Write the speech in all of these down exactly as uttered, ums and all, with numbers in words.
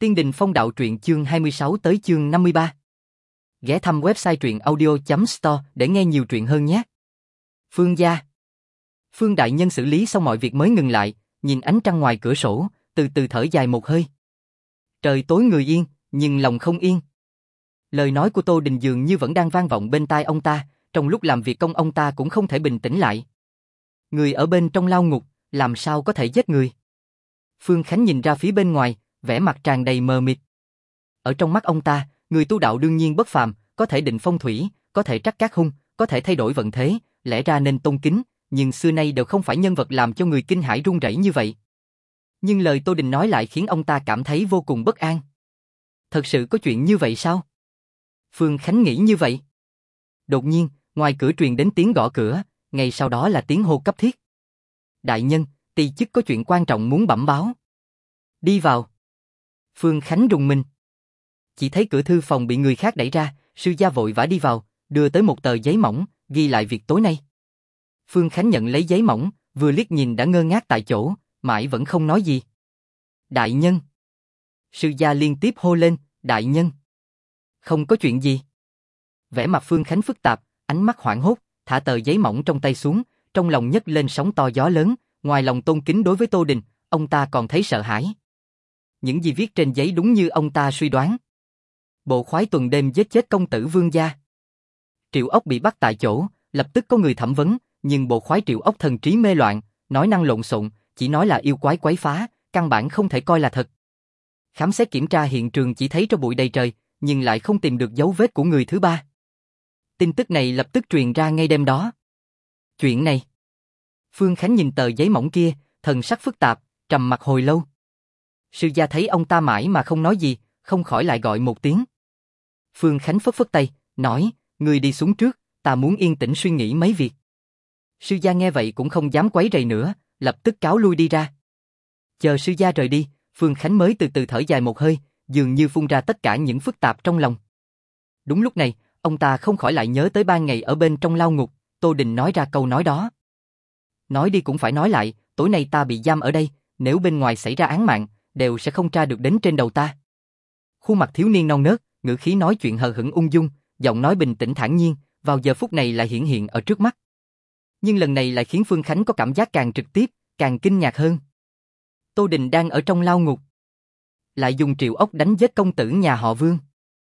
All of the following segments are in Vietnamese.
Tiên Đình Phong Đạo truyện chương hai mươi sáu tới chương năm mươi ba. Ghé thăm website truyện audio chấm store để nghe nhiều truyện hơn nhé. Phương gia. Phương đại nhân xử lý xong mọi việc mới ngừng lại, nhìn ánh trăng ngoài cửa sổ, từ từ thở dài một hơi. Trời tối người yên, nhưng lòng không yên. Lời nói của Tô Đình dường như vẫn đang vang vọng bên tai ông ta, trong lúc làm việc công ông ta cũng không thể bình tĩnh lại. Người ở bên trong lao ngục, làm sao có thể giết người? Phương Khánh nhìn ra phía bên ngoài, vẻ mặt tràn đầy mờ mịt. Ở trong mắt ông ta, người tu đạo đương nhiên bất phàm, có thể định phong thủy, có thể trắc cát hung, có thể thay đổi vận thế, lẽ ra nên tôn kính, nhưng xưa nay đều không phải nhân vật làm cho người kinh hãi run rẩy như vậy. Nhưng lời Tô Đình nói lại khiến ông ta cảm thấy vô cùng bất an. Thật sự có chuyện như vậy sao? Phương Khánh nghĩ như vậy. Đột nhiên, ngoài cửa truyền đến tiếng gõ cửa, ngay sau đó là tiếng hô cấp thiết. Đại nhân, ty chức có chuyện quan trọng muốn bẩm báo. Đi vào. Phương Khánh rùng mình. Chỉ thấy cửa thư phòng bị người khác đẩy ra, sư gia vội vã đi vào, đưa tới một tờ giấy mỏng, ghi lại việc tối nay. Phương Khánh nhận lấy giấy mỏng, vừa liếc nhìn đã ngơ ngác tại chỗ, mãi vẫn không nói gì. Đại nhân. Sư gia liên tiếp hô lên, đại nhân. Không có chuyện gì. Vẻ mặt Phương Khánh phức tạp, ánh mắt hoảng hốt, thả tờ giấy mỏng trong tay xuống, trong lòng nhấc lên sóng to gió lớn, ngoài lòng tôn kính đối với Tô Đình, ông ta còn thấy sợ hãi. Những gì viết trên giấy đúng như ông ta suy đoán. Bộ khoái tuần đêm giết chết công tử Vương gia. Triệu Ốc bị bắt tại chỗ, lập tức có người thẩm vấn, nhưng bộ khoái Triệu Ốc thần trí mê loạn, nói năng lộn xộn, chỉ nói là yêu quái quấy phá, căn bản không thể coi là thật. Khám xét kiểm tra hiện trường chỉ thấy tro bụi đầy trời, nhưng lại không tìm được dấu vết của người thứ ba. Tin tức này lập tức truyền ra ngay đêm đó. Chuyện này. Phương Khánh nhìn tờ giấy mỏng kia, thần sắc phức tạp, trầm mặc hồi lâu. Sư gia thấy ông ta mãi mà không nói gì, không khỏi lại gọi một tiếng. Phương Khánh phất phất tay, nói, người đi xuống trước, ta muốn yên tĩnh suy nghĩ mấy việc. Sư gia nghe vậy cũng không dám quấy rầy nữa, lập tức cáo lui đi ra. Chờ sư gia rời đi, Phương Khánh mới từ từ thở dài một hơi, dường như phun ra tất cả những phức tạp trong lòng. Đúng lúc này, ông ta không khỏi lại nhớ tới ba ngày ở bên trong lao ngục, Tô Đình nói ra câu nói đó. Nói đi cũng phải nói lại, tối nay ta bị giam ở đây, nếu bên ngoài xảy ra án mạng, đều sẽ không tra được đến trên đầu ta. Khuôn mặt thiếu niên non nớt, ngữ khí nói chuyện hờ hững ung dung, giọng nói bình tĩnh thản nhiên, vào giờ phút này lại hiển hiện ở trước mắt. Nhưng lần này lại khiến Phương Khánh có cảm giác càng trực tiếp, càng kinh ngạc hơn. Tô Đình đang ở trong lao ngục, lại dùng Triệu Ốc đánh giết công tử nhà họ Vương.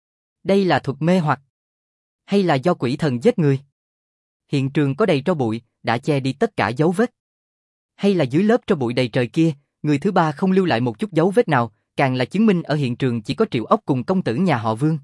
Đây là thuật mê hoặc, hay là do quỷ thần giết người? Hiện trường có đầy tro bụi, đã che đi tất cả dấu vết. Hay là dưới lớp tro bụi đầy trời kia, người thứ ba không lưu lại một chút dấu vết nào, càng là chứng minh ở hiện trường chỉ có Triệu Ốc cùng công tử nhà họ Vương.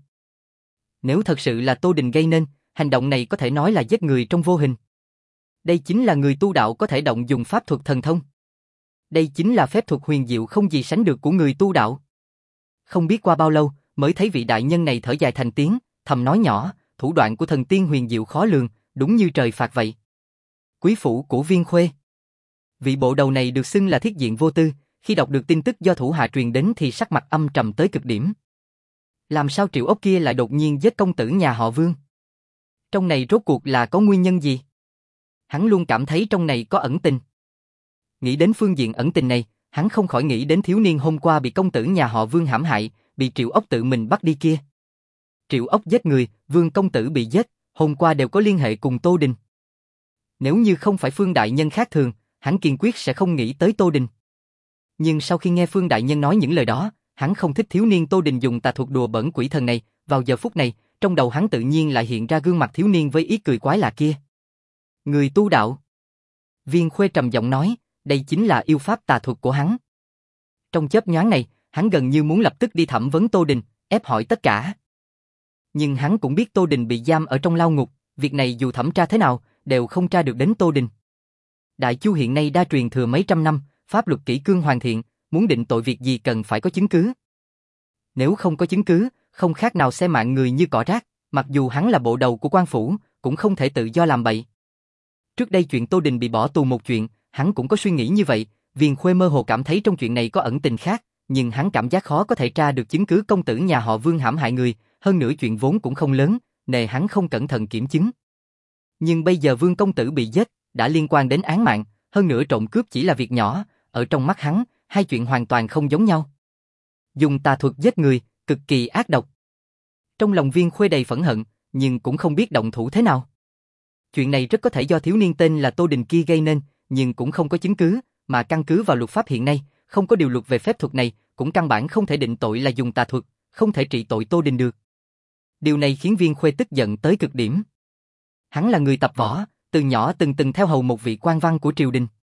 Nếu thật sự là Tô Đình gây nên, hành động này có thể nói là giết người trong vô hình. Đây chính là người tu đạo có thể động dùng pháp thuật thần thông. Đây chính là phép thuật huyền diệu không gì sánh được của người tu đạo. Không biết qua bao lâu, mới thấy vị đại nhân này thở dài thành tiếng, thầm nói nhỏ, thủ đoạn của thần tiên huyền diệu khó lường, đúng như trời phạt vậy. Quý phủ của Viên Khuê. Vị bộ đầu này được xưng là thiết diện vô tư, khi đọc được tin tức do thủ hạ truyền đến thì sắc mặt âm trầm tới cực điểm. Làm sao Triệu Ốc kia lại đột nhiên giết công tử nhà họ Vương? Trong này rốt cuộc là có nguyên nhân gì? Hắn luôn cảm thấy trong này có ẩn tình. Nghĩ đến phương diện ẩn tình này, hắn không khỏi nghĩ đến thiếu niên hôm qua bị công tử nhà họ Vương hãm hại, bị Triệu Ốc tự mình bắt đi kia. Triệu Ốc giết người, Vương công tử bị giết, hôm qua đều có liên hệ cùng Tô Đình. Nếu như không phải Phương đại nhân khác thường, hắn kiên quyết sẽ không nghĩ tới Tô Đình. Nhưng sau khi nghe Phương đại nhân nói những lời đó, hắn không thích thiếu niên Tô Đình dùng tà thuật đùa bẩn quỷ thần này, vào giờ phút này, trong đầu hắn tự nhiên lại hiện ra gương mặt thiếu niên với ý cười quái lạ kia. Người tu đạo. Viên Khuê trầm giọng nói, đây chính là yêu pháp tà thuật của hắn. Trong chớp nhoáng này, hắn gần như muốn lập tức đi thẩm vấn Tô Đình, ép hỏi tất cả. Nhưng hắn cũng biết Tô Đình bị giam ở trong lao ngục, việc này dù thẩm tra thế nào, đều không tra được đến Tô Đình. Đại Chu hiện nay đã truyền thừa mấy trăm năm, pháp luật kỷ cương hoàn thiện, muốn định tội việc gì cần phải có chứng cứ. Nếu không có chứng cứ, không khác nào xem mạng người như cỏ rác, mặc dù hắn là bộ đầu của quan phủ, cũng không thể tự do làm bậy. Trước đây chuyện Tô Đình bị bỏ tù một chuyện, hắn cũng có suy nghĩ như vậy, Viên Khuê mơ hồ cảm thấy trong chuyện này có ẩn tình khác, nhưng hắn cảm giác khó có thể tra được chứng cứ công tử nhà họ Vương hãm hại người, hơn nữa chuyện vốn cũng không lớn, nề hắn không cẩn thận kiểm chứng. Nhưng bây giờ Vương công tử bị giết, đã liên quan đến án mạng, hơn nữa trộm cướp chỉ là việc nhỏ, ở trong mắt hắn, hai chuyện hoàn toàn không giống nhau. Dùng tà thuật giết người, cực kỳ ác độc. Trong lòng Viên Khuê đầy phẫn hận, nhưng cũng không biết động thủ thế nào. Chuyện này rất có thể do thiếu niên tên là Tô Đình kia gây nên, nhưng cũng không có chứng cứ, mà căn cứ vào luật pháp hiện nay, không có điều luật về phép thuật này, cũng căn bản không thể định tội là dùng tà thuật, không thể trị tội Tô Đình được. Điều này khiến Viên Khuê tức giận tới cực điểm. Hắn là người tập võ, từ nhỏ từng từng theo hầu một vị quan văn của triều đình.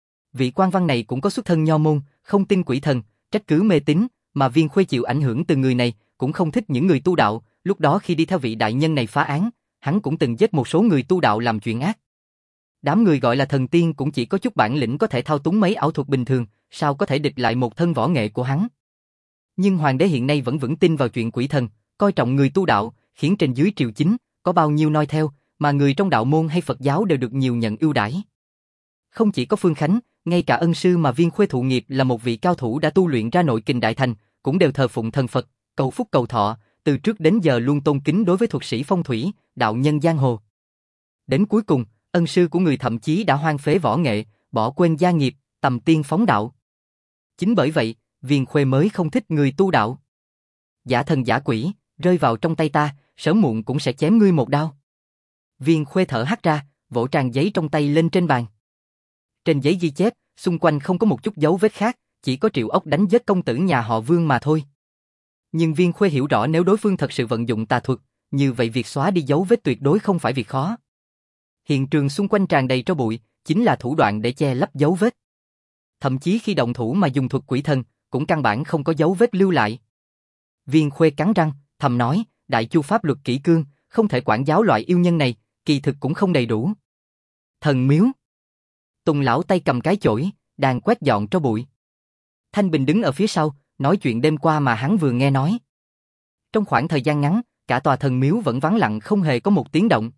Vị quan văn này cũng có xuất thân nho môn, không tin quỷ thần, trách cứ mê tín, mà Viên Khuê chịu ảnh hưởng từ người này, cũng không thích những người tu đạo, lúc đó khi đi theo vị đại nhân này phá án, hắn cũng từng giết một số người tu đạo làm chuyện ác. Đám người gọi là thần tiên cũng chỉ có chút bản lĩnh có thể thao túng mấy ảo thuật bình thường, sao có thể địch lại một thân võ nghệ của hắn. Nhưng hoàng đế hiện nay vẫn vững tin vào chuyện quỷ thần, coi trọng người tu đạo, khiến trên dưới triều chính, có bao nhiêu noi theo, mà người trong đạo môn hay Phật giáo đều được nhiều nhận ưu đãi. Không chỉ có Phương Khánh, ngay cả ân sư mà Viên Khuê thụ nghiệp là một vị cao thủ đã tu luyện ra nội kình đại thành, cũng đều thờ phụng thần Phật, cầu phúc cầu thọ, từ trước đến giờ luôn tôn kính đối với thuật sĩ phong thủy, đạo nhân giang hồ. Đến cuối cùng, ân sư của người thậm chí đã hoang phế võ nghệ, bỏ quên gia nghiệp, tầm tiên phóng đạo. Chính bởi vậy, Viên Khuê mới không thích người tu đạo. Giả thần giả quỷ, rơi vào trong tay ta, sớm muộn cũng sẽ chém ngươi một đao. Viên Khuê thở hắt ra, vỗ trang giấy trong tay lên trên bàn. Trên giấy ghi chép, xung quanh không có một chút dấu vết khác, chỉ có Triệu Ốc đánh giết công tử nhà họ Vương mà thôi. Nhưng Viên Khuê hiểu rõ nếu đối phương thật sự vận dụng tà thuật, như vậy việc xóa đi dấu vết tuyệt đối không phải việc khó. Hiện trường xung quanh tràn đầy tro bụi, chính là thủ đoạn để che lấp dấu vết. Thậm chí khi động thủ mà dùng thuật quỷ thần, cũng căn bản không có dấu vết lưu lại. Viên Khuê cắn răng, thầm nói, đại chu pháp luật kỷ cương, không thể quản giáo loại yêu nhân này, kỳ thực cũng không đầy đủ. Thần miếu. Tùng lão tay cầm cái chổi, đang quét dọn tro bụi. Thanh Bình đứng ở phía sau, nói chuyện đêm qua mà hắn vừa nghe nói. Trong khoảng thời gian ngắn, cả tòa thần miếu vẫn vắng lặng không hề có một tiếng động.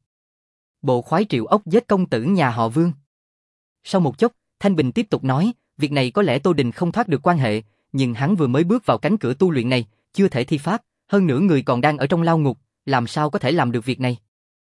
Bộ khoái Triệu Ốc giết công tử nhà họ Vương. Sau một chốc, Thanh Bình tiếp tục nói, việc này có lẽ Tô Đình không thoát được quan hệ, nhưng hắn vừa mới bước vào cánh cửa tu luyện này, chưa thể thi pháp, hơn nữa người còn đang ở trong lao ngục, làm sao có thể làm được việc này.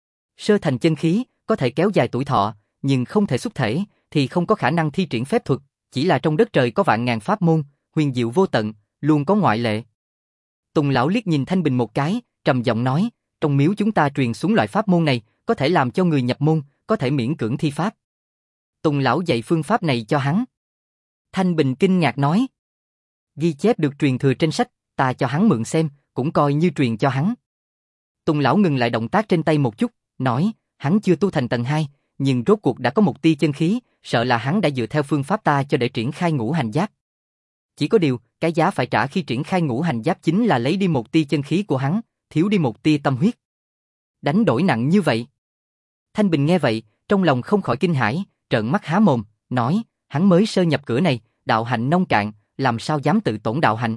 Sơ thành chân khí, có thể kéo dài tuổi thọ, nhưng không thể xuất thể, thì không có khả năng thi triển phép thuật, chỉ là trong đất trời có vạn ngàn pháp môn, huyền diệu vô tận, luôn có ngoại lệ. Tùng lão liếc nhìn Thanh Bình một cái, trầm giọng nói, trong miếu chúng ta truyền xuống loại pháp môn này, có thể làm cho người nhập môn, có thể miễn cưỡng thi pháp. Tùng lão dạy phương pháp này cho hắn. Thanh Bình kinh ngạc nói, ghi chép được truyền thừa trên sách, ta cho hắn mượn xem, cũng coi như truyền cho hắn. Tùng lão ngừng lại động tác trên tay một chút, nói, hắn chưa tu thành tầng hai, nhưng rốt cuộc đã có một tia chân khí, sợ là hắn đã dựa theo phương pháp ta cho để triển khai ngũ hành giáp. Chỉ có điều, cái giá phải trả khi triển khai ngũ hành giáp chính là lấy đi một tia chân khí của hắn, thiếu đi một tia tâm huyết. Đánh đổi nặng như vậy. Thanh Bình nghe vậy, trong lòng không khỏi kinh hãi, trợn mắt há mồm, nói, hắn mới sơ nhập cửa này, đạo hạnh nông cạn, làm sao dám tự tổn đạo hạnh.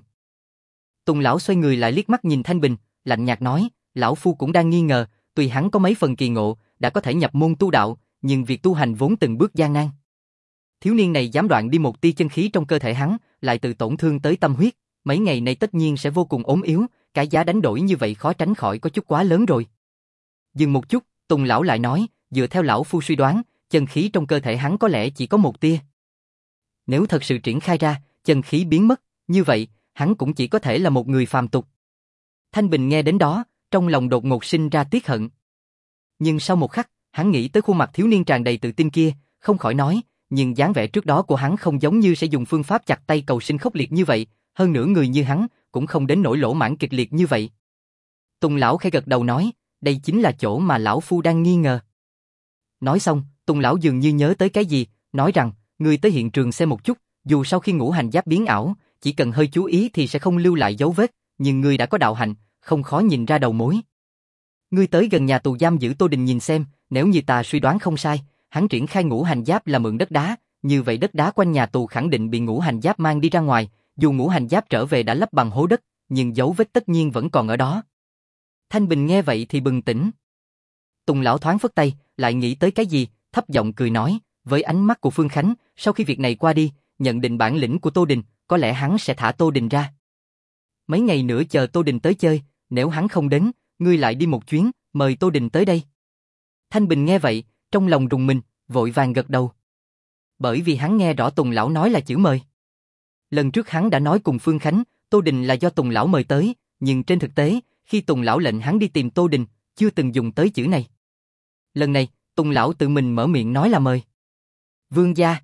Tùng lão xoay người lại liếc mắt nhìn Thanh Bình, lạnh nhạt nói, lão phu cũng đang nghi ngờ, tuy hắn có mấy phần kỳ ngộ, đã có thể nhập môn tu đạo, nhưng việc tu hành vốn từng bước gian nan. Thiếu niên này dám đoạn đi một tia chân khí trong cơ thể hắn, lại tự tổn thương tới tâm huyết, mấy ngày nay tất nhiên sẽ vô cùng ốm yếu, cái giá đánh đổi như vậy khó tránh khỏi có chút quá lớn rồi. Dừng một chút, Tùng lão lại nói, dựa theo lão phu suy đoán, chân khí trong cơ thể hắn có lẽ chỉ có một tia. Nếu thật sự triển khai ra, chân khí biến mất, như vậy, hắn cũng chỉ có thể là một người phàm tục. Thanh Bình nghe đến đó, trong lòng đột ngột sinh ra tiếc hận. Nhưng sau một khắc, hắn nghĩ tới khuôn mặt thiếu niên tràn đầy tự tin kia, không khỏi nói, nhưng dáng vẻ trước đó của hắn không giống như sẽ dùng phương pháp chặt tay cầu sinh khốc liệt như vậy, hơn nữa người như hắn, cũng không đến nỗi lỗ mãng kịch liệt như vậy. Tùng lão khẽ gật đầu nói, đây chính là chỗ mà lão phu đang nghi ngờ. Nói xong, Tùng lão dường như nhớ tới cái gì, nói rằng, ngươi tới hiện trường xem một chút, dù sau khi ngũ hành giáp biến ảo, chỉ cần hơi chú ý thì sẽ không lưu lại dấu vết, nhưng ngươi đã có đạo hạnh, không khó nhìn ra đầu mối. Ngươi tới gần nhà tù giam giữ Tô Đình nhìn xem, nếu như ta suy đoán không sai, hắn triển khai ngũ hành giáp là mượn đất đá, như vậy đất đá quanh nhà tù khẳng định bị ngũ hành giáp mang đi ra ngoài, dù ngũ hành giáp trở về đã lấp bằng hố đất, nhưng dấu vết tất nhiên vẫn còn ở đó. Thanh Bình nghe vậy thì bừng tỉnh. Tùng lão thoáng phất tay, lại nghĩ tới cái gì, thấp giọng cười nói, với ánh mắt của Phương Khánh, sau khi việc này qua đi, nhận định bản lĩnh của Tô Đình, có lẽ hắn sẽ thả Tô Đình ra. Mấy ngày nữa chờ Tô Đình tới chơi, nếu hắn không đến, ngươi lại đi một chuyến, mời Tô Đình tới đây. Thanh Bình nghe vậy, trong lòng rùng mình, vội vàng gật đầu. Bởi vì hắn nghe rõ Tùng lão nói là chữ mời. Lần trước hắn đã nói cùng Phương Khánh, Tô Đình là do Tùng lão mời tới, nhưng trên thực tế, khi Tùng lão lệnh hắn đi tìm Tô Đình, chưa từng dùng tới chữ này. Lần này, Tùng lão tự mình mở miệng nói là mời. Vương gia.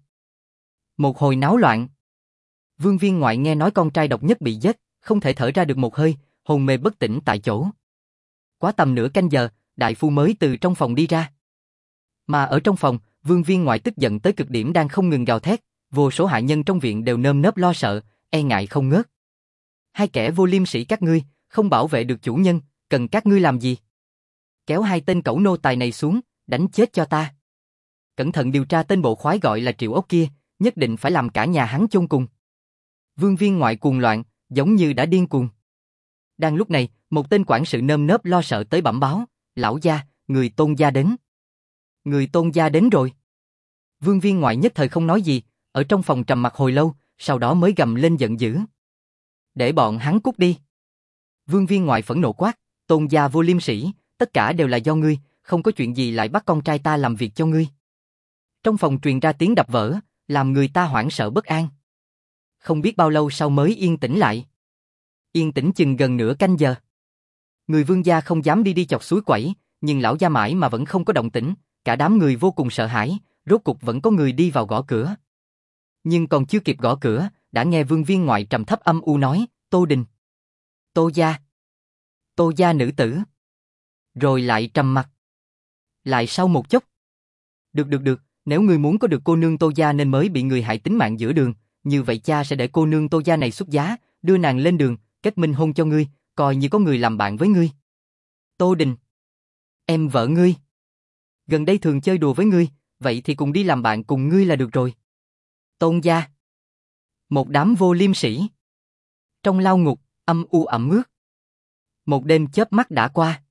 Một hồi náo loạn. Vương Viên Ngoại nghe nói con trai độc nhất bị giết, không thể thở ra được một hơi, hồn mê bất tỉnh tại chỗ. Quá tầm nửa canh giờ, đại phu mới từ trong phòng đi ra. Mà ở trong phòng, Vương Viên Ngoại tức giận tới cực điểm đang không ngừng gào thét, vô số hạ nhân trong viện đều nơm nớp lo sợ, e ngại không ngớt. Hai kẻ vô liêm sỉ các ngươi, không bảo vệ được chủ nhân, cần các ngươi làm gì? Kéo hai tên cẩu nô tài này xuống, đánh chết cho ta. Cẩn thận điều tra tên bộ khoái gọi là Triệu Ốc kia, nhất định phải làm cả nhà hắn chôn cùng. Vương Viên Ngoại cuồng loạn, giống như đã điên cuồng. Đang lúc này, một tên quản sự nơm nớp lo sợ tới bẩm báo, lão gia, người Tôn gia đến. Người Tôn gia đến rồi. Vương Viên Ngoại nhất thời không nói gì, ở trong phòng trầm mặc hồi lâu, sau đó mới gầm lên giận dữ. Để bọn hắn cút đi. Vương Viên Ngoại phẫn nộ quát, Tôn gia vô liêm sỉ, tất cả đều là do ngươi, không có chuyện gì lại bắt con trai ta làm việc cho ngươi. Trong phòng truyền ra tiếng đập vỡ, làm người ta hoảng sợ bất an. Không biết bao lâu sau mới yên tĩnh lại. Yên tĩnh chừng gần nửa canh giờ. Người Vương gia không dám đi đi chọc suối quẩy, nhưng lão gia mãi mà vẫn không có động tĩnh, cả đám người vô cùng sợ hãi, rốt cục vẫn có người đi vào gõ cửa. Nhưng còn chưa kịp gõ cửa, đã nghe Vương Viên Ngoại trầm thấp âm u nói, Tô Đình. Tô gia. Tô gia nữ tử. Rồi lại trầm mặt. Lại sau một chốc. Được được được, nếu ngươi muốn có được cô nương Tô gia nên mới bị người hại tính mạng giữa đường, như vậy cha sẽ để cô nương Tô gia này xuất giá, đưa nàng lên đường, kết minh hôn cho ngươi, coi như có người làm bạn với ngươi. Tô Đình. Em vợ ngươi. Gần đây thường chơi đùa với ngươi, vậy thì cùng đi làm bạn cùng ngươi là được rồi. Tôn gia. Một đám vô liêm sỉ. Trong lao ngục, âm u ẩm ướt. Một đêm chớp mắt đã qua.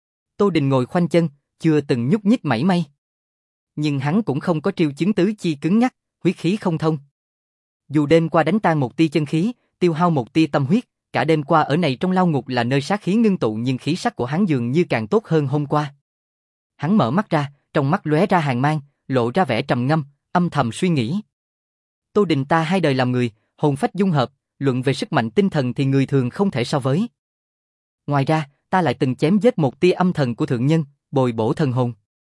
Tô Đình ngồi khoanh chân, chưa từng nhúc nhích mảy may. Nhưng hắn cũng không có triệu chứng tứ chi cứng nhắc, huyết khí không thông. Dù đêm qua đánh tan một tia chân khí, tiêu hao một tia tâm huyết, cả đêm qua ở này trong lao ngục là nơi sát khí ngưng tụ nhưng khí sắc của hắn dường như càng tốt hơn hôm qua. Hắn mở mắt ra, trong mắt lóe ra hàn mang, lộ ra vẻ trầm ngâm, âm thầm suy nghĩ. Tô Đình ta hai đời làm người, hồn phách dung hợp, luận về sức mạnh tinh thần thì người thường không thể so với. Ngoài ra, ta lại từng chém giết một tia âm thần của thượng nhân, bồi bổ thần hồn.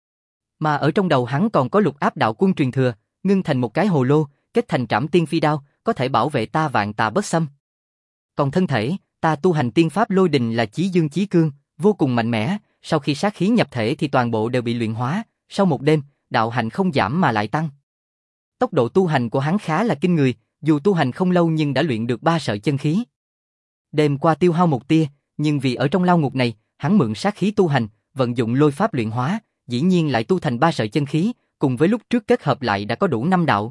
Mà ở trong đầu hắn còn có lục áp đạo quân truyền thừa, ngưng thành một cái hồ lô, kết thành trảm tiên phi đao, có thể bảo vệ ta vạn tà bất xâm. Còn thân thể, ta tu hành tiên pháp lôi đình là chí dương chí cương, vô cùng mạnh mẽ, sau khi sát khí nhập thể thì toàn bộ đều bị luyện hóa, sau một đêm, đạo hạnh không giảm mà lại tăng. Tốc độ tu hành của hắn khá là kinh người, dù tu hành không lâu nhưng đã luyện được ba sợi chân khí. Đêm qua tiêu hao một tia, nhưng vì ở trong lao ngục này, hắn mượn sát khí tu hành, vận dụng lôi pháp luyện hóa, dĩ nhiên lại tu thành ba sợi chân khí, cùng với lúc trước kết hợp lại đã có đủ năm đạo.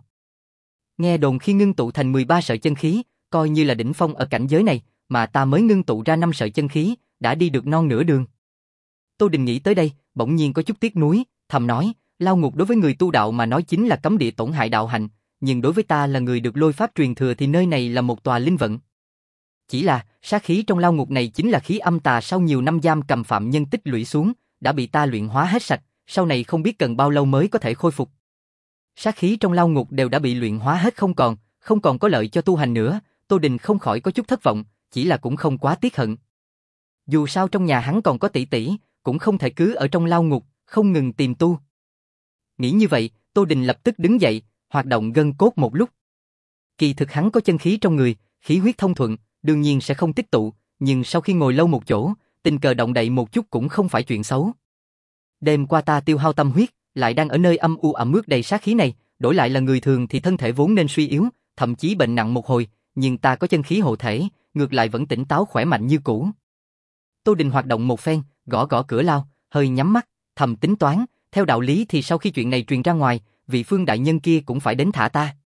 Nghe đồn khi ngưng tụ thành mười ba sợi chân khí, coi như là đỉnh phong ở cảnh giới này, mà ta mới ngưng tụ ra năm sợi chân khí, đã đi được non nửa đường. Tô Đình nghĩ tới đây, bỗng nhiên có chút tiếc nuối, thầm nói, lao ngục đối với người tu đạo mà nói chính là cấm địa tổn hại đạo hạnh, nhưng đối với ta là người được lôi pháp truyền thừa thì nơi này là một tòa linh vận. Chỉ là, sát khí trong lao ngục này chính là khí âm tà sau nhiều năm giam cầm phạm nhân tích lũy xuống, đã bị ta luyện hóa hết sạch, sau này không biết cần bao lâu mới có thể khôi phục. Sát khí trong lao ngục đều đã bị luyện hóa hết không còn, không còn có lợi cho tu hành nữa, Tô Đình không khỏi có chút thất vọng, chỉ là cũng không quá tiếc hận. Dù sao trong nhà hắn còn có tỷ tỷ, cũng không thể cứ ở trong lao ngục, không ngừng tìm tu. Nghĩ như vậy, Tô Đình lập tức đứng dậy, hoạt động gân cốt một lúc. Kỳ thực hắn có chân khí trong người, khí huyết thông thuận, đương nhiên sẽ không tích tụ, nhưng sau khi ngồi lâu một chỗ, tình cờ động đậy một chút cũng không phải chuyện xấu. Đêm qua ta tiêu hao tâm huyết, lại đang ở nơi âm u ẩm ướt đầy sát khí này, đổi lại là người thường thì thân thể vốn nên suy yếu, thậm chí bệnh nặng một hồi, nhưng ta có chân khí hộ thể, ngược lại vẫn tỉnh táo khỏe mạnh như cũ. Tô Đình hoạt động một phen, gõ gõ cửa lao, hơi nhắm mắt, thầm tính toán, theo đạo lý thì sau khi chuyện này truyền ra ngoài, vị Phương đại nhân kia cũng phải đến thả ta.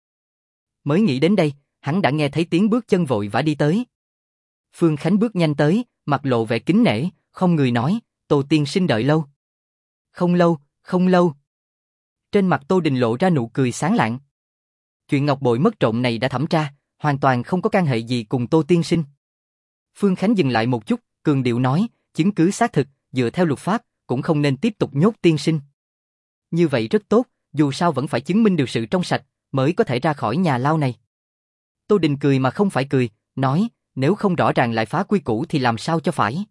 Mới nghĩ đến đây, hắn đã nghe thấy tiếng bước chân vội vã đi tới. Phương Khánh bước nhanh tới, mặt lộ vẻ kính nể, không người nói, Tô tiên sinh đợi lâu. Không lâu, không lâu. Trên mặt Tô Đình lộ ra nụ cười sáng lạng. Chuyện ngọc bội mất trộm này đã thẩm tra, hoàn toàn không có can hệ gì cùng Tô tiên sinh. Phương Khánh dừng lại một chút, cường điệu nói, chứng cứ xác thực, dựa theo luật pháp, cũng không nên tiếp tục nhốt tiên sinh. Như vậy rất tốt, dù sao vẫn phải chứng minh được sự trong sạch, mới có thể ra khỏi nhà lao này. Tô Đình cười mà không phải cười, nói, nếu không rõ ràng lại phá quy củ thì làm sao cho phải.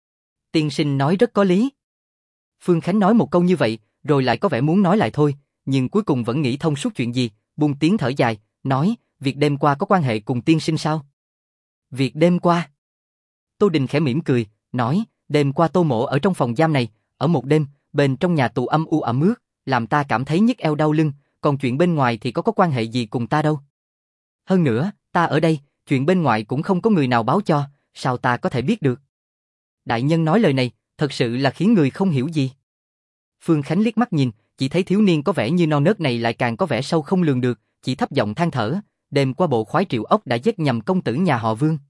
Tiên sinh nói rất có lý. Phương Khánh nói một câu như vậy, rồi lại có vẻ muốn nói lại thôi, nhưng cuối cùng vẫn nghĩ thông suốt chuyện gì, buông tiếng thở dài, nói, việc đêm qua có quan hệ cùng tiên sinh sao? Việc đêm qua? Tô Đình khẽ mỉm cười, nói, đêm qua Tô Mỗ ở trong phòng giam này, ở một đêm, bên trong nhà tù âm u ẩm ướt, làm ta cảm thấy nhức eo đau lưng, còn chuyện bên ngoài thì có có quan hệ gì cùng ta đâu. Hơn nữa, ta ở đây, chuyện bên ngoài cũng không có người nào báo cho, sao ta có thể biết được? Đại nhân nói lời này, thật sự là khiến người không hiểu gì. Phương Khánh liếc mắt nhìn, chỉ thấy thiếu niên có vẻ như non nớt này lại càng có vẻ sâu không lường được, chỉ thấp giọng than thở, đêm qua bộ khoái Triệu Ốc đã giết nhầm công tử nhà họ Vương.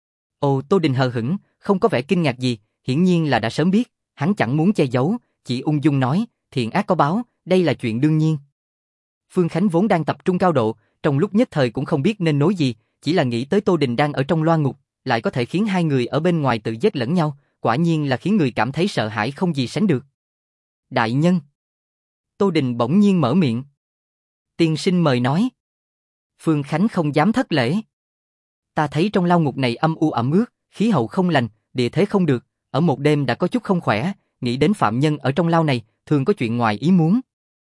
Ồ, Tô Đình hờ hững, không có vẻ kinh ngạc gì, hiển nhiên là đã sớm biết, hắn chẳng muốn che giấu, chỉ ung dung nói, thiện ác có báo, đây là chuyện đương nhiên. Phương Khánh vốn đang tập trung cao độ, trong lúc nhất thời cũng không biết nên nói gì, chỉ là nghĩ tới Tô Đình đang ở trong loa ngục, lại có thể khiến hai người ở bên ngoài tự giết lẫn nhau, quả nhiên là khiến người cảm thấy sợ hãi không gì sánh được. Đại nhân. Tô Đình bỗng nhiên mở miệng. Tiên sinh mời nói. Phương Khánh không dám thất lễ. Ta thấy trong lao ngục này âm u ẩm ướt, khí hậu không lành, địa thế không được, ở một đêm đã có chút không khỏe, nghĩ đến phạm nhân ở trong lao này, thường có chuyện ngoài ý muốn.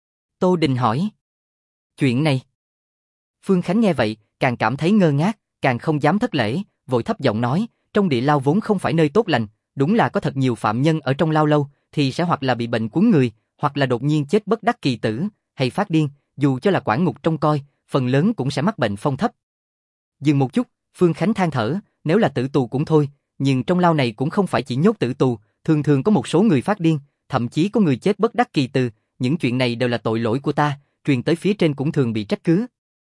Tô Đình hỏi. Chuyện này? Phương Khánh nghe vậy, càng cảm thấy ngơ ngác, càng không dám thất lễ, vội thấp giọng nói, trong địa lao vốn không phải nơi tốt lành, đúng là có thật nhiều phạm nhân ở trong lao lâu, thì sẽ hoặc là bị bệnh cuốn người, hoặc là đột nhiên chết bất đắc kỳ tử, hay phát điên, dù cho là quản ngục trông coi, phần lớn cũng sẽ mắc bệnh phong thấp. Dừng một chút, Phương Khánh than thở, nếu là tử tù cũng thôi, nhưng trong lao này cũng không phải chỉ nhốt tử tù, thường thường có một số người phát điên, thậm chí có người chết bất đắc kỳ tử, những chuyện này đều là tội lỗi của ta, truyền tới phía trên cũng thường bị trách cứ.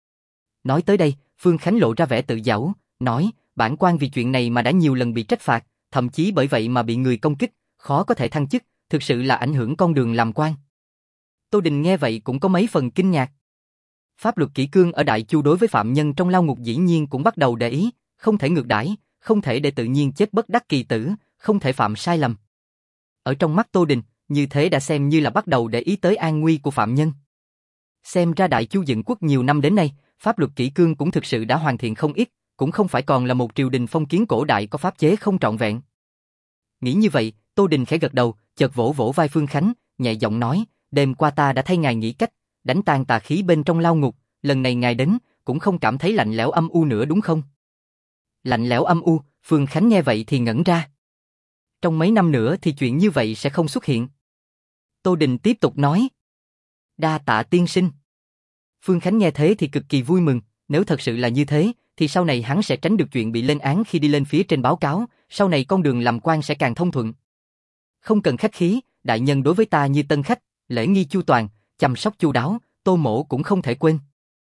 Nói tới đây, Phương Khánh lộ ra vẻ tự giễu, nói, bản quan vì chuyện này mà đã nhiều lần bị trách phạt, thậm chí bởi vậy mà bị người công kích, khó có thể thăng chức, thực sự là ảnh hưởng con đường làm quan. Tô Đình nghe vậy cũng có mấy phần kinh ngạc. Pháp luật kỷ cương ở Đại Chu đối với phạm nhân trong lao ngục dĩ nhiên cũng bắt đầu để ý, không thể ngược đãi, không thể để tự nhiên chết bất đắc kỳ tử, không thể phạm sai lầm. Ở trong mắt Tô Đình, như thế đã xem như là bắt đầu để ý tới an nguy của phạm nhân. Xem ra Đại Chu dựng quốc nhiều năm đến nay, pháp luật kỷ cương cũng thực sự đã hoàn thiện không ít, cũng không phải còn là một triều đình phong kiến cổ đại có pháp chế không trọn vẹn. Nghĩ như vậy, Tô Đình khẽ gật đầu, chợt vỗ vỗ vai Phương Khánh, nhẹ giọng nói, đêm qua ta đã thay ngài nghĩ cách, đánh tan tà khí bên trong lao ngục, lần này ngài đến, cũng không cảm thấy lạnh lẽo âm u nữa đúng không? Lạnh lẽo âm u, Phương Khánh nghe vậy thì ngẩn ra. Trong mấy năm nữa thì chuyện như vậy sẽ không xuất hiện. Tô Đình tiếp tục nói. Đa tạ tiên sinh. Phương Khánh nghe thế thì cực kỳ vui mừng, nếu thật sự là như thế, thì sau này hắn sẽ tránh được chuyện bị lên án khi đi lên phía trên báo cáo, sau này con đường làm quan sẽ càng thông thuận. Không cần khách khí, đại nhân đối với ta như tân khách, lễ nghi chu toàn, chăm sóc chu đáo, Tô Mỗ cũng không thể quên.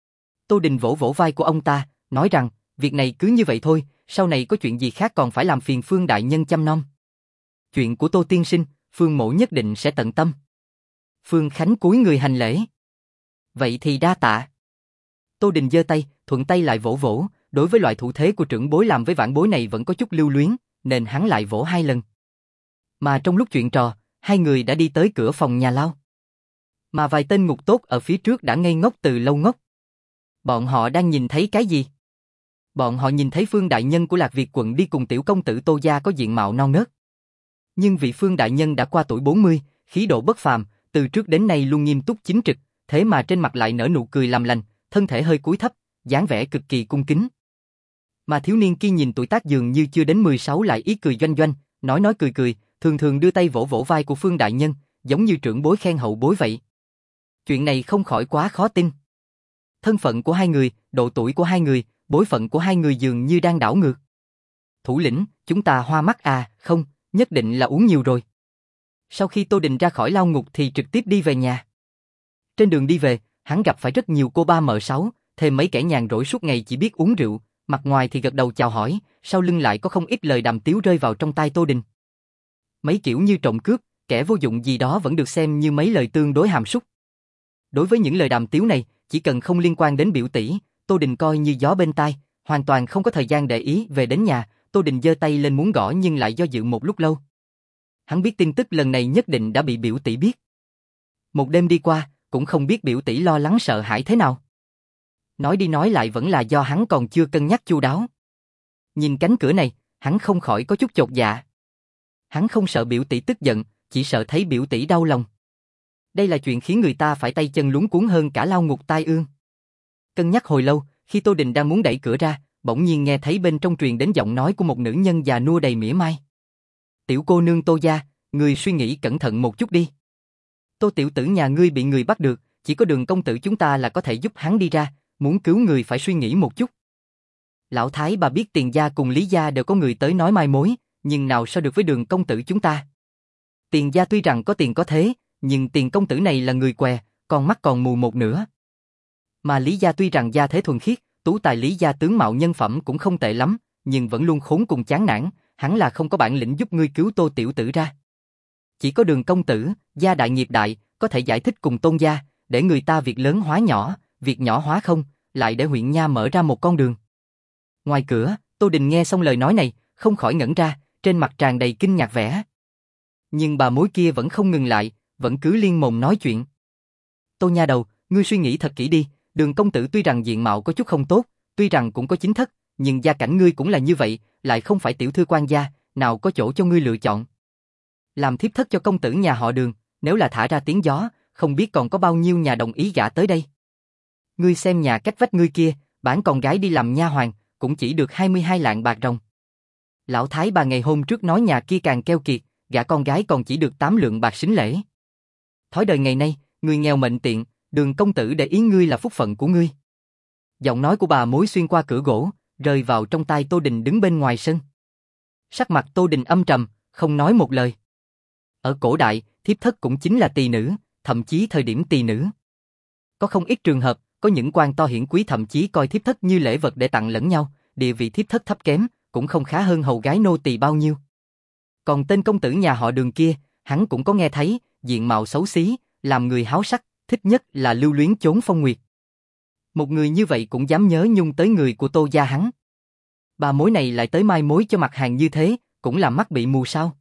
Tô Đình vỗ vỗ vai của ông ta, nói rằng, việc này cứ như vậy thôi, sau này có chuyện gì khác còn phải làm phiền Phương đại nhân chăm nom. Chuyện của Tô tiên sinh, Phương Mỗ nhất định sẽ tận tâm. Phương Khánh cúi người hành lễ. Vậy thì đa tạ. Tô Đình giơ tay, thuận tay lại vỗ vỗ, đối với loại thủ thế của trưởng bối làm với vãn bối này vẫn có chút lưu luyến, nên hắn lại vỗ hai lần. Mà trong lúc chuyện trò, hai người đã đi tới cửa phòng nhà lao. Mà vài tên ngục tốt ở phía trước đã ngây ngốc từ lâu ngốc. Bọn họ đang nhìn thấy cái gì? Bọn họ nhìn thấy Phương đại nhân của Lạc Việt quận đi cùng tiểu công tử Tô gia có diện mạo non nớt. Nhưng vị Phương đại nhân đã qua tuổi bốn mươi, khí độ bất phàm, từ trước đến nay luôn nghiêm túc chính trực, thế mà trên mặt lại nở nụ cười làm lành, thân thể hơi cúi thấp, dáng vẻ cực kỳ cung kính. Mà thiếu niên kia nhìn tuổi tác dường như chưa đến mười sáu lại ý cười doanh doanh, nói nói cười cười, thường thường đưa tay vỗ vỗ vai của Phương đại nhân, giống như trưởng bối khen hậu bối vậy. Chuyện này không khỏi quá khó tin. Thân phận của hai người, độ tuổi của hai người, bối phận của hai người dường như đang đảo ngược. Thủ lĩnh, chúng ta hoa mắt à, không, nhất định là uống nhiều rồi. Sau khi Tô Đình ra khỏi lao ngục thì trực tiếp đi về nhà. Trên đường đi về, hắn gặp phải rất nhiều cô ba mợ sáu, thêm mấy kẻ nhàn rỗi suốt ngày chỉ biết uống rượu, mặt ngoài thì gật đầu chào hỏi, sau lưng lại có không ít lời đàm tiếu rơi vào trong tai Tô Đình. Mấy kiểu như trộm cướp, kẻ vô dụng gì đó vẫn được xem như mấy lời tương đối hàm súc. Đối với những lời đàm tiếu này, chỉ cần không liên quan đến biểu tỷ, Tô Đình coi như gió bên tai, hoàn toàn không có thời gian để ý. Về đến nhà, Tô Đình giơ tay lên muốn gõ nhưng lại do dự một lúc lâu. Hắn biết tin tức lần này nhất định đã bị biểu tỷ biết. Một đêm đi qua, cũng không biết biểu tỷ lo lắng sợ hãi thế nào. Nói đi nói lại vẫn là do hắn còn chưa cân nhắc chu đáo. Nhìn cánh cửa này, hắn không khỏi có chút chột dạ. Hắn không sợ biểu tỷ tức giận, chỉ sợ thấy biểu tỷ đau lòng. Đây là chuyện khiến người ta phải tay chân luống cuống hơn cả lao ngục tai ương. Cân nhắc hồi lâu, khi Tô Đình đang muốn đẩy cửa ra, bỗng nhiên nghe thấy bên trong truyền đến giọng nói của một nữ nhân già nua đầy mỉa mai. Tiểu cô nương Tô gia, ngươi suy nghĩ cẩn thận một chút đi. Tô tiểu tử nhà ngươi bị người bắt được, chỉ có Đường công tử chúng ta là có thể giúp hắn đi ra, muốn cứu người phải suy nghĩ một chút. Lão Thái bà biết Tiền gia cùng Lý gia đều có người tới nói mai mối, nhưng nào so được với Đường công tử chúng ta. Tiền gia tuy rằng có tiền có thế, nhưng Tiền công tử này là người què, con mắt còn mù một nửa. Mà Lý gia tuy rằng gia thế thuần khiết, tú tài Lý gia tướng mạo nhân phẩm cũng không tệ lắm, nhưng vẫn luôn khốn cùng chán nản, hắn là không có bản lĩnh giúp ngươi cứu Tô tiểu tử ra. Chỉ có Đường công tử, gia đại nghiệp đại, có thể giải thích cùng Tôn gia, để người ta việc lớn hóa nhỏ, việc nhỏ hóa không, lại để huyện nha mở ra một con đường. Ngoài cửa, Tô Đình nghe xong lời nói này, không khỏi ngẩn ra, trên mặt tràn đầy kinh ngạc vẻ. Nhưng bà mối kia vẫn không ngừng lại, vẫn cứ liên mồm nói chuyện. Tô nha đầu, ngươi suy nghĩ thật kỹ đi, Đường công tử tuy rằng diện mạo có chút không tốt, tuy rằng cũng có chính thất, nhưng gia cảnh ngươi cũng là như vậy, lại không phải tiểu thư quan gia, nào có chỗ cho ngươi lựa chọn. Làm thiếp thất cho công tử nhà họ Đường, nếu là thả ra tiếng gió, không biết còn có bao nhiêu nhà đồng ý gả tới đây. Ngươi xem nhà cách vách ngươi kia, bản con gái đi làm nha hoàn, cũng chỉ được hai mươi hai lạng bạc ròng. Lão Thái bà ngày hôm trước nói nhà kia càng keo kiệt, gả con gái còn chỉ được tám lượng bạc sính lễ. Thói đời ngày nay, người nghèo mệnh tiện, Đường công tử để ý ngươi là phúc phận của ngươi. Giọng nói của bà mối xuyên qua cửa gỗ, rơi vào trong tai Tô Đình đứng bên ngoài sân. Sắc mặt Tô Đình âm trầm, không nói một lời. Ở cổ đại, thiếp thất cũng chính là tỳ nữ, thậm chí thời điểm tỳ nữ. Có không ít trường hợp, có những quan to hiển quý thậm chí coi thiếp thất như lễ vật để tặng lẫn nhau, địa vị thiếp thất thấp kém, cũng không khá hơn hầu gái nô tỳ bao nhiêu. Còn tên công tử nhà họ Đường kia, hắn cũng có nghe thấy, diện mạo xấu xí, làm người háo sắc, thích nhất là lưu luyến chốn phong nguyệt. Một người như vậy cũng dám nhớ nhung tới người của Tô gia hắn. Bà mối này lại tới mai mối cho mặt hàng như thế, cũng là mắt bị mù sao?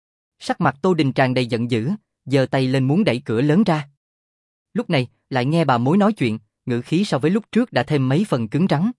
Sắc mặt Tô Đình tràn đầy giận dữ, giơ tay lên muốn đẩy cửa lớn ra. Lúc này, lại nghe bà mối nói chuyện, ngữ khí so với lúc trước đã thêm mấy phần cứng rắn.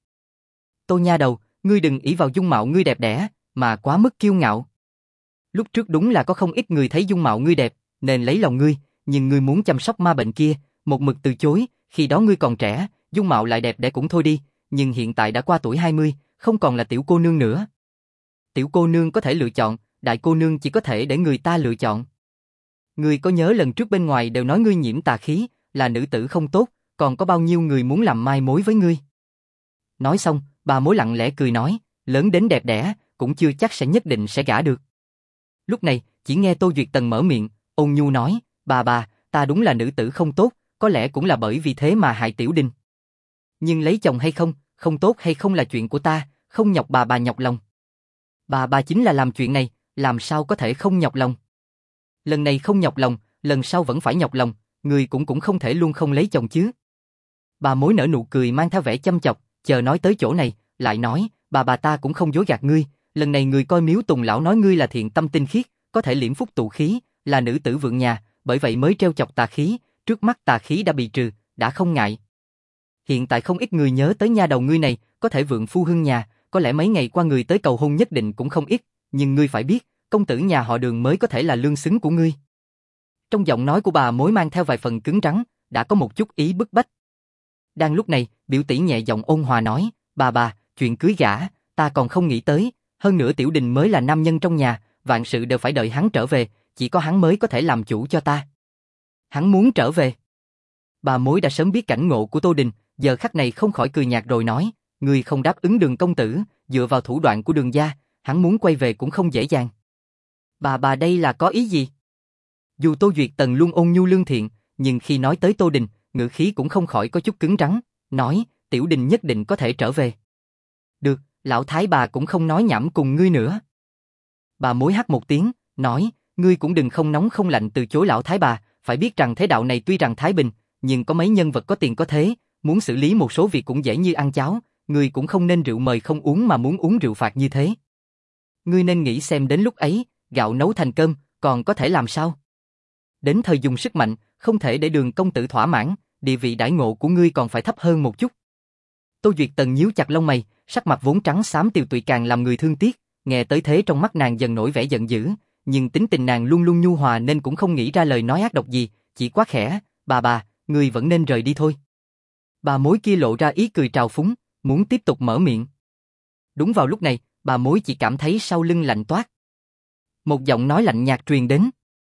Tô nha đầu, ngươi đừng ỷ vào dung mạo ngươi đẹp đẽ, mà quá mức kiêu ngạo. Lúc trước đúng là có không ít người thấy dung mạo ngươi đẹp, nên lấy lòng ngươi, nhưng ngươi muốn chăm sóc ma bệnh kia, một mực từ chối, khi đó ngươi còn trẻ, dung mạo lại đẹp đẽ cũng thôi đi, nhưng hiện tại đã qua tuổi hai mươi, không còn là tiểu cô nương nữa. Tiểu cô nương có thể lựa chọn, đại cô nương chỉ có thể để người ta lựa chọn. Ngươi có nhớ lần trước bên ngoài đều nói ngươi nhiễm tà khí, là nữ tử không tốt, còn có bao nhiêu người muốn làm mai mối với ngươi? Nói xong, bà mối lặng lẽ cười nói, lớn đến đẹp đẽ, cũng chưa chắc sẽ nhất định sẽ gả được. Lúc này, chỉ nghe Tô Duyệt Tần mở miệng, ôn nhu nói, bà bà, ta đúng là nữ tử không tốt, có lẽ cũng là bởi vì thế mà hại Tiểu Đình. Nhưng lấy chồng hay không, không tốt hay không là chuyện của ta, không nhọc bà bà nhọc lòng. Bà bà chính là làm chuyện này, làm sao có thể không nhọc lòng. Lần này không nhọc lòng, lần sau vẫn phải nhọc lòng, người cũng cũng không thể luôn không lấy chồng chứ. Bà mối nở nụ cười mang theo vẻ chăm chọc, chờ nói tới chỗ này, lại nói, bà bà ta cũng không dối gạt ngươi, lần này người coi miếu Tùng lão nói ngươi là thiện tâm tinh khiết, có thể liễm phúc tụ khí, là nữ tử vượng nhà, bởi vậy mới treo chọc tà khí, trước mắt tà khí đã bị trừ, đã không ngại. Hiện tại không ít người nhớ tới nha đầu ngươi này, có thể vượng phu hưng nhà, có lẽ mấy ngày qua người tới cầu hôn nhất định cũng không ít, nhưng ngươi phải biết, công tử nhà họ Đường mới có thể là lương xứng của ngươi. Trong giọng nói của bà mối mang theo vài phần cứng rắn, đã có một chút ý bức bách. Đang lúc này, biểu tỷ nhẹ giọng ôn hòa nói, bà bà, chuyện cưới gả, ta còn không nghĩ tới, hơn nữa Tiểu Đình mới là nam nhân trong nhà, vạn sự đều phải đợi hắn trở về, chỉ có hắn mới có thể làm chủ cho ta. Hắn muốn trở về. Bà mối đã sớm biết cảnh ngộ của Tô Đình, giờ khắc này không khỏi cười nhạt rồi nói, ngươi không đáp ứng Đường công tử, dựa vào thủ đoạn của Đường gia, hắn muốn quay về cũng không dễ dàng. Bà bà đây là có ý gì? Dù Tô Duyệt Tần luôn ôn nhu lương thiện, nhưng khi nói tới Tô Đình, ngữ khí cũng không khỏi có chút cứng rắn, nói, Tiểu Đình nhất định có thể trở về. Được, lão thái bà cũng không nói nhảm cùng ngươi nữa. Bà mối hắt một tiếng, nói, ngươi cũng đừng không nóng không lạnh từ chối lão thái bà, phải biết rằng thế đạo này tuy rằng thái bình, nhưng có mấy nhân vật có tiền có thế, muốn xử lý một số việc cũng dễ như ăn cháo, ngươi cũng không nên rượu mời không uống mà muốn uống rượu phạt như thế. Ngươi nên nghĩ xem đến lúc ấy, gạo nấu thành cơm, còn có thể làm sao? Đến thời dùng sức mạnh, không thể để Đường công tử thỏa mãn, địa vị đãi ngộ của ngươi còn phải thấp hơn một chút. Tô Duyệt Tần nhíu chặt lông mày, sắc mặt vốn trắng xám tiều tụy càng làm người thương tiếc, nghe tới thế trong mắt nàng dần nổi vẻ giận dữ, nhưng tính tình nàng luôn luôn nhu hòa nên cũng không nghĩ ra lời nói ác độc gì, chỉ quát khẽ, bà bà, người vẫn nên rời đi thôi. Bà mối kia lộ ra ý cười trào phúng, muốn tiếp tục mở miệng. Đúng vào lúc này, bà mối chỉ cảm thấy sau lưng lạnh toát. Một giọng nói lạnh nhạt truyền đến.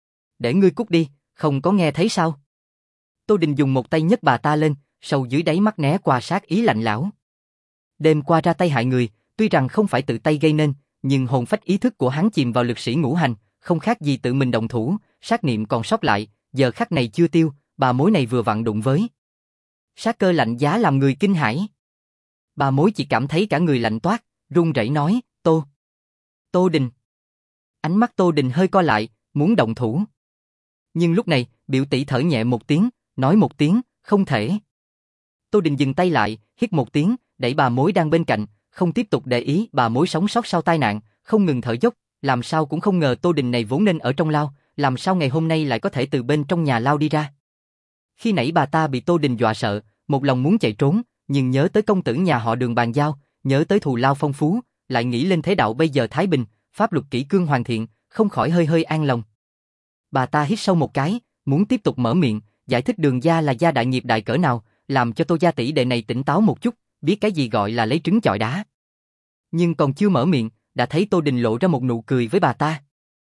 Để ngươi cút đi, không có nghe thấy sao? Tô Đình dùng một tay nhấc bà ta lên, sâu dưới đáy mắt né qua sát ý lạnh lẽo. Đêm qua ra tay hại người, tuy rằng không phải tự tay gây nên, nhưng hồn phách ý thức của hắn chìm vào lực sĩ ngũ hành, không khác gì tự mình động thủ, sát niệm còn sót lại, giờ khắc này chưa tiêu, bà mối này vừa vặn đụng với. Sát cơ lạnh giá làm người kinh hãi. Bà mối chỉ cảm thấy cả người lạnh toát, run rẩy nói, Tô. Tô Đình. Ánh mắt Tô Đình hơi co lại, muốn động thủ. Nhưng lúc này, biểu tỷ thở nhẹ một tiếng, nói một tiếng, không thể. Tô Đình dừng tay lại, hít một tiếng, đẩy bà mối đang bên cạnh, không tiếp tục để ý bà mối sống sót sau tai nạn, không ngừng thở dốc, làm sao cũng không ngờ Tô Đình này vốn nên ở trong lao, làm sao ngày hôm nay lại có thể từ bên trong nhà lao đi ra. Khi nãy bà ta bị Tô Đình dọa sợ, một lòng muốn chạy trốn, nhưng nhớ tới công tử nhà họ Đường bàn giao, nhớ tới thù lao phong phú, lại nghĩ lên thế đạo bây giờ thái bình, pháp luật kỷ cương hoàn thiện, không khỏi hơi hơi an lòng. Bà ta hít sâu một cái, muốn tiếp tục mở miệng, giải thích Đường gia là gia đại nghiệp đại cỡ nào, làm cho Tô gia tỷ đệ này tỉnh táo một chút, biết cái gì gọi là lấy trứng chọi đá. Nhưng còn chưa mở miệng, đã thấy Tô Đình lộ ra một nụ cười với bà ta.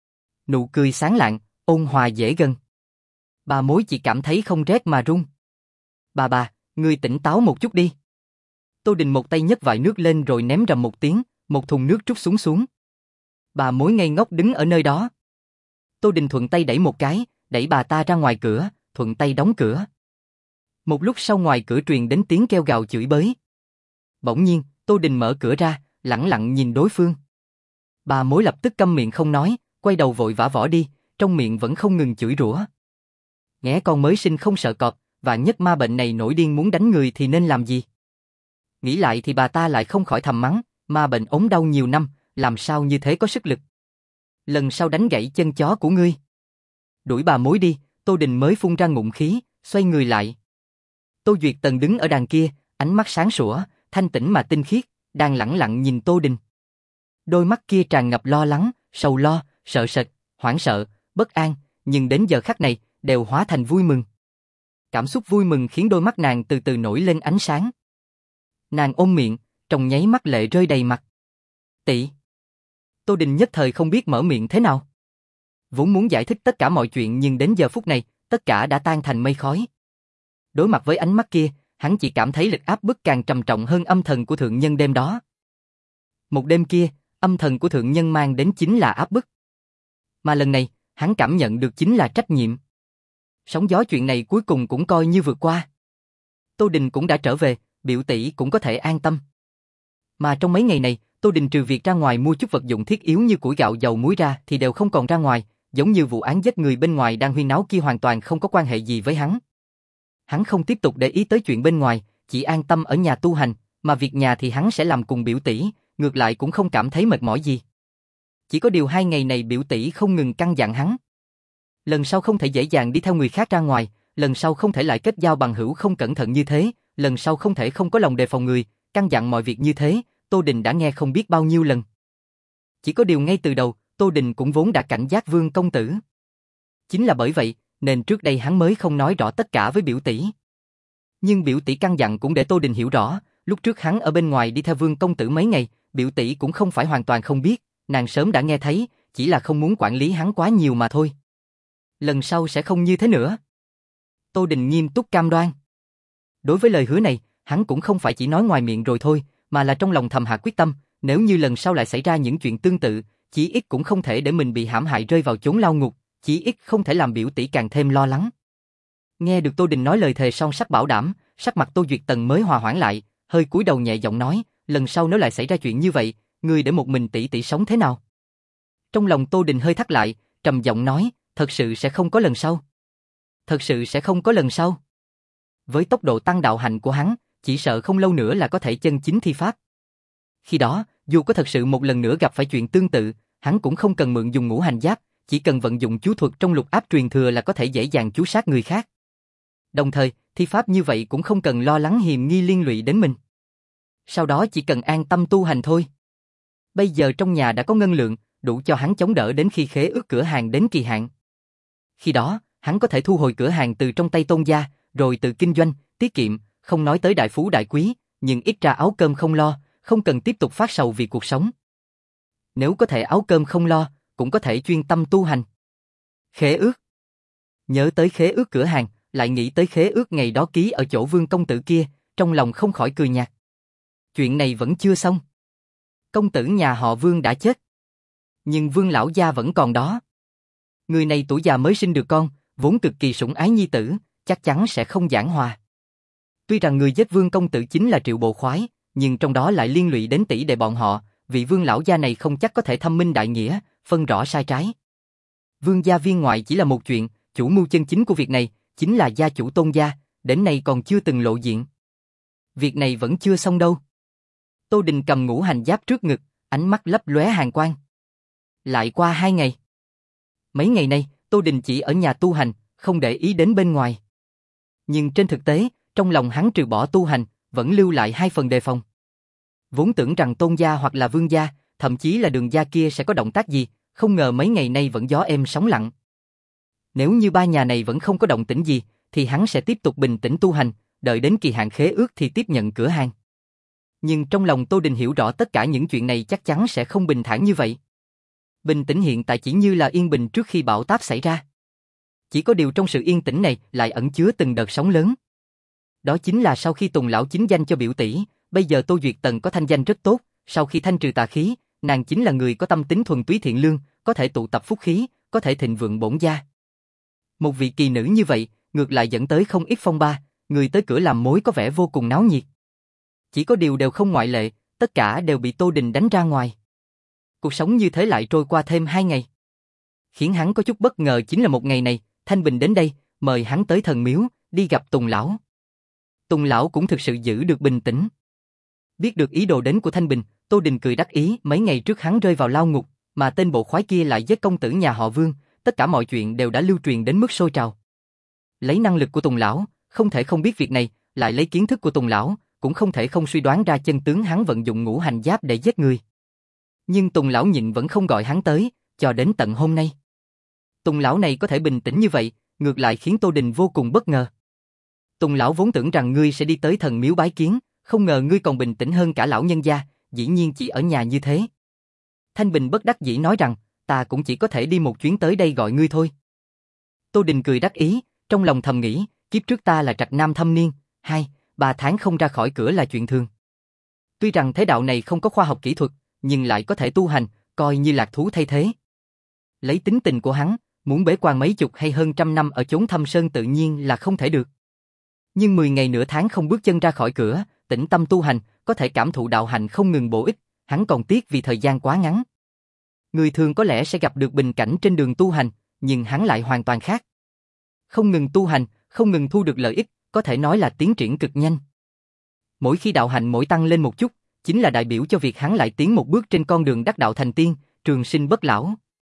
Nụ cười sáng lạng, ôn hòa dễ gần. Bà mối chỉ cảm thấy không rét mà run. Bà bà, ngươi tỉnh táo một chút đi. Tô Đình một tay nhấc vại nước lên rồi ném rầm một tiếng, một thùng nước trút xuống xuống. Bà mối ngây ngốc đứng ở nơi đó. Tô Đình thuận tay đẩy một cái, đẩy bà ta ra ngoài cửa, thuận tay đóng cửa. Một lúc sau ngoài cửa truyền đến tiếng kêu gào chửi bới. Bỗng nhiên, Tô Đình mở cửa ra, lẳng lặng nhìn đối phương. Bà mối lập tức câm miệng không nói, quay đầu vội vã vỏ đi, trong miệng vẫn không ngừng chửi rủa. Nghé con mới sinh không sợ cọp, vạn nhất ma bệnh này nổi điên muốn đánh người thì nên làm gì? Nghĩ lại thì bà ta lại không khỏi thầm mắng, ma bệnh ốm đau nhiều năm, làm sao như thế có sức lực. Lần sau đánh gãy chân chó của ngươi. Đuổi bà mối đi, Tô Đình mới phun ra ngụm khí, xoay người lại. Tô Duyệt Tần đứng ở đằng kia, ánh mắt sáng sủa, thanh tĩnh mà tinh khiết, đang lẳng lặng nhìn Tô Đình. Đôi mắt kia tràn ngập lo lắng, sầu lo, sợ sệt, hoảng sợ, bất an, nhưng đến giờ khắc này, đều hóa thành vui mừng. Cảm xúc vui mừng khiến đôi mắt nàng từ từ nổi lên ánh sáng. Nàng ôm miệng, trong nháy mắt lệ rơi đầy mặt. Tỷ. Tô Đình nhất thời không biết mở miệng thế nào. Vốn muốn giải thích tất cả mọi chuyện nhưng đến giờ phút này, tất cả đã tan thành mây khói. Đối mặt với ánh mắt kia, hắn chỉ cảm thấy lực áp bức càng trầm trọng hơn âm thần của thượng nhân đêm đó. Một đêm kia, âm thần của thượng nhân mang đến chính là áp bức. Mà lần này, hắn cảm nhận được chính là trách nhiệm. Sóng gió chuyện này cuối cùng cũng coi như vượt qua. Tô Đình cũng đã trở về, biểu tỷ cũng có thể an tâm. Mà trong mấy ngày này, Tô Đình trừ việc ra ngoài mua chút vật dụng thiết yếu như củi gạo dầu muối ra thì đều không còn ra ngoài, giống như vụ án giết người bên ngoài đang huyên náo kia hoàn toàn không có quan hệ gì với hắn. Hắn không tiếp tục để ý tới chuyện bên ngoài, chỉ an tâm ở nhà tu hành, mà việc nhà thì hắn sẽ làm cùng biểu tỷ, ngược lại cũng không cảm thấy mệt mỏi gì. Chỉ có điều hai ngày này biểu tỷ không ngừng căn dặn hắn. Lần sau không thể dễ dàng đi theo người khác ra ngoài, lần sau không thể lại kết giao bằng hữu không cẩn thận như thế, lần sau không thể không có lòng đề phòng người, căn dặn mọi việc như thế, Tô Đình đã nghe không biết bao nhiêu lần. Chỉ có điều ngay từ đầu, Tô Đình cũng vốn đã cảnh giác Vương công tử. Chính là bởi vậy, nên trước đây hắn mới không nói rõ tất cả với biểu tỷ. Nhưng biểu tỷ căn dặn cũng để Tô Đình hiểu rõ, lúc trước hắn ở bên ngoài đi theo Vương công tử mấy ngày, biểu tỷ cũng không phải hoàn toàn không biết, nàng sớm đã nghe thấy, chỉ là không muốn quản lý hắn quá nhiều mà thôi. Lần sau sẽ không như thế nữa. Tô Đình nghiêm túc cam đoan. Đối với lời hứa này, hắn cũng không phải chỉ nói ngoài miệng rồi thôi, mà là trong lòng thầm hạ quyết tâm, nếu như lần sau lại xảy ra những chuyện tương tự, chí ít cũng không thể để mình bị hãm hại rơi vào chốn lao ngục, chí ít không thể làm biểu tỷ càng thêm lo lắng. Nghe được Tô Đình nói lời thề son sắt bảo đảm, sắc mặt Tô Duyệt Tần mới hòa hoãn lại, hơi cúi đầu nhẹ giọng nói, lần sau nếu lại xảy ra chuyện như vậy, ngươi để một mình tỷ tỷ sống thế nào? Trong lòng Tô Đình hơi thắt lại, trầm giọng nói, thật sự sẽ không có lần sau. Thật sự sẽ không có lần sau. Với tốc độ tăng đạo hạnh của hắn, chỉ sợ không lâu nữa là có thể chân chính thi pháp. Khi đó, dù có thật sự một lần nữa gặp phải chuyện tương tự, hắn cũng không cần mượn dùng ngũ hành giáp, chỉ cần vận dụng chú thuật trong lục áp truyền thừa là có thể dễ dàng chú sát người khác. Đồng thời, thi pháp như vậy cũng không cần lo lắng hiềm nghi liên lụy đến mình. Sau đó chỉ cần an tâm tu hành thôi. Bây giờ trong nhà đã có ngân lượng, đủ cho hắn chống đỡ đến khi khế ước cửa hàng đến kỳ hạn. Khi đó, hắn có thể thu hồi cửa hàng từ trong tay Tôn gia, rồi tự kinh doanh, tiết kiệm, không nói tới đại phú đại quý, nhưng ít ra áo cơm không lo, không cần tiếp tục phát sầu vì cuộc sống. Nếu có thể áo cơm không lo, cũng có thể chuyên tâm tu hành. Khế ước. Nhớ tới khế ước cửa hàng, lại nghĩ tới khế ước ngày đó ký ở chỗ Vương công tử kia, trong lòng không khỏi cười nhạt. Chuyện này vẫn chưa xong. Công tử nhà họ Vương đã chết. Nhưng Vương lão gia vẫn còn đó. Người này tuổi già mới sinh được con, vốn cực kỳ sủng ái nhi tử, chắc chắn sẽ không giảng hòa. Tuy rằng người giết Vương công tử chính là Triệu Bộ Khoái, nhưng trong đó lại liên lụy đến tỷ đệ bọn họ, vị Vương lão gia này không chắc có thể thâm minh đại nghĩa, phân rõ sai trái. Vương gia viên ngoại chỉ là một chuyện, chủ mưu chân chính của việc này chính là gia chủ Tôn gia, đến nay còn chưa từng lộ diện. Việc này vẫn chưa xong đâu. Tô Đình cầm ngũ hành giáp trước ngực, ánh mắt lấp lóe hàn quang. Lại qua hai ngày. Mấy ngày nay, Tô Đình chỉ ở nhà tu hành, không để ý đến bên ngoài. Nhưng trên thực tế, trong lòng hắn trừ bỏ tu hành, vẫn lưu lại hai phần đề phòng. Vốn tưởng rằng Tôn gia hoặc là Vương gia, thậm chí là Đường gia kia sẽ có động tác gì, không ngờ mấy ngày nay vẫn gió êm sóng lặng. Nếu như ba nhà này vẫn không có động tĩnh gì, thì hắn sẽ tiếp tục bình tĩnh tu hành, đợi đến kỳ hạn khế ước thì tiếp nhận cửa hàng. Nhưng trong lòng Tô Đình hiểu rõ tất cả những chuyện này chắc chắn sẽ không bình thản như vậy. Bình tĩnh hiện tại chỉ như là yên bình trước khi bão táp xảy ra. Chỉ có điều trong sự yên tĩnh này lại ẩn chứa từng đợt sóng lớn. Đó chính là sau khi Tùng lão chính danh cho biểu tỷ, bây giờ Tô Duyệt Tần có thanh danh rất tốt, sau khi thanh trừ tà khí, nàng chính là người có tâm tính thuần túy thiện lương, có thể tụ tập phúc khí, có thể thịnh vượng bổn gia. Một vị kỳ nữ như vậy, ngược lại dẫn tới không ít phong ba, người tới cửa làm mối có vẻ vô cùng náo nhiệt. Chỉ có điều đều không ngoại lệ, tất cả đều bị Tô Đình đánh ra ngoài. Cuộc sống như thế lại trôi qua thêm hai ngày. Khiến hắn có chút bất ngờ chính là một ngày này, Thanh Bình đến đây, mời hắn tới thần miếu, đi gặp Tùng lão. Tùng lão cũng thực sự giữ được bình tĩnh. Biết được ý đồ đến của Thanh Bình, Tô Đình cười đắc ý, mấy ngày trước hắn rơi vào lao ngục, mà tên bộ khoái kia lại giết công tử nhà họ Vương, tất cả mọi chuyện đều đã lưu truyền đến mức sôi trào. Lấy năng lực của Tùng lão, không thể không biết việc này, lại lấy kiến thức của Tùng lão, cũng không thể không suy đoán ra chân tướng hắn vận dụng ngũ hành giáp để giết người. Nhưng Tùng lão nhịn vẫn không gọi hắn tới, cho đến tận hôm nay. Tùng lão này có thể bình tĩnh như vậy, ngược lại khiến Tô Đình vô cùng bất ngờ. Tùng lão vốn tưởng rằng ngươi sẽ đi tới thần miếu bái kiến, không ngờ ngươi còn bình tĩnh hơn cả lão nhân gia, dĩ nhiên chỉ ở nhà như thế. Thanh Bình bất đắc dĩ nói rằng, ta cũng chỉ có thể đi một chuyến tới đây gọi ngươi thôi. Tô Đình cười đắc ý, trong lòng thầm nghĩ, kiếp trước ta là trạch nam thâm niên, hai, ba tháng không ra khỏi cửa là chuyện thường. Tuy rằng thế đạo này không có khoa học kỹ thuật, nhưng lại có thể tu hành, coi như lạc thú thay thế. Lấy tính tình của hắn, muốn bế quan mấy chục hay hơn trăm năm ở chốn thâm sơn tự nhiên là không thể được. Nhưng mười ngày nửa tháng không bước chân ra khỏi cửa, tĩnh tâm tu hành, có thể cảm thụ đạo hành không ngừng bổ ích, hắn còn tiếc vì thời gian quá ngắn. Người thường có lẽ sẽ gặp được bình cảnh trên đường tu hành, nhưng hắn lại hoàn toàn khác. Không ngừng tu hành, không ngừng thu được lợi ích, có thể nói là tiến triển cực nhanh. Mỗi khi đạo hành mỗi tăng lên một chút, chính là đại biểu cho việc hắn lại tiến một bước trên con đường đắc đạo thành tiên, trường sinh bất lão.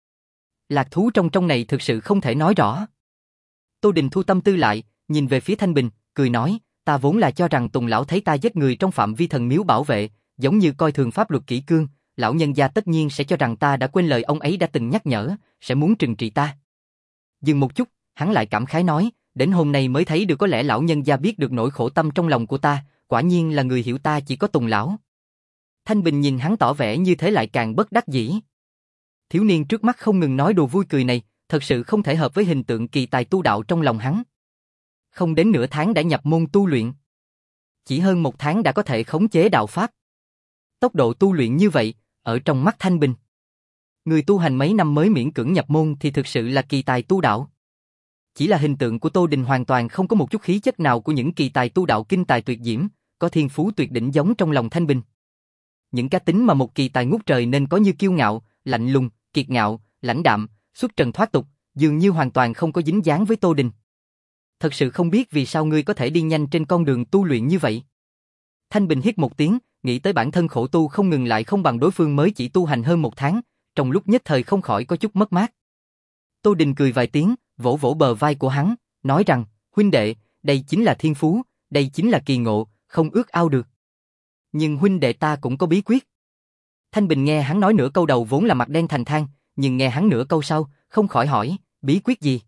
Lạc thú trong trong này thực sự không thể nói rõ. Tô Đình thu tâm tư lại, nhìn về phía Thanh Bình, cười nói, ta vốn là cho rằng Tùng lão thấy ta giết người trong phạm vi thần miếu bảo vệ, giống như coi thường pháp luật kỷ cương, lão nhân gia tất nhiên sẽ cho rằng ta đã quên lời ông ấy đã từng nhắc nhở, sẽ muốn trừng trị ta. Dừng một chút, hắn lại cảm khái nói, đến hôm nay mới thấy được có lẽ lão nhân gia biết được nỗi khổ tâm trong lòng của ta, quả nhiên là người hiểu ta chỉ có Tùng lão. Thanh Bình nhìn hắn tỏ vẻ như thế lại càng bất đắc dĩ. Thiếu niên trước mắt không ngừng nói đùa vui cười này, thật sự không thể hợp với hình tượng kỳ tài tu đạo trong lòng hắn. Không đến nửa tháng đã nhập môn tu luyện. Chỉ hơn một tháng đã có thể khống chế đạo pháp. Tốc độ tu luyện như vậy, ở trong mắt Thanh Bình, người tu hành mấy năm mới miễn cưỡng nhập môn thì thực sự là kỳ tài tu đạo. Chỉ là hình tượng của Tô Đình hoàn toàn không có một chút khí chất nào của những kỳ tài tu đạo kinh tài tuyệt diễm, có thiên phú tuyệt đỉnh giống trong lòng Thanh Bình. Những cá tính mà một kỳ tài ngút trời nên có như kiêu ngạo, lạnh lùng, kiệt ngạo, lãnh đạm, xuất trần thoát tục, dường như hoàn toàn không có dính dáng với Tô Đình. Thật sự không biết vì sao ngươi có thể đi nhanh trên con đường tu luyện như vậy. Thanh Bình hít một tiếng, nghĩ tới bản thân khổ tu không ngừng lại không bằng đối phương mới chỉ tu hành hơn một tháng, trong lúc nhất thời không khỏi có chút mất mát. Tô Đình cười vài tiếng, vỗ vỗ bờ vai của hắn, nói rằng, huynh đệ, đây chính là thiên phú, đây chính là kỳ ngộ, không ước ao được. Nhưng huynh đệ ta cũng có bí quyết. Thanh Bình nghe hắn nói nửa câu đầu vốn là mặt đen thành than, nhưng nghe hắn nửa câu sau, không khỏi hỏi, bí quyết gì?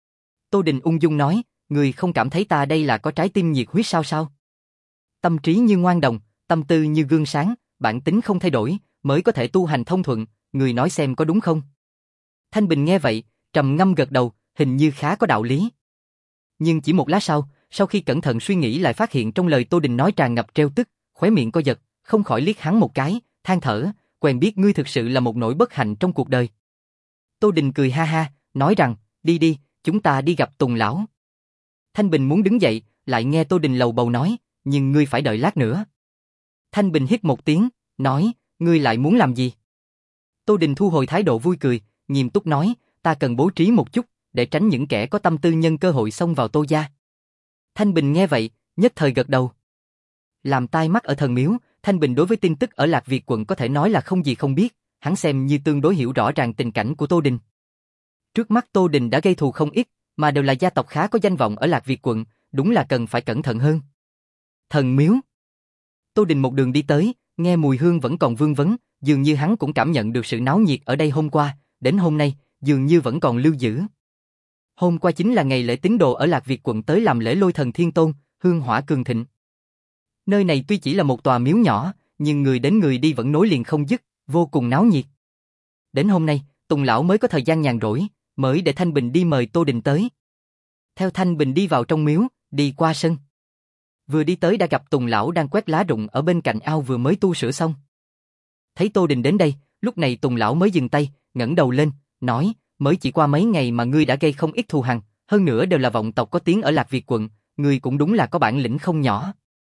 Tô Đình ung dung nói, người không cảm thấy ta đây là có trái tim nhiệt huyết sao sao? Tâm trí như ngoan đồng, tâm tư như gương sáng, bản tính không thay đổi, mới có thể tu hành thông thuận, người nói xem có đúng không? Thanh Bình nghe vậy, trầm ngâm gật đầu, hình như khá có đạo lý. Nhưng chỉ một lát sau, sau khi cẩn thận suy nghĩ lại phát hiện trong lời Tô Đình nói tràn ngập trêu tức, khóe miệng co giật, không khỏi liếc hắn một cái, than thở, quen biết ngươi thực sự là một nỗi bất hạnh trong cuộc đời. Tô Đình cười ha ha, nói rằng, đi đi, chúng ta đi gặp Tùng lão. Thanh Bình muốn đứng dậy, lại nghe Tô Đình lầu bầu nói, nhưng ngươi phải đợi lát nữa. Thanh Bình hít một tiếng, nói, ngươi lại muốn làm gì? Tô Đình thu hồi thái độ vui cười, nghiêm túc nói, ta cần bố trí một chút, để tránh những kẻ có tâm tư nhân cơ hội xông vào Tô gia. Thanh Bình nghe vậy, nhất thời gật đầu. Làm tai mắt ở thần miếu, Thanh Bình đối với tin tức ở Lạc Việt quận có thể nói là không gì không biết, hắn xem như tương đối hiểu rõ ràng tình cảnh của Tô Đình. Trước mắt Tô Đình đã gây thù không ít, mà đều là gia tộc khá có danh vọng ở Lạc Việt quận, đúng là cần phải cẩn thận hơn. Thần miếu. Tô Đình một đường đi tới, nghe mùi hương vẫn còn vương vấn, dường như hắn cũng cảm nhận được sự náo nhiệt ở đây hôm qua, đến hôm nay, dường như vẫn còn lưu giữ. Hôm qua chính là ngày lễ tín đồ ở Lạc Việt quận tới làm lễ Lôi Thần Thiên Tôn, hương hỏa cường thịnh. Nơi này tuy chỉ là một tòa miếu nhỏ, nhưng người đến người đi vẫn nối liền không dứt, vô cùng náo nhiệt. Đến hôm nay, Tùng lão mới có thời gian nhàn rỗi, mới để Thanh Bình đi mời Tô Đình tới. Theo Thanh Bình đi vào trong miếu, đi qua sân. Vừa đi tới đã gặp Tùng lão đang quét lá rụng ở bên cạnh ao vừa mới tu sửa xong. Thấy Tô Đình đến đây, lúc này Tùng lão mới dừng tay, ngẩng đầu lên, nói, mới chỉ qua mấy ngày mà ngươi đã gây không ít thù hằn, hơn nữa đều là vọng tộc có tiếng ở Lạc Việt quận, ngươi cũng đúng là có bản lĩnh không nhỏ.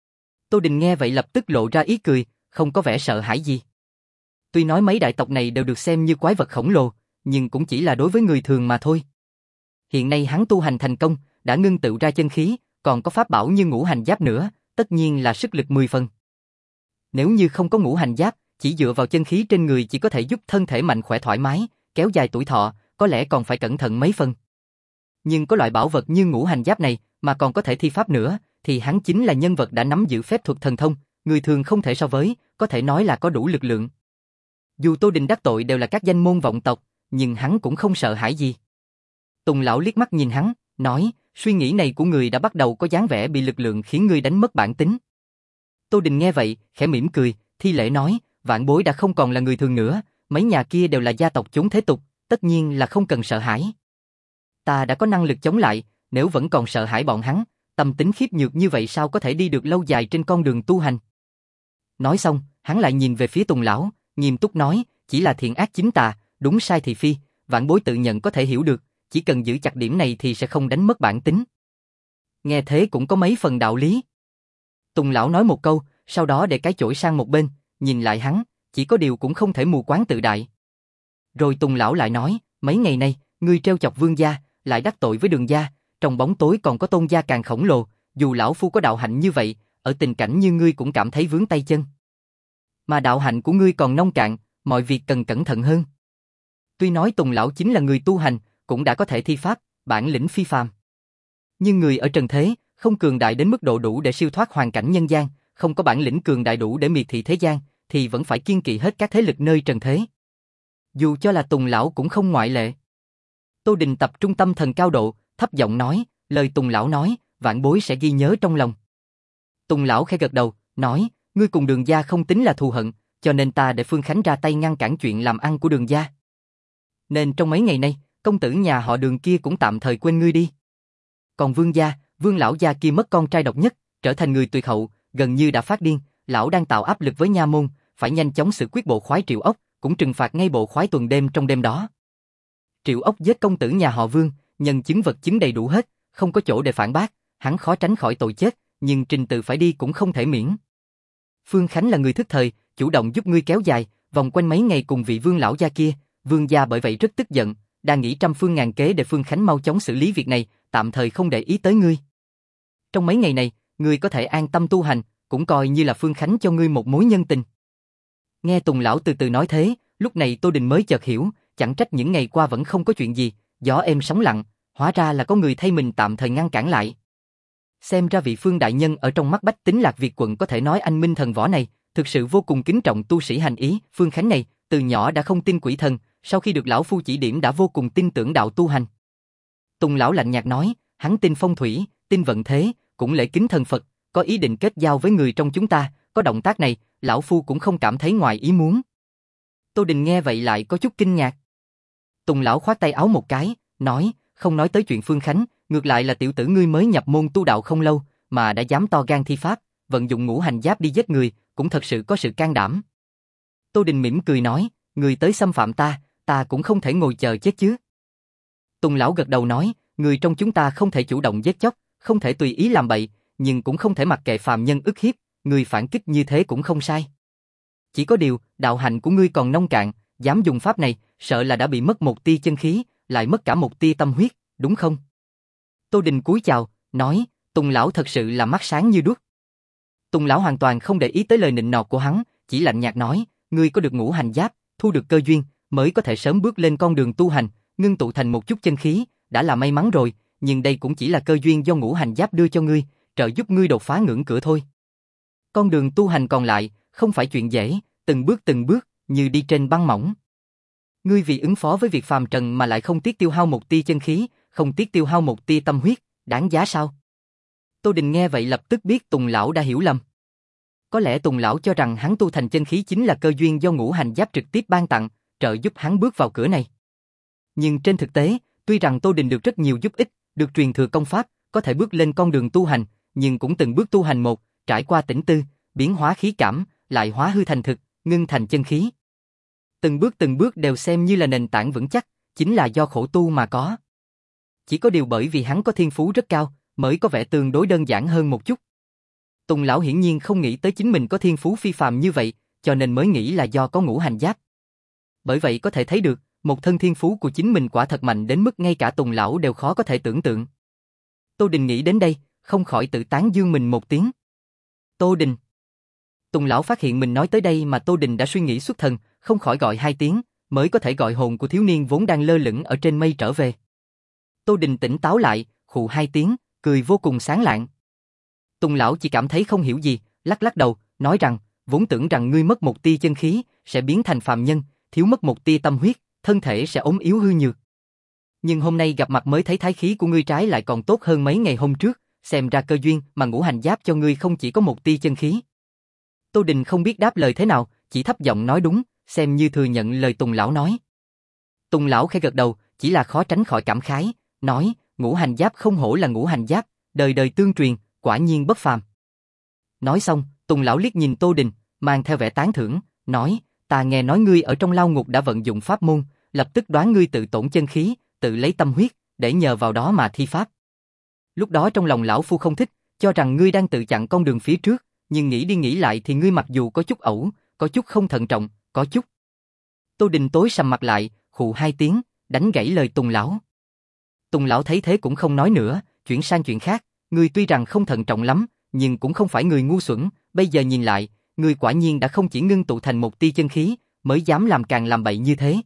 Tô Đình nghe vậy lập tức lộ ra ý cười, không có vẻ sợ hãi gì. Tuy nói mấy đại tộc này đều được xem như quái vật khổng lồ, nhưng cũng chỉ là đối với người thường mà thôi. Hiện nay hắn tu hành thành công, đã ngưng tụ ra chân khí, còn có pháp bảo như ngũ hành giáp nữa, tất nhiên là sức lực mười phần. Nếu như không có ngũ hành giáp, chỉ dựa vào chân khí trên người chỉ có thể giúp thân thể mạnh khỏe thoải mái, kéo dài tuổi thọ, có lẽ còn phải cẩn thận mấy phần. Nhưng có loại bảo vật như ngũ hành giáp này mà còn có thể thi pháp nữa, thì hắn chính là nhân vật đã nắm giữ phép thuật thần thông, người thường không thể so với, có thể nói là có đủ lực lượng. Dù Tô Đình đắc tội đều là các danh môn vọng tộc, nhưng hắn cũng không sợ hãi gì. Tùng lão liếc mắt nhìn hắn, nói, suy nghĩ này của người đã bắt đầu có dáng vẻ bị lực lượng khiến ngươi đánh mất bản tính. Tô Đình nghe vậy, khẽ mỉm cười, thi lễ nói, vạn bối đã không còn là người thường nữa, mấy nhà kia đều là gia tộc chốn thế tục, tất nhiên là không cần sợ hãi. Ta đã có năng lực chống lại, nếu vẫn còn sợ hãi bọn hắn, tâm tính khiếp nhược như vậy sao có thể đi được lâu dài trên con đường tu hành. Nói xong, hắn lại nhìn về phía Tùng lão, nghiêm túc nói, chỉ là thiện ác chính tà, đúng sai thì phi, vạn bối tự nhận có thể hiểu được, chỉ cần giữ chặt điểm này thì sẽ không đánh mất bản tính. Nghe thế cũng có mấy phần đạo lý. Tùng lão nói một câu, sau đó để cái chổi sang một bên, nhìn lại hắn, chỉ có điều cũng không thể mù quáng tự đại. Rồi Tùng lão lại nói, mấy ngày nay, ngươi trêu chọc Vương gia, lại đắc tội với Đường gia, trong bóng tối còn có Tôn gia càng khổng lồ, dù lão phu có đạo hạnh như vậy, ở tình cảnh như ngươi cũng cảm thấy vướng tay chân. Mà đạo hạnh của ngươi còn nông cạn, mọi việc cần cẩn thận hơn. Tuy nói Tùng lão chính là người tu hành, cũng đã có thể thi pháp, bản lĩnh phi phàm. Nhưng người ở trần thế, không cường đại đến mức độ đủ để siêu thoát hoàn cảnh nhân gian, không có bản lĩnh cường đại đủ để miệt thị thế gian, thì vẫn phải kiêng kỵ hết các thế lực nơi trần thế. Dù cho là Tùng lão cũng không ngoại lệ. Tô Đình tập trung tâm thần cao độ, thấp giọng nói, lời Tùng lão nói, vạn bối sẽ ghi nhớ trong lòng. Tùng lão khẽ gật đầu, nói, ngươi cùng Đường gia không tính là thù hận, cho nên ta để Phương Khánh ra tay ngăn cản chuyện làm ăn của Đường gia. Nên trong mấy ngày nay, công tử nhà họ Đường kia cũng tạm thời quên ngươi đi. Còn Vương gia, Vương lão gia kia mất con trai độc nhất, trở thành người tuyệt hậu, gần như đã phát điên, lão đang tạo áp lực với nha môn, phải nhanh chóng xử quyết bộ khoái Triệu Ốc, cũng trừng phạt ngay bộ khoái tuần đêm trong đêm đó. Triệu Ốc giết công tử nhà họ Vương, nhân chứng vật chứng đầy đủ hết, không có chỗ để phản bác, hắn khó tránh khỏi tội chết, nhưng trình tự phải đi cũng không thể miễn. Phương Khánh là người thức thời, chủ động giúp ngươi kéo dài, vòng quanh mấy ngày cùng vị Vương lão gia kia, Vương gia bởi vậy rất tức giận, đang nghĩ trăm phương ngàn kế để Phương Khánh mau chóng xử lý việc này, tạm thời không để ý tới ngươi. Trong mấy ngày này, ngươi có thể an tâm tu hành, cũng coi như là Phương Khánh cho ngươi một mối nhân tình. Nghe Tùng lão từ từ nói thế, lúc này Tô Đình mới chợt hiểu, chẳng trách những ngày qua vẫn không có chuyện gì, gió êm sóng lặng, hóa ra là có người thay mình tạm thời ngăn cản lại. Xem ra vị Phương đại nhân ở trong mắt bách tính Lạc Việt quận có thể nói anh minh thần võ này, thực sự vô cùng kính trọng tu sĩ hành ý. Phương Khánh này, từ nhỏ đã không tin quỷ thần, sau khi được lão phu chỉ điểm đã vô cùng tin tưởng đạo tu hành. Tùng lão lạnh nhạt nói, hắn tin phong thủy, tin vận thế, cũng lễ kính thần Phật, có ý định kết giao với người trong chúng ta, có động tác này, lão phu cũng không cảm thấy ngoài ý muốn. Tô Đình nghe vậy lại có chút kinh ngạc. Tùng lão khoát tay áo một cái, nói, không nói tới chuyện Phương Khánh, ngược lại là tiểu tử ngươi mới nhập môn tu đạo không lâu, mà đã dám to gan thi pháp, vận dụng ngũ hành giáp đi giết người, cũng thật sự có sự can đảm. Tô Đình mỉm cười nói, người tới xâm phạm ta, ta cũng không thể ngồi chờ chết chứ. Tùng lão gật đầu nói, người trong chúng ta không thể chủ động giết chóc, không thể tùy ý làm bậy, nhưng cũng không thể mặc kệ phàm nhân ức hiếp, người phản kích như thế cũng không sai. Chỉ có điều, đạo hạnh của ngươi còn nông cạn, dám dùng pháp này, sợ là đã bị mất một tia chân khí, lại mất cả một tia tâm huyết, đúng không? Tô Đình cúi chào, nói, Tùng lão thật sự là mắt sáng như đuốc. Tùng lão hoàn toàn không để ý tới lời nịnh nọt của hắn, chỉ lạnh nhạt nói, ngươi có được ngũ hành giáp, thu được cơ duyên, mới có thể sớm bước lên con đường tu hành, ngưng tụ thành một chút chân khí, đã là may mắn rồi, nhưng đây cũng chỉ là cơ duyên do ngũ hành giáp đưa cho ngươi, trợ giúp ngươi đột phá ngưỡng cửa thôi. Con đường tu hành còn lại, không phải chuyện dễ, từng bước từng bước, như đi trên băng mỏng. Ngươi vì ứng phó với việc phàm trần mà lại không tiếc tiêu hao một tia chân khí, không tiếc tiêu hao một tia tâm huyết, đáng giá sao? Tô Đình nghe vậy lập tức biết Tùng lão đã hiểu lầm. Có lẽ Tùng lão cho rằng hắn tu thành chân khí chính là cơ duyên do ngũ hành giáp trực tiếp ban tặng, trợ giúp hắn bước vào cửa này. Nhưng trên thực tế, tuy rằng Tô Đình được rất nhiều giúp ích, được truyền thừa công pháp, có thể bước lên con đường tu hành, nhưng cũng từng bước tu hành một, trải qua tĩnh tư, biến hóa khí cảm, lại hóa hư thành thực, ngưng thành chân khí. Từng bước từng bước đều xem như là nền tảng vững chắc, chính là do khổ tu mà có. Chỉ có điều bởi vì hắn có thiên phú rất cao, mới có vẻ tương đối đơn giản hơn một chút. Tùng lão hiển nhiên không nghĩ tới chính mình có thiên phú phi phàm như vậy, cho nên mới nghĩ là do có ngũ hành giáp. Bởi vậy có thể thấy được, một thân thiên phú của chính mình quả thật mạnh đến mức ngay cả Tùng lão đều khó có thể tưởng tượng. Tô Đình nghĩ đến đây, không khỏi tự tán dương mình một tiếng. Tô Đình. Tùng lão phát hiện mình nói tới đây mà Tô Đình đã suy nghĩ xuất thần, không khỏi gọi hai tiếng, mới có thể gọi hồn của thiếu niên vốn đang lơ lửng ở trên mây trở về. Tô Đình tỉnh táo lại, khụ hai tiếng, cười vô cùng sáng lạng. Tùng lão chỉ cảm thấy không hiểu gì, lắc lắc đầu, nói rằng, vốn tưởng rằng ngươi mất một tia chân khí, sẽ biến thành phàm nhân, thiếu mất một tia tâm huyết, thân thể sẽ ốm yếu hư nhược. Nhưng hôm nay gặp mặt mới thấy thái khí của ngươi trái lại còn tốt hơn mấy ngày hôm trước, xem ra cơ duyên mà ngũ hành giáp cho ngươi không chỉ có một tia chân khí. Tô Đình không biết đáp lời thế nào, chỉ thấp giọng nói đúng, xem như thừa nhận lời Tùng lão nói. Tùng lão khẽ gật đầu, chỉ là khó tránh khỏi cảm khái, nói, ngũ hành giáp không hổ là ngũ hành giáp, đời đời tương truyền, quả nhiên bất phàm. Nói xong, Tùng lão liếc nhìn Tô Đình, mang theo vẻ tán thưởng, nói, ta nghe nói ngươi ở trong lao ngục đã vận dụng pháp môn, lập tức đoán ngươi tự tổn chân khí, tự lấy tâm huyết, để nhờ vào đó mà thi pháp. Lúc đó trong lòng lão phu không thích, cho rằng ngươi đang tự chặn con đường phía trước, nhưng nghĩ đi nghĩ lại thì ngươi mặc dù có chút ẩu, có chút không thận trọng, có chút. Tô Đình tối sầm mặt lại, khụ hai tiếng, đánh gãy lời Tùng lão. Tùng lão thấy thế cũng không nói nữa, chuyển sang chuyện khác, ngươi tuy rằng không thận trọng lắm, nhưng cũng không phải người ngu xuẩn, bây giờ nhìn lại, ngươi quả nhiên đã không chỉ ngưng tụ thành một tia chân khí, mới dám làm càng làm bậy như thế.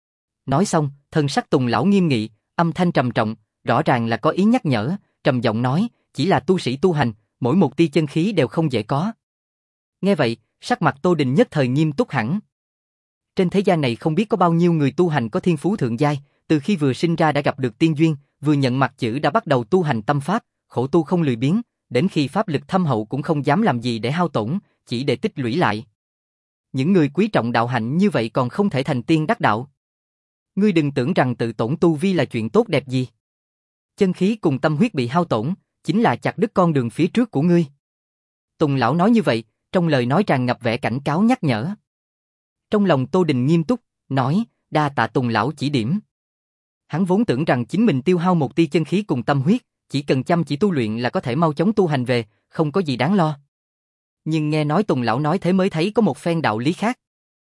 Nói xong, thân sắc Tùng lão nghiêm nghị, âm thanh trầm trọng, rõ ràng là có ý nhắc nhở, trầm giọng nói, chỉ là tu sĩ tu hành, mỗi một tia chân khí đều không dễ có. Nghe vậy, sắc mặt Tô Đình nhất thời nghiêm túc hẳn. Trên thế gian này không biết có bao nhiêu người tu hành có thiên phú thượng giai, từ khi vừa sinh ra đã gặp được tiên duyên, vừa nhận mặt chữ đã bắt đầu tu hành tâm pháp, khổ tu không lười biếng, đến khi pháp lực thâm hậu cũng không dám làm gì để hao tổn, chỉ để tích lũy lại. Những người quý trọng đạo hạnh như vậy còn không thể thành tiên đắc đạo. Ngươi đừng tưởng rằng tự tổn tu vi là chuyện tốt đẹp gì. Chân khí cùng tâm huyết bị hao tổn, chính là chặt đứt con đường phía trước của ngươi. Tùng lão nói như vậy, trong lời nói tràn ngập vẻ cảnh cáo nhắc nhở. Trong lòng Tô Đình nghiêm túc, nói, đa tạ Tùng lão chỉ điểm. Hắn vốn tưởng rằng chính mình tiêu hao một tia chân khí cùng tâm huyết, chỉ cần chăm chỉ tu luyện là có thể mau chóng tu hành về, không có gì đáng lo. Nhưng nghe nói Tùng lão nói thế mới thấy có một phen đạo lý khác.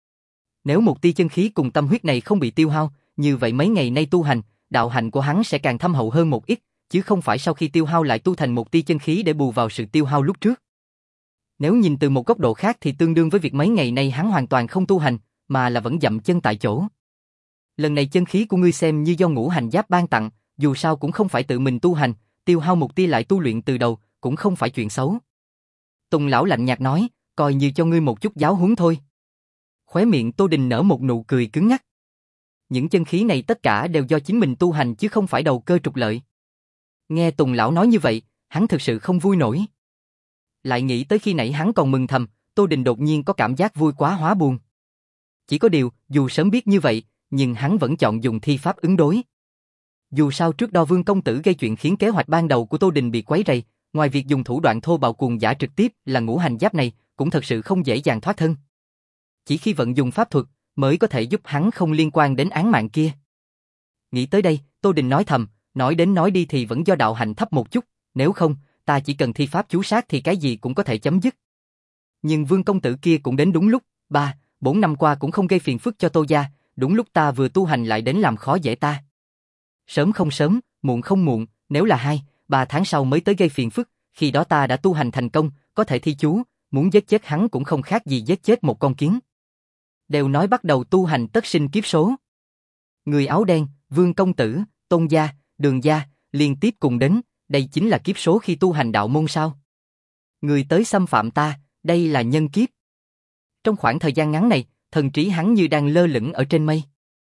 Nếu một tia chân khí cùng tâm huyết này không bị tiêu hao, như vậy mấy ngày nay tu hành, đạo hạnh của hắn sẽ càng thâm hậu hơn một ít, chứ không phải sau khi tiêu hao lại tu thành một tia chân khí để bù vào sự tiêu hao lúc trước. Nếu nhìn từ một góc độ khác thì tương đương với việc mấy ngày nay hắn hoàn toàn không tu hành, mà là vẫn dậm chân tại chỗ. Lần này chân khí của ngươi xem như do ngũ hành giáp ban tặng, dù sao cũng không phải tự mình tu hành, tiêu hao một tia lại tu luyện từ đầu, cũng không phải chuyện xấu. Tùng lão lạnh nhạt nói, coi như cho ngươi một chút giáo huấn thôi. Khóe miệng Tô Đình nở một nụ cười cứng ngắc. Những chân khí này tất cả đều do chính mình tu hành chứ không phải đầu cơ trục lợi. Nghe Tùng lão nói như vậy, hắn thực sự không vui nổi. Lại nghĩ tới khi nãy hắn còn mừng thầm, Tô Đình đột nhiên có cảm giác vui quá hóa buồn. Chỉ có điều, dù sớm biết như vậy, nhưng hắn vẫn chọn dùng thi pháp ứng đối. Dù sao trước đó Vương công tử gây chuyện khiến kế hoạch ban đầu của Tô Đình bị quấy rầy, ngoài việc dùng thủ đoạn thô bạo cuồng dã trực tiếp là ngũ hành giáp này, cũng thật sự không dễ dàng thoát thân. Chỉ khi vận dùng pháp thuật, mới có thể giúp hắn không liên quan đến án mạng kia. Nghĩ tới đây, Tô Đình nói thầm, nói đến nói đi thì vẫn do đạo hạnh thấp một chút, nếu không, ta chỉ cần thi pháp chú sát thì cái gì cũng có thể chấm dứt. Nhưng Vương công tử kia cũng đến đúng lúc, ba, bốn năm qua cũng không gây phiền phức cho Tô gia, đúng lúc ta vừa tu hành lại đến làm khó dễ ta. Sớm không sớm, muộn không muộn, nếu là hai, ba tháng sau mới tới gây phiền phức, khi đó ta đã tu hành thành công, có thể thi chú, muốn giết chết hắn cũng không khác gì giết chết một con kiến. Đều nói bắt đầu tu hành tất sinh kiếp số. Người áo đen, Vương công tử, Tôn gia, Đường gia, liên tiếp cùng đến, đây chính là kiếp số khi tu hành đạo môn sao? Người tới xâm phạm ta, đây là nhân kiếp. Trong khoảng thời gian ngắn này, thần trí hắn như đang lơ lửng ở trên mây.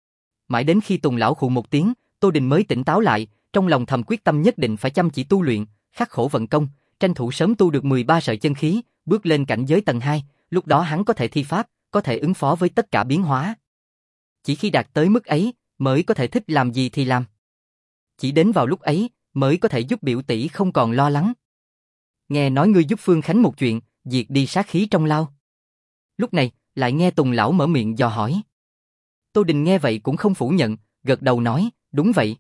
Mãi đến khi Tùng lão khụ một tiếng, Tô Đình mới tỉnh táo lại, trong lòng thầm quyết tâm nhất định phải chăm chỉ tu luyện, khắc khổ vận công, tranh thủ sớm tu được mười ba sợi chân khí, bước lên cảnh giới tầng hai, lúc đó hắn có thể thi pháp, có thể ứng phó với tất cả biến hóa. Chỉ khi đạt tới mức ấy, mới có thể thích làm gì thì làm. Chỉ đến vào lúc ấy, mới có thể giúp biểu tỷ không còn lo lắng. Nghe nói ngươi giúp Phương Khánh một chuyện, diệt đi sát khí trong lao. Lúc này, lại nghe Tùng lão mở miệng dò hỏi. Tô Đình nghe vậy cũng không phủ nhận, gật đầu nói, đúng vậy.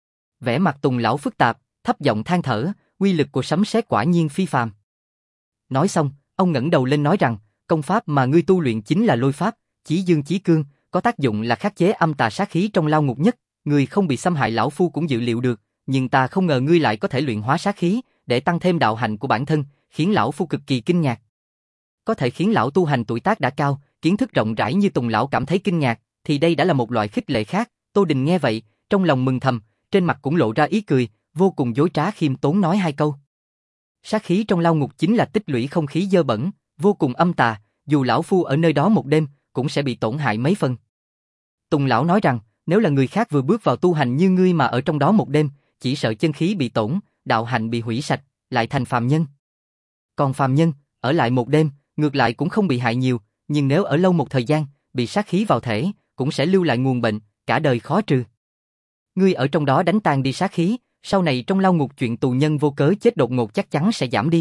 Vẻ mặt Tùng lão phức tạp, thấp giọng than thở, uy lực của sấm sét quả nhiên phi phàm. Nói xong, ông ngẩng đầu lên nói rằng, công pháp mà ngươi tu luyện chính là lôi pháp, chí dương chí cương, có tác dụng là khắc chế âm tà sát khí trong lao ngục nhất, ngươi không bị xâm hại lão phu cũng dự liệu được, nhưng ta không ngờ ngươi lại có thể luyện hóa sát khí, để tăng thêm đạo hạnh của bản thân, khiến lão phu cực kỳ kinh ngạc. Có thể khiến lão tu hành tuổi tác đã cao, kiến thức rộng rãi như Tùng lão cảm thấy kinh ngạc, thì đây đã là một loại khích lệ khác. Tô Đình nghe vậy, trong lòng mừng thầm, trên mặt cũng lộ ra ý cười, vô cùng dối trá khiêm tốn nói hai câu. Sát khí trong lao ngục chính là tích lũy không khí dơ bẩn, vô cùng âm tà, dù lão phu ở nơi đó một đêm, cũng sẽ bị tổn hại mấy phần. Tùng lão nói rằng, nếu là người khác vừa bước vào tu hành như ngươi mà ở trong đó một đêm, chỉ sợ chân khí bị tổn, đạo hạnh bị hủy sạch, lại thành phàm nhân. Còn phàm nhân, ở lại một đêm, ngược lại cũng không bị hại nhiều, nhưng nếu ở lâu một thời gian, bị sát khí vào thể, cũng sẽ lưu lại nguồn bệnh, cả đời khó trừ. Ngươi ở trong đó đánh tan đi sát khí, sau này trong lao ngục chuyện tù nhân vô cớ chết đột ngột chắc chắn sẽ giảm đi.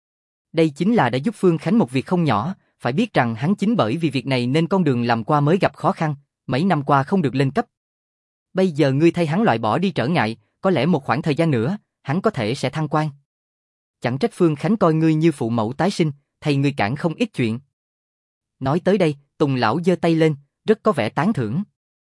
Đây chính là đã giúp Phương Khánh một việc không nhỏ, phải biết rằng hắn chính bởi vì việc này nên con đường làm qua mới gặp khó khăn, mấy năm qua không được lên cấp. Bây giờ ngươi thay hắn loại bỏ đi trở ngại, có lẽ một khoảng thời gian nữa, hắn có thể sẽ thăng quan. Chẳng trách Phương Khánh coi ngươi như phụ mẫu tái sinh, thầy ngươi cản không ít chuyện. Nói tới đây, Tùng lão giơ tay lên, rất có vẻ tán thưởng.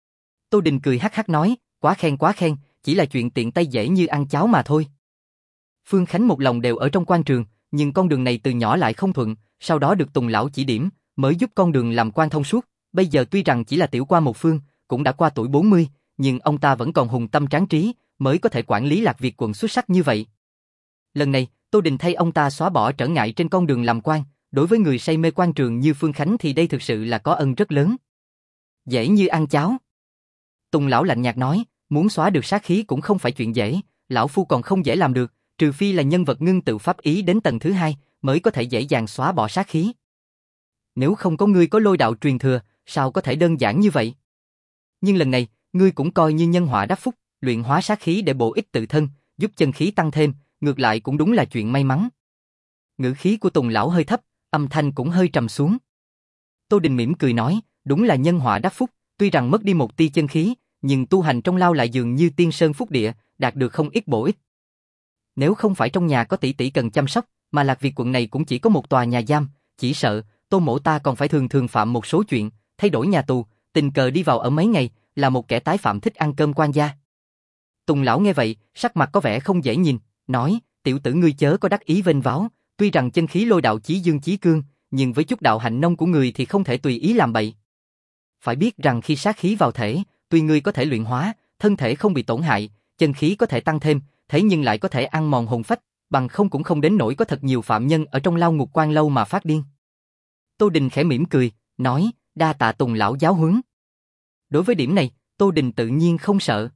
Tô Đình cười hắc hắc nói, quá khen quá khen, chỉ là chuyện tiện tay dễ như ăn cháo mà thôi. Phương Khánh một lòng đều ở trong quan trường, nhưng con đường này từ nhỏ lại không thuận, sau đó được Tùng lão chỉ điểm, mới giúp con đường làm quan thông suốt. Bây giờ tuy rằng chỉ là tiểu qua một phương, cũng đã qua tuổi bốn mươi, nhưng ông ta vẫn còn hùng tâm tráng trí, mới có thể quản lý Lạc Việt quận xuất sắc như vậy. Lần này, Tô Đình thay ông ta xóa bỏ trở ngại trên con đường làm quan, đối với người say mê quan trường như Phương Khánh thì đây thực sự là có ân rất lớn. Dễ như ăn cháo. Tùng lão lạnh nhạt nói, muốn xóa được sát khí cũng không phải chuyện dễ, lão phu còn không dễ làm được, trừ phi là nhân vật ngưng tự pháp ý đến tầng thứ hai, mới có thể dễ dàng xóa bỏ sát khí. Nếu không có ngươi có lôi đạo truyền thừa, sao có thể đơn giản như vậy? Nhưng lần này, ngươi cũng coi như nhân họa đắc phúc, luyện hóa sát khí để bổ ích tự thân, giúp chân khí tăng thêm, ngược lại cũng đúng là chuyện may mắn. Ngữ khí của Tùng lão hơi thấp, âm thanh cũng hơi trầm xuống. Tô Đình mỉm cười nói, đúng là nhân họa đắc phúc, tuy rằng mất đi một tia chân khí, nhưng tu hành trong lao lại dường như tiên sơn phúc địa, đạt được không ít bổ ích. Nếu không phải trong nhà có tỷ tỷ cần chăm sóc, mà Lạc Việt quận này cũng chỉ có một tòa nhà giam, chỉ sợ Tô mỗ ta còn phải thường thường phạm một số chuyện, thay đổi nhà tù, tình cờ đi vào ở mấy ngày, là một kẻ tái phạm thích ăn cơm quan gia. Tùng lão nghe vậy, sắc mặt có vẻ không dễ nhìn, nói, tiểu tử ngươi chớ có đắc ý vênh váo, tuy rằng chân khí lôi đạo chí dương chí cương, nhưng với chút đạo hạnh nông của người thì không thể tùy ý làm bậy. Phải biết rằng khi sát khí vào thể, tuy ngươi có thể luyện hóa, thân thể không bị tổn hại, chân khí có thể tăng thêm, thế nhưng lại có thể ăn mòn hồn phách, bằng không cũng không đến nỗi có thật nhiều phạm nhân ở trong lao ngục quan lâu mà phát điên. Tô Đình khẽ mỉm cười, nói, đa tạ Tùng lão giáo huấn. Đối với điểm này, Tô Đình tự nhiên không sợ.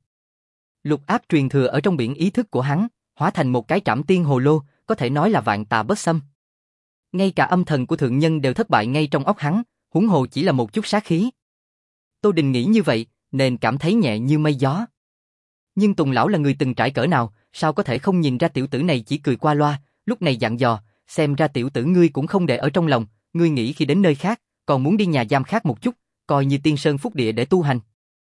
Lục áp truyền thừa ở trong biển ý thức của hắn, hóa thành một cái trảm tiên hồ lô, có thể nói là vạn tà bất xâm. Ngay cả âm thần của thượng nhân đều thất bại ngay trong óc hắn, huống hồ chỉ là một chút sát khí. Tô Đình nghĩ như vậy, nên cảm thấy nhẹ như mây gió. Nhưng Tùng lão là người từng trải cỡ nào, sao có thể không nhìn ra tiểu tử này chỉ cười qua loa, lúc này dặn dò, xem ra tiểu tử ngươi cũng không để ở trong lòng, ngươi nghĩ khi đến nơi khác, còn muốn đi nhà giam khác một chút, coi như tiên sơn phúc địa để tu hành.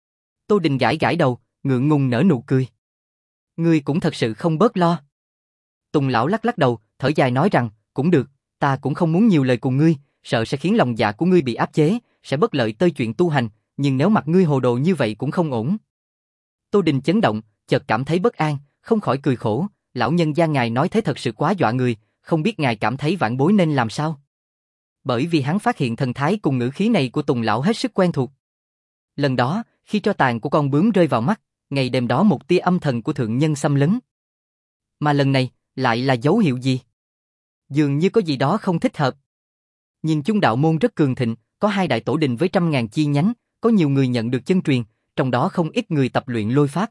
Tô Đình gãi gãi đầu, ngượng ngùng nở nụ cười. Ngươi cũng thật sự không bớt lo. Tùng lão lắc lắc đầu, thở dài nói rằng, cũng được, ta cũng không muốn nhiều lời cùng ngươi, sợ sẽ khiến lòng dạ của ngươi bị áp chế, sẽ bất lợi tới chuyện tu hành, nhưng nếu mặt ngươi hồ đồ như vậy cũng không ổn. Tô Đình chấn động, chợt cảm thấy bất an, không khỏi cười khổ, lão nhân gia ngài nói thế thật sự quá dọa người, không biết ngài cảm thấy vãn bối nên làm sao? Bởi vì hắn phát hiện thần thái cùng ngữ khí này của Tùng lão hết sức quen thuộc. Lần đó, khi tro tàn của con bướm rơi vào mắt, ngày đêm đó một tia âm thần của thượng nhân xâm lấn. Mà lần này, lại là dấu hiệu gì? Dường như có gì đó không thích hợp. Nhìn chung đạo môn rất cường thịnh, có hai đại tổ đình với trăm ngàn chi nhánh, có nhiều người nhận được chân truyền, trong đó không ít người tập luyện lôi pháp.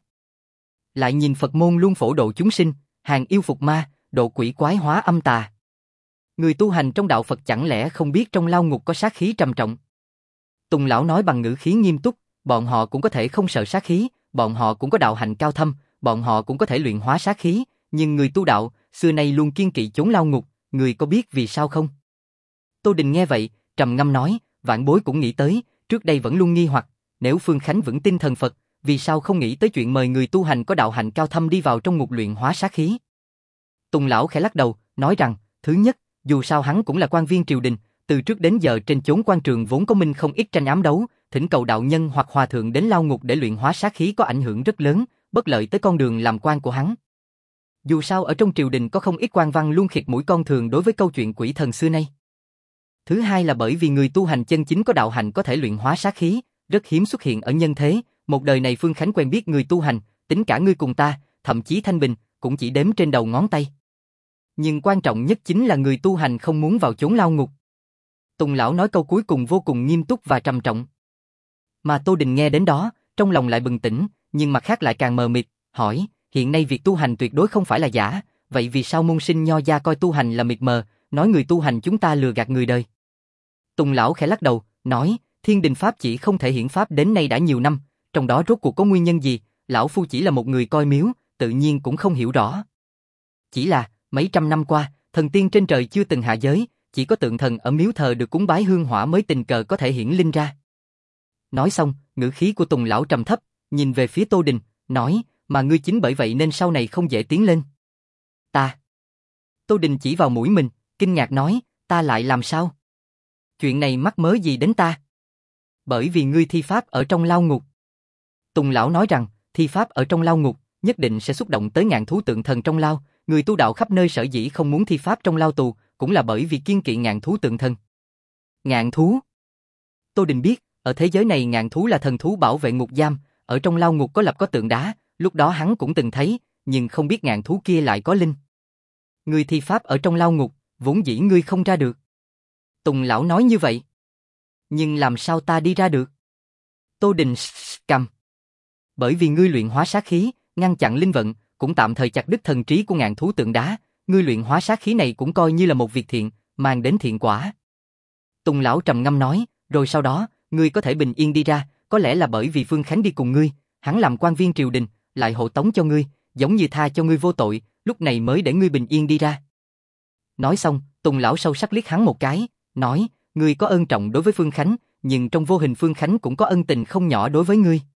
Lại nhìn Phật môn luôn phổ độ chúng sinh, hàng yêu phục ma, độ quỷ quái hóa âm tà. Người tu hành trong đạo Phật chẳng lẽ không biết trong lao ngục có sát khí trầm trọng? Tùng lão nói bằng ngữ khí nghiêm túc, bọn họ cũng có thể không sợ sát khí, bọn họ cũng có đạo hạnh cao thâm, bọn họ cũng có thể luyện hóa sát khí, nhưng người tu đạo, xưa nay luôn kiên kỵ chốn lao ngục, người có biết vì sao không? Tô Đình nghe vậy, trầm ngâm nói, vãn bối cũng nghĩ tới, trước đây vẫn luôn nghi hoặc, nếu Phương Khánh vững tin thần Phật, vì sao không nghĩ tới chuyện mời người tu hành có đạo hạnh cao thâm đi vào trong ngục luyện hóa sát khí? Tùng lão khẽ lắc đầu, nói rằng, thứ nhất, dù sao hắn cũng là quan viên triều đình, từ trước đến giờ trên chốn quan trường vốn có minh không ít tranh ám đấu, thỉnh cầu đạo nhân hoặc hòa thượng đến lao ngục để luyện hóa sát khí có ảnh hưởng rất lớn, bất lợi tới con đường làm quan của hắn. Dù sao ở trong triều đình có không ít quan văn luôn khịt mũi con thường đối với câu chuyện quỷ thần xưa nay. Thứ hai là bởi vì người tu hành chân chính có đạo hạnh có thể luyện hóa sát khí, rất hiếm xuất hiện ở nhân thế, một đời này Phương Khánh quen biết người tu hành, tính cả ngươi cùng ta, thậm chí Thanh Bình, cũng chỉ đếm trên đầu ngón tay. Nhưng quan trọng nhất chính là người tu hành không muốn vào chốn lao ngục. Tùng lão nói câu cuối cùng vô cùng nghiêm túc và trầm trọng. Mà Tô Đình nghe đến đó, trong lòng lại bừng tỉnh, nhưng mặt khác lại càng mờ mịt, hỏi, hiện nay việc tu hành tuyệt đối không phải là giả, vậy vì sao môn sinh nho gia coi tu hành là mịt mờ, nói người tu hành chúng ta lừa gạt người đời? Tùng lão khẽ lắc đầu, nói, thiên đình pháp chỉ không thể hiển pháp đến nay đã nhiều năm, trong đó rốt cuộc có nguyên nhân gì, lão phu chỉ là một người coi miếu, tự nhiên cũng không hiểu rõ. Chỉ là, mấy trăm năm qua, thần tiên trên trời chưa từng hạ giới, chỉ có tượng thần ở miếu thờ được cúng bái hương hỏa mới tình cờ có thể hiển linh ra. Nói xong, ngữ khí của Tùng lão trầm thấp, nhìn về phía Tô Đình, nói, mà ngươi chính bởi vậy nên sau này không dễ tiến lên. Ta. Tô Đình chỉ vào mũi mình, kinh ngạc nói, ta lại làm sao? Chuyện này mắc mớ gì đến ta? Bởi vì ngươi thi pháp ở trong lao ngục. Tùng lão nói rằng, thi pháp ở trong lao ngục, nhất định sẽ xúc động tới ngạn thú tượng thần trong lao, người tu đạo khắp nơi sở dĩ không muốn thi pháp trong lao tù, cũng là bởi vì kiêng kỵ ngạn thú tượng thần. Ngạn thú? Tô Đình biết, ở thế giới này ngạn thú là thần thú bảo vệ ngục giam, ở trong lao ngục có lập có tượng đá, lúc đó hắn cũng từng thấy, nhưng không biết ngạn thú kia lại có linh. Ngươi thi pháp ở trong lao ngục, vốn dĩ ngươi không ra được. Tùng lão nói như vậy. Nhưng làm sao ta đi ra được? Tô Đình cầm. Bởi vì ngươi luyện hóa sát khí, ngăn chặn linh vận, cũng tạm thời chặt đứt thần trí của ngạn thú tượng đá, ngươi luyện hóa sát khí này cũng coi như là một việc thiện, mang đến thiện quả. Tùng lão trầm ngâm nói, rồi sau đó, ngươi có thể bình yên đi ra, có lẽ là bởi vì Phương Khánh đi cùng ngươi, hắn làm quan viên triều đình, lại hộ tống cho ngươi, giống như tha cho ngươi vô tội, lúc này mới để ngươi bình yên đi ra. Nói xong, Tùng lão sâu sắc liếc hắn một cái, nói, ngươi có ơn trọng đối với Phương Khánh, nhưng trong vô hình Phương Khánh cũng có ân tình không nhỏ đối với ngươi.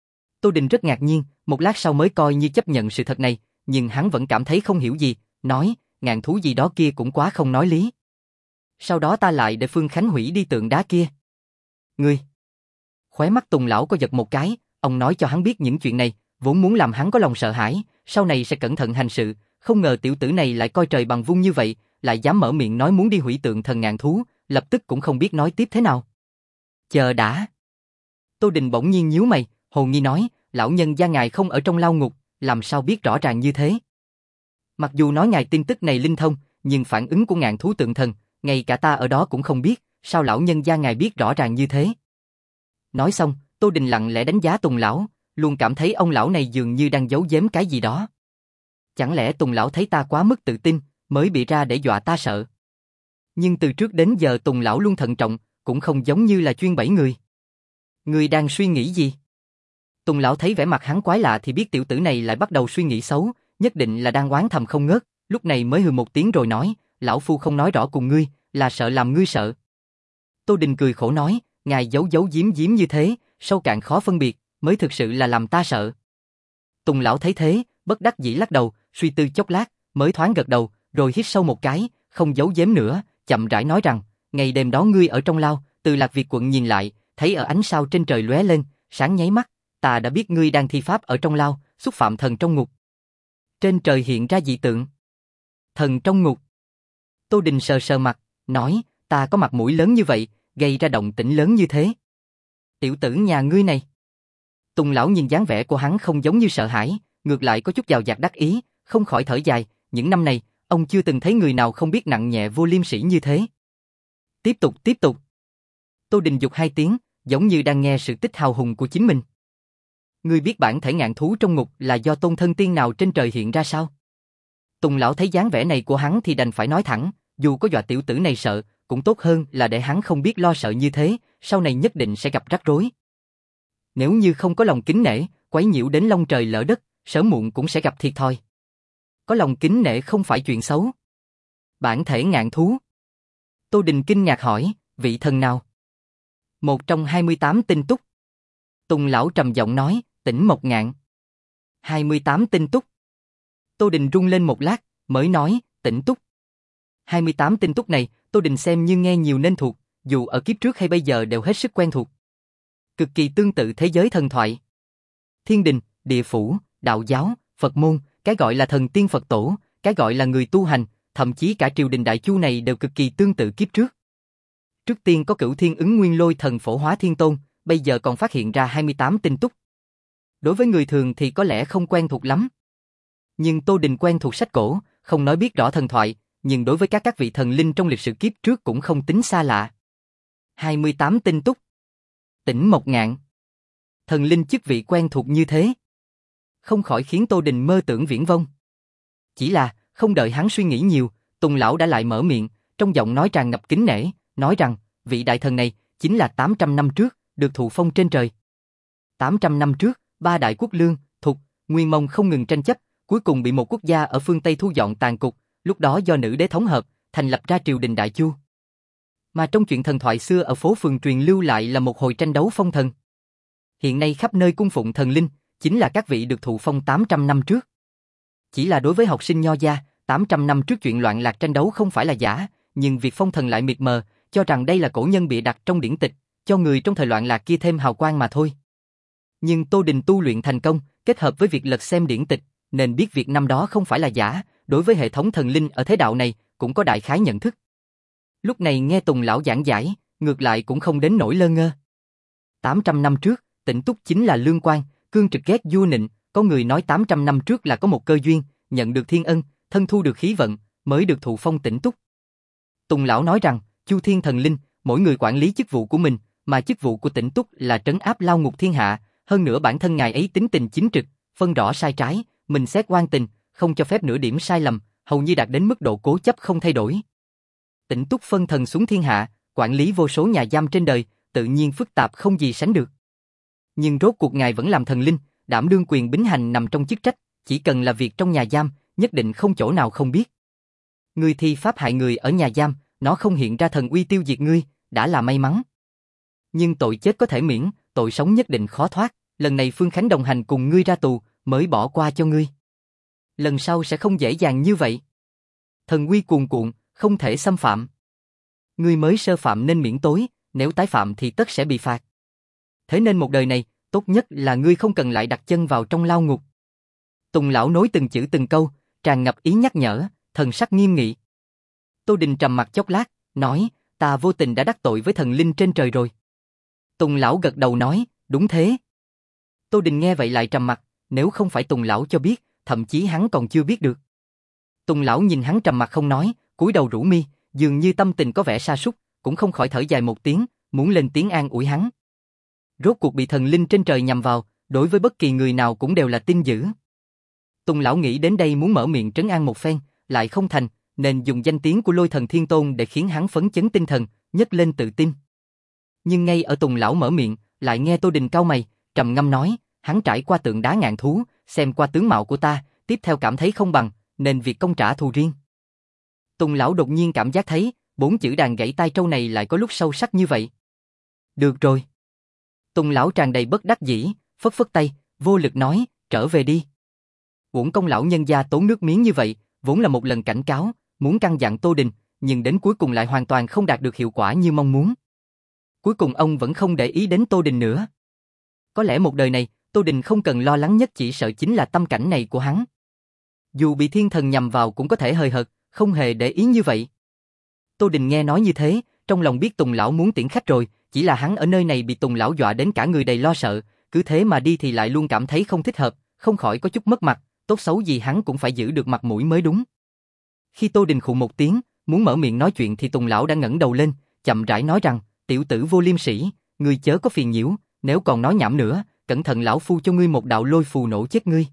Tô Đình rất ngạc nhiên, một lát sau mới coi như chấp nhận sự thật này, nhưng hắn vẫn cảm thấy không hiểu gì, nói, ngạn thú gì đó kia cũng quá không nói lý. Sau đó ta lại để Phương Khánh hủy đi tượng đá kia. Ngươi. Khóe mắt Tùng lão có giật một cái, ông nói cho hắn biết những chuyện này, vốn muốn làm hắn có lòng sợ hãi, sau này sẽ cẩn thận hành sự, không ngờ tiểu tử này lại coi trời bằng vung như vậy, lại dám mở miệng nói muốn đi hủy tượng thần ngạn thú, lập tức cũng không biết nói tiếp thế nào. Chờ đã. Tô Đình bỗng nhiên nhíu mày, hồ nghi nói, lão nhân gia ngài không ở trong lao ngục, làm sao biết rõ ràng như thế? Mặc dù nói ngài tin tức này linh thông, nhưng phản ứng của ngạn thú tượng thần, ngay cả ta ở đó cũng không biết, sao lão nhân gia ngài biết rõ ràng như thế? Nói xong, Tô Đình lặng lẽ đánh giá Tùng lão, luôn cảm thấy ông lão này dường như đang giấu giếm cái gì đó. Chẳng lẽ Tùng lão thấy ta quá mức tự tin, mới bị ra để dọa ta sợ? Nhưng từ trước đến giờ Tùng lão luôn thận trọng, cũng không giống như là chuyên bẫy người. Người đang suy nghĩ gì? Tùng lão thấy vẻ mặt hắn quái lạ thì biết tiểu tử này lại bắt đầu suy nghĩ xấu, nhất định là đang oán thầm không ngớt, lúc này mới hừ một tiếng rồi nói, lão phu không nói rõ cùng ngươi, là sợ làm ngươi sợ. Tô Đình cười khổ nói, ngài giấu giấu giếm giếm như thế, sâu cạn khó phân biệt, mới thực sự là làm ta sợ. Tùng lão thấy thế, bất đắc dĩ lắc đầu, suy tư chốc lát, mới thoáng gật đầu, rồi hít sâu một cái, không giấu giếm nữa, chậm rãi nói rằng, ngày đêm đó ngươi ở trong lao, từ Lạc Việt quận nhìn lại, thấy ở ánh sao trên trời lóe lên, sáng nháy mắt, ta đã biết ngươi đang thi pháp ở trong lao, xúc phạm thần trong ngục. Trên trời hiện ra dị tượng. Thần trong ngục. Tô Đình sờ sờ mặt, nói, ta có mặt mũi lớn như vậy, gây ra động tĩnh lớn như thế. Tiểu tử nhà ngươi này. Tùng lão nhìn dáng vẻ của hắn không giống như sợ hãi, ngược lại có chút giàu dạt đắc ý, không khỏi thở dài, những năm này, ông chưa từng thấy người nào không biết nặng nhẹ vô liêm sỉ như thế. Tiếp tục, tiếp tục. Tô Đình dục hai tiếng, giống như đang nghe sự tích hào hùng của chính mình. Ngươi biết bản thể ngạn thú trong ngục là do tôn thân tiên nào trên trời hiện ra sao? Tùng lão thấy dáng vẻ này của hắn thì đành phải nói thẳng, dù có dọa tiểu tử này sợ, cũng tốt hơn là để hắn không biết lo sợ như thế, sau này nhất định sẽ gặp rắc rối. Nếu như không có lòng kính nể, quấy nhiễu đến long trời lỡ đất, sớm muộn cũng sẽ gặp thiệt thòi. Có lòng kính nể không phải chuyện xấu. Bản thể ngạn thú. Tô Đình kinh ngạc hỏi, vị thần nào? Một trong hai mươi tám tinh túc. Tùng lão trầm giọng nói, Tỉnh Mộc Ngạn. hai mươi tám tinh túc. Tô Đình rung lên một lát, mới nói, Tỉnh Túc. hai mươi tám tinh túc này, Tô Đình xem như nghe nhiều nên thuộc, dù ở kiếp trước hay bây giờ đều hết sức quen thuộc. Cực kỳ tương tự thế giới thần thoại. Thiên đình, địa phủ, đạo giáo, Phật môn, cái gọi là thần tiên Phật tổ, cái gọi là người tu hành, thậm chí cả triều đình đại chu này đều cực kỳ tương tự kiếp trước. Trước tiên có Cửu Thiên Ứng Nguyên Lôi Thần Phổ Hóa Thiên Tôn, bây giờ còn phát hiện ra hai mươi tám tinh túc. Đối với người thường thì có lẽ không quen thuộc lắm. Nhưng Tô Đình quen thuộc sách cổ, không nói biết rõ thần thoại, nhưng đối với các các vị thần linh trong lịch sử kiếp trước cũng không tính xa lạ. hai mươi tám tinh túc. Tỉnh Mộc Ngạn. Thần linh chức vị quen thuộc như thế, không khỏi khiến Tô Đình mơ tưởng viễn vông. Chỉ là, không đợi hắn suy nghĩ nhiều, Tùng lão đã lại mở miệng, trong giọng nói tràn ngập kính nể, nói rằng, vị đại thần này, chính là tám trăm năm trước, được thụ phong trên trời. tám trăm năm trước, ba đại quốc Lương, Thục, Nguyên Mông không ngừng tranh chấp, cuối cùng bị một quốc gia ở phương Tây thu dọn tàn cục, lúc đó do nữ đế thống hợp, thành lập ra triều đình Đại Chu. Mà trong chuyện thần thoại xưa ở phố phường truyền lưu lại là một hồi tranh đấu phong thần. Hiện nay khắp nơi cung phụng thần linh, chính là các vị được thụ phong tám trăm năm trước. Chỉ là đối với học sinh nho gia, tám trăm năm trước chuyện loạn lạc tranh đấu không phải là giả, nhưng việc phong thần lại mịt mờ, cho rằng đây là cổ nhân bịa đặt trong điển tịch, cho người trong thời loạn lạc kia thêm hào quang mà thôi. Nhưng Tô Đình tu luyện thành công, kết hợp với việc lật xem điển tịch, nên biết việc năm đó không phải là giả, đối với hệ thống thần linh ở thế đạo này, cũng có đại khái nhận thức. Lúc này nghe Tùng lão giảng giải, ngược lại cũng không đến nỗi lơ ngơ. tám trăm năm trước, Tỉnh Túc chính là lương quan, cương trực ghét vua nịnh, có người nói tám trăm năm trước là có một cơ duyên, nhận được thiên ân, thân thu được khí vận, mới được thụ phong Tỉnh Túc. Tùng lão nói rằng, Chu Thiên thần linh, mỗi người quản lý chức vụ của mình, mà chức vụ của Tỉnh Túc là trấn áp lao ngục thiên hạ, hơn nữa bản thân ngài ấy tính tình chính trực, phân rõ sai trái, mình xét oan tình, không cho phép nửa điểm sai lầm, hầu như đạt đến mức độ cố chấp không thay đổi. Tỉnh Túc phân thần xuống thiên hạ, quản lý vô số nhà giam trên đời, tự nhiên phức tạp không gì sánh được. Nhưng rốt cuộc ngài vẫn làm thần linh, đảm đương quyền bính hành nằm trong chức trách, chỉ cần là việc trong nhà giam, nhất định không chỗ nào không biết. Ngươi thi pháp hại người ở nhà giam, nó không hiện ra thần uy tiêu diệt ngươi, đã là may mắn. Nhưng tội chết có thể miễn, tội sống nhất định khó thoát, lần này Phương Khánh đồng hành cùng ngươi ra tù, mới bỏ qua cho ngươi. Lần sau sẽ không dễ dàng như vậy. Thần uy cuồn cuộn, không thể xâm phạm. Ngươi mới sơ phạm nên miễn tối, nếu tái phạm thì tất sẽ bị phạt. Thế nên một đời này, tốt nhất là ngươi không cần lại đặt chân vào trong lao ngục. Tùng lão nối từng chữ từng câu, tràn ngập ý nhắc nhở, thần sắc nghiêm nghị. Tô Đình trầm mặt chốc lát, nói, ta vô tình đã đắc tội với thần linh trên trời rồi. Tùng lão gật đầu nói, đúng thế. Tô Đình nghe vậy lại trầm mặt, nếu không phải Tùng lão cho biết, thậm chí hắn còn chưa biết được. Tùng lão nhìn hắn trầm mặt không nói, cúi đầu rũ mi, dường như tâm tình có vẻ sa sút, cũng không khỏi thở dài một tiếng, muốn lên tiếng an ủi hắn. Rốt cuộc bị thần linh trên trời nhằm vào, đối với bất kỳ người nào cũng đều là tin dữ. Tùng lão nghĩ đến đây muốn mở miệng trấn an một phen, lại không thành, nên dùng danh tiếng của Lôi Thần Thiên Tôn để khiến hắn phấn chấn tinh thần, nhấc lên tự tin. Nhưng ngay ở Tùng lão mở miệng, lại nghe Tô Đình cau mày, trầm ngâm nói, hắn trải qua tượng đá ngàn thú, xem qua tướng mạo của ta, tiếp theo cảm thấy không bằng, nên việc công trả thù riêng. Tùng lão đột nhiên cảm giác thấy, bốn chữ đàn gãy tai trâu này lại có lúc sâu sắc như vậy. Được rồi. Tùng lão tràn đầy bất đắc dĩ, phất phất tay, vô lực nói, trở về đi. Uổng công lão nhân gia tốn nước miếng như vậy, vốn là một lần cảnh cáo, muốn căn dặn Tô Đình, nhưng đến cuối cùng lại hoàn toàn không đạt được hiệu quả như mong muốn. Cuối cùng ông vẫn không để ý đến Tô Đình nữa. Có lẽ một đời này, Tô Đình không cần lo lắng nhất chỉ sợ chính là tâm cảnh này của hắn. Dù bị thiên thần nhằm vào cũng có thể hời hợt, không hề để ý như vậy. Tô Đình nghe nói như thế, trong lòng biết Tùng lão muốn tiễn khách rồi, chỉ là hắn ở nơi này bị Tùng lão dọa đến cả người đầy lo sợ, cứ thế mà đi thì lại luôn cảm thấy không thích hợp, không khỏi có chút mất mặt, tốt xấu gì hắn cũng phải giữ được mặt mũi mới đúng. Khi Tô Đình khụ một tiếng, muốn mở miệng nói chuyện thì Tùng lão đã ngẩng đầu lên, chậm rãi nói rằng, tiểu tử vô liêm sỉ, ngươi chớ có phiền nhiễu, nếu còn nói nhảm nữa, cẩn thận lão phu cho ngươi một đạo lôi phù nổ chết ngươi.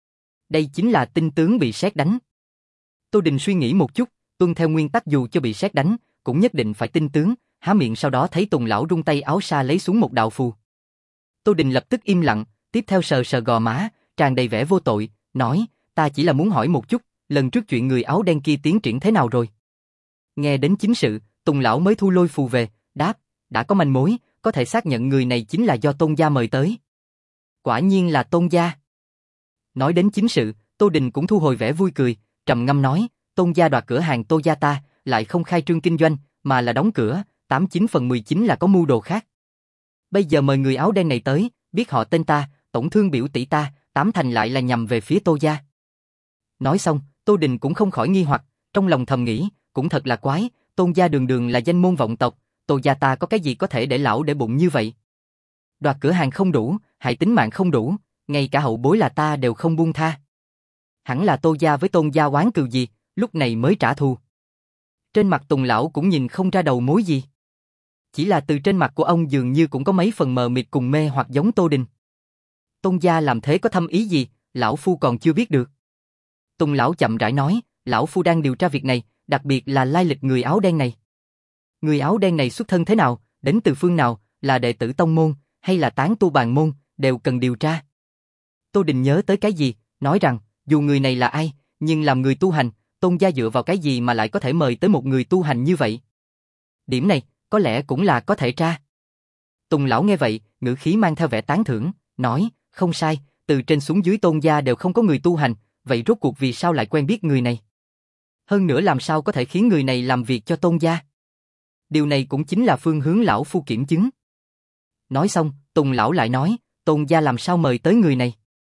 Đây chính là tinh tướng bị sét đánh. Tô Đình suy nghĩ một chút, tuân theo nguyên tắc dù cho bị sét đánh, cũng nhất định phải tinh tướng, há miệng sau đó thấy Tùng lão rung tay áo xa lấy xuống một đạo phù. Tô Đình lập tức im lặng, tiếp theo sờ sờ gò má, tràn đầy vẻ vô tội, nói, ta chỉ là muốn hỏi một chút, lần trước chuyện người áo đen kia tiến triển thế nào rồi? Nghe đến chính sự, Tùng lão mới thu lôi phù về, đáp, đã có manh mối, có thể xác nhận người này chính là do Tôn gia mời tới. Quả nhiên là Tôn gia. Nói đến chính sự, Tô Đình cũng thu hồi vẻ vui cười, trầm ngâm nói, Tôn gia đoạt cửa hàng Tô gia ta, lại không khai trương kinh doanh, mà là đóng cửa, tám chín phần mười chín là có mưu đồ khác. Bây giờ mời người áo đen này tới, biết họ tên ta, tổn thương biểu tỷ ta, tám thành lại là nhằm về phía Tô gia. Nói xong, Tô Đình cũng không khỏi nghi hoặc, trong lòng thầm nghĩ, cũng thật là quái, Tôn gia đường đường là danh môn vọng tộc, Tô gia ta có cái gì có thể để lão để bụng như vậy? Đoạt cửa hàng không đủ, hại tính mạng không đủ, ngay cả hậu bối là ta đều không buông tha. Hẳn là Tô gia với Tôn gia oán cừu gì, lúc này mới trả thù. Trên mặt Tùng lão cũng nhìn không ra đầu mối gì. Chỉ là từ trên mặt của ông dường như cũng có mấy phần mờ mịt cùng mê hoặc giống Tô Đình. Tôn gia làm thế có thâm ý gì, lão phu còn chưa biết được. Tùng lão chậm rãi nói, lão phu đang điều tra việc này, đặc biệt là lai lịch người áo đen này. Người áo đen này xuất thân thế nào, đến từ phương nào, là đệ tử tông môn, hay là tán tu bàn môn, đều cần điều tra. Tô Đình nhớ tới cái gì, nói rằng, dù người này là ai, nhưng làm người tu hành, Tôn gia dựa vào cái gì mà lại có thể mời tới một người tu hành như vậy? Điểm này, có lẽ cũng là có thể tra. Tùng lão nghe vậy, ngữ khí mang theo vẻ tán thưởng, nói, không sai, từ trên xuống dưới Tôn gia đều không có người tu hành, vậy rốt cuộc vì sao lại quen biết người này? Hơn nữa làm sao có thể khiến người này làm việc cho Tôn gia? Điều này cũng chính là phương hướng lão phu kiểm chứng. Nói xong, Tùng lão lại nói, Tôn gia làm sao mời tới người này?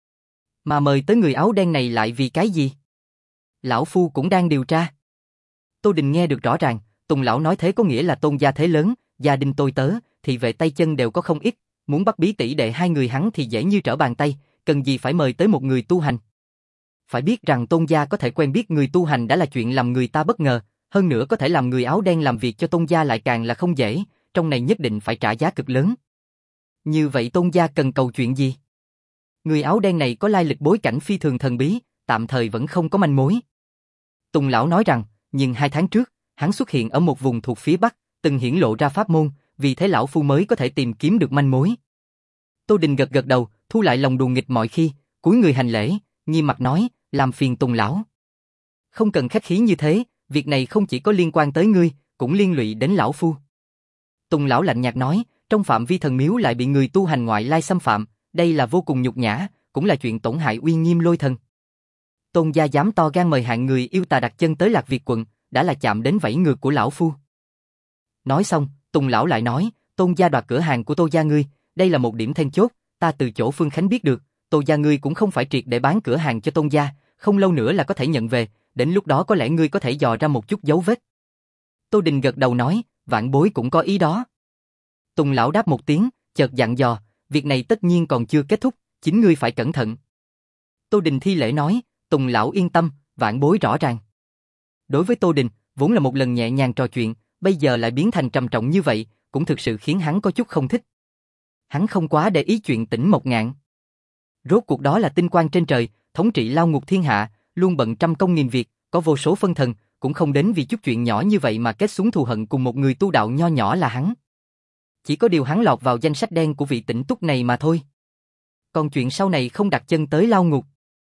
Mà mời tới người áo đen này lại vì cái gì? Lão phu cũng đang điều tra. Tô Đình nghe được rõ ràng, Tùng lão nói thế có nghĩa là Tôn gia thế lớn, gia đình tôi tớ, thì về tay chân đều có không ít, muốn bắt bí tỷ đệ hai người hắn thì dễ như trở bàn tay, cần gì phải mời tới một người tu hành. Phải biết rằng Tôn gia có thể quen biết người tu hành đã là chuyện làm người ta bất ngờ, hơn nữa có thể làm người áo đen làm việc cho Tôn gia lại càng là không dễ, trong này nhất định phải trả giá cực lớn. Như vậy Tôn gia cần cầu chuyện gì? Người áo đen này có lai lịch bối cảnh phi thường thần bí, tạm thời vẫn không có manh mối. Tùng lão nói rằng, nhưng hai tháng trước, hắn xuất hiện ở một vùng thuộc phía Bắc, từng hiển lộ ra pháp môn, vì thế lão phu mới có thể tìm kiếm được manh mối. Tô Đình gật gật đầu, thu lại lòng đùa nghịch mọi khi, cúi người hành lễ, nghiêm mặt nói, làm phiền Tùng lão. Không cần khách khí như thế, việc này không chỉ có liên quan tới ngươi, cũng liên lụy đến lão phu. Tùng lão lạnh nhạt nói, trong phạm vi thần miếu lại bị người tu hành ngoại lai xâm phạm, đây là vô cùng nhục nhã, cũng là chuyện tổn hại uy nghiêm Lôi Thần. Tôn gia dám to gan mời hạng người yêu tà đặt chân tới Lạc Việt quận, đã là chạm đến vảy ngược của lão phu. Nói xong, Tùng lão lại nói, Tôn gia đoạt cửa hàng của Tô gia ngươi, đây là một điểm then chốt, ta từ chỗ Phương Khánh biết được, Tô gia ngươi cũng không phải triệt để bán cửa hàng cho Tôn gia, không lâu nữa là có thể nhận về, đến lúc đó có lẽ ngươi có thể dò ra một chút dấu vết. Tô Đình gật đầu nói, vạn bối cũng có ý đó. Tùng lão đáp một tiếng, chợt dặn dò, việc này tất nhiên còn chưa kết thúc, chính ngươi phải cẩn thận. Tô Đình thi lễ nói, Tùng lão yên tâm, vạn bối rõ ràng. Đối với Tô Đình, vốn là một lần nhẹ nhàng trò chuyện, bây giờ lại biến thành trầm trọng như vậy, cũng thực sự khiến hắn có chút không thích. Hắn không quá để ý chuyện Tỉnh Mộc Ngạn. Rốt cuộc đó là tinh quang trên trời, thống trị lao ngục thiên hạ, luôn bận trăm công nghìn việc, có vô số phân thần, cũng không đến vì chút chuyện nhỏ như vậy mà kết xuống thù hận cùng một người tu đạo nho nhỏ là hắn. Chỉ có điều hắn lọt vào danh sách đen của vị Tỉnh Túc này mà thôi. Còn chuyện sau này không đặt chân tới lao ngục.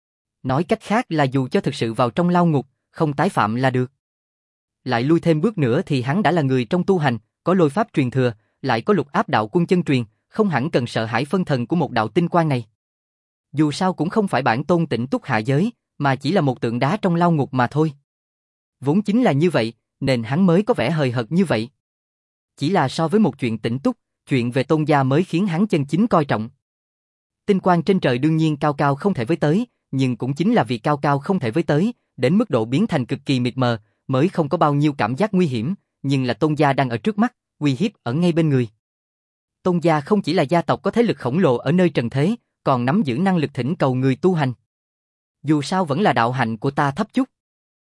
Nói cách khác là dù cho thực sự vào trong lao ngục, không tái phạm là được. Lại lui thêm bước nữa thì hắn đã là người trong tu hành, có lôi pháp truyền thừa, lại có lục áp đạo quân chân truyền, không hẳn cần sợ hãi phân thần của một đạo tinh quang này. Dù sao cũng không phải bản tôn Tỉnh Túc hạ giới, mà chỉ là một tượng đá trong lao ngục mà thôi. Vốn chính là như vậy, nên hắn mới có vẻ hời hợt như vậy. Chỉ là so với một chuyện Tỉnh Túc, chuyện về tôn gia mới khiến hắn chân chính coi trọng. Tinh quang trên trời đương nhiên cao cao không thể với tới, nhưng cũng chính là vì cao cao không thể với tới, đến mức độ biến thành cực kỳ mịt mờ, mới không có bao nhiêu cảm giác nguy hiểm, nhưng là tôn gia đang ở trước mắt, uy hiếp ở ngay bên người. Tôn gia không chỉ là gia tộc có thế lực khổng lồ ở nơi trần thế, còn nắm giữ năng lực thỉnh cầu người tu hành. Dù sao vẫn là đạo hạnh của ta thấp chút.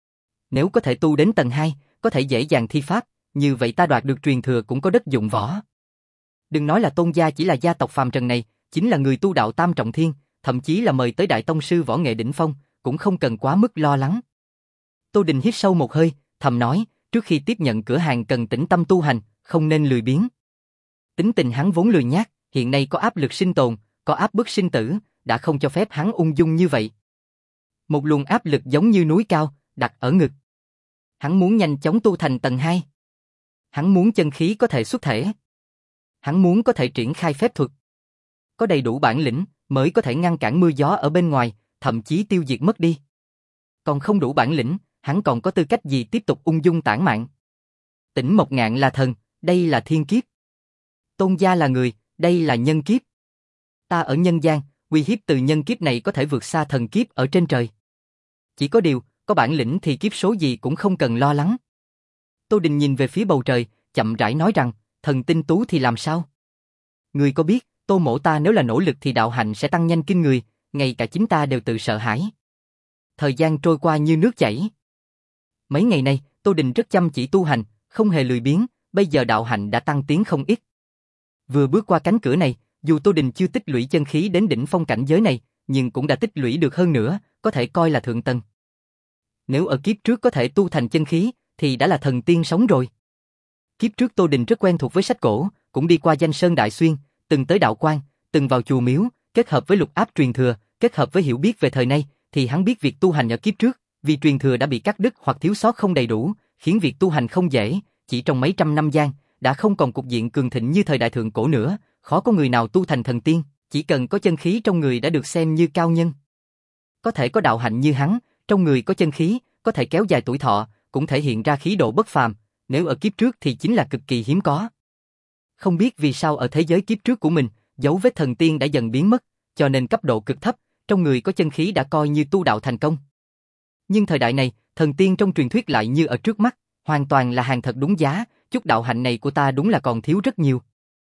Nếu có thể tu đến tầng hai, có thể dễ dàng thi pháp, như vậy ta đoạt được truyền thừa cũng có đất dụng võ. Đừng nói là tôn gia chỉ là gia tộc phàm trần này, chính là người tu đạo tam trọng thiên, thậm chí là mời tới đại tông sư võ nghệ đỉnh phong, cũng không cần quá mức lo lắng. Tô Đình hít sâu một hơi, thầm nói, trước khi tiếp nhận cửa hàng cần tĩnh tâm tu hành, không nên lười biếng. Tính tình hắn vốn lười nhác, hiện nay có áp lực sinh tồn, có áp bức sinh tử, đã không cho phép hắn ung dung như vậy. Một luồng áp lực giống như núi cao, đặt ở ngực. Hắn muốn nhanh chóng tu thành tầng hai. Hắn muốn chân khí có thể xuất thể. Hắn muốn có thể triển khai phép thuật. Có đầy đủ bản lĩnh, mới có thể ngăn cản mưa gió ở bên ngoài, thậm chí tiêu diệt mất đi. Còn không đủ bản lĩnh, hắn còn có tư cách gì tiếp tục ung dung tản mạn. Tỉnh Mộc Ngạn là thần, đây là thiên kiếp. Tôn gia là người, đây là nhân kiếp. Ta ở nhân gian, uy hiếp từ nhân kiếp này có thể vượt xa thần kiếp ở trên trời. Chỉ có điều, có bản lĩnh thì kiếp số gì cũng không cần lo lắng. Tô Đình nhìn về phía bầu trời, chậm rãi nói rằng, thần tinh tú thì làm sao? Người có biết, Tô mỗ ta nếu là nỗ lực thì đạo hạnh sẽ tăng nhanh kinh người, ngay cả chính ta đều tự sợ hãi. Thời gian trôi qua như nước chảy. Mấy ngày nay, Tô Đình rất chăm chỉ tu hành, không hề lười biếng, bây giờ đạo hạnh đã tăng tiến không ít. Vừa bước qua cánh cửa này, dù Tô Đình chưa tích lũy chân khí đến đỉnh phong cảnh giới này, nhưng cũng đã tích lũy được hơn nữa, có thể coi là thượng tầng. Nếu ở kiếp trước có thể tu thành chân khí, thì đã là thần tiên sống rồi. Kiếp trước Tô Đình rất quen thuộc với sách cổ, cũng đi qua danh sơn đại xuyên, từng tới đạo quan, từng vào chùa miếu, kết hợp với lục áp truyền thừa, kết hợp với hiểu biết về thời nay, thì hắn biết việc tu hành ở kiếp trước, vì truyền thừa đã bị cắt đứt hoặc thiếu sót không đầy đủ, khiến việc tu hành không dễ, chỉ trong mấy trăm năm gian, đã không còn cục diện cường thịnh như thời đại thượng cổ nữa, khó có người nào tu thành thần tiên, chỉ cần có chân khí trong người đã được xem như cao nhân. Có thể có đạo hạnh như hắn, trong người có chân khí, có thể kéo dài tuổi thọ, cũng thể hiện ra khí độ bất phàm, nếu ở kiếp trước thì chính là cực kỳ hiếm có. Không biết vì sao ở thế giới kiếp trước của mình, dấu vết thần tiên đã dần biến mất, cho nên cấp độ cực thấp, trong người có chân khí đã coi như tu đạo thành công. Nhưng thời đại này, thần tiên trong truyền thuyết lại như ở trước mắt, hoàn toàn là hàng thật đúng giá, chút đạo hạnh này của ta đúng là còn thiếu rất nhiều.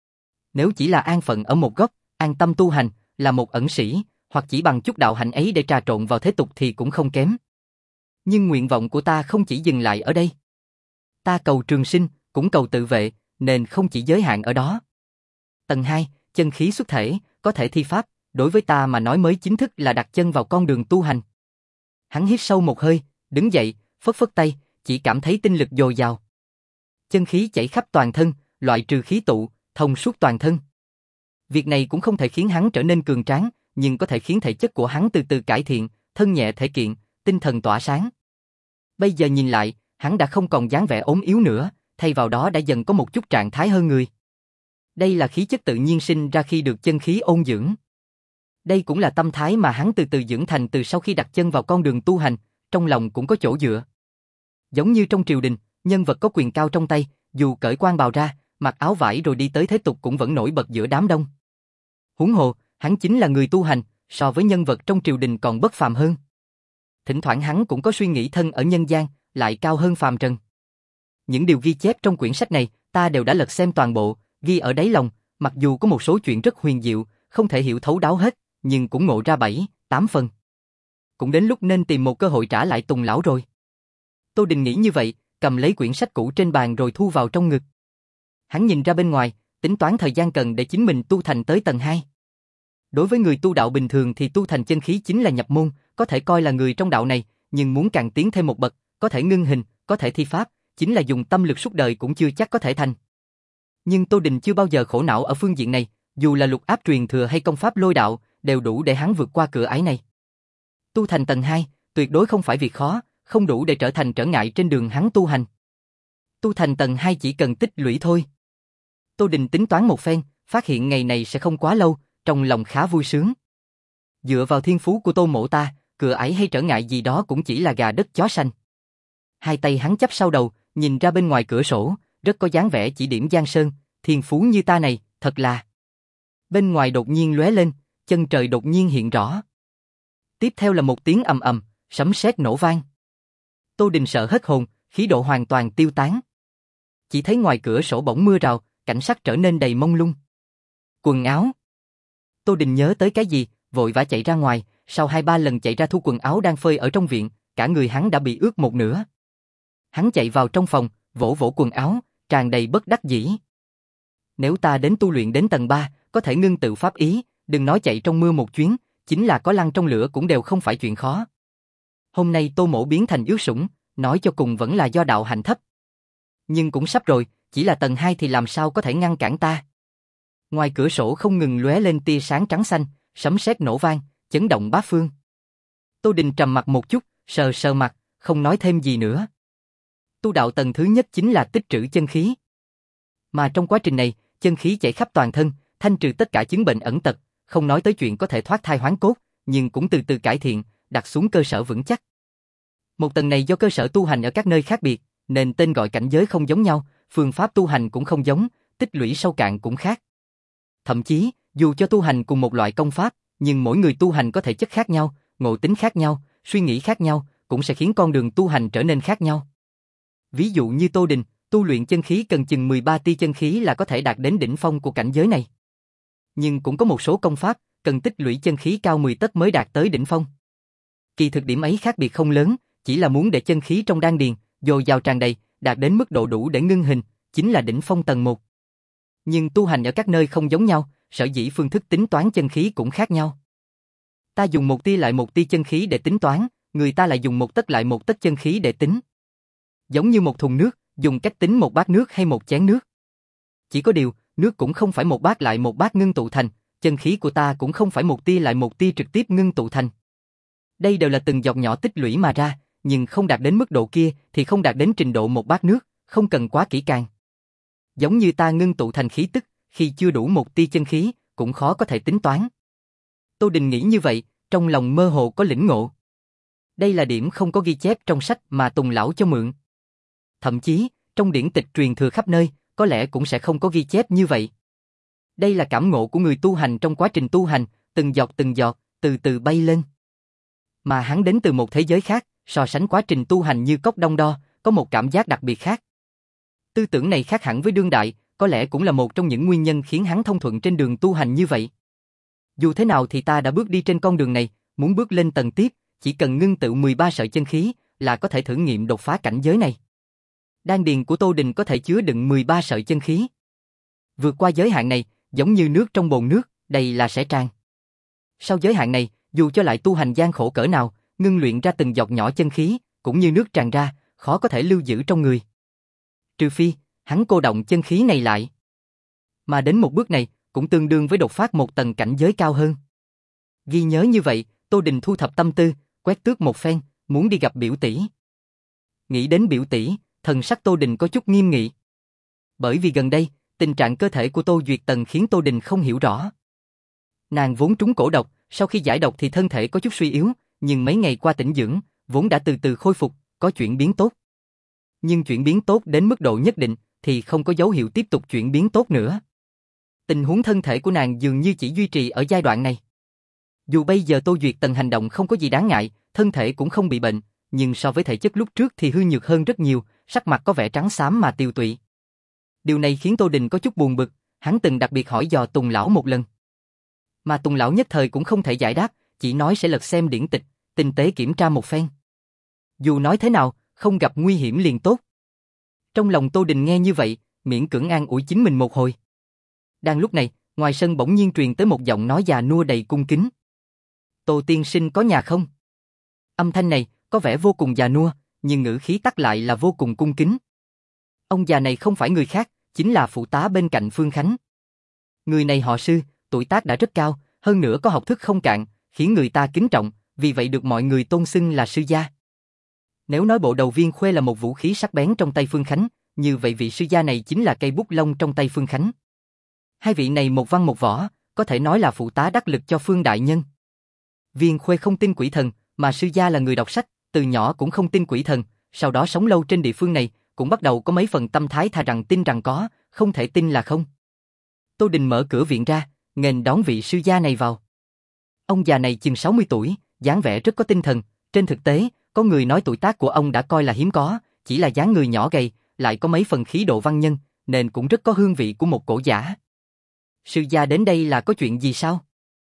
Nếu chỉ là an phận ở một góc, an tâm tu hành, là một ẩn sĩ, hoặc chỉ bằng chút đạo hạnh ấy để trà trộn vào thế tục thì cũng không kém. Nhưng nguyện vọng của ta không chỉ dừng lại ở đây. Ta cầu trường sinh, cũng cầu tự vệ, nên không chỉ giới hạn ở đó. Tầng hai, chân khí xuất thể, có thể thi pháp, đối với ta mà nói mới chính thức là đặt chân vào con đường tu hành. Hắn hít sâu một hơi, đứng dậy, phất phất tay, chỉ cảm thấy tinh lực dồi dào. Chân khí chảy khắp toàn thân, loại trừ khí tụ, thông suốt toàn thân. Việc này cũng không thể khiến hắn trở nên cường tráng, nhưng có thể khiến thể chất của hắn từ từ cải thiện, thân nhẹ thể kiện, tinh thần tỏa sáng. Bây giờ nhìn lại, hắn đã không còn dáng vẻ ốm yếu nữa, thay vào đó đã dần có một chút trạng thái hơn người. Đây là khí chất tự nhiên sinh ra khi được chân khí ôn dưỡng. Đây cũng là tâm thái mà hắn từ từ dưỡng thành từ sau khi đặt chân vào con đường tu hành, trong lòng cũng có chỗ dựa. Giống như trong triều đình, nhân vật có quyền cao trong tay, dù cởi quan bào ra, mặc áo vải rồi đi tới thế tục cũng vẫn nổi bật giữa đám đông. Huống hồ, hắn chính là người tu hành, so với nhân vật trong triều đình còn bất phàm hơn. Thỉnh thoảng hắn cũng có suy nghĩ thân ở nhân gian, lại cao hơn phàm trần. Những điều ghi chép trong quyển sách này, ta đều đã lật xem toàn bộ, ghi ở đáy lòng, mặc dù có một số chuyện rất huyền diệu, không thể hiểu thấu đáo hết, nhưng cũng ngộ ra bảy, tám phần. Cũng đến lúc nên tìm một cơ hội trả lại Tùng lão rồi. Tô Đình nghĩ như vậy, cầm lấy quyển sách cũ trên bàn rồi thu vào trong ngực. Hắn nhìn ra bên ngoài, tính toán thời gian cần để chính mình tu thành tới tầng hai. Đối với người tu đạo bình thường thì tu thành chân khí chính là nhập môn, có thể coi là người trong đạo này, nhưng muốn càng tiến thêm một bậc, có thể ngưng hình, có thể thi pháp, chính là dùng tâm lực suốt đời cũng chưa chắc có thể thành. Nhưng Tô Đình chưa bao giờ khổ não ở phương diện này, dù là lục áp truyền thừa hay công pháp lôi đạo, đều đủ để hắn vượt qua cửa ải này. Tu thành tầng hai, tuyệt đối không phải việc khó, không đủ để trở thành trở ngại trên đường hắn tu hành. Tu thành tầng hai chỉ cần tích lũy thôi. Tô Đình tính toán một phen, phát hiện ngày này sẽ không quá lâu, trong lòng khá vui sướng. Dựa vào thiên phú của Tô Mỗ ta, cửa ải hay trở ngại gì đó cũng chỉ là gà đất chó sanh. Hai tay hắn chắp sau đầu, nhìn ra bên ngoài cửa sổ, rất có dáng vẻ chỉ điểm giang sơn, thiên phú như ta này, thật là. Bên ngoài đột nhiên lóe lên, chân trời đột nhiên hiện rõ. Tiếp theo là một tiếng ầm ầm, sấm sét nổ vang. Tô Đình sợ hết hồn, khí độ hoàn toàn tiêu tán. Chỉ thấy ngoài cửa sổ bỗng mưa rào, cảnh sắc trở nên đầy mông lung. Quần áo. Tô Đình nhớ tới cái gì, vội vã chạy ra ngoài, sau hai ba lần chạy ra thu quần áo đang phơi ở trong viện, cả người hắn đã bị ướt một nửa. Hắn chạy vào trong phòng, vỗ vỗ quần áo, tràn đầy bất đắc dĩ. Nếu ta đến tu luyện đến tầng ba, có thể ngưng tự pháp ý, đừng nói chạy trong mưa một chuyến, chính là có lăn trong lửa cũng đều không phải chuyện khó. Hôm nay Tô Mỗ biến thành ướt sũng, nói cho cùng vẫn là do đạo hạnh thấp. Nhưng cũng sắp rồi, chỉ là tầng hai thì làm sao có thể ngăn cản ta. Ngoài cửa sổ không ngừng lóe lên tia sáng trắng xanh, sấm sét nổ vang, chấn động bát phương. Tô Đình trầm mặt một chút, sờ sờ mặt, không nói thêm gì nữa. Tu đạo tầng thứ nhất chính là tích trữ chân khí. Mà trong quá trình này, chân khí chảy khắp toàn thân, thanh trừ tất cả chứng bệnh ẩn tật, không nói tới chuyện có thể thoát thai hoán cốt, nhưng cũng từ từ cải thiện, đặt xuống cơ sở vững chắc. Một tầng này do cơ sở tu hành ở các nơi khác biệt, nên tên gọi cảnh giới không giống nhau, phương pháp tu hành cũng không giống, tích lũy sâu cạn cũng khác. Thậm chí, dù cho tu hành cùng một loại công pháp, nhưng mỗi người tu hành có thể chất khác nhau, ngộ tính khác nhau, suy nghĩ khác nhau, cũng sẽ khiến con đường tu hành trở nên khác nhau. Ví dụ như Tô Đình, tu luyện chân khí cần chừng mười ba tia chân khí là có thể đạt đến đỉnh phong của cảnh giới này. Nhưng cũng có một số công pháp, cần tích lũy chân khí cao mười tấc mới đạt tới đỉnh phong. Kỳ thực điểm ấy khác biệt không lớn, chỉ là muốn để chân khí trong đan điền, dồi dào tràn đầy, đạt đến mức độ đủ để ngưng hình, chính là đỉnh phong tầng một. Nhưng tu hành ở các nơi không giống nhau, sở dĩ phương thức tính toán chân khí cũng khác nhau. Ta dùng một tia lại một tia chân khí để tính toán, người ta lại dùng một tấc lại một tấc chân khí để tính. Giống như một thùng nước, dùng cách tính một bát nước hay một chén nước. Chỉ có điều, nước cũng không phải một bát lại một bát ngưng tụ thành, chân khí của ta cũng không phải một tia lại một tia trực tiếp ngưng tụ thành. Đây đều là từng giọt nhỏ tích lũy mà ra, nhưng không đạt đến mức độ kia thì không đạt đến trình độ một bát nước, không cần quá kỹ càng. Giống như ta ngưng tụ thành khí tức, khi chưa đủ một tia chân khí, cũng khó có thể tính toán. Tô Đình nghĩ như vậy, trong lòng mơ hồ có lĩnh ngộ. Đây là điểm không có ghi chép trong sách mà Tùng lão cho mượn. Thậm chí, trong điển tịch truyền thừa khắp nơi, có lẽ cũng sẽ không có ghi chép như vậy. Đây là cảm ngộ của người tu hành trong quá trình tu hành, từng giọt từng giọt, từ từ bay lên. Mà hắn đến từ một thế giới khác, so sánh quá trình tu hành như cốc đông đo, có một cảm giác đặc biệt khác. Tư tưởng này khác hẳn với đương đại, có lẽ cũng là một trong những nguyên nhân khiến hắn thông thuận trên đường tu hành như vậy. Dù thế nào thì ta đã bước đi trên con đường này, muốn bước lên tầng tiếp, chỉ cần ngưng tụ mười ba sợi chân khí là có thể thử nghiệm đột phá cảnh giới này. Đan điền của Tô Đình có thể chứa đựng mười ba sợi chân khí. Vượt qua giới hạn này, giống như nước trong bồn nước, đầy là sẽ tràn. Sau giới hạn này, dù cho lại tu hành gian khổ cỡ nào, ngưng luyện ra từng giọt nhỏ chân khí, cũng như nước tràn ra, khó có thể lưu giữ trong người. Trừ phi, hắn cô động chân khí này lại. Mà đến một bước này, cũng tương đương với đột phát một tầng cảnh giới cao hơn. Ghi nhớ như vậy, Tô Đình thu thập tâm tư, quét tước một phen, muốn đi gặp biểu tỷ. Nghĩ đến biểu tỷ, thần sắc Tô Đình có chút nghiêm nghị. Bởi vì gần đây, tình trạng cơ thể của Tô Duyệt Tần khiến Tô Đình không hiểu rõ. Nàng vốn trúng cổ độc, sau khi giải độc thì thân thể có chút suy yếu, nhưng mấy ngày qua tĩnh dưỡng, vốn đã từ từ khôi phục, có chuyển biến tốt. Nhưng chuyển biến tốt đến mức độ nhất định, thì không có dấu hiệu tiếp tục chuyển biến tốt nữa. Tình huống thân thể của nàng dường như chỉ duy trì ở giai đoạn này. Dù bây giờ Tô Duyệt Tần hành động không có gì đáng ngại, thân thể cũng không bị bệnh, nhưng so với thể chất lúc trước thì hư nhược hơn rất nhiều, sắc mặt có vẻ trắng xám mà tiều tụy. Điều này khiến Tô Đình có chút buồn bực, hắn từng đặc biệt hỏi dò Tùng lão một lần. Mà Tùng lão nhất thời cũng không thể giải đáp, chỉ nói sẽ lật xem điển tịch, tinh tế kiểm tra một phen. Dù nói thế nào, không gặp nguy hiểm liền tốt. Trong lòng Tô Đình nghe như vậy, miễn cưỡng an ủi chính mình một hồi. Đang lúc này, ngoài sân bỗng nhiên truyền tới một giọng nói già nua đầy cung kính. Tô tiên sinh có nhà không? Âm thanh này có vẻ vô cùng già nua, nhưng ngữ khí tắc lại là vô cùng cung kính. Ông già này không phải người khác, chính là phụ tá bên cạnh Phương Khánh. Người này họ Sư, tuổi tác đã rất cao, hơn nữa có học thức không cạn, khiến người ta kính trọng, vì vậy được mọi người tôn xưng là sư gia. Nếu nói bộ đầu viên khuê là một vũ khí sắc bén trong tay Phương Khánh, như vậy vị sư gia này chính là cây bút lông trong tay Phương Khánh. Hai vị này một văn một võ, có thể nói là phụ tá đắc lực cho Phương đại nhân. Viên khuê không tin quỷ thần, mà sư gia là người đọc sách, từ nhỏ cũng không tin quỷ thần, sau đó sống lâu trên địa phương này, cũng bắt đầu có mấy phần tâm thái thà rằng tin rằng có, không thể tin là không. Tô Đình mở cửa viện ra, nghênh đón vị sư gia này vào. Ông già này chừng sáu mươi tuổi, dáng vẻ rất có tinh thần, trên thực tế, có người nói tuổi tác của ông đã coi là hiếm có, chỉ là dáng người nhỏ gầy, lại có mấy phần khí độ văn nhân, nên cũng rất có hương vị của một cổ giả. Sư gia đến đây là có chuyện gì sao?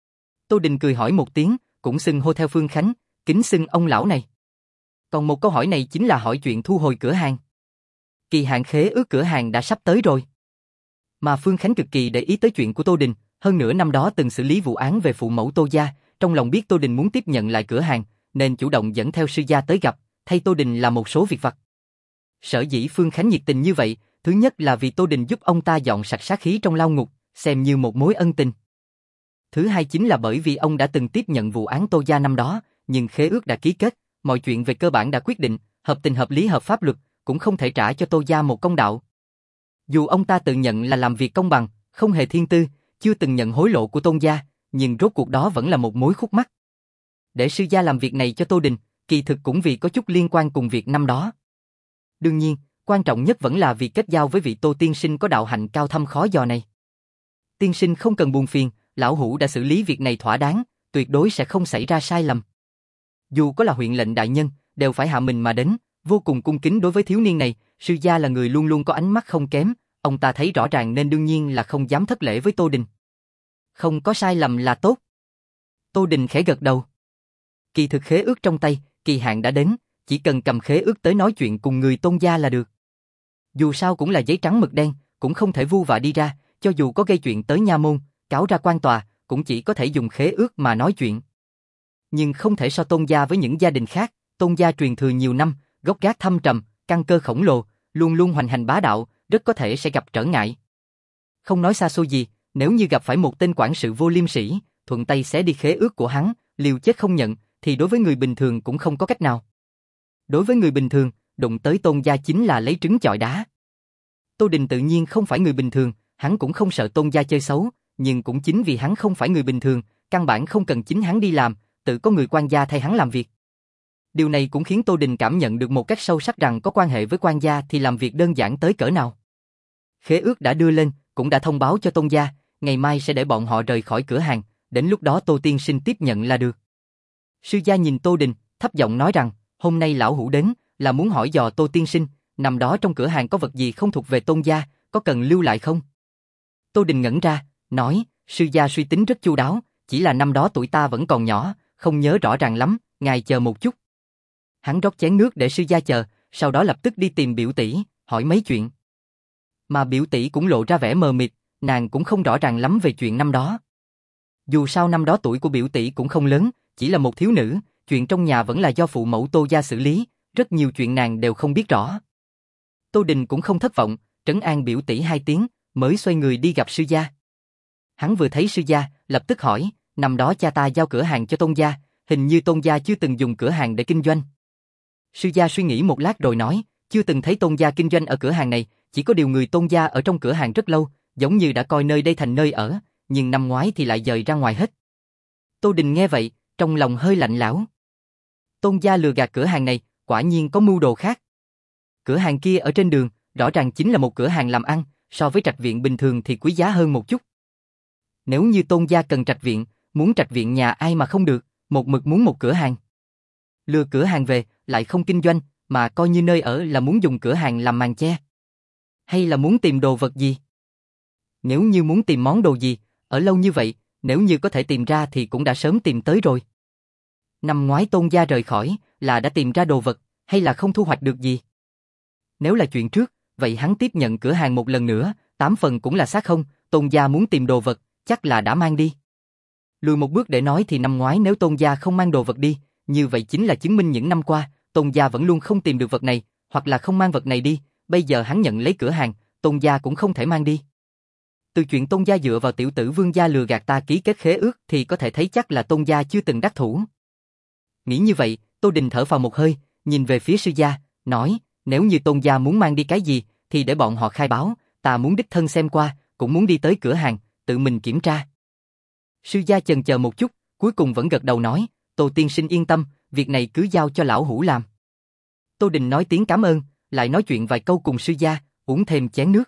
Tô Đình cười hỏi một tiếng, cũng xưng hô theo Phương Khánh, kính xưng ông lão này. Còn một câu hỏi này chính là hỏi chuyện thu hồi cửa hàng. Kỳ hạn khế ước cửa hàng đã sắp tới rồi. Mà Phương Khánh cực kỳ để ý tới chuyện của Tô Đình, hơn nữa năm đó từng xử lý vụ án về phụ mẫu Tô gia, trong lòng biết Tô Đình muốn tiếp nhận lại cửa hàng, nên chủ động dẫn theo sư gia tới gặp, thay Tô Đình làm một số việc vặt. Sở dĩ Phương Khánh nhiệt tình như vậy, thứ nhất là vì Tô Đình giúp ông ta dọn sạch sát khí trong lao ngục, xem như một mối ân tình. Thứ hai chính là bởi vì ông đã từng tiếp nhận vụ án Tô gia năm đó, nhưng khế ước đã ký kết, mọi chuyện về cơ bản đã quyết định, hợp tình hợp lý hợp pháp luật, cũng không thể trả cho Tô gia một công đạo. Dù ông ta tự nhận là làm việc công bằng, không hề thiên tư, chưa từng nhận hối lộ của Tôn gia, nhưng rốt cuộc đó vẫn là một mối khúc mắc. Để sư gia làm việc này cho Tô Đình, kỳ thực cũng vì có chút liên quan cùng việc năm đó. Đương nhiên, quan trọng nhất vẫn là việc kết giao với vị Tô tiên sinh có đạo hạnh cao thâm khó dò này. Tiên sinh không cần buồn phiền, lão hủ đã xử lý việc này thỏa đáng, tuyệt đối sẽ không xảy ra sai lầm. Dù có là huyện lệnh đại nhân, đều phải hạ mình mà đến, vô cùng cung kính đối với thiếu niên này, sư gia là người luôn luôn có ánh mắt không kém, ông ta thấy rõ ràng nên đương nhiên là không dám thất lễ với Tô Đình. Không có sai lầm là tốt. Tô Đình khẽ gật đầu. Kỳ thực khế ước trong tay, kỳ hạn đã đến, chỉ cần cầm khế ước tới nói chuyện cùng người Tôn gia là được. Dù sao cũng là giấy trắng mực đen, cũng không thể vu vạ đi ra, cho dù có gây chuyện tới nha môn, cáo ra quan tòa, cũng chỉ có thể dùng khế ước mà nói chuyện. Nhưng không thể so Tôn gia với những gia đình khác, Tôn gia truyền thừa nhiều năm, gốc gác thâm trầm, căn cơ khổng lồ, luôn luôn hoành hành bá đạo, rất có thể sẽ gặp trở ngại. Không nói xa xôi gì, nếu như gặp phải một tên quản sự vô liêm sỉ, thuận tay xé đi khế ước của hắn, liều chết không nhận, thì đối với người bình thường cũng không có cách nào. Đối với người bình thường, đụng tới Tôn gia chính là lấy trứng chọi đá. Tô Đình tự nhiên không phải người bình thường, hắn cũng không sợ Tôn gia chơi xấu, nhưng cũng chính vì hắn không phải người bình thường, căn bản không cần chính hắn đi làm, tự có người quan gia thay hắn làm việc. Điều này cũng khiến Tô Đình cảm nhận được một cách sâu sắc rằng có quan hệ với quan gia thì làm việc đơn giản tới cỡ nào. Khế ước đã đưa lên, cũng đã thông báo cho Tôn gia, ngày mai sẽ để bọn họ rời khỏi cửa hàng, đến lúc đó Tô tiên sinh tiếp nhận là được. Sư gia nhìn Tô Đình, thấp giọng nói rằng, hôm nay lão hủ đến, là muốn hỏi dò Tô tiên sinh, nằm đó trong cửa hàng có vật gì không thuộc về Tôn gia, có cần lưu lại không? Tô Đình ngẩn ra, nói, sư gia suy tính rất chu đáo, chỉ là năm đó tuổi ta vẫn còn nhỏ, không nhớ rõ ràng lắm, ngài chờ một chút. Hắn rót chén nước để sư gia chờ, sau đó lập tức đi tìm biểu tỷ, hỏi mấy chuyện. Mà biểu tỷ cũng lộ ra vẻ mờ mịt, nàng cũng không rõ ràng lắm về chuyện năm đó. Dù sao năm đó tuổi của biểu tỷ cũng không lớn, chỉ là một thiếu nữ, chuyện trong nhà vẫn là do phụ mẫu Tô gia xử lý, rất nhiều chuyện nàng đều không biết rõ. Tô Đình cũng không thất vọng, trấn an biểu tỷ hai tiếng, mới xoay người đi gặp sư gia. Hắn vừa thấy sư gia, lập tức hỏi, năm đó cha ta giao cửa hàng cho Tôn gia, hình như Tôn gia chưa từng dùng cửa hàng để kinh doanh. Sư gia suy nghĩ một lát rồi nói, chưa từng thấy Tôn gia kinh doanh ở cửa hàng này, chỉ có điều người Tôn gia ở trong cửa hàng rất lâu, giống như đã coi nơi đây thành nơi ở, nhưng năm ngoái thì lại dời ra ngoài hết. Tô Đình nghe vậy, trong lòng hơi lạnh lẽo. Tôn gia lừa gạt cửa hàng này, quả nhiên có mưu đồ khác. Cửa hàng kia ở trên đường, rõ ràng chính là một cửa hàng làm ăn, so với trạch viện bình thường thì quý giá hơn một chút. Nếu như Tôn gia cần trạch viện, muốn trạch viện nhà ai mà không được, một mực muốn một cửa hàng. Lừa cửa hàng về, lại không kinh doanh, mà coi như nơi ở là muốn dùng cửa hàng làm màn che. Hay là muốn tìm đồ vật gì? Nếu như muốn tìm món đồ gì, ở lâu như vậy, nếu như có thể tìm ra thì cũng đã sớm tìm tới rồi. Năm ngoái Tôn gia rời khỏi, là đã tìm ra đồ vật, hay là không thu hoạch được gì? Nếu là chuyện trước, vậy hắn tiếp nhận cửa hàng một lần nữa, tám phần cũng là xác không, Tôn gia muốn tìm đồ vật, chắc là đã mang đi. Lùi một bước để nói thì năm ngoái nếu Tôn gia không mang đồ vật đi, như vậy chính là chứng minh những năm qua, Tôn gia vẫn luôn không tìm được vật này, hoặc là không mang vật này đi, bây giờ hắn nhận lấy cửa hàng, Tôn gia cũng không thể mang đi. Từ chuyện Tôn gia dựa vào tiểu tử Vương gia lừa gạt ta ký kết khế ước thì có thể thấy chắc là Tôn gia chưa từng đắc thủ. Nghĩ như vậy, Tô Đình thở phào một hơi, nhìn về phía sư gia, nói, nếu như Tôn gia muốn mang đi cái gì, thì để bọn họ khai báo, ta muốn đích thân xem qua, cũng muốn đi tới cửa hàng, tự mình kiểm tra. Sư gia chần chờ một chút, cuối cùng vẫn gật đầu nói, Tô tiên sinh yên tâm, việc này cứ giao cho lão hủ làm. Tô Đình nói tiếng cảm ơn, lại nói chuyện vài câu cùng sư gia, uống thêm chén nước.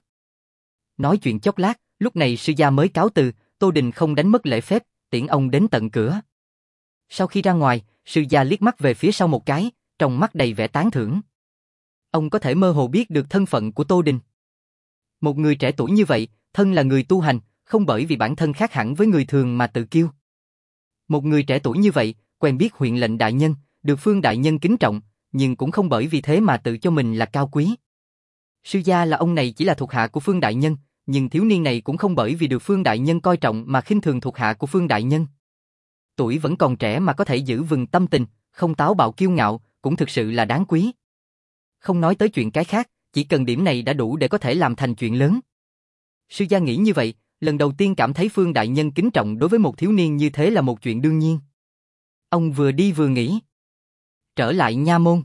Nói chuyện chốc lát, lúc này sư gia mới cáo từ, Tô Đình không đánh mất lễ phép, tiễn ông đến tận cửa. Sau khi ra ngoài, sư gia liếc mắt về phía sau một cái, trong mắt đầy vẻ tán thưởng. Ông có thể mơ hồ biết được thân phận của Tô Đình. Một người trẻ tuổi như vậy, thân là người tu hành, không bởi vì bản thân khác hẳn với người thường mà tự kiêu. Một người trẻ tuổi như vậy, quen biết huyện lệnh đại nhân, được Phương đại nhân kính trọng, nhưng cũng không bởi vì thế mà tự cho mình là cao quý. Sư gia là ông này chỉ là thuộc hạ của Phương đại nhân, nhưng thiếu niên này cũng không bởi vì được Phương đại nhân coi trọng mà khinh thường thuộc hạ của Phương đại nhân. Tuổi vẫn còn trẻ mà có thể giữ vững tâm tình, không táo bạo kiêu ngạo, cũng thực sự là đáng quý. Không nói tới chuyện cái khác, chỉ cần điểm này đã đủ để có thể làm thành chuyện lớn. Sư gia nghĩ như vậy, lần đầu tiên cảm thấy Phương đại nhân kính trọng đối với một thiếu niên như thế là một chuyện đương nhiên. Ông vừa đi vừa nghĩ. Trở lại nha môn.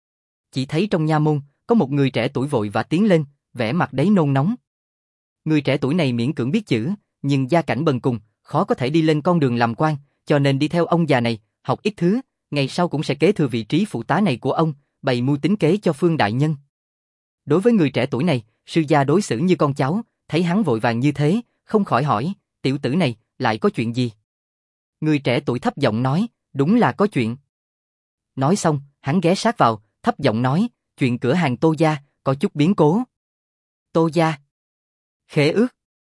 Chỉ thấy trong nha môn, có một người trẻ tuổi vội vã tiến lên, vẻ mặt đấy nôn nóng. Người trẻ tuổi này miễn cưỡng biết chữ, nhưng gia cảnh bần cùng, khó có thể đi lên con đường làm quan, cho nên đi theo ông già này, học ít thứ, ngày sau cũng sẽ kế thừa vị trí phụ tá này của ông, bày mưu tính kế cho Phương đại nhân. Đối với người trẻ tuổi này, sư gia đối xử như con cháu, thấy hắn vội vàng như thế, không khỏi hỏi, tiểu tử này, lại có chuyện gì? Người trẻ tuổi thấp giọng nói, đúng là có chuyện. Nói xong, hắn ghé sát vào, thấp giọng nói, chuyện cửa hàng Tô gia, có chút biến cố. Tô gia? Khế ước?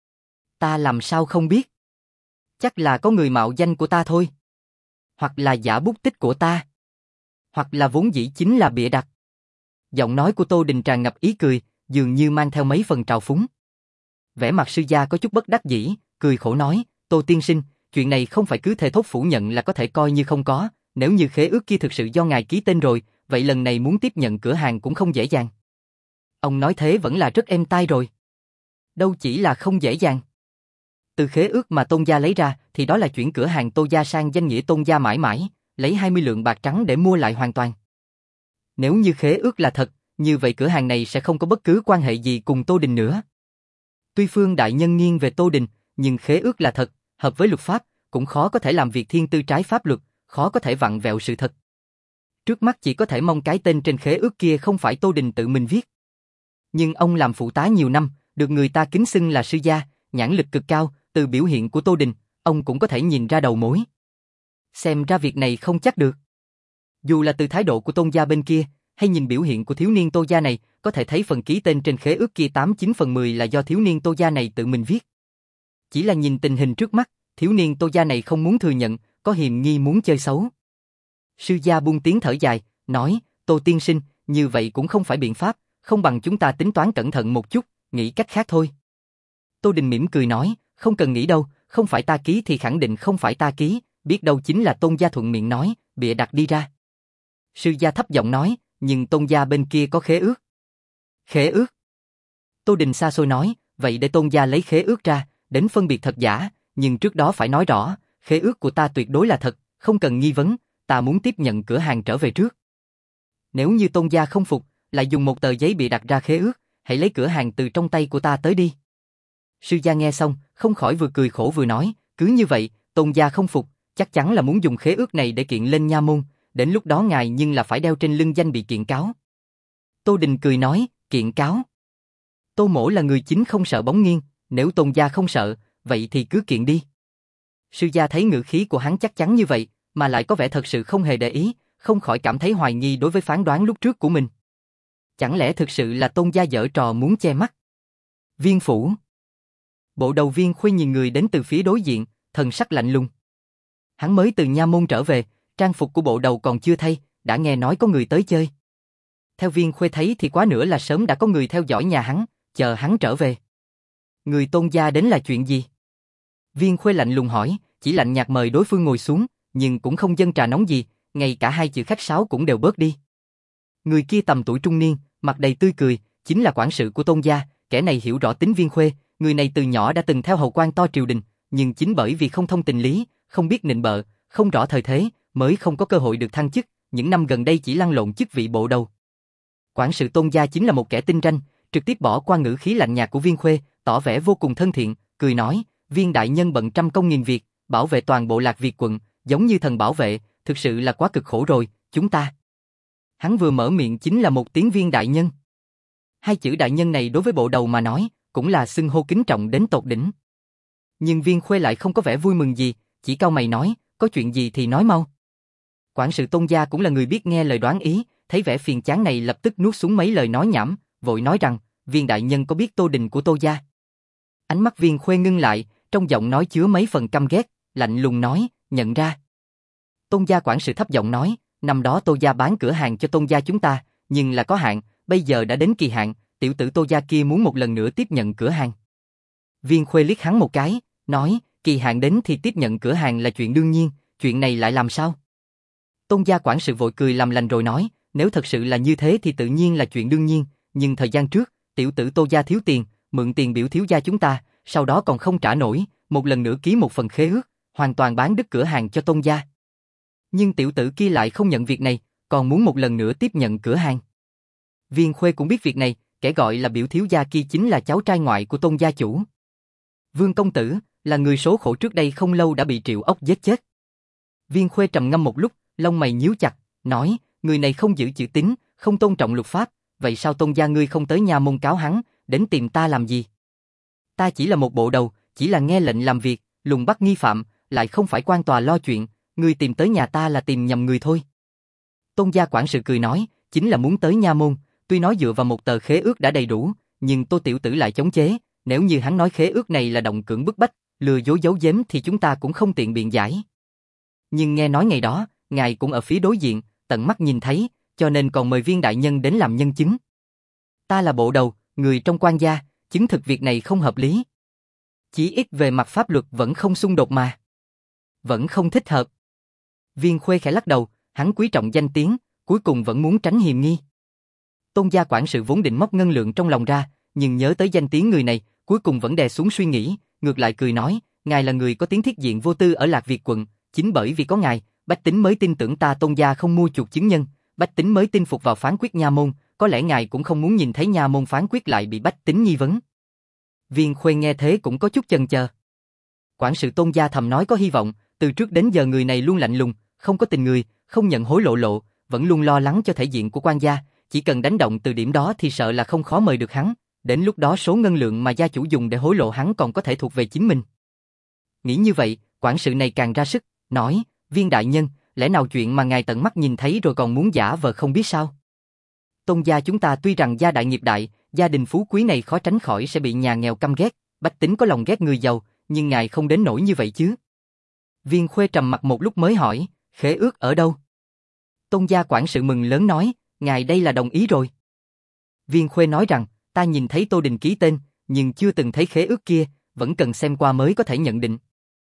Ta làm sao không biết? Chắc là có người mạo danh của ta thôi. Hoặc là giả bút tích của ta. Hoặc là vốn dĩ chính là bịa đặt. Giọng nói của Tô Đình tràn ngập ý cười, dường như mang theo mấy phần trào phúng. Vẻ mặt sư gia có chút bất đắc dĩ, cười khổ nói, Tô tiên sinh, chuyện này không phải cứ thề thốt phủ nhận là có thể coi như không có, nếu như khế ước kia thực sự do ngài ký tên rồi, vậy lần này muốn tiếp nhận cửa hàng cũng không dễ dàng. Ông nói thế vẫn là rất êm tai rồi. Đâu chỉ là không dễ dàng. Từ khế ước mà Tôn gia lấy ra thì đó là chuyển cửa hàng Tô gia sang danh nghĩa Tôn gia mãi mãi, lấy hai mươi lượng bạc trắng để mua lại hoàn toàn. Nếu như khế ước là thật, như vậy cửa hàng này sẽ không có bất cứ quan hệ gì cùng Tô Đình nữa. Tuy Phương đại nhân nghiêng về Tô Đình, nhưng khế ước là thật, hợp với luật pháp, cũng khó có thể làm việc thiên tư trái pháp luật, khó có thể vặn vẹo sự thật. Trước mắt chỉ có thể mong cái tên trên khế ước kia không phải Tô Đình tự mình viết. Nhưng ông làm phụ tá nhiều năm, được người ta kính xưng là sư gia, nhãn lực cực cao, từ biểu hiện của Tô Đình, ông cũng có thể nhìn ra đầu mối. Xem ra việc này không chắc được. Dù là từ thái độ của Tôn gia bên kia, hay nhìn biểu hiện của thiếu niên Tô gia này, có thể thấy phần ký tên trên khế ước kia tám chín phần mười là do thiếu niên Tô gia này tự mình viết. Chỉ là nhìn tình hình trước mắt, thiếu niên Tô gia này không muốn thừa nhận, có hiềm nghi muốn chơi xấu. Sư gia buông tiếng thở dài, nói, Tô tiên sinh, như vậy cũng không phải biện pháp, không bằng chúng ta tính toán cẩn thận một chút, nghĩ cách khác thôi. Tô Đình mỉm cười nói, không cần nghĩ đâu, không phải ta ký thì khẳng định không phải ta ký, biết đâu chính là Tôn gia thuận miệng nói, bịa đặt đi ra. Sư gia thấp giọng nói, nhưng Tôn gia bên kia có khế ước. Khế ước? Tô Đình xa xôi nói, vậy để Tôn gia lấy khế ước ra, đến phân biệt thật giả, nhưng trước đó phải nói rõ, khế ước của ta tuyệt đối là thật, không cần nghi vấn, ta muốn tiếp nhận cửa hàng trở về trước. Nếu như Tôn gia không phục, lại dùng một tờ giấy bịa đặt ra khế ước, hãy lấy cửa hàng từ trong tay của ta tới đi. Sư gia nghe xong, không khỏi vừa cười khổ vừa nói, cứ như vậy, Tôn gia không phục, chắc chắn là muốn dùng khế ước này để kiện lên nha môn, đến lúc đó ngài nhưng là phải đeo trên lưng danh bị kiện cáo. Tô Đình cười nói, kiện cáo. Tô mỗ là người chính không sợ bóng nghiêng, nếu Tôn gia không sợ, vậy thì cứ kiện đi. Sư gia thấy ngữ khí của hắn chắc chắn như vậy, mà lại có vẻ thật sự không hề để ý, không khỏi cảm thấy hoài nghi đối với phán đoán lúc trước của mình. Chẳng lẽ thực sự là Tôn gia giở trò muốn che mắt? Viên phủ. Bộ đầu Viên Khuê nhìn người đến từ phía đối diện, thần sắc lạnh lùng. Hắn mới từ nha môn trở về, trang phục của bộ đầu còn chưa thay, đã nghe nói có người tới chơi. Theo Viên Khuê thấy thì quá nữa là sớm đã có người theo dõi nhà hắn, chờ hắn trở về. Người Tôn gia đến là chuyện gì? Viên Khuê lạnh lùng hỏi, chỉ lạnh nhạt mời đối phương ngồi xuống, nhưng cũng không dâng trà nóng gì, ngay cả hai chữ khách sáo cũng đều bớt đi. Người kia tầm tuổi trung niên, mặt đầy tươi cười, chính là quản sự của Tôn gia, kẻ này hiểu rõ tính Viên Khuê, người này từ nhỏ đã từng theo hầu quan to triều đình, nhưng chính bởi vì không thông tình lý, không biết nịnh bợ, không rõ thời thế, mới không có cơ hội được thăng chức, những năm gần đây chỉ lăn lộn chức vị bộ đầu. Quản sự Tôn gia chính là một kẻ tinh ranh, trực tiếp bỏ qua ngữ khí lạnh nhạt của Viên Khuê, tỏ vẻ vô cùng thân thiện, cười nói, Viên đại nhân bận trăm công nghìn việc, bảo vệ toàn bộ Lạc Việt quận, giống như thần bảo vệ, thực sự là quá cực khổ rồi, chúng ta. Hắn vừa mở miệng chính là một tiếng Viên đại nhân. Hai chữ đại nhân này đối với bộ đầu mà nói, cũng là xưng hô kính trọng đến tột đỉnh. Nhưng Viên Khuê lại không có vẻ vui mừng gì, chỉ cau mày nói, có chuyện gì thì nói mau. Quản sự Tôn gia cũng là người biết nghe lời đoán ý, thấy vẻ phiền chán này lập tức nuốt xuống mấy lời nói nhảm, vội nói rằng, Viên đại nhân có biết Tô Đình của Tô gia? Ánh mắt Viên Khuê ngưng lại, trong giọng nói chứa mấy phần căm ghét, lạnh lùng nói, nhận ra. Tôn gia quản sự thấp giọng nói, năm đó Tô gia bán cửa hàng cho Tôn gia chúng ta, nhưng là có hạn, bây giờ đã đến kỳ hạn, tiểu tử Tô gia kia muốn một lần nữa tiếp nhận cửa hàng. Viên Khuê liếc hắn một cái, nói, kỳ hạn đến thì tiếp nhận cửa hàng là chuyện đương nhiên, chuyện này lại làm sao? Tôn gia quản sự vội cười làm lành rồi nói, nếu thật sự là như thế thì tự nhiên là chuyện đương nhiên, nhưng thời gian trước, tiểu tử Tô gia thiếu tiền, mượn tiền biểu thiếu gia chúng ta, sau đó còn không trả nổi, một lần nữa ký một phần khế ước, hoàn toàn bán đứt cửa hàng cho Tôn gia. Nhưng tiểu tử kia lại không nhận việc này, còn muốn một lần nữa tiếp nhận cửa hàng. Viên Khuê cũng biết việc này, kẻ gọi là biểu thiếu gia kia chính là cháu trai ngoại của Tôn gia chủ. Vương công tử, là người số khổ trước đây không lâu đã bị Triệu Ốc giết chết. Viên Khuê trầm ngâm một lúc, lông mày nhíu chặt, nói, người này không giữ chữ tín, không tôn trọng luật pháp, vậy sao Tôn gia ngươi không tới nha môn cáo hắn, đến tìm ta làm gì? Ta chỉ là một bộ đầu, chỉ là nghe lệnh làm việc, lùng bắt nghi phạm, lại không phải quan tòa lo chuyện, ngươi tìm tới nhà ta là tìm nhầm người thôi. Tôn gia quản sự cười nói, chính là muốn tới nha môn, tuy nói dựa vào một tờ khế ước đã đầy đủ, nhưng Tô tiểu tử lại chống chế, nếu như hắn nói khế ước này là động cưỡng bức bách, lừa dối giấu giếm thì chúng ta cũng không tiện biện giải. Nhưng nghe nói ngày đó, ngài cũng ở phía đối diện, tận mắt nhìn thấy, cho nên còn mời Viên đại nhân đến làm nhân chứng. Ta là bộ đầu, người trong quan gia, chứng thực việc này không hợp lý. Chỉ ít về mặt pháp luật vẫn không xung đột mà. Vẫn không thích hợp. Viên Khuê khẽ lắc đầu, hắn quý trọng danh tiếng, cuối cùng vẫn muốn tránh hiềm nghi. Tôn gia quản sự vốn định móc ngân lượng trong lòng ra, nhưng nhớ tới danh tiếng người này, cuối cùng vẫn đè xuống suy nghĩ, ngược lại cười nói, ngài là người có tiếng thiết diện vô tư ở Lạc Việt quận, chính bởi vì có ngài, bách tính mới tin tưởng ta Tôn gia không mua chuộc chứng nhân, bách tính mới tin phục vào phán quyết nha môn, có lẽ ngài cũng không muốn nhìn thấy nha môn phán quyết lại bị bách tính nghi vấn. Viên Khuê nghe thế cũng có chút chần chờ. Quản sự Tôn gia thầm nói có hy vọng, từ trước đến giờ người này luôn lạnh lùng, không có tình người, không nhận hối lộ lộ, vẫn luôn lo lắng cho thể diện của quan gia, chỉ cần đánh động từ điểm đó thì sợ là không khó mời được hắn, đến lúc đó số ngân lượng mà gia chủ dùng để hối lộ hắn còn có thể thuộc về chính mình. Nghĩ như vậy, quản sự này càng ra sức, nói, Viên đại nhân, lẽ nào chuyện mà ngài tận mắt nhìn thấy rồi còn muốn giả vờ không biết sao? Tôn gia chúng ta tuy rằng gia đại nghiệp đại, gia đình phú quý này khó tránh khỏi sẽ bị nhà nghèo căm ghét, bách tính có lòng ghét người giàu, nhưng ngài không đến nỗi như vậy chứ? Viên Khuê trầm mặt một lúc mới hỏi, khế ước ở đâu? Tôn gia quản sự mừng lớn nói, ngài đây là đồng ý rồi. Viên Khuê nói rằng, ta nhìn thấy Tô Đình ký tên, nhưng chưa từng thấy khế ước kia, vẫn cần xem qua mới có thể nhận định.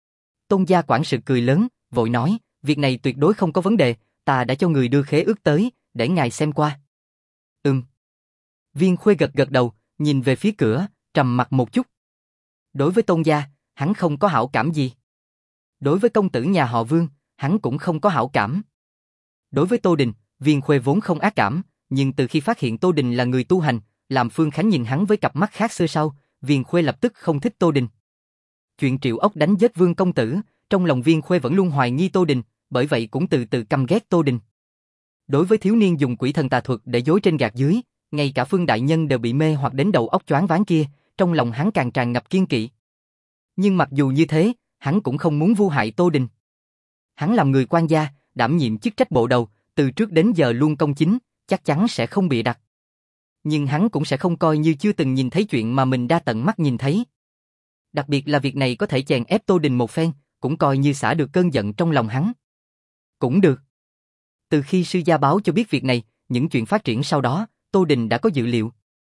Tôn gia quản sự cười lớn, vội nói, việc này tuyệt đối không có vấn đề, ta đã cho người đưa khế ước tới, để ngài xem qua. Ừm. Viên Khuê gật gật đầu, nhìn về phía cửa, trầm mặt một chút. Đối với Tôn gia, hắn không có hảo cảm gì. Đối với công tử nhà họ Vương, hắn cũng không có hảo cảm. Đối với Tô Đình, Viên Khuê vốn không ác cảm, nhưng từ khi phát hiện Tô Đình là người tu hành, làm Phương Khánh nhìn hắn với cặp mắt khác xưa sau, Viên Khuê lập tức không thích Tô Đình. Chuyện Triệu Ốc đánh giết Vương công tử, trong lòng Viên Khuê vẫn luôn hoài nghi Tô Đình, bởi vậy cũng từ từ căm ghét Tô Đình. Đối với thiếu niên dùng quỷ thần tà thuật để dối trên gạt dưới, ngay cả Phương đại nhân đều bị mê hoặc đến đầu óc choáng váng kia, trong lòng hắn càng tràn ngập kiên kỵ. Nhưng mặc dù như thế, hắn cũng không muốn vu hại Tô Đình. Hắn làm người quan gia, đảm nhiệm chức trách bộ đầu, từ trước đến giờ luôn công chính, chắc chắn sẽ không bịa đặt. Nhưng hắn cũng sẽ không coi như chưa từng nhìn thấy chuyện mà mình đã tận mắt nhìn thấy. Đặc biệt là việc này có thể chèn ép Tô Đình một phen, cũng coi như xả được cơn giận trong lòng hắn. Cũng được. Từ khi sư gia báo cho biết việc này, những chuyện phát triển sau đó, Tô Đình đã có dự liệu.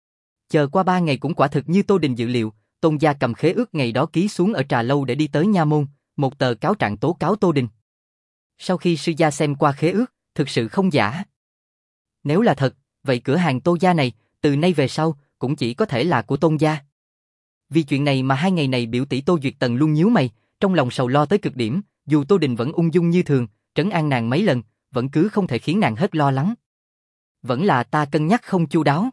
Chờ qua ba ngày cũng quả thực như Tô Đình dự liệu, Tôn gia cầm khế ước ngày đó ký xuống ở trà lâu để đi tới nha môn, một tờ cáo trạng tố cáo Tô Đình. Sau khi sư gia xem qua khế ước, thực sự không giả. Nếu là thật, vậy cửa hàng Tô gia này, từ nay về sau, cũng chỉ có thể là của Tôn gia. Vì chuyện này mà hai ngày này biểu tỷ Tô Duyệt Tần luôn nhíu mày, trong lòng sầu lo tới cực điểm, dù Tô Đình vẫn ung dung như thường, trấn an nàng mấy lần, vẫn cứ không thể khiến nàng hết lo lắng. Vẫn là ta cân nhắc không chu đáo.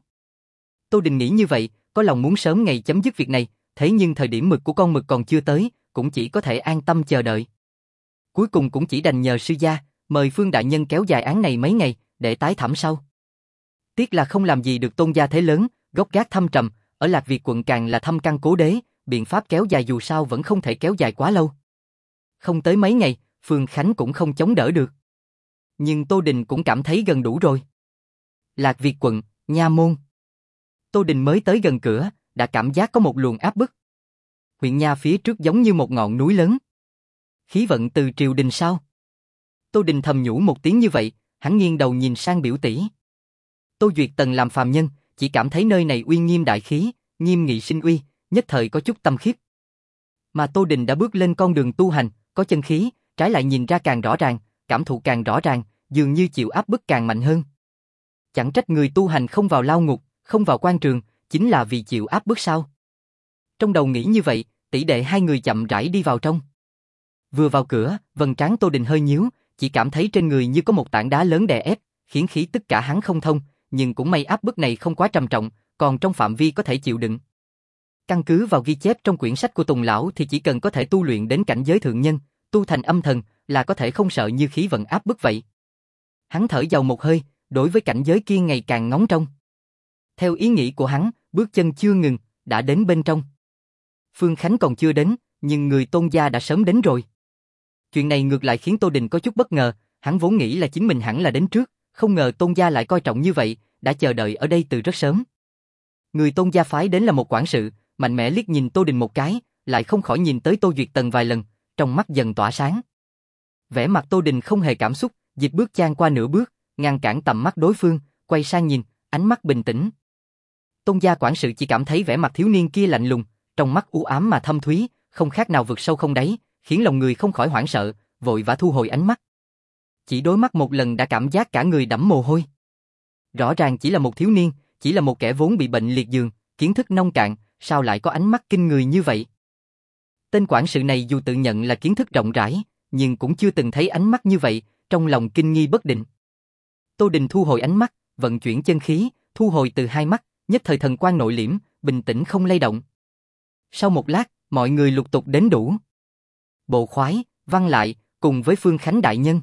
Tô Đình nghĩ như vậy, có lòng muốn sớm ngày chấm dứt việc này, thế nhưng thời điểm mực của con mực còn chưa tới, cũng chỉ có thể an tâm chờ đợi. Cuối cùng cũng chỉ đành nhờ sư gia, mời Phương đại nhân kéo dài án này mấy ngày, để tái thẩm sau. Tiếc là không làm gì được Tôn gia thế lớn, gốc gác thâm trầm, ở Lạc Việt quận càng là thâm căn cố đế, biện pháp kéo dài dù sao vẫn không thể kéo dài quá lâu. Không tới mấy ngày, Phương Khánh cũng không chống đỡ được. Nhưng Tô Đình cũng cảm thấy gần đủ rồi. Lạc Việt quận, nha môn. Tô Đình mới tới gần cửa, đã cảm giác có một luồng áp bức. Huyện nha phía trước giống như một ngọn núi lớn. Khí vận từ triều đình sao? Tô Đình thầm nhủ một tiếng như vậy, hắn nghiêng đầu nhìn sang biểu tỷ. Tô Duyệt Tần làm phàm nhân, chỉ cảm thấy nơi này uy nghiêm đại khí, nghiêm nghị sinh uy, nhất thời có chút tâm khiếp. Mà Tô Đình đã bước lên con đường tu hành, có chân khí, trái lại nhìn ra càng rõ ràng, cảm thụ càng rõ ràng, dường như chịu áp bức càng mạnh hơn. Chẳng trách người tu hành không vào lao ngục, không vào quan trường, chính là vì chịu áp bức sao? Trong đầu nghĩ như vậy, tỷ đệ hai người chậm rãi đi vào trong. Vừa vào cửa, vầng trán Tô Đình hơi nhíu, chỉ cảm thấy trên người như có một tảng đá lớn đè ép, khiến khí tất cả hắn không thông, nhưng cũng may áp bức này không quá trầm trọng, còn trong phạm vi có thể chịu đựng. Căn cứ vào ghi chép trong quyển sách của Tùng lão thì chỉ cần có thể tu luyện đến cảnh giới thượng nhân, tu thành âm thần là có thể không sợ như khí vận áp bức vậy. Hắn thở vào một hơi, đối với cảnh giới kia ngày càng ngóng trông. Theo ý nghĩ của hắn, bước chân chưa ngừng, đã đến bên trong. Phương Khánh còn chưa đến, nhưng người Tôn gia đã sớm đến rồi. Chuyện này ngược lại khiến Tô Đình có chút bất ngờ, hắn vốn nghĩ là chính mình hẳn là đến trước, không ngờ Tôn gia lại coi trọng như vậy, đã chờ đợi ở đây từ rất sớm. Người Tôn gia phái đến là một quản sự, mạnh mẽ liếc nhìn Tô Đình một cái, lại không khỏi nhìn tới Tô Duyệt Tần vài lần, trong mắt dần tỏa sáng. Vẻ mặt Tô Đình không hề cảm xúc, dịch bước chan qua nửa bước, ngăn cản tầm mắt đối phương, quay sang nhìn, ánh mắt bình tĩnh. Tôn gia quản sự chỉ cảm thấy vẻ mặt thiếu niên kia lạnh lùng, trong mắt u ám mà thâm thúy, không khác nào vực sâu không đáy, khiến lòng người không khỏi hoảng sợ, vội vã thu hồi ánh mắt. Chỉ đối mắt một lần đã cảm giác cả người đẫm mồ hôi. Rõ ràng chỉ là một thiếu niên, chỉ là một kẻ vốn bị bệnh liệt giường, kiến thức nông cạn, sao lại có ánh mắt kinh người như vậy? Tên quản sự này dù tự nhận là kiến thức rộng rãi, nhưng cũng chưa từng thấy ánh mắt như vậy, trong lòng kinh nghi bất định. Tô Đình thu hồi ánh mắt, vận chuyển chân khí, thu hồi từ hai mắt, nhất thời thần quang nội liễm, bình tĩnh không lay động. Sau một lát, mọi người lục tục đến đủ. Bộ khoái, Văn Lại, cùng với Phương Khánh đại nhân.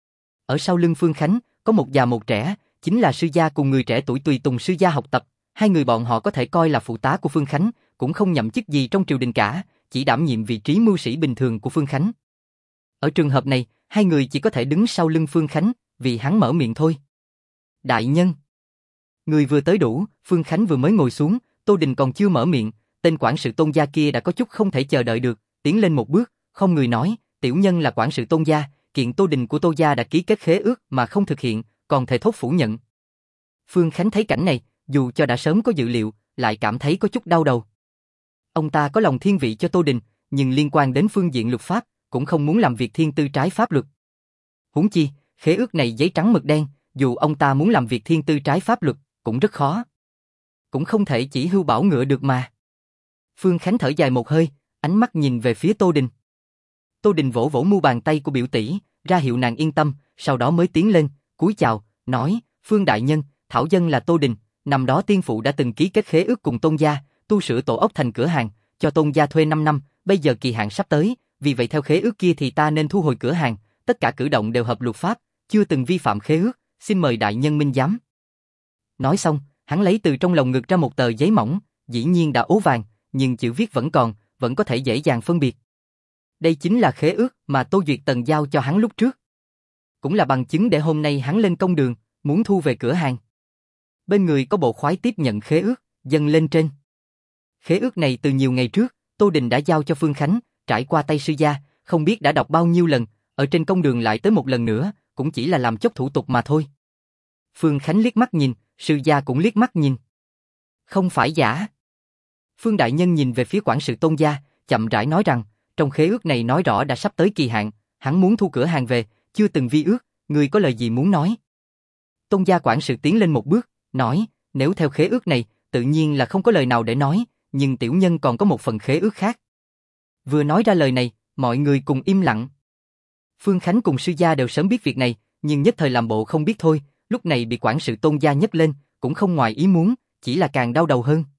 Ở sau lưng Phương Khánh, có một già một trẻ, chính là sư gia cùng người trẻ tuổi tùy tùng sư gia học tập. Hai người bọn họ có thể coi là phụ tá của Phương Khánh, cũng không nhậm chức gì trong triều đình cả, chỉ đảm nhiệm vị trí mưu sĩ bình thường của Phương Khánh. Ở trường hợp này, hai người chỉ có thể đứng sau lưng Phương Khánh, vì hắn mở miệng thôi. Đại nhân. Người vừa tới đủ, Phương Khánh vừa mới ngồi xuống, Tô Đình còn chưa mở miệng, tên quản sự Tôn gia kia đã có chút không thể chờ đợi được, tiến lên một bước, không người nói, tiểu nhân là quản sự Tôn gia, kiện Tô Đình của Tô gia đã ký kết khế ước mà không thực hiện, còn thề thốt phủ nhận. Phương Khánh thấy cảnh này, dù cho đã sớm có dự liệu, lại cảm thấy có chút đau đầu. Ông ta có lòng thiên vị cho Tô Đình, nhưng liên quan đến phương diện luật pháp, cũng không muốn làm việc thiên tư trái pháp luật. Huống chi, khế ước này giấy trắng mực đen, dù ông ta muốn làm việc thiên tư trái pháp luật, cũng rất khó. Cũng không thể chỉ hưu bảo ngựa được mà. Phương Khánh thở dài một hơi, ánh mắt nhìn về phía Tô Đình. Tô Đình vỗ vỗ mu bàn tay của biểu tỷ, ra hiệu nàng yên tâm, sau đó mới tiến lên, cúi chào, nói, Phương đại nhân, thảo dân là Tô Đình, năm đó tiên phụ đã từng ký kết khế ước cùng Tôn gia, tu sửa tổ ốc thành cửa hàng, cho Tôn gia thuê năm năm, bây giờ kỳ hạn sắp tới, vì vậy theo khế ước kia thì ta nên thu hồi cửa hàng, tất cả cử động đều hợp luật pháp, chưa từng vi phạm khế ước, xin mời đại nhân minh giám. Nói xong, hắn lấy từ trong lồng ngực ra một tờ giấy mỏng, dĩ nhiên đã ố vàng, nhưng chữ viết vẫn còn, vẫn có thể dễ dàng phân biệt. Đây chính là khế ước mà Tô Duyệt Tần giao cho hắn lúc trước. Cũng là bằng chứng để hôm nay hắn lên công đường, muốn thu về cửa hàng. Bên người có bộ khoái tiếp nhận khế ước, dâng lên trên. Khế ước này từ nhiều ngày trước, Tô Đình đã giao cho Phương Khánh, trải qua tay sư gia, không biết đã đọc bao nhiêu lần, ở trên công đường lại tới một lần nữa, cũng chỉ là làm chốc thủ tục mà thôi. Phương Khánh liếc mắt nhìn, sư gia cũng liếc mắt nhìn. Không phải giả. Phương đại nhân nhìn về phía quản sự Tôn gia, chậm rãi nói rằng, trong khế ước này nói rõ đã sắp tới kỳ hạn, hắn muốn thu cửa hàng về, chưa từng vi ước, người có lời gì muốn nói? Tôn gia quản sự tiến lên một bước, nói, nếu theo khế ước này, tự nhiên là không có lời nào để nói, nhưng tiểu nhân còn có một phần khế ước khác. Vừa nói ra lời này, mọi người cùng im lặng. Phương Khánh cùng sư gia đều sớm biết việc này, nhưng nhất thời làm bộ không biết thôi, lúc này bị quản sự Tôn gia nhấc lên, cũng không ngoài ý muốn, chỉ là càng đau đầu hơn.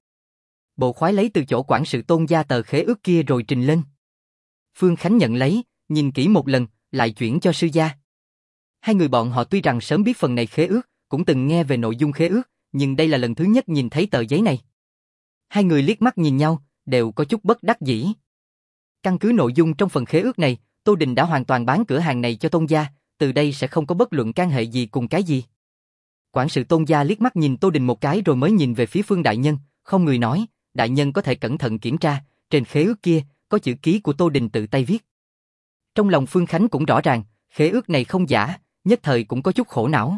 Bộ khoái lấy từ chỗ quản sự Tôn gia tờ khế ước kia rồi trình lên. Phương Khánh nhận lấy, nhìn kỹ một lần, lại chuyển cho sư gia. Hai người bọn họ tuy rằng sớm biết phần này khế ước, cũng từng nghe về nội dung khế ước, nhưng đây là lần thứ nhất nhìn thấy tờ giấy này. Hai người liếc mắt nhìn nhau, đều có chút bất đắc dĩ. Căn cứ nội dung trong phần khế ước này, Tô Đình đã hoàn toàn bán cửa hàng này cho Tôn gia, từ đây sẽ không có bất luận can hệ gì cùng cái gì. Quản sự Tôn gia liếc mắt nhìn Tô Đình một cái rồi mới nhìn về phía Phương đại nhân, không người nói, đại nhân có thể cẩn thận kiểm tra, trên khế ước kia có chữ ký của Tô Đình tự tay viết. Trong lòng Phương Khánh cũng rõ ràng, khế ước này không giả, nhất thời cũng có chút khổ não.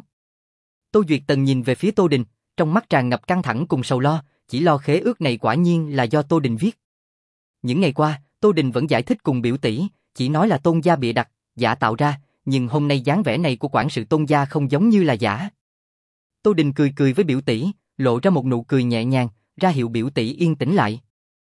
Tô Duyệt Tần nhìn về phía Tô Đình, trong mắt tràn ngập căng thẳng cùng sầu lo, chỉ lo khế ước này quả nhiên là do Tô Đình viết. Những ngày qua, Tô Đình vẫn giải thích cùng biểu tỷ, chỉ nói là Tôn gia bịa đặt, giả tạo ra, nhưng hôm nay dáng vẻ này của quản sự Tôn gia không giống như là giả. Tô Đình cười cười với biểu tỷ, lộ ra một nụ cười nhẹ nhàng, ra hiệu biểu tỷ yên tĩnh lại.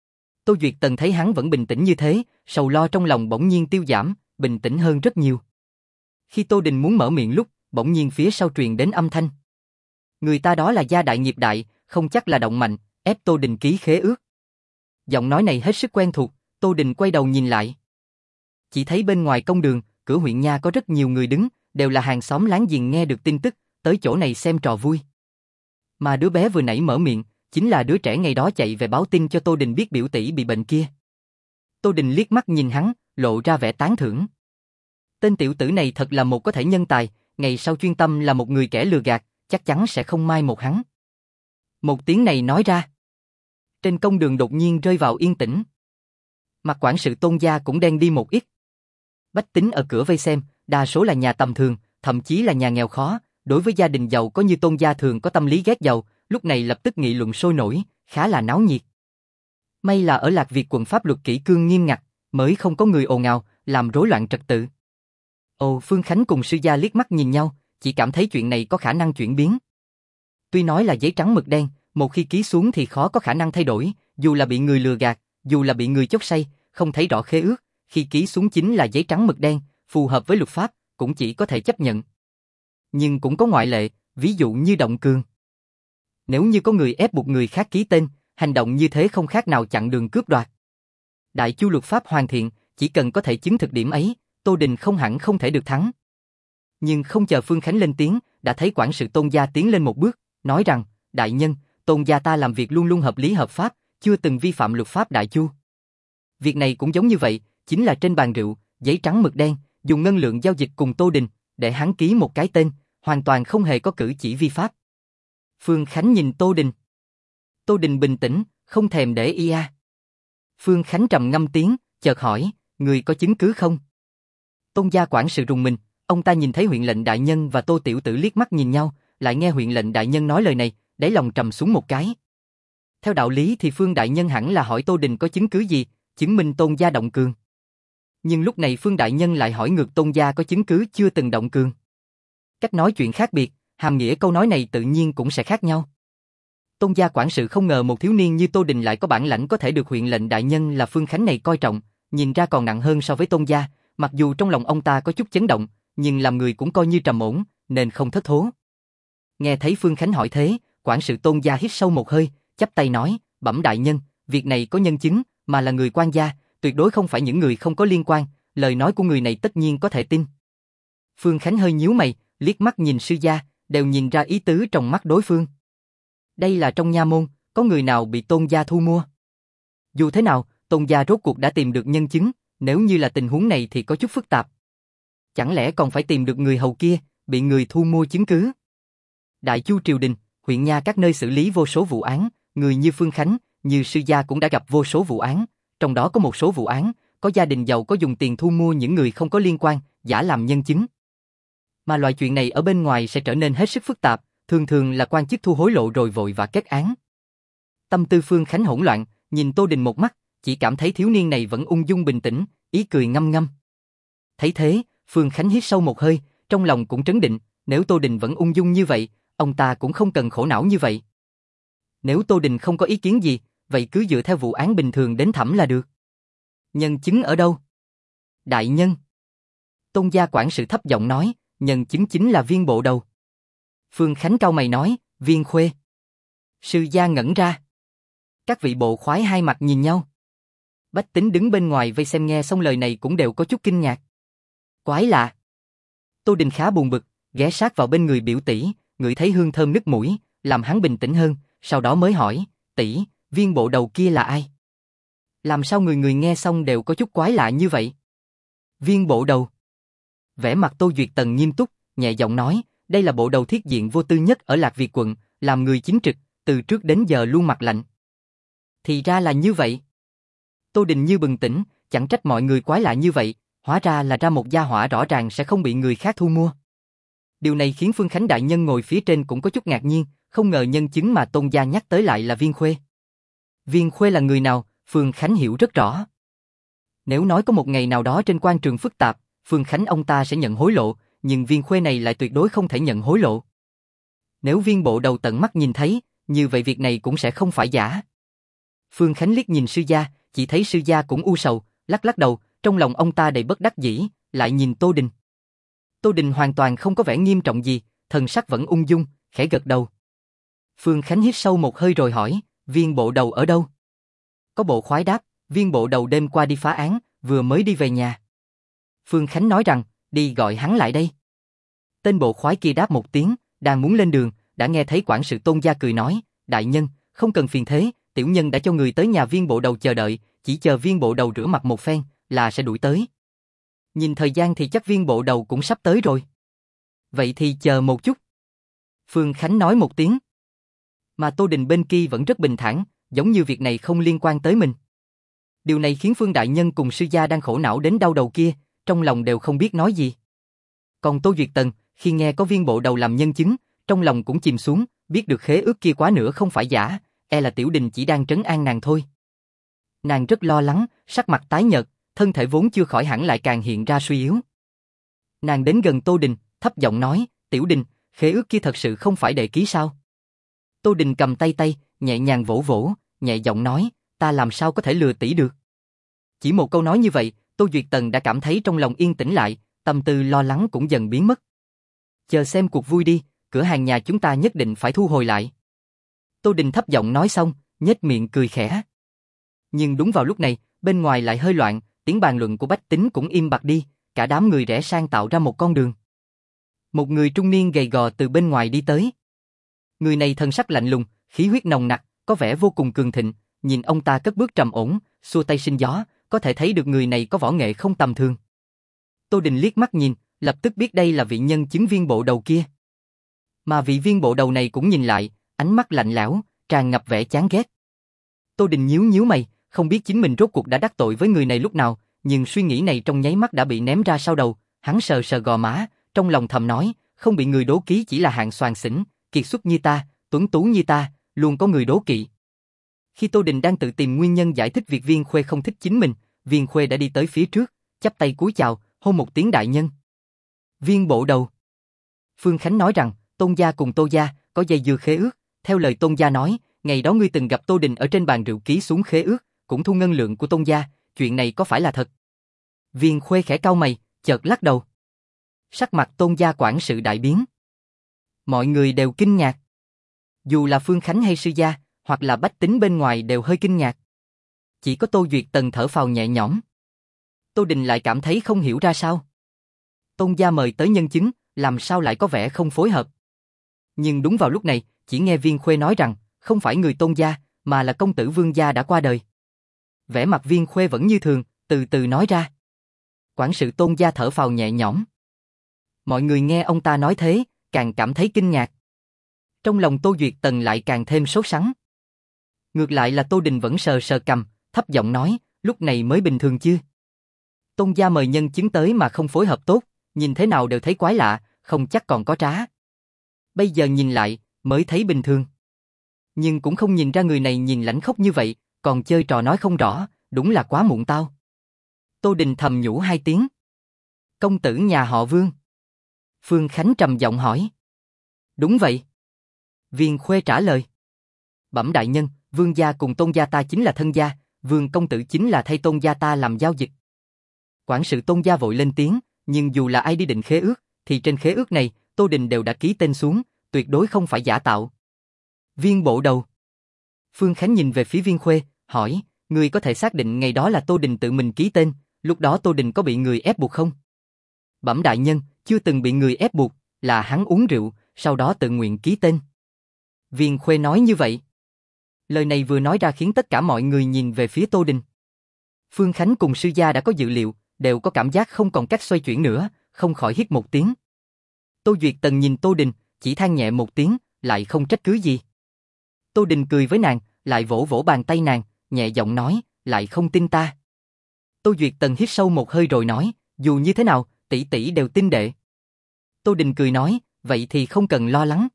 Tô Duyệt Tần thấy hắn vẫn bình tĩnh như thế, sầu lo trong lòng bỗng nhiên tiêu giảm, bình tĩnh hơn rất nhiều. Khi Tô Đình muốn mở miệng lúc, bỗng nhiên phía sau truyền đến âm thanh. Người ta đó là gia đại nghiệp đại, không chắc là động mạnh, ép Tô Đình ký khế ước. Giọng nói này hết sức quen thuộc, Tô Đình quay đầu nhìn lại. Chỉ thấy bên ngoài công đường, cửa huyện nha có rất nhiều người đứng, đều là hàng xóm láng giềng nghe được tin tức, tới chỗ này xem trò vui. Mà đứa bé vừa nãy mở miệng, chính là đứa trẻ ngày đó chạy về báo tin cho Tô Đình biết biểu tỷ bị bệnh kia. Tô Đình liếc mắt nhìn hắn, lộ ra vẻ tán thưởng. Tên tiểu tử này thật là một có thể nhân tài, ngày sau chuyên tâm là một người kẻ lừa gạt, chắc chắn sẽ không mai một hắn. Một tiếng này nói ra. Trên công đường đột nhiên rơi vào yên tĩnh. Mặt quản sự Tôn gia cũng đen đi một ít. Bách tính ở cửa vây xem, đa số là nhà tầm thường, thậm chí là nhà nghèo khó, đối với gia đình giàu có như Tôn gia thường có tâm lý ghét giàu, lúc này lập tức nghị luận sôi nổi, khá là náo nhiệt. May là ở Lạc Việt quận pháp luật kỷ cương nghiêm ngặt, mới không có người ồn ào, làm rối loạn trật tự. Ồ, Phương Khánh cùng sư gia liếc mắt nhìn nhau, chỉ cảm thấy chuyện này có khả năng chuyển biến. Tuy nói là giấy trắng mực đen, một khi ký xuống thì khó có khả năng thay đổi, dù là bị người lừa gạt, dù là bị người chốc say, không thấy rõ khế ước, khi ký xuống chính là giấy trắng mực đen, phù hợp với luật pháp, cũng chỉ có thể chấp nhận. Nhưng cũng có ngoại lệ, ví dụ như động cương. Nếu như có người ép buộc người khác ký tên, hành động như thế không khác nào chặn đường cướp đoạt. Đại chu luật pháp hoàn thiện, chỉ cần có thể chứng thực điểm ấy, Tô Đình không hẳn không thể được thắng. Nhưng không chờ Phương Khánh lên tiếng, đã thấy quản sự Tôn gia tiến lên một bước, nói rằng, đại nhân, Tôn gia ta làm việc luôn luôn hợp lý hợp pháp, chưa từng vi phạm luật pháp đại chu. Việc này cũng giống như vậy, chính là trên bàn rượu, giấy trắng mực đen, dùng ngân lượng giao dịch cùng Tô Đình, để hắn ký một cái tên, hoàn toàn không hề có cử chỉ vi pháp. Phương Khánh nhìn Tô Đình. Tô Đình bình tĩnh, không thèm để ý a. Phương Khánh trầm ngâm tiếng, chợt hỏi, người có chứng cứ không? Tôn gia quản sự rùng mình, ông ta nhìn thấy huyện lệnh đại nhân và Tô tiểu tử liếc mắt nhìn nhau, lại nghe huyện lệnh đại nhân nói lời này, đáy lòng trầm xuống một cái. Theo đạo lý thì Phương đại nhân hẳn là hỏi Tô Đình có chứng cứ gì, chứng minh Tôn gia động cương. Nhưng lúc này Phương đại nhân lại hỏi ngược Tôn gia có chứng cứ chưa từng động cương. Cách nói chuyện khác biệt, hàm nghĩa câu nói này tự nhiên cũng sẽ khác nhau. Tôn gia quản sự không ngờ một thiếu niên như Tô Đình lại có bản lãnh có thể được huyện lệnh đại nhân là Phương Khánh này coi trọng, nhìn ra còn nặng hơn so với Tôn gia, mặc dù trong lòng ông ta có chút chấn động, nhưng làm người cũng coi như trầm ổn, nên không thất thố. Nghe thấy Phương Khánh hỏi thế, quản sự Tôn gia hít sâu một hơi, chắp tay nói, bẩm đại nhân, việc này có nhân chứng, mà là người quan gia, tuyệt đối không phải những người không có liên quan, lời nói của người này tất nhiên có thể tin. Phương Khánh hơi nhíu mày, liếc mắt nhìn sư gia, đều nhìn ra ý tứ trong mắt đối phương. Đây là trong nha môn, có người nào bị Tôn gia thu mua? Dù thế nào, Tôn gia rốt cuộc đã tìm được nhân chứng, nếu như là tình huống này thì có chút phức tạp. Chẳng lẽ còn phải tìm được người hầu kia, bị người thu mua chứng cứ? Đại chu triều đình, huyện nha các nơi xử lý vô số vụ án, người như Phương Khánh, như sư gia cũng đã gặp vô số vụ án, trong đó có một số vụ án, có gia đình giàu có dùng tiền thu mua những người không có liên quan, giả làm nhân chứng. Mà loại chuyện này ở bên ngoài sẽ trở nên hết sức phức tạp, thường thường là quan chức thu hối lộ rồi vội vã kết án. Tâm tư Phương Khánh hỗn loạn, nhìn Tô Đình một mắt, chỉ cảm thấy thiếu niên này vẫn ung dung bình tĩnh, ý cười ngâm ngâm. Thấy thế, Phương Khánh hít sâu một hơi, trong lòng cũng trấn định, nếu Tô Đình vẫn ung dung như vậy, ông ta cũng không cần khổ não như vậy. Nếu Tô Đình không có ý kiến gì, vậy cứ dựa theo vụ án bình thường đến thẩm là được. Nhân chứng ở đâu? Đại nhân. Tôn gia quản sự thấp giọng nói, nhân chứng chính là Viên bộ đầu. Phương Khánh cau mày nói, Viên Khuê. Sư gia ngẩn ra. Các vị bộ khoái hai mặt nhìn nhau. Bách tính đứng bên ngoài vây xem nghe xong lời này cũng đều có chút kinh ngạc. Quái lạ. Tô Đình khá buồn bực, ghé sát vào bên người biểu tỷ, ngửi thấy hương thơm nức mũi, làm hắn bình tĩnh hơn, sau đó mới hỏi, tỷ, Viên bộ đầu kia là ai? Làm sao người người nghe xong đều có chút quái lạ như vậy? Viên bộ đầu. Vẻ mặt Tô Duyệt Tần nghiêm túc, nhẹ giọng nói, đây là bộ đầu thiết diện vô tư nhất ở Lạc Việt quận, làm người chính trực, từ trước đến giờ luôn mặt lạnh. Thì ra là như vậy. Tô Đình như bừng tỉnh, chẳng trách mọi người quái lạ như vậy, hóa ra là ra một gia hỏa rõ ràng sẽ không bị người khác thu mua. Điều này khiến Phương Khánh đại nhân ngồi phía trên cũng có chút ngạc nhiên, không ngờ nhân chứng mà Tôn gia nhắc tới lại là Viên Khuê. Viên Khuê là người nào, Phương Khánh hiểu rất rõ. Nếu nói có một ngày nào đó trên quan trường phức tạp, Phương Khánh ông ta sẽ nhận hối lộ, nhưng Viên Khuê này lại tuyệt đối không thể nhận hối lộ. Nếu Viên bộ đầu tận mắt nhìn thấy, như vậy việc này cũng sẽ không phải giả. Phương Khánh liếc nhìn sư gia, chỉ thấy sư gia cũng u sầu, lắc lắc đầu, trong lòng ông ta đầy bất đắc dĩ, lại nhìn Tô Đình. Tô Đình hoàn toàn không có vẻ nghiêm trọng gì, thần sắc vẫn ung dung, khẽ gật đầu. Phương Khánh hít sâu một hơi rồi hỏi, Viên bộ đầu ở đâu? Có bộ khoái đáp, Viên bộ đầu đêm qua đi phá án, vừa mới đi về nhà. Phương Khánh nói rằng, đi gọi hắn lại đây. Tên bộ khoái kia đáp một tiếng, đang muốn lên đường, đã nghe thấy quản sự Tôn gia cười nói, đại nhân, không cần phiền thế, tiểu nhân đã cho người tới nhà Viên bộ đầu chờ đợi, chỉ chờ Viên bộ đầu rửa mặt một phen, là sẽ đuổi tới. Nhìn thời gian thì chắc Viên bộ đầu cũng sắp tới rồi. Vậy thì chờ một chút. Phương Khánh nói một tiếng. Mà Tô Đình bên kia vẫn rất bình thản, giống như việc này không liên quan tới mình. Điều này khiến Phương đại nhân cùng sư gia đang khổ não đến đau đầu kia, trong lòng đều không biết nói gì. Còn Tô Duyệt Tần, khi nghe có Viên bộ đầu làm nhân chứng, trong lòng cũng chìm xuống, biết được khế ước kia quá nữa không phải giả, e là Tiểu Đình chỉ đang trấn an nàng thôi. Nàng rất lo lắng, sắc mặt tái nhợt, thân thể vốn chưa khỏi hẳn lại càng hiện ra suy yếu. Nàng đến gần Tô Đình, thấp giọng nói, Tiểu Đình, khế ước kia thật sự không phải đệ ký sao? Tô Đình cầm tay tay, nhẹ nhàng vỗ vỗ, nhẹ giọng nói, ta làm sao có thể lừa tỷ được? Chỉ một câu nói như vậy, Tô Duyệt Tần đã cảm thấy trong lòng yên tĩnh lại, tâm tư lo lắng cũng dần biến mất. Chờ xem cuộc vui đi, cửa hàng nhà chúng ta nhất định phải thu hồi lại. Tô Đình thấp giọng nói xong, nhếch miệng cười khẽ. Nhưng đúng vào lúc này, bên ngoài lại hơi loạn, tiếng bàn luận của bách tính cũng im bặt đi, cả đám người rẽ sang tạo ra một con đường. Một người trung niên gầy gò từ bên ngoài đi tới. Người này thân sắc lạnh lùng, khí huyết nồng nặc, có vẻ vô cùng cường thịnh, nhìn ông ta cất bước trầm ổn, xua tay sinh gió, có thể thấy được người này có võ nghệ không tầm thường. Tô Đình liếc mắt nhìn, lập tức biết đây là vị nhân chứng Viên bộ đầu kia. Mà vị Viên bộ đầu này cũng nhìn lại, ánh mắt lạnh lẽo, tràn ngập vẻ chán ghét. Tô Đình nhíu nhíu mày, không biết chính mình rốt cuộc đã đắc tội với người này lúc nào, nhưng suy nghĩ này trong nháy mắt đã bị ném ra sau đầu, hắn sờ sờ gò má, trong lòng thầm nói, không bị người đố ký chỉ là hạng soàn xỉn, kiệt xuất như ta, tuấn tú như ta, luôn có người đố kỵ. Khi Tô Đình đang tự tìm nguyên nhân giải thích việc Viên Khuê không thích chính mình, Viên Khuê đã đi tới phía trước, chắp tay cúi chào, hô một tiếng đại nhân. Viên bộ đầu. Phương Khánh nói rằng, Tôn gia cùng Tô gia có dây dưa khế ước, theo lời Tôn gia nói, ngày đó ngươi từng gặp Tô Đình ở trên bàn rượu ký xuống khế ước, cũng thu ngân lượng của Tôn gia, chuyện này có phải là thật? Viên Khuê khẽ cau mày, chợt lắc đầu. Sắc mặt Tôn gia quản sự đại biến. Mọi người đều kinh ngạc. Dù là Phương Khánh hay sư gia, hoặc là bách tính bên ngoài đều hơi kinh ngạc. Chỉ có Tô Duyệt Tần thở phào nhẹ nhõm. Tô Đình lại cảm thấy không hiểu ra sao. Tôn gia mời tới nhân chứng, làm sao lại có vẻ không phối hợp. Nhưng đúng vào lúc này, chỉ nghe Viên Khuê nói rằng, không phải người Tôn gia, mà là công tử Vương gia đã qua đời. Vẻ mặt Viên Khuê vẫn như thường, từ từ nói ra. Quản sự Tôn gia thở phào nhẹ nhõm. Mọi người nghe ông ta nói thế, càng cảm thấy kinh ngạc. Trong lòng Tô Duyệt Tần lại càng thêm sốt sắng. Ngược lại là Tô Đình vẫn sờ sờ cằm, thấp giọng nói, lúc này mới bình thường chứ. Tôn gia mời nhân chứng tới mà không phối hợp tốt, nhìn thế nào đều thấy quái lạ, không chắc còn có trá. Bây giờ nhìn lại, mới thấy bình thường. Nhưng cũng không nhìn ra người này nhìn lãnh khốc như vậy, còn chơi trò nói không rõ, đúng là quá muộn tao. Tô Đình thầm nhủ hai tiếng. Công tử nhà họ Vương. Phương Khánh trầm giọng hỏi. Đúng vậy. Viên Khuê trả lời. Bẩm đại nhân, Vương gia cùng Tôn gia ta chính là thân gia, Vương công tử chính là thay Tôn gia ta làm giao dịch. Quản sự Tôn gia vội lên tiếng, nhưng dù là ai đi định khế ước, thì trên khế ước này, Tô Đình đều đã ký tên xuống, tuyệt đối không phải giả tạo. Viên bộ đầu. Phương Khánh nhìn về phía Viên Khuê, hỏi, người có thể xác định ngày đó là Tô Đình tự mình ký tên, lúc đó Tô Đình có bị người ép buộc không? Bẩm đại nhân, chưa từng bị người ép buộc, là hắn uống rượu, sau đó tự nguyện ký tên. Viên Khuê nói như vậy. Lời này vừa nói ra khiến tất cả mọi người nhìn về phía Tô Đình. Phương Khánh cùng sư gia đã có dự liệu, đều có cảm giác không còn cách xoay chuyển nữa, không khỏi hít một tiếng. Tô Duyệt Tần nhìn Tô Đình, chỉ than nhẹ một tiếng, lại không trách cứ gì. Tô Đình cười với nàng, lại vỗ vỗ bàn tay nàng, nhẹ giọng nói, lại không tin ta. Tô Duyệt Tần hít sâu một hơi rồi nói, dù như thế nào, tỷ tỷ đều tin đệ. Tô Đình cười nói, vậy thì không cần lo lắng.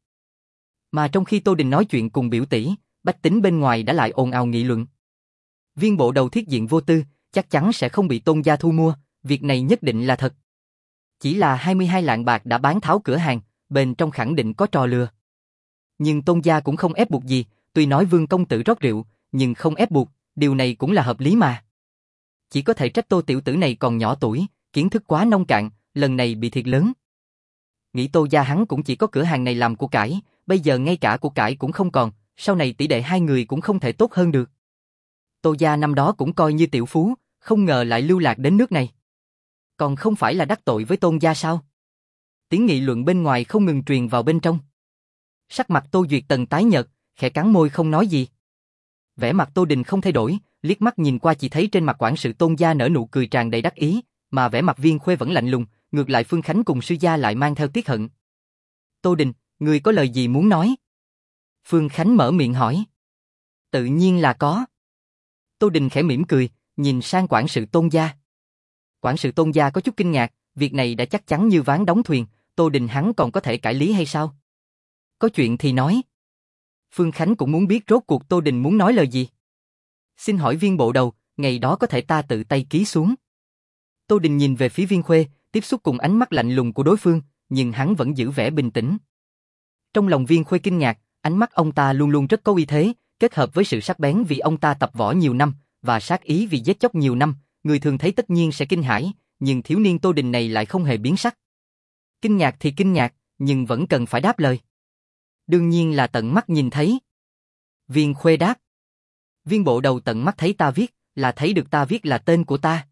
Mà trong khi Tô Đình nói chuyện cùng biểu tỷ, bách tính bên ngoài đã lại ồn ào nghị luận. Viên bộ đầu thiết diện vô tư, chắc chắn sẽ không bị Tôn gia thu mua, việc này nhất định là thật. Chỉ là hai mươi hai lạng bạc đã bán tháo cửa hàng, bên trong khẳng định có trò lừa. Nhưng Tôn gia cũng không ép buộc gì, tuy nói Vương công tử rót rượu, nhưng không ép buộc, điều này cũng là hợp lý mà. Chỉ có thể trách Tô tiểu tử này còn nhỏ tuổi, kiến thức quá nông cạn, lần này bị thiệt lớn. Nghĩ Tô gia hắn cũng chỉ có cửa hàng này làm của cải, bây giờ ngay cả của cải cũng không còn, sau này tỷ đệ hai người cũng không thể tốt hơn được. Tô gia năm đó cũng coi như tiểu phú, không ngờ lại lưu lạc đến nước này. Còn không phải là đắc tội với Tôn gia sao? Tiếng nghị luận bên ngoài không ngừng truyền vào bên trong. Sắc mặt Tô Duyệt Tần tái nhợt, khẽ cắn môi không nói gì. Vẻ mặt Tô Đình không thay đổi, liếc mắt nhìn qua chỉ thấy trên mặt quản sự Tôn gia nở nụ cười tràn đầy đắc ý, mà vẻ mặt Viên Khuê vẫn lạnh lùng, ngược lại Phương Khánh cùng sư gia lại mang theo tiếc hận. Tô Đình, người có lời gì muốn nói? Phương Khánh mở miệng hỏi. Tự nhiên là có. Tô Đình khẽ mỉm cười, nhìn sang quản sự Tôn gia. Quản sự Tôn gia có chút kinh ngạc, việc này đã chắc chắn như ván đóng thuyền, Tô Đình hắn còn có thể cải lý hay sao? Có chuyện thì nói. Phương Khánh cũng muốn biết rốt cuộc Tô Đình muốn nói lời gì. Xin hỏi Viên bộ đầu, ngày đó có thể ta tự tay ký xuống. Tô Đình nhìn về phía Viên Khuê, tiếp xúc cùng ánh mắt lạnh lùng của đối phương, nhưng hắn vẫn giữ vẻ bình tĩnh. Trong lòng Viên Khuê kinh ngạc, ánh mắt ông ta luôn luôn rất có uy thế, kết hợp với sự sắc bén vì ông ta tập võ nhiều năm, và sát ý vì giết chóc nhiều năm, người thường thấy tất nhiên sẽ kinh hãi, nhưng thiếu niên Tô Đình này lại không hề biến sắc. Kinh ngạc thì kinh ngạc, nhưng vẫn cần phải đáp lời. Đương nhiên là tận mắt nhìn thấy. Viên Khuê đáp. Viên bộ đầu tận mắt thấy ta viết, là thấy được ta viết là tên của ta.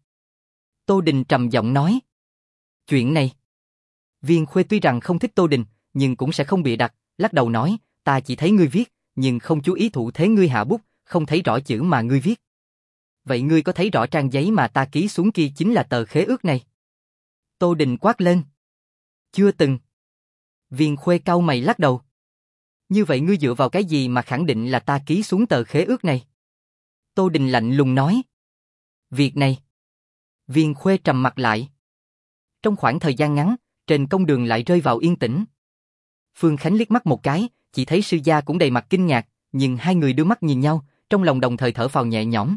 Tô Đình trầm giọng nói. Chuyện này. Viên Khuê tuy rằng không thích Tô Đình, nhưng cũng sẽ không bịa đặt, lắc đầu nói, ta chỉ thấy ngươi viết, nhưng không chú ý thủ thế ngươi hạ bút, không thấy rõ chữ mà ngươi viết. Vậy ngươi có thấy rõ trang giấy mà ta ký xuống kia chính là tờ khế ước này? Tô Đình quát lên. Chưa từng. Viên Khuê cau mày lắc đầu. Như vậy ngươi dựa vào cái gì mà khẳng định là ta ký xuống tờ khế ước này? Tô Đình lạnh lùng nói. Việc này. Viên Khuê trầm mặt lại. Trong khoảng thời gian ngắn, trên công đường lại rơi vào yên tĩnh. Phương Khánh liếc mắt một cái, chỉ thấy sư gia cũng đầy mặt kinh ngạc, nhưng hai người đưa mắt nhìn nhau, trong lòng đồng thời thở phào nhẹ nhõm.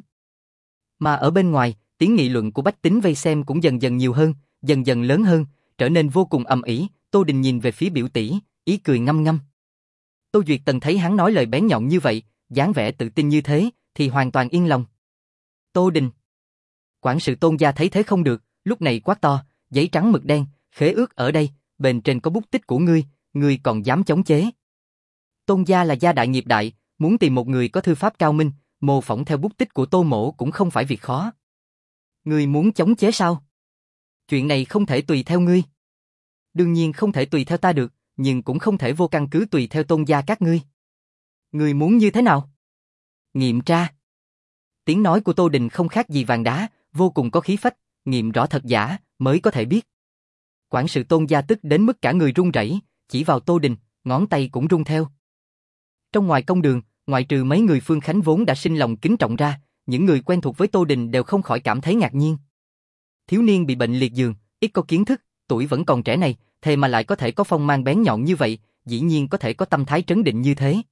Mà ở bên ngoài, tiếng nghị luận của bách tính vây xem cũng dần dần nhiều hơn, dần dần lớn hơn, trở nên vô cùng ầm ĩ. Tô Đình nhìn về phía biểu tỷ, ý cười ngâm ngâm. Tô Duyệt Tần thấy hắn nói lời bén nhọn như vậy, dáng vẻ tự tin như thế, thì hoàn toàn yên lòng. Tô Đình. Quản sự Tôn gia thấy thế không được, lúc này quát to, giấy trắng mực đen, khế ước ở đây, bên trên có bút tích của ngươi, ngươi còn dám chống chế? Tôn gia là gia đại nghiệp đại, muốn tìm một người có thư pháp cao minh, mô phỏng theo bút tích của Tô mỗ cũng không phải việc khó. Ngươi muốn chống chế sao? Chuyện này không thể tùy theo ngươi. Đương nhiên không thể tùy theo ta được, nhưng cũng không thể vô căn cứ tùy theo Tôn gia các ngươi. Ngươi muốn như thế nào? Nghiệm tra. Tiếng nói của Tô Đình không khác gì vàng đá, vô cùng có khí phách, nghiệm rõ thật giả, mới có thể biết. Quản sự Tôn gia tức đến mức cả người run rẩy, chỉ vào Tô Đình, ngón tay cũng run theo. Trong ngoài công đường, ngoại trừ mấy người Phương Khánh vốn đã sinh lòng kính trọng ra, những người quen thuộc với Tô Đình đều không khỏi cảm thấy ngạc nhiên. Thiếu niên bị bệnh liệt giường, ít có kiến thức, tuổi vẫn còn trẻ này, thế mà lại có thể có phong mang bén nhọn như vậy, dĩ nhiên có thể có tâm thái trấn định như thế.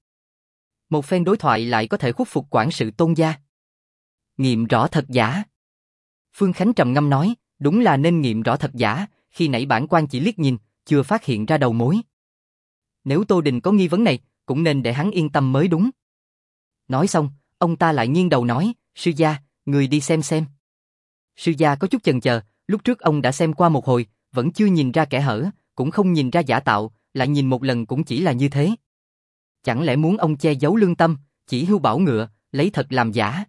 Một phen đối thoại lại có thể khuất phục quản sự Tôn gia. Nghiệm rõ thật giả. Phương Khánh trầm ngâm nói, đúng là nên nghiệm rõ thật giả, khi nãy bản quan chỉ liếc nhìn, chưa phát hiện ra đầu mối. Nếu Tô Đình có nghi vấn này, cũng nên để hắn yên tâm mới đúng. Nói xong, ông ta lại nghiêng đầu nói, sư gia, người đi xem xem. Sư gia có chút chần chờ, lúc trước ông đã xem qua một hồi, vẫn chưa nhìn ra kẽ hở, cũng không nhìn ra giả tạo, lại nhìn một lần cũng chỉ là như thế. Chẳng lẽ muốn ông che giấu lương tâm, chỉ hưu bảo ngựa, lấy thật làm giả?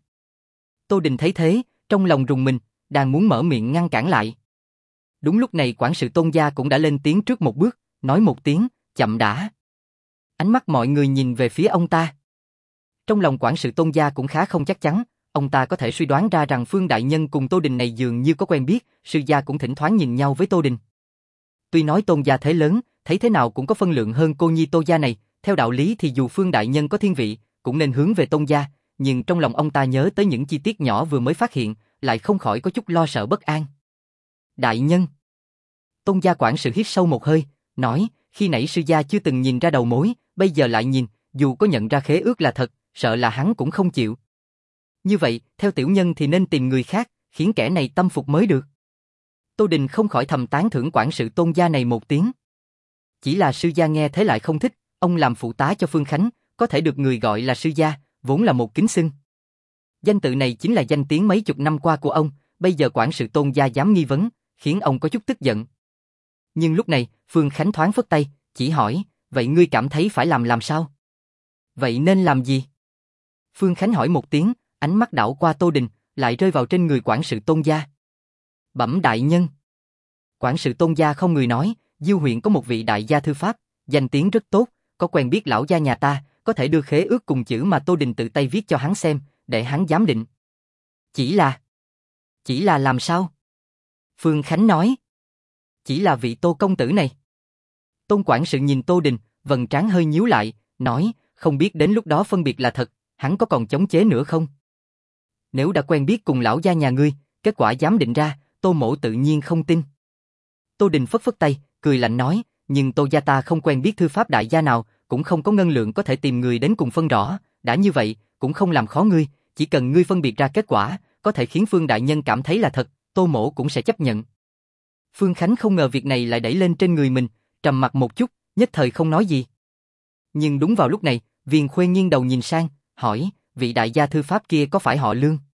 Tô Đình thấy thế, trong lòng rùng mình, đang muốn mở miệng ngăn cản lại. Đúng lúc này quản sự Tôn gia cũng đã lên tiếng trước một bước, nói một tiếng, chậm đã. Ánh mắt mọi người nhìn về phía ông ta. Trong lòng quản sự Tôn gia cũng khá không chắc chắn, ông ta có thể suy đoán ra rằng Phương đại nhân cùng Tô Đình này dường như có quen biết, sư gia cũng thỉnh thoảng nhìn nhau với Tô Đình. Tuy nói Tôn gia thế lớn, thấy thế nào cũng có phân lượng hơn cô nhi Tô gia này, theo đạo lý thì dù Phương đại nhân có thiên vị, cũng nên hướng về Tôn gia, nhưng trong lòng ông ta nhớ tới những chi tiết nhỏ vừa mới phát hiện, lại không khỏi có chút lo sợ bất an. Đại nhân. Tôn gia quản sự hít sâu một hơi, nói, khi nãy sư gia chưa từng nhìn ra đầu mối, bây giờ lại nhìn, dù có nhận ra khế ước là thật, sợ là hắn cũng không chịu. Như vậy, theo tiểu nhân thì nên tìm người khác, khiến kẻ này tâm phục mới được. Tô Đình không khỏi thầm tán thưởng quản sự Tôn gia này một tiếng. Chỉ là sư gia nghe thế lại không thích, ông làm phụ tá cho Phương Khánh, có thể được người gọi là sư gia, vốn là một kính xưng. Danh tự này chính là danh tiếng mấy chục năm qua của ông, bây giờ quản sự Tôn gia dám nghi vấn, khiến ông có chút tức giận. Nhưng lúc này, Phương Khánh thoáng phất tay, chỉ hỏi, vậy ngươi cảm thấy phải làm làm sao? Vậy nên làm gì? Phương Khánh hỏi một tiếng, ánh mắt đảo qua Tô Đình, lại rơi vào trên người quản sự Tôn gia. Bẩm đại nhân. Quản sự Tôn gia không người nói, Diêu huyện có một vị đại gia thư pháp, danh tiếng rất tốt, có quen biết lão gia nhà ta, có thể đưa khế ước cùng chữ mà Tô Đình tự tay viết cho hắn xem, để hắn giám định. Chỉ là... Chỉ là làm sao? Phương Khánh nói. Chỉ là vị Tô công tử này. Tôn quản sự nhìn Tô Đình, vầng trán hơi nhíu lại, nói, không biết đến lúc đó phân biệt là thật, hắn có còn chống chế nữa không? Nếu đã quen biết cùng lão gia nhà ngươi, kết quả giám định ra, Tô mỗ tự nhiên không tin. Tô Đình phất phất tay, cười lạnh nói, nhưng Tô gia ta không quen biết thư pháp đại gia nào, cũng không có ngân lượng có thể tìm người đến cùng phân rõ, đã như vậy, cũng không làm khó ngươi, chỉ cần ngươi phân biệt ra kết quả, có thể khiến Phương đại nhân cảm thấy là thật, Tô mỗ cũng sẽ chấp nhận. Phương Khánh không ngờ việc này lại đẩy lên trên người mình, trầm mặt một chút, nhất thời không nói gì. Nhưng đúng vào lúc này, Viên Khuê nghiêng đầu nhìn sang, hỏi, vị đại gia thư pháp kia có phải họ Lương?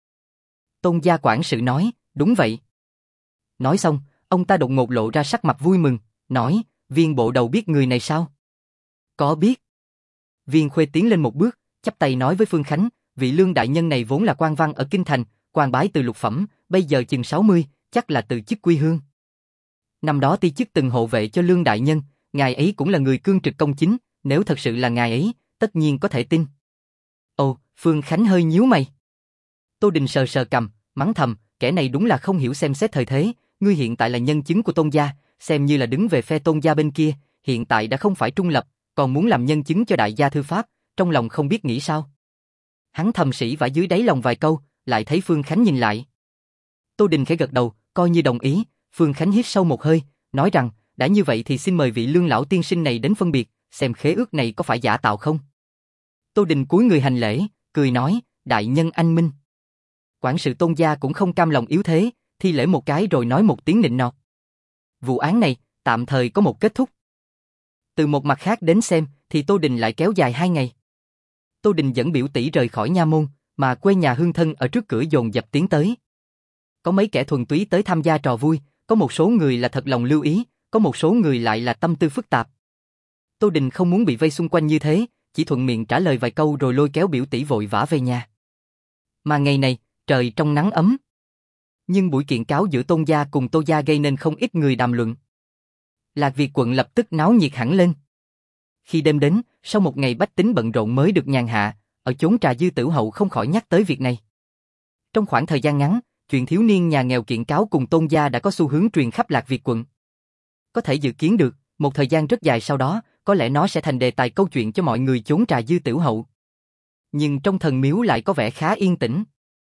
Tôn gia quản sự nói, đúng vậy. Nói xong, ông ta đột ngột lộ ra sắc mặt vui mừng, nói, Viên bộ đầu biết người này sao? Có biết. Viên Khuê tiến lên một bước, chắp tay nói với Phương Khánh, vị Lương đại nhân này vốn là quan văn ở Kinh Thành, quan bái từ lục phẩm, bây giờ chừng sáu mươi, chắc là từ chức quy hương. Năm đó ti chức từng hộ vệ cho Lương đại nhân, ngài ấy cũng là người cương trực công chính, nếu thật sự là ngài ấy, tất nhiên có thể tin. Ồ, Phương Khánh hơi nhíu mày. Tô Đình sờ sờ cằm, mắng thầm, kẻ này đúng là không hiểu xem xét thời thế, ngươi hiện tại là nhân chứng của Tôn gia, xem như là đứng về phe Tôn gia bên kia, hiện tại đã không phải trung lập, còn muốn làm nhân chứng cho đại gia thư pháp, trong lòng không biết nghĩ sao. Hắn thầm sĩ vả dưới đáy lòng vài câu, lại thấy Phương Khánh nhìn lại. Tô Đình khẽ gật đầu, coi như đồng ý, Phương Khánh hít sâu một hơi, nói rằng, đã như vậy thì xin mời vị Lương lão tiên sinh này đến phân biệt, xem khế ước này có phải giả tạo không. Tô Đình cúi người hành lễ, cười nói, đại nhân anh minh. Quản sự Tôn gia cũng không cam lòng yếu thế, thi lễ một cái rồi nói một tiếng nịnh nọt. Vụ án này, tạm thời có một kết thúc. Từ một mặt khác đến xem, thì Tô Đình lại kéo dài hai ngày. Tô Đình dẫn biểu tỷ rời khỏi nha môn, mà quê nhà hương thân ở trước cửa dồn dập tiến tới. Có mấy kẻ thuần túy tới tham gia trò vui, có một số người là thật lòng lưu ý, có một số người lại là tâm tư phức tạp. Tô Đình không muốn bị vây xung quanh như thế, chỉ thuận miệng trả lời vài câu rồi lôi kéo biểu tỷ vội vã về nhà. Mà ngày này, trời trong nắng ấm. Nhưng buổi kiện cáo giữa Tôn gia cùng Tô gia gây nên không ít người đàm luận. Lạc Việt quận lập tức náo nhiệt hẳn lên. Khi đêm đến, sau một ngày bách tính bận rộn mới được nhàn hạ, ở chốn trà dư Tử Hậu không khỏi nhắc tới việc này. Trong khoảng thời gian ngắn, chuyện thiếu niên nhà nghèo kiện cáo cùng Tôn gia đã có xu hướng truyền khắp Lạc Việt quận. Có thể dự kiến được, một thời gian rất dài sau đó, có lẽ nó sẽ thành đề tài câu chuyện cho mọi người chốn trà dư Tử Hậu. Nhưng trong thần miếu lại có vẻ khá yên tĩnh.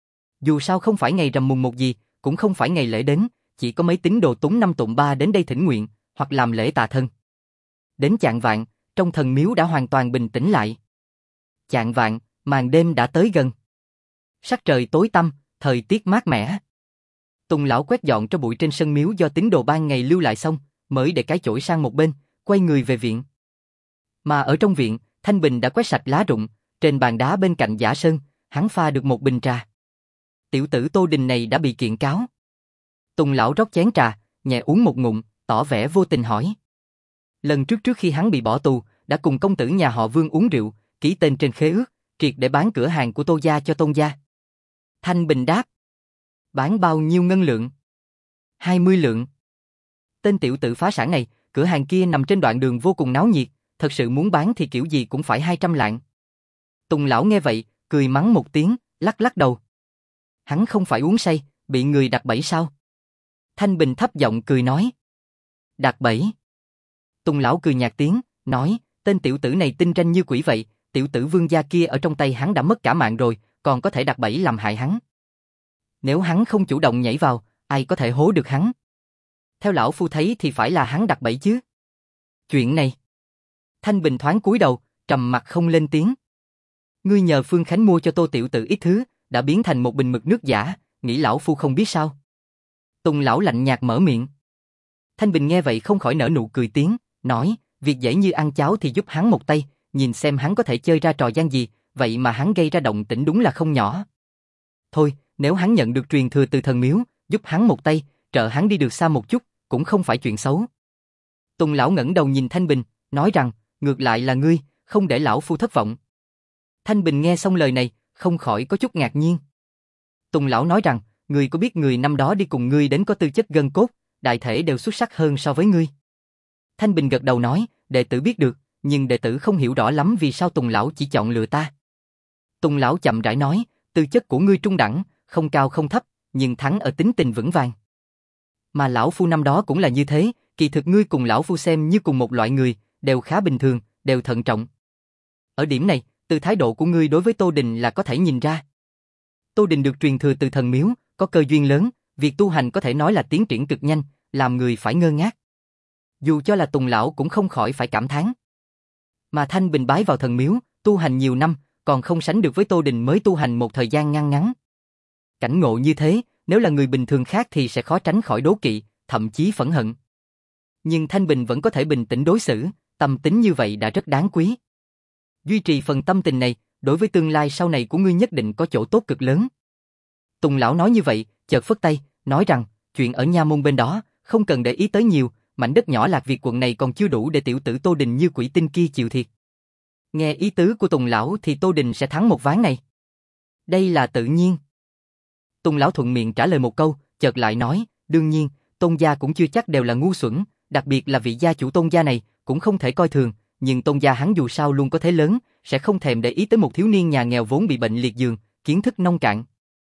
Dù sao không phải ngày rằm mùng một gì, cũng không phải ngày lễ đến, chỉ có mấy tín đồ túng năm tụng ba đến đây thỉnh nguyện, hoặc làm lễ tạ thân. Đến chạng vạng, trong thần miếu đã hoàn toàn bình tĩnh lại. Chạng vạng, màn đêm đã tới gần. Sắc trời tối tăm, thời tiết mát mẻ. Tùng lão quét dọn cho bụi trên sân miếu do tín đồ ban ngày lưu lại xong, mới để cái chổi sang một bên, quay người về viện. Mà ở trong viện, Thanh Bình đã quét sạch lá rụng, trên bàn đá bên cạnh giả sơn, hắn pha được một bình trà. Tiểu tử Tô Đình này đã bị kiện cáo. Tùng lão rót chén trà, nhẹ uống một ngụm, tỏ vẻ vô tình hỏi. Lần trước trước khi hắn bị bỏ tù, đã cùng công tử nhà họ Vương uống rượu, ký tên trên khế ước, triệt để bán cửa hàng của Tô gia cho Tôn gia. Thanh Bình đáp. Bán bao nhiêu ngân lượng? hai mươi lượng. Tên tiểu tử phá sản này, cửa hàng kia nằm trên đoạn đường vô cùng náo nhiệt, thật sự muốn bán thì kiểu gì cũng phải hai trăm lạng. Tùng lão nghe vậy, cười mắng một tiếng, lắc lắc đầu. Hắn không phải uống say, bị người đặt bẫy sao? Thanh Bình thấp giọng cười nói. Đặt bẫy? Tùng lão cười nhạt tiếng, nói, tên tiểu tử này tinh ranh như quỷ vậy, tiểu tử Vương gia kia ở trong tay hắn đã mất cả mạng rồi, còn có thể đặt bẫy làm hại hắn. Nếu hắn không chủ động nhảy vào, ai có thể hố được hắn? Theo lão phu thấy thì phải là hắn đặt bẫy chứ. Chuyện này. Thanh Bình thoáng cúi đầu, trầm mặt không lên tiếng. Ngươi nhờ Phương Khánh mua cho Tô tiểu tử ít thứ, đã biến thành một bình mực nước giả, nghĩ lão phu không biết sao? Tùng lão lạnh nhạt mở miệng. Thanh Bình nghe vậy không khỏi nở nụ cười tiếng, nói, việc dễ như ăn cháo thì giúp hắn một tay, nhìn xem hắn có thể chơi ra trò gian gì, vậy mà hắn gây ra động tĩnh đúng là không nhỏ. Thôi, nếu hắn nhận được truyền thừa từ thần miếu, giúp hắn một tay, trợ hắn đi được xa một chút, cũng không phải chuyện xấu. Tùng lão ngẩng đầu nhìn Thanh Bình, nói rằng, ngược lại là ngươi, không để lão phu thất vọng. Thanh Bình nghe xong lời này, không khỏi có chút ngạc nhiên. Tùng lão nói rằng, ngươi có biết người năm đó đi cùng ngươi đến có tư chất gân cốt, đại thể đều xuất sắc hơn so với ngươi. Thanh Bình gật đầu nói, đệ tử biết được, nhưng đệ tử không hiểu rõ lắm vì sao Tùng lão chỉ chọn lựa ta. Tùng lão chậm rãi nói, tư chất của ngươi trung đẳng, không cao không thấp, nhưng thắng ở tính tình vững vàng. Mà lão phu năm đó cũng là như thế, kỳ thực ngươi cùng lão phu xem như cùng một loại người, đều khá bình thường, đều thận trọng. Ở điểm này, từ thái độ của ngươi đối với Tô Đình là có thể nhìn ra. Tô Đình được truyền thừa từ thần miếu, có cơ duyên lớn, việc tu hành có thể nói là tiến triển cực nhanh, làm người phải ngơ ngác. Dù cho là Tùng lão cũng không khỏi phải cảm thán. Mà Thanh Bình bái vào thần miếu, tu hành nhiều năm, còn không sánh được với Tô Đình mới tu hành một thời gian ngăn ngắn. Cảnh ngộ như thế, nếu là người bình thường khác thì sẽ khó tránh khỏi đố kỵ, thậm chí phẫn hận. Nhưng Thanh Bình vẫn có thể bình tĩnh đối xử, tâm tính như vậy đã rất đáng quý. Duy trì phần tâm tình này, đối với tương lai sau này của ngươi nhất định có chỗ tốt cực lớn. Tùng lão nói như vậy, chợt phất tay, nói rằng, chuyện ở nha môn bên đó, không cần để ý tới nhiều, mảnh đất nhỏ Lạc Việt quận này còn chưa đủ để tiểu tử Tô Đình như quỷ tinh kia chịu thiệt. Nghe ý tứ của Tùng lão thì Tô Đình sẽ thắng một ván này. Đây là tự nhiên. Tùng lão thuận miệng trả lời một câu, chợt lại nói, đương nhiên, Tôn gia cũng chưa chắc đều là ngu xuẩn, đặc biệt là vị gia chủ Tôn gia này, cũng không thể coi thường, nhưng Tôn gia hắn dù sao luôn có thế lớn, sẽ không thèm để ý tới một thiếu niên nhà nghèo vốn bị bệnh liệt giường, kiến thức nông cạn.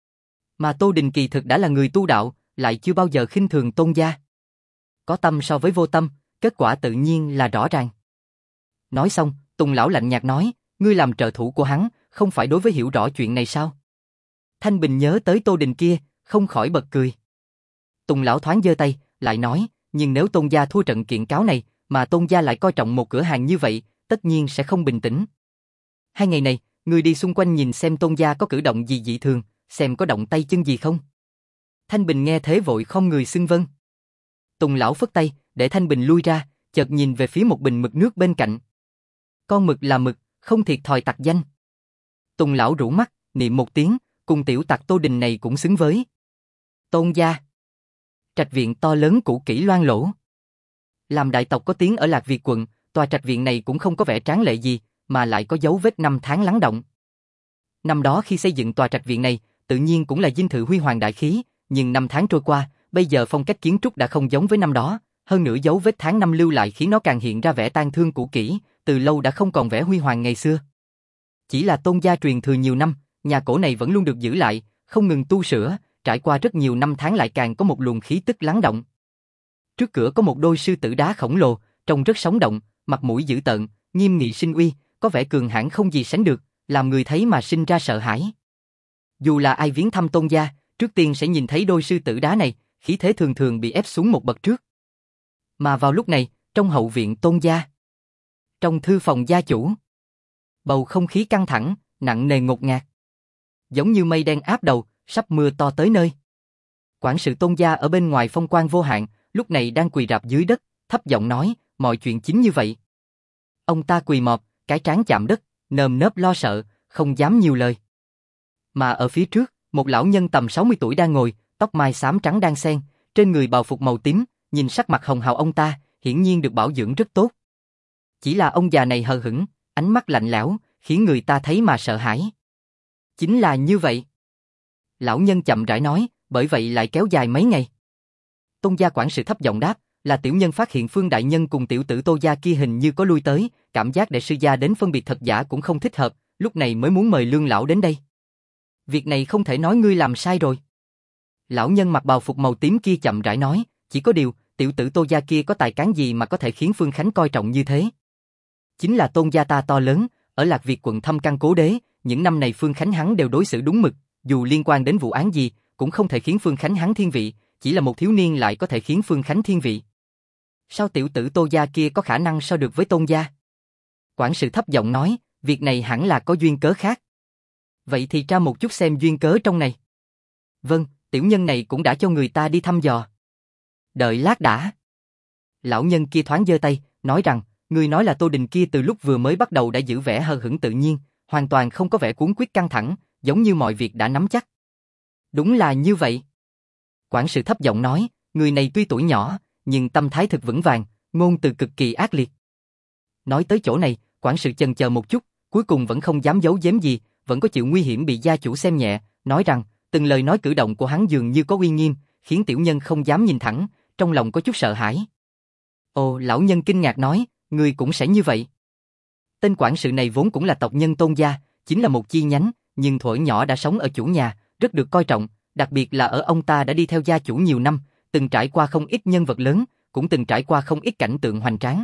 Mà Tô Đình kỳ thực đã là người tu đạo, lại chưa bao giờ khinh thường Tôn gia. Có tâm so với vô tâm, kết quả tự nhiên là rõ ràng. Nói xong, Tùng lão lạnh nhạt nói, ngươi làm trợ thủ của hắn, không phải đối với hiểu rõ chuyện này sao? Thanh Bình nhớ tới Tô Đình kia, không khỏi bật cười. Tùng lão thoáng giơ tay, lại nói, nhưng nếu Tôn gia thua trận kiện cáo này, mà Tôn gia lại coi trọng một cửa hàng như vậy, tất nhiên sẽ không bình tĩnh. Hai ngày này, ngươi đi xung quanh nhìn xem Tôn gia có cử động gì dị thường, xem có động tay chân gì không. Thanh Bình nghe thế vội không người xưng vâng. Tùng lão phất tay, để Thanh Bình lui ra, chợt nhìn về phía một bình mực nước bên cạnh. Con mực là mực, không thiệt thòi tặc danh. Tùng lão rũ mắt, niệm một tiếng, cùng tiểu tặc Tô Đình này cũng xứng với. Tôn gia. Trạch viện to lớn cũ kỹ loang lỗ. Làm đại tộc có tiếng ở Lạc Việt quận, tòa trạch viện này cũng không có vẻ tráng lệ gì, mà lại có dấu vết năm tháng lắng động. Năm đó khi xây dựng tòa trạch viện này, tự nhiên cũng là dinh thự huy hoàng đại khí, nhưng năm tháng trôi qua, bây giờ phong cách kiến trúc đã không giống với năm đó, hơn nữa dấu vết tháng năm lưu lại khiến nó càng hiện ra vẻ tang thương cũ kỹ, từ lâu đã không còn vẻ huy hoàng ngày xưa. Chỉ là Tôn gia truyền thừa nhiều năm, nhà cổ này vẫn luôn được giữ lại, không ngừng tu sửa, trải qua rất nhiều năm tháng lại càng có một luồng khí tức lắng động. Trước cửa có một đôi sư tử đá khổng lồ, trông rất sống động, mặt mũi dữ tợn, nghiêm nghị sinh uy, có vẻ cường hãn không gì sánh được, làm người thấy mà sinh ra sợ hãi. Dù là ai viếng thăm Tôn gia, trước tiên sẽ nhìn thấy đôi sư tử đá này, khí thế thường thường bị ép xuống một bậc trước. Mà vào lúc này, trong hậu viện Tôn gia, Trong thư phòng gia chủ, bầu không khí căng thẳng, nặng nề ngột ngạt. Giống như mây đen áp đầu, sắp mưa to tới nơi. Quản sự Tôn gia ở bên ngoài phong quang vô hạn, lúc này đang quỳ rạp dưới đất, thấp giọng nói, mọi chuyện chính như vậy. Ông ta quỳ mọp, cái trán chạm đất, nơm nớp lo sợ, không dám nhiều lời. Mà ở phía trước, một lão nhân tầm sáu mươi tuổi đang ngồi, tóc mai xám trắng đan xen, trên người bào phục màu tím, nhìn sắc mặt hồng hào ông ta, hiển nhiên được bảo dưỡng rất tốt. Chỉ là ông già này hờ hững, ánh mắt lạnh lẽo, khiến người ta thấy mà sợ hãi. Chính là như vậy. Lão nhân chậm rãi nói, bởi vậy lại kéo dài mấy ngày. Tôn gia quản sự thấp giọng đáp, là tiểu nhân phát hiện Phương đại nhân cùng tiểu tử Tô gia kia hình như có lui tới, cảm giác đệ sư gia đến phân biệt thật giả cũng không thích hợp, lúc này mới muốn mời Lương lão đến đây. Việc này không thể nói ngươi làm sai rồi. Lão nhân mặc bào phục màu tím kia chậm rãi nói, chỉ có điều, tiểu tử Tô gia kia có tài cán gì mà có thể khiến Phương Khánh coi trọng như thế? Chính là Tôn gia ta to lớn, ở Lạc Việt quận thâm căn cố đế, những năm này Phương Khánh hắn đều đối xử đúng mực, dù liên quan đến vụ án gì, cũng không thể khiến Phương Khánh hắn thiên vị, chỉ là một thiếu niên lại có thể khiến Phương Khánh thiên vị. Sao tiểu tử Tô gia kia có khả năng so được với Tôn gia? Quản sự thấp giọng nói, việc này hẳn là có duyên cớ khác. Vậy thì tra một chút xem duyên cớ trong này. Vâng, tiểu nhân này cũng đã cho người ta đi thăm dò. Đợi lát đã. Lão nhân kia thoáng giơ tay, nói rằng, người nói là Tô Đình kia từ lúc vừa mới bắt đầu đã giữ vẻ hờ hững tự nhiên, hoàn toàn không có vẻ cuống quýt căng thẳng, giống như mọi việc đã nắm chắc. Đúng là như vậy. Quản sự thấp giọng nói, người này tuy tuổi nhỏ, nhưng tâm thái thực vững vàng, ngôn từ cực kỳ ác liệt. Nói tới chỗ này, quản sự chần chờ một chút, cuối cùng vẫn không dám giấu giếm gì, vẫn có chịu nguy hiểm bị gia chủ xem nhẹ, nói rằng, từng lời nói cử động của hắn dường như có uy nghiêm, khiến tiểu nhân không dám nhìn thẳng, trong lòng có chút sợ hãi. Ồ, lão nhân kinh ngạc nói, người cũng sẽ như vậy. Tên quản sự này vốn cũng là tộc nhân Tôn gia, chính là một chi nhánh, nhưng thuở nhỏ đã sống ở chủ nhà, rất được coi trọng, đặc biệt là ở ông ta đã đi theo gia chủ nhiều năm, từng trải qua không ít nhân vật lớn, cũng từng trải qua không ít cảnh tượng hoành tráng.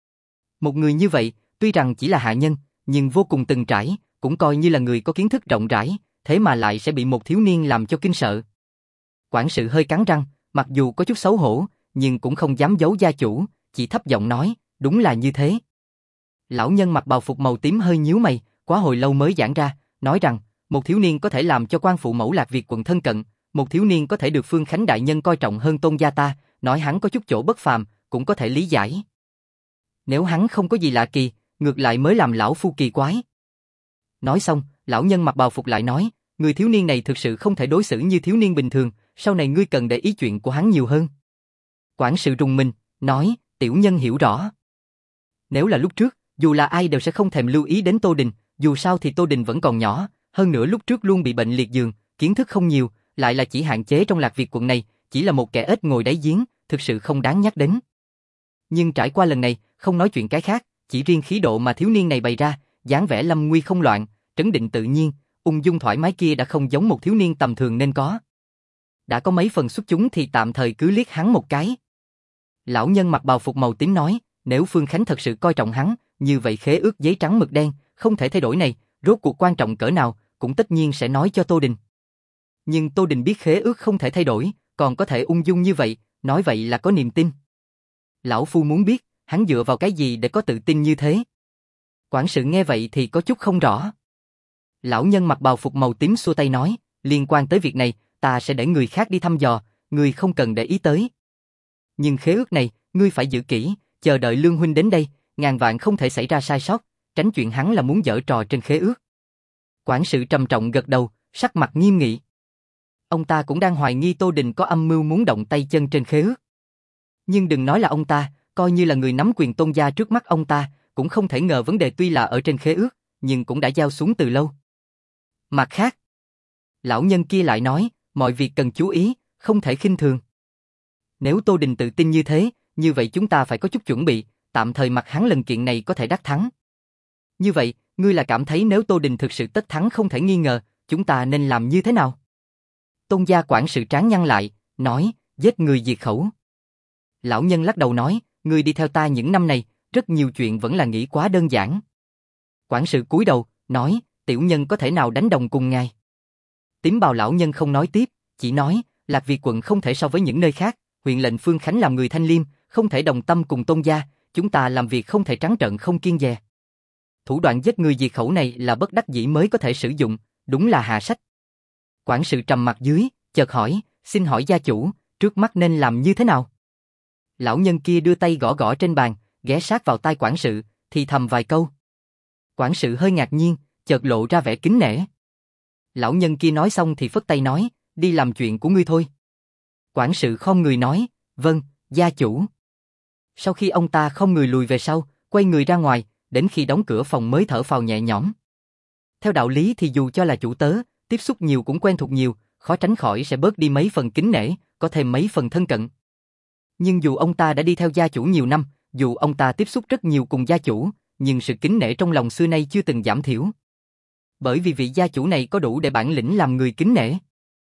Một người như vậy, tuy rằng chỉ là hạ nhân, nhưng vô cùng từng trải, cũng coi như là người có kiến thức rộng rãi, thế mà lại sẽ bị một thiếu niên làm cho kinh sợ. Quản sự hơi cắn răng, mặc dù có chút xấu hổ, nhưng cũng không dám giấu gia chủ, chỉ thấp giọng nói, đúng là như thế. Lão nhân mặc bào phục màu tím hơi nhíu mày, quá hồi lâu mới giãn ra, nói rằng, một thiếu niên có thể làm cho quan phụ mẫu Lạc Việt quận thân cận, một thiếu niên có thể được Phương Khánh đại nhân coi trọng hơn Tôn gia ta, nói hắn có chút chỗ bất phàm, cũng có thể lý giải. Nếu hắn không có gì lạ kỳ, ngược lại mới làm lão phu kỳ quái. Nói xong, lão nhân mặc bào phục lại nói, người thiếu niên này thực sự không thể đối xử như thiếu niên bình thường, sau này ngươi cần để ý chuyện của hắn nhiều hơn. Quản sự rùng mình, nói, tiểu nhân hiểu rõ. Nếu là lúc trước, dù là ai đều sẽ không thèm lưu ý đến Tô Đình, dù sao thì Tô Đình vẫn còn nhỏ, hơn nữa lúc trước luôn bị bệnh liệt giường, kiến thức không nhiều, lại là chỉ hạn chế trong Lạc Việt quận này, chỉ là một kẻ ếch ngồi đáy giếng, thực sự không đáng nhắc đến. Nhưng trải qua lần này, không nói chuyện cái khác, chỉ riêng khí độ mà thiếu niên này bày ra, dáng vẻ lâm nguy không loạn, trấn định tự nhiên, ung dung thoải mái kia đã không giống một thiếu niên tầm thường nên có. Đã có mấy phần xuất chúng thì tạm thời cứ liếc hắn một cái. Lão nhân mặc bào phục màu tím nói, nếu Phương Khánh thật sự coi trọng hắn, như vậy khế ước giấy trắng mực đen, không thể thay đổi này, rốt cuộc quan trọng cỡ nào, cũng tất nhiên sẽ nói cho Tô Đình. Nhưng Tô Đình biết khế ước không thể thay đổi, còn có thể ung dung như vậy, nói vậy là có niềm tin. Lão phu muốn biết, hắn dựa vào cái gì để có tự tin như thế? Quản sự nghe vậy thì có chút không rõ. Lão nhân mặc bào phục màu tím xua tay nói, liên quan tới việc này, ta sẽ để người khác đi thăm dò, người không cần để ý tới. Nhưng khế ước này, ngươi phải giữ kỹ, chờ đợi Lương huynh đến đây, ngàn vạn không thể xảy ra sai sót, tránh chuyện hắn là muốn giở trò trên khế ước. Quản sự trầm trọng gật đầu, sắc mặt nghiêm nghị. Ông ta cũng đang hoài nghi Tô Đình có âm mưu muốn động tay chân trên khế ước. Nhưng đừng nói là ông ta, coi như là người nắm quyền Tôn gia trước mắt ông ta, cũng không thể ngờ vấn đề tuy là ở trên khế ước, nhưng cũng đã giao xuống từ lâu. Mặt khác, lão nhân kia lại nói, mọi việc cần chú ý, không thể khinh thường. Nếu Tô Đình tự tin như thế, như vậy chúng ta phải có chút chuẩn bị, tạm thời mặc hắn lần kiện này có thể đắc thắng. Như vậy, ngươi là cảm thấy nếu Tô Đình thực sự tất thắng không thể nghi ngờ, chúng ta nên làm như thế nào? Tôn gia quản sự trán nhăn lại, nói, giết người diệt khẩu. Lão nhân lắc đầu nói, ngươi đi theo ta những năm này, rất nhiều chuyện vẫn là nghĩ quá đơn giản. Quản sự cúi đầu, nói, tiểu nhân có thể nào đánh đồng cùng ngài? Tím bào lão nhân không nói tiếp, chỉ nói, Lạc Việt quận không thể so với những nơi khác, huyện lệnh Phương Khánh làm người thanh liêm, không thể đồng tâm cùng Tôn gia, chúng ta làm việc không thể trắng trợn không kiêng dè. Thủ đoạn giết người diệt khẩu này là bất đắc dĩ mới có thể sử dụng, đúng là hạ sách. Quản sự trầm mặt dưới, chợt hỏi, xin hỏi gia chủ, trước mắt nên làm như thế nào? Lão nhân kia đưa tay gõ gõ trên bàn, ghé sát vào tai quản sự, thì thầm vài câu. Quản sự hơi ngạc nhiên, chợt lộ ra vẻ kính nể. Lão nhân kia nói xong thì phất tay nói, đi làm chuyện của ngươi thôi. Quản sự khom người nói, vâng, gia chủ. Sau khi ông ta không người lùi về sau, quay người ra ngoài, đến khi đóng cửa phòng mới thở phào nhẹ nhõm. Theo đạo lý thì dù cho là chủ tớ, tiếp xúc nhiều cũng quen thuộc nhiều, khó tránh khỏi sẽ bớt đi mấy phần kính nể, có thêm mấy phần thân cận. Nhưng dù ông ta đã đi theo gia chủ nhiều năm, dù ông ta tiếp xúc rất nhiều cùng gia chủ, nhưng sự kính nể trong lòng xưa nay chưa từng giảm thiểu. Bởi vì vị gia chủ này có đủ để bản lĩnh làm người kính nể.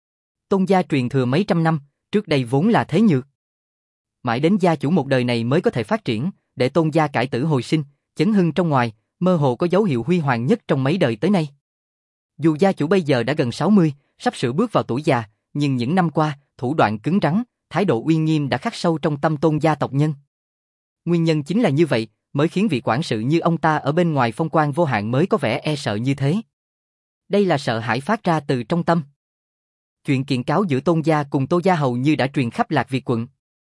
Tôn gia truyền thừa mấy trăm năm, trước đây vốn là thế nhược. Mãi đến gia chủ một đời này mới có thể phát triển, để Tôn gia cải tử hồi sinh, chấn hưng trong ngoài, mơ hồ có dấu hiệu huy hoàng nhất trong mấy đời tới nay. Dù gia chủ bây giờ đã gần sáu mươi, sắp sửa bước vào tuổi già, nhưng những năm qua, thủ đoạn cứng rắn, thái độ uy nghiêm đã khắc sâu trong tâm Tôn gia tộc nhân. Nguyên nhân chính là như vậy, mới khiến vị quản sự như ông ta ở bên ngoài phong quang vô hạn mới có vẻ e sợ như thế. Đây là sợ hãi phát ra từ trong tâm. Chuyện kiện cáo giữa Tôn gia cùng Tô gia hầu như đã truyền khắp Lạc Việt quận.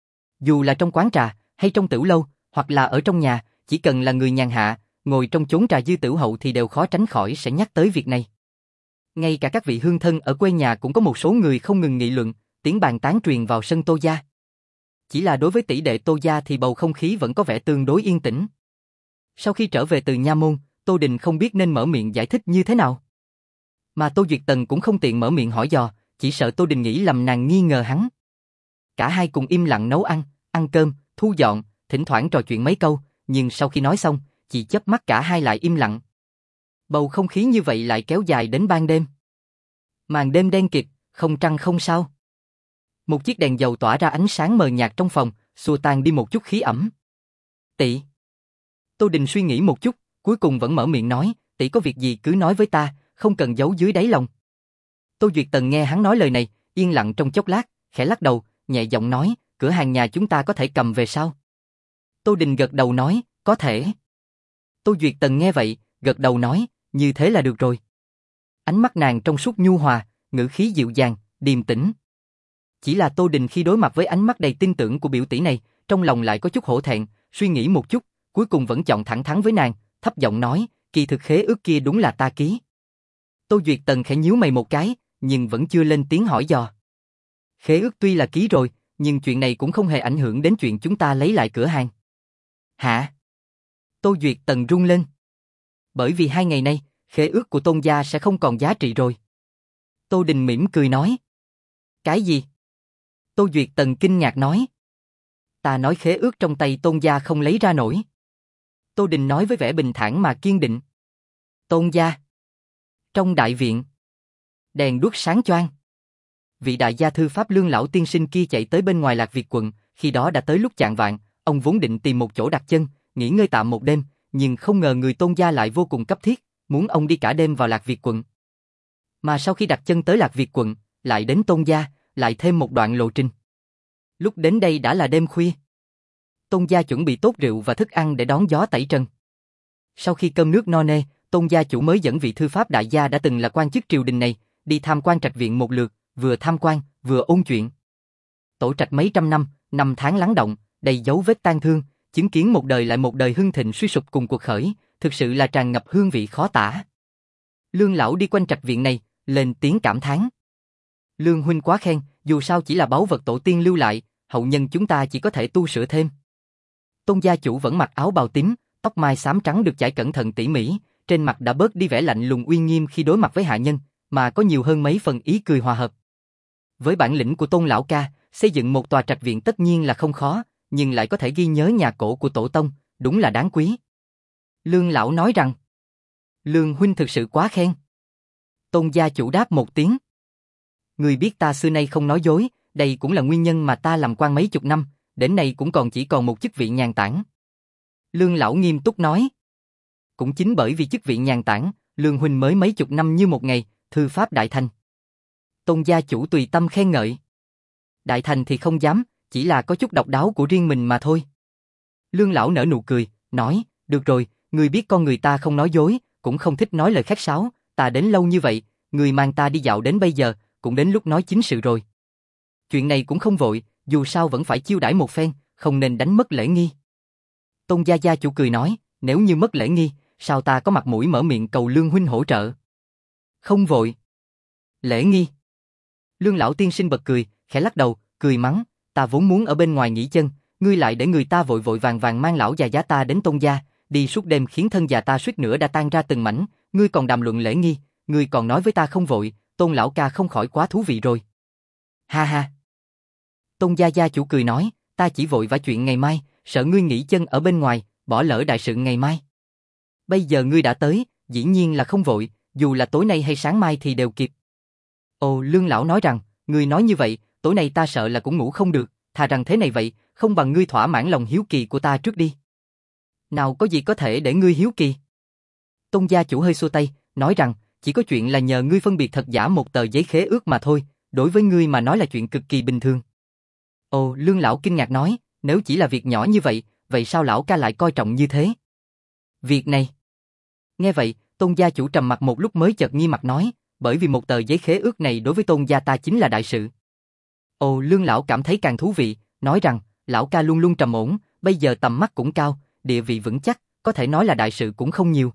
Dù là trong quán trà, hay trong tửu lâu, hoặc là ở trong nhà, chỉ cần là người nhàn hạ, ngồi trong chốn trà dư tửu hậu thì đều khó tránh khỏi sẽ nhắc tới việc này. Ngay cả các vị hương thân ở quê nhà cũng có một số người không ngừng nghị luận, tiếng bàn tán truyền vào sân Tô gia. Chỉ là đối với tỷ đệ Tô gia thì bầu không khí vẫn có vẻ tương đối yên tĩnh. Sau khi trở về từ nha môn, Tô Đình không biết nên mở miệng giải thích như thế nào. Mà Tô Duyệt Tần cũng không tiện mở miệng hỏi dò, chỉ sợ Tô Đình nghĩ lầm nàng nghi ngờ hắn. Cả hai cùng im lặng nấu ăn, ăn cơm, thu dọn, thỉnh thoảng trò chuyện mấy câu, nhưng sau khi nói xong, chỉ chớp mắt cả hai lại im lặng. Bầu không khí như vậy lại kéo dài đến ban đêm. Màn đêm đen kịt, không trăng không sao. Một chiếc đèn dầu tỏa ra ánh sáng mờ nhạt trong phòng, xua tan đi một chút khí ẩm. Tỷ. Tô Đình suy nghĩ một chút, cuối cùng vẫn mở miệng nói, tỷ có việc gì cứ nói với ta, không cần giấu dưới đáy lòng. Tô Duyệt Tần nghe hắn nói lời này, yên lặng trong chốc lát, khẽ lắc đầu, nhẹ giọng nói, cửa hàng nhà chúng ta có thể cầm về sao? Tô Đình gật đầu nói, có thể. Tô Duyệt Tần nghe vậy, gật đầu nói, như thế là được rồi. Ánh mắt nàng trong suốt nhu hòa, ngữ khí dịu dàng, điềm tĩnh. Chỉ là Tô Đình khi đối mặt với ánh mắt đầy tin tưởng của biểu tỷ này, trong lòng lại có chút hổ thẹn, suy nghĩ một chút, cuối cùng vẫn chọn thẳng thắn với nàng, thấp giọng nói, kỳ thực khế ước kia đúng là ta ký. Tô Duyệt Tần khẽ nhíu mày một cái, nhưng vẫn chưa lên tiếng hỏi dò. Khế ước tuy là ký rồi, nhưng chuyện này cũng không hề ảnh hưởng đến chuyện chúng ta lấy lại cửa hàng. Hả? Tô Duyệt Tần run lên. Bởi vì hai ngày nay, khế ước của Tôn gia sẽ không còn giá trị rồi. Tô Đình mỉm cười nói. Cái gì? Tô Duyệt Tần kinh ngạc nói. Ta nói khế ước trong tay Tôn gia không lấy ra nổi. Tô Đình nói với vẻ bình thản mà kiên định. Tôn gia. Trong đại viện, đèn đuốc sáng choang. Vị đại gia thư pháp Lương lão tiên sinh kia chạy tới bên ngoài Lạc Việt quận, khi đó đã tới lúc chạng vạng, ông vốn định tìm một chỗ đặt chân, nghỉ ngơi tạm một đêm, nhưng không ngờ người Tôn gia lại vô cùng cấp thiết, muốn ông đi cả đêm vào Lạc Việt quận. Mà sau khi đặt chân tới Lạc Việt quận, lại đến Tôn gia, lại thêm một đoạn lộ trình. Lúc đến đây đã là đêm khuya. Tôn gia chuẩn bị tốt rượu và thức ăn để đón gió tẩy trần. Sau khi cơm nước no nê, Tôn gia chủ mới dẫn vị thư pháp đại gia đã từng là quan chức triều đình này, đi tham quan trạch viện một lượt, vừa tham quan, vừa ôn chuyện. Tổ trạch mấy trăm năm, năm tháng lắng động, đầy dấu vết tang thương, chứng kiến một đời lại một đời hưng thịnh suy sụp cùng cuộc khởi, thực sự là tràn ngập hương vị khó tả. Lương lão đi quanh trạch viện này, lên tiếng cảm thán. Lương huynh quá khen, dù sao chỉ là báu vật tổ tiên lưu lại, hậu nhân chúng ta chỉ có thể tu sửa thêm. Tôn gia chủ vẫn mặc áo bào tím, tóc mai xám trắng được chải cẩn thận tỉ mỉ, trên mặt đã bớt đi vẻ lạnh lùng uy nghiêm khi đối mặt với hạ nhân, mà có nhiều hơn mấy phần ý cười hòa hợp. Với bản lĩnh của Tôn lão ca, xây dựng một tòa trạch viện tất nhiên là không khó, nhưng lại có thể ghi nhớ nhà cổ của tổ tông, đúng là đáng quý. Lương lão nói rằng, Lương huynh thực sự quá khen. Tôn gia chủ đáp một tiếng. Người biết ta xưa nay không nói dối, đây cũng là nguyên nhân mà ta làm quan mấy chục năm, đến nay cũng còn chỉ còn một chức vị nhàn tản. Lương lão nghiêm túc nói. Cũng chính bởi vì chức vị nhàn tản, Lương huynh mới mấy chục năm như một ngày, thư pháp đại thành. Tôn gia chủ tùy tâm khen ngợi. Đại thành thì không dám, chỉ là có chút độc đáo của riêng mình mà thôi. Lương lão nở nụ cười, nói, được rồi, ngươi biết con người ta không nói dối, cũng không thích nói lời khách sáo, ta đến lâu như vậy, ngươi mang ta đi dạo đến bây giờ, cũng đến lúc nói chính sự rồi. Chuyện này cũng không vội, dù sao vẫn phải chiêu đãi một phen, không nên đánh mất lễ nghi. Tôn gia gia chủ cười nói, nếu như mất lễ nghi, sao ta có mặt mũi mở miệng cầu Lương huynh hỗ trợ? Không vội. Lễ nghi. Lương lão tiên sinh bật cười, khẽ lắc đầu, cười mắng, ta vốn muốn ở bên ngoài nghỉ chân, ngươi lại để người ta vội vội vàng vàng mang lão già giá ta đến Tôn gia, đi suốt đêm khiến thân già ta suýt nữa đã tan ra từng mảnh, ngươi còn đàm luận lễ nghi, ngươi còn nói với ta không vội, Tôn lão ca không khỏi quá thú vị rồi. Ha ha. Tôn gia gia chủ cười nói, ta chỉ vội vã chuyện ngày mai, sợ ngươi nghỉ chân ở bên ngoài, bỏ lỡ đại sự ngày mai. Bây giờ ngươi đã tới, dĩ nhiên là không vội, dù là tối nay hay sáng mai thì đều kịp. Ồ, Lương lão nói rằng, ngươi nói như vậy, tối nay ta sợ là cũng ngủ không được, thà rằng thế này vậy, không bằng ngươi thỏa mãn lòng hiếu kỳ của ta trước đi. Nào có gì có thể để ngươi hiếu kỳ? Tôn gia chủ hơi xua tay, nói rằng, chỉ có chuyện là nhờ ngươi phân biệt thật giả một tờ giấy khế ước mà thôi, đối với ngươi mà nói là chuyện cực kỳ bình thường. Ồ, Lương lão kinh ngạc nói, nếu chỉ là việc nhỏ như vậy, vậy sao lão ca lại coi trọng như thế? Việc này. Nghe vậy, Tôn gia chủ trầm mặt một lúc mới chợt nghi mặt nói, bởi vì một tờ giấy khế ước này đối với Tôn gia ta chính là đại sự. Ồ, Lương lão cảm thấy càng thú vị, nói rằng, lão ca luôn luôn trầm ổn, bây giờ tầm mắt cũng cao, địa vị vững chắc, có thể nói là đại sự cũng không nhiều.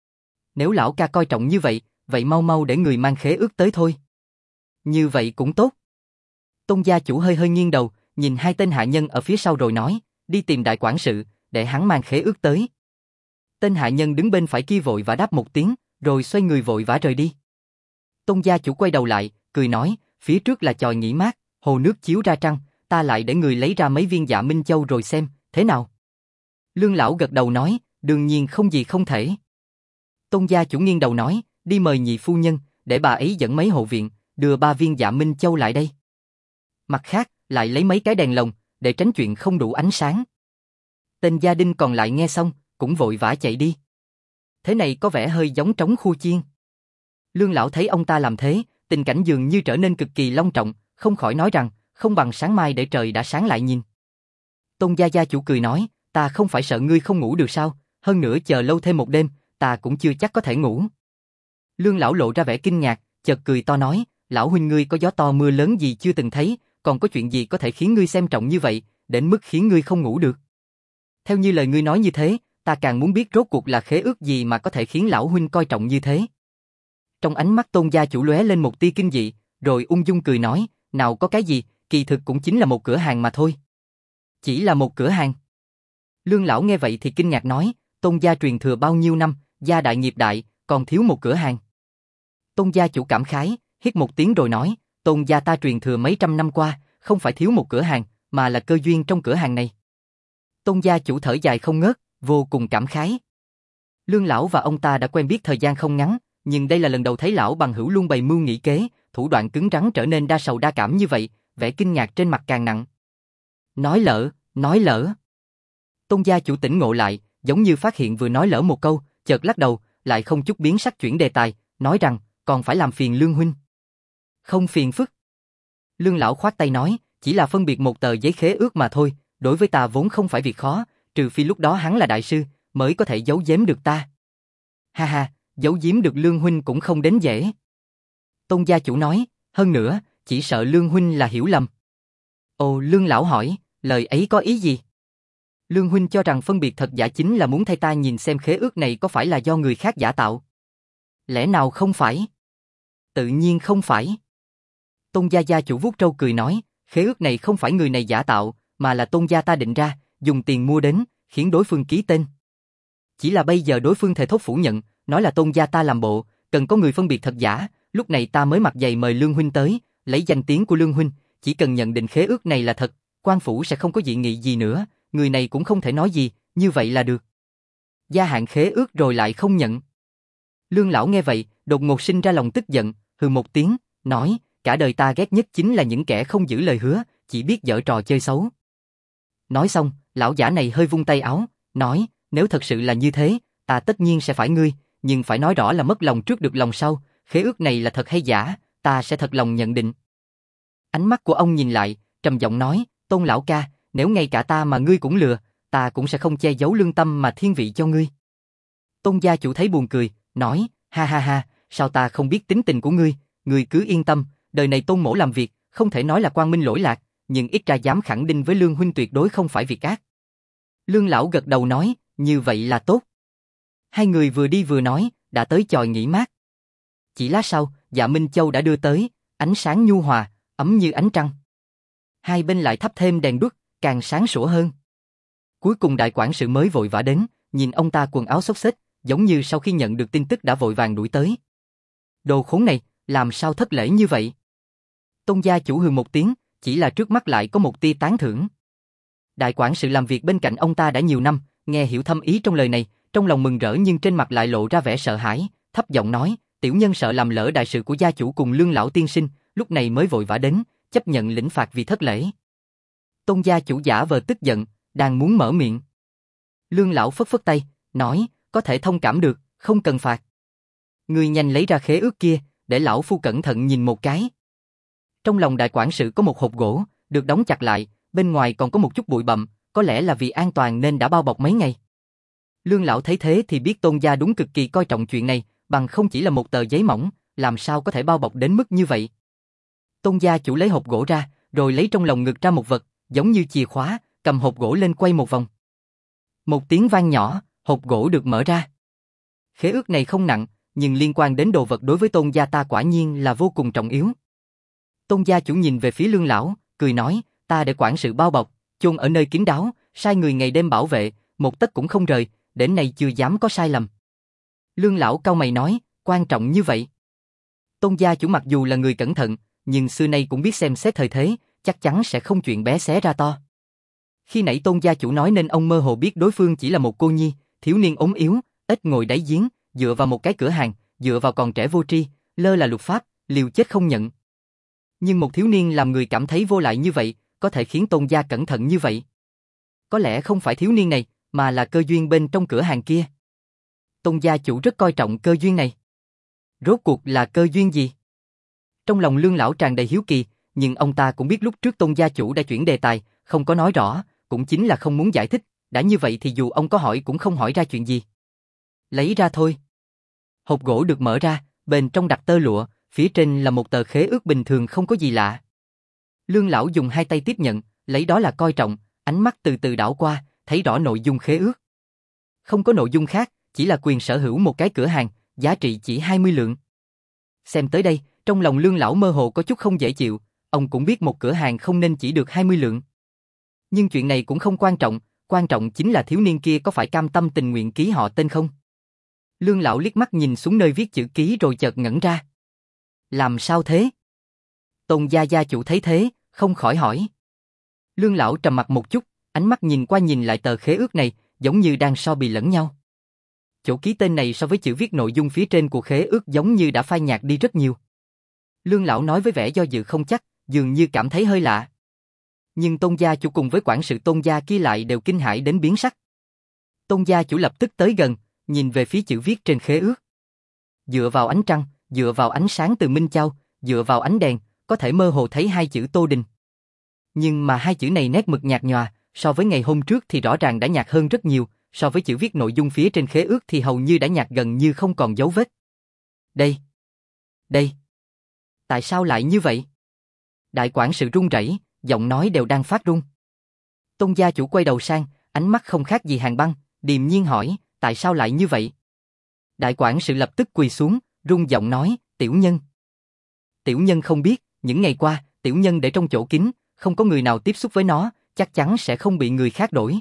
Nếu lão ca coi trọng như vậy, vậy mau mau để người mang khế ước tới thôi. Như vậy cũng tốt. Tôn gia chủ hơi hơi nghiêng đầu, nhìn hai tên hạ nhân ở phía sau rồi nói, đi tìm đại quản sự, để hắn mang khế ước tới. Tên hạ nhân đứng bên phải kia vội vã đáp một tiếng, rồi xoay người vội vã rời đi. Tôn gia chủ quay đầu lại, cười nói, phía trước là chòi nghỉ mát, hồ nước chiếu ra trăng, ta lại để người lấy ra mấy viên Dạ Minh Châu rồi xem, thế nào? Lương lão gật đầu nói, đương nhiên không gì không thể. Tôn gia chủ nghiêng đầu nói, đi mời nhị phu nhân, để bà ấy dẫn mấy hộ viện, đưa ba viên Dạ Minh Châu lại đây. Mặt khác, lại lấy mấy cái đèn lồng, để tránh chuyện không đủ ánh sáng. Tên gia đình còn lại nghe xong, cũng vội vã chạy đi. Thế này có vẻ hơi giống trống khu chiên. Lương lão thấy ông ta làm thế, tình cảnh dường như trở nên cực kỳ long trọng, không khỏi nói rằng, không bằng sáng mai để trời đã sáng lại nhìn. Tôn gia gia chủ cười nói, ta không phải sợ ngươi không ngủ được sao, hơn nữa chờ lâu thêm một đêm, ta cũng chưa chắc có thể ngủ. Lương lão lộ ra vẻ kinh ngạc, chợt cười to nói, lão huynh ngươi có gió to mưa lớn gì chưa từng thấy, còn có chuyện gì có thể khiến ngươi xem trọng như vậy, đến mức khiến ngươi không ngủ được. Theo như lời ngươi nói như thế, ta càng muốn biết rốt cuộc là khế ước gì mà có thể khiến lão huynh coi trọng như thế. Trong ánh mắt Tôn gia chủ lóe lên một tia kinh dị, rồi ung dung cười nói, nào có cái gì, kỳ thực cũng chính là một cửa hàng mà thôi. Chỉ là một cửa hàng. Lương lão nghe vậy thì kinh ngạc nói, Tôn gia truyền thừa bao nhiêu năm, gia đại nghiệp đại, còn thiếu một cửa hàng. Tôn gia chủ cảm khái, hít một tiếng rồi nói, Tôn gia ta truyền thừa mấy trăm năm qua, không phải thiếu một cửa hàng, mà là cơ duyên trong cửa hàng này. Tôn gia chủ thở dài không ngớt, vô cùng cảm khái. Lương lão và ông ta đã quen biết thời gian không ngắn, nhưng đây là lần đầu thấy lão bằng hữu luôn bày mưu nghị kế, thủ đoạn cứng rắn trở nên đa sầu đa cảm như vậy, vẻ kinh ngạc trên mặt càng nặng. Nói lỡ, nói lỡ. Tôn gia chủ tỉnh ngộ lại, giống như phát hiện vừa nói lỡ một câu, chợt lắc đầu, lại không chút biến sắc chuyển đề tài, nói rằng, còn phải làm phiền Lương huynh. Không phiền phức. Lương lão khoát tay nói, chỉ là phân biệt một tờ giấy khế ước mà thôi, đối với ta vốn không phải việc khó, trừ phi lúc đó hắn là đại sư, mới có thể giấu giếm được ta. Ha ha, giấu giếm được Lương huynh cũng không đến dễ. Tôn gia chủ nói, hơn nữa, chỉ sợ Lương huynh là hiểu lầm. Ồ, Lương lão hỏi, lời ấy có ý gì? Lương huynh cho rằng phân biệt thật giả chính là muốn thay ta nhìn xem khế ước này có phải là do người khác giả tạo. Lẽ nào không phải? Tự nhiên không phải. Tôn gia gia chủ vuốt râu cười nói, khế ước này không phải người này giả tạo, mà là Tôn gia ta định ra, dùng tiền mua đến, khiến đối phương ký tên. Chỉ là bây giờ đối phương thề thốt phủ nhận, nói là Tôn gia ta làm bộ, cần có người phân biệt thật giả, lúc này ta mới mặt dày mời Lương huynh tới, lấy danh tiếng của Lương huynh, chỉ cần nhận định khế ước này là thật, quan phủ sẽ không có dị nghị gì nữa, người này cũng không thể nói gì, như vậy là được. Gia hạn khế ước rồi lại không nhận. Lương lão nghe vậy, đột ngột sinh ra lòng tức giận, hừ một tiếng, nói, cả đời ta ghét nhất chính là những kẻ không giữ lời hứa, chỉ biết giở trò chơi xấu. Nói xong, lão giả này hơi vung tay áo, nói, nếu thật sự là như thế, ta tất nhiên sẽ phải ngươi, nhưng phải nói rõ là mất lòng trước được lòng sau, khế ước này là thật hay giả, ta sẽ thật lòng nhận định. Ánh mắt của ông nhìn lại, trầm giọng nói, Tôn lão ca, nếu ngay cả ta mà ngươi cũng lừa, ta cũng sẽ không che giấu lương tâm mà thiên vị cho ngươi. Tôn gia chủ thấy buồn cười, nói, ha ha ha, sao ta không biết tính tình của ngươi, ngươi cứ yên tâm, đời này Tôn mỗ làm việc, không thể nói là quang minh lỗi lạc, nhưng ít ra dám khẳng định với Lương huynh tuyệt đối không phải việc ác. Lương lão gật đầu nói, như vậy là tốt. Hai người vừa đi vừa nói, đã tới chòi nghỉ mát. Chỉ lát sau, Dạ Minh Châu đã đưa tới, ánh sáng nhu hòa, ấm như ánh trăng. Hai bên lại thắp thêm đèn đuốc, càng sáng sủa hơn. Cuối cùng đại quản sự mới vội vã đến, nhìn ông ta quần áo xốc xếch, giống như sau khi nhận được tin tức đã vội vàng đuổi tới. Đồ khốn này, làm sao thất lễ như vậy? Tôn gia chủ hừ một tiếng, chỉ là trước mắt lại có một tia tán thưởng. Đại quản sự làm việc bên cạnh ông ta đã nhiều năm, nghe hiểu thâm ý trong lời này, trong lòng mừng rỡ nhưng trên mặt lại lộ ra vẻ sợ hãi, thấp giọng nói, tiểu nhân sợ làm lỡ đại sự của gia chủ cùng Lương lão tiên sinh, lúc này mới vội vã đến, chấp nhận lĩnh phạt vì thất lễ. Tôn gia chủ giả vờ tức giận, đang muốn mở miệng. Lương lão phất phất tay, nói, có thể thông cảm được, không cần phạt. Ngươi nhanh lấy ra khế ước kia, để lão phu cẩn thận nhìn một cái. Trong lòng đại quản sự có một hộp gỗ, được đóng chặt lại, bên ngoài còn có một chút bụi bặm, có lẽ là vì an toàn nên đã bao bọc mấy ngày. Lương lão thấy thế thì biết Tôn gia đúng cực kỳ coi trọng chuyện này, bằng không chỉ là một tờ giấy mỏng, làm sao có thể bao bọc đến mức như vậy. Tôn gia chủ lấy hộp gỗ ra, rồi lấy trong lòng ngực ra một vật, giống như chìa khóa, cầm hộp gỗ lên quay một vòng. Một tiếng vang nhỏ, hộp gỗ được mở ra. Khế ước này không nặng, nhưng liên quan đến đồ vật đối với Tôn gia ta quả nhiên là vô cùng trọng yếu. Tôn gia chủ nhìn về phía Lương lão, cười nói, ta để quản sự bao bọc, chôn ở nơi kín đáo, sai người ngày đêm bảo vệ, một tấc cũng không rời, đến nay chưa dám có sai lầm. Lương lão cau mày nói, quan trọng như vậy. Tôn gia chủ mặc dù là người cẩn thận, nhưng xưa nay cũng biết xem xét thời thế, chắc chắn sẽ không chuyện bé xé ra to. Khi nãy Tôn gia chủ nói nên ông mơ hồ biết đối phương chỉ là một cô nhi, thiếu niên ốm yếu, ít ngồi đáy giếng, dựa vào một cái cửa hàng, dựa vào còn trẻ vô tri, lơ là luật pháp, liều chết không nhận. Nhưng một thiếu niên làm người cảm thấy vô lại như vậy, có thể khiến Tôn gia cẩn thận như vậy. Có lẽ không phải thiếu niên này, mà là cơ duyên bên trong cửa hàng kia. Tôn gia chủ rất coi trọng cơ duyên này. Rốt cuộc là cơ duyên gì? Trong lòng Lương lão tràn đầy hiếu kỳ, nhưng ông ta cũng biết lúc trước Tôn gia chủ đã chuyển đề tài, không có nói rõ, cũng chính là không muốn giải thích, đã như vậy thì dù ông có hỏi cũng không hỏi ra chuyện gì. Lấy ra thôi. Hộp gỗ được mở ra, bên trong đặt tơ lụa, phía trên là một tờ khế ước bình thường không có gì lạ. Lương lão dùng hai tay tiếp nhận, lấy đó là coi trọng, ánh mắt từ từ đảo qua, thấy rõ nội dung khế ước. Không có nội dung khác, chỉ là quyền sở hữu một cái cửa hàng, giá trị chỉ hai mươi lượng. Xem tới đây, trong lòng Lương lão mơ hồ có chút không dễ chịu, ông cũng biết một cửa hàng không nên chỉ được hai mươi lượng. Nhưng chuyện này cũng không quan trọng, quan trọng chính là thiếu niên kia có phải cam tâm tình nguyện ký họ tên không? Lương lão liếc mắt nhìn xuống nơi viết chữ ký rồi chợt ngẩn ra. Làm sao thế? Tôn gia gia chủ thấy thế, không khỏi hỏi. Lương lão trầm mặt một chút, ánh mắt nhìn qua nhìn lại tờ khế ước này, giống như đang so bì lẫn nhau. Chỗ ký tên này so với chữ viết nội dung phía trên của khế ước giống như đã phai nhạt đi rất nhiều. Lương lão nói với vẻ do dự không chắc, dường như cảm thấy hơi lạ. Nhưng Tôn gia chủ cùng với quản sự Tôn gia kia lại đều kinh hãi đến biến sắc. Tôn gia chủ lập tức tới gần, nhìn về phía chữ viết trên khế ước. Dựa vào ánh trăng, dựa vào ánh sáng từ Minh Châu, dựa vào ánh đèn, có thể mơ hồ thấy hai chữ Tô Đình. Nhưng mà hai chữ này nét mực nhạt nhòa, so với ngày hôm trước thì rõ ràng đã nhạt hơn rất nhiều, so với chữ viết nội dung phía trên khế ước thì hầu như đã nhạt gần như không còn dấu vết. Đây, đây, tại sao lại như vậy? Đại quản sự run rẩy, giọng nói đều đang phát run. Tôn gia chủ quay đầu sang, ánh mắt không khác gì Hàn Băng, điềm nhiên hỏi, tại sao lại như vậy? Đại quản sự lập tức quỳ xuống, run giọng nói, tiểu nhân. Tiểu nhân không biết, những ngày qua, tiểu nhân để trong chỗ kín, không có người nào tiếp xúc với nó, chắc chắn sẽ không bị người khác đổi.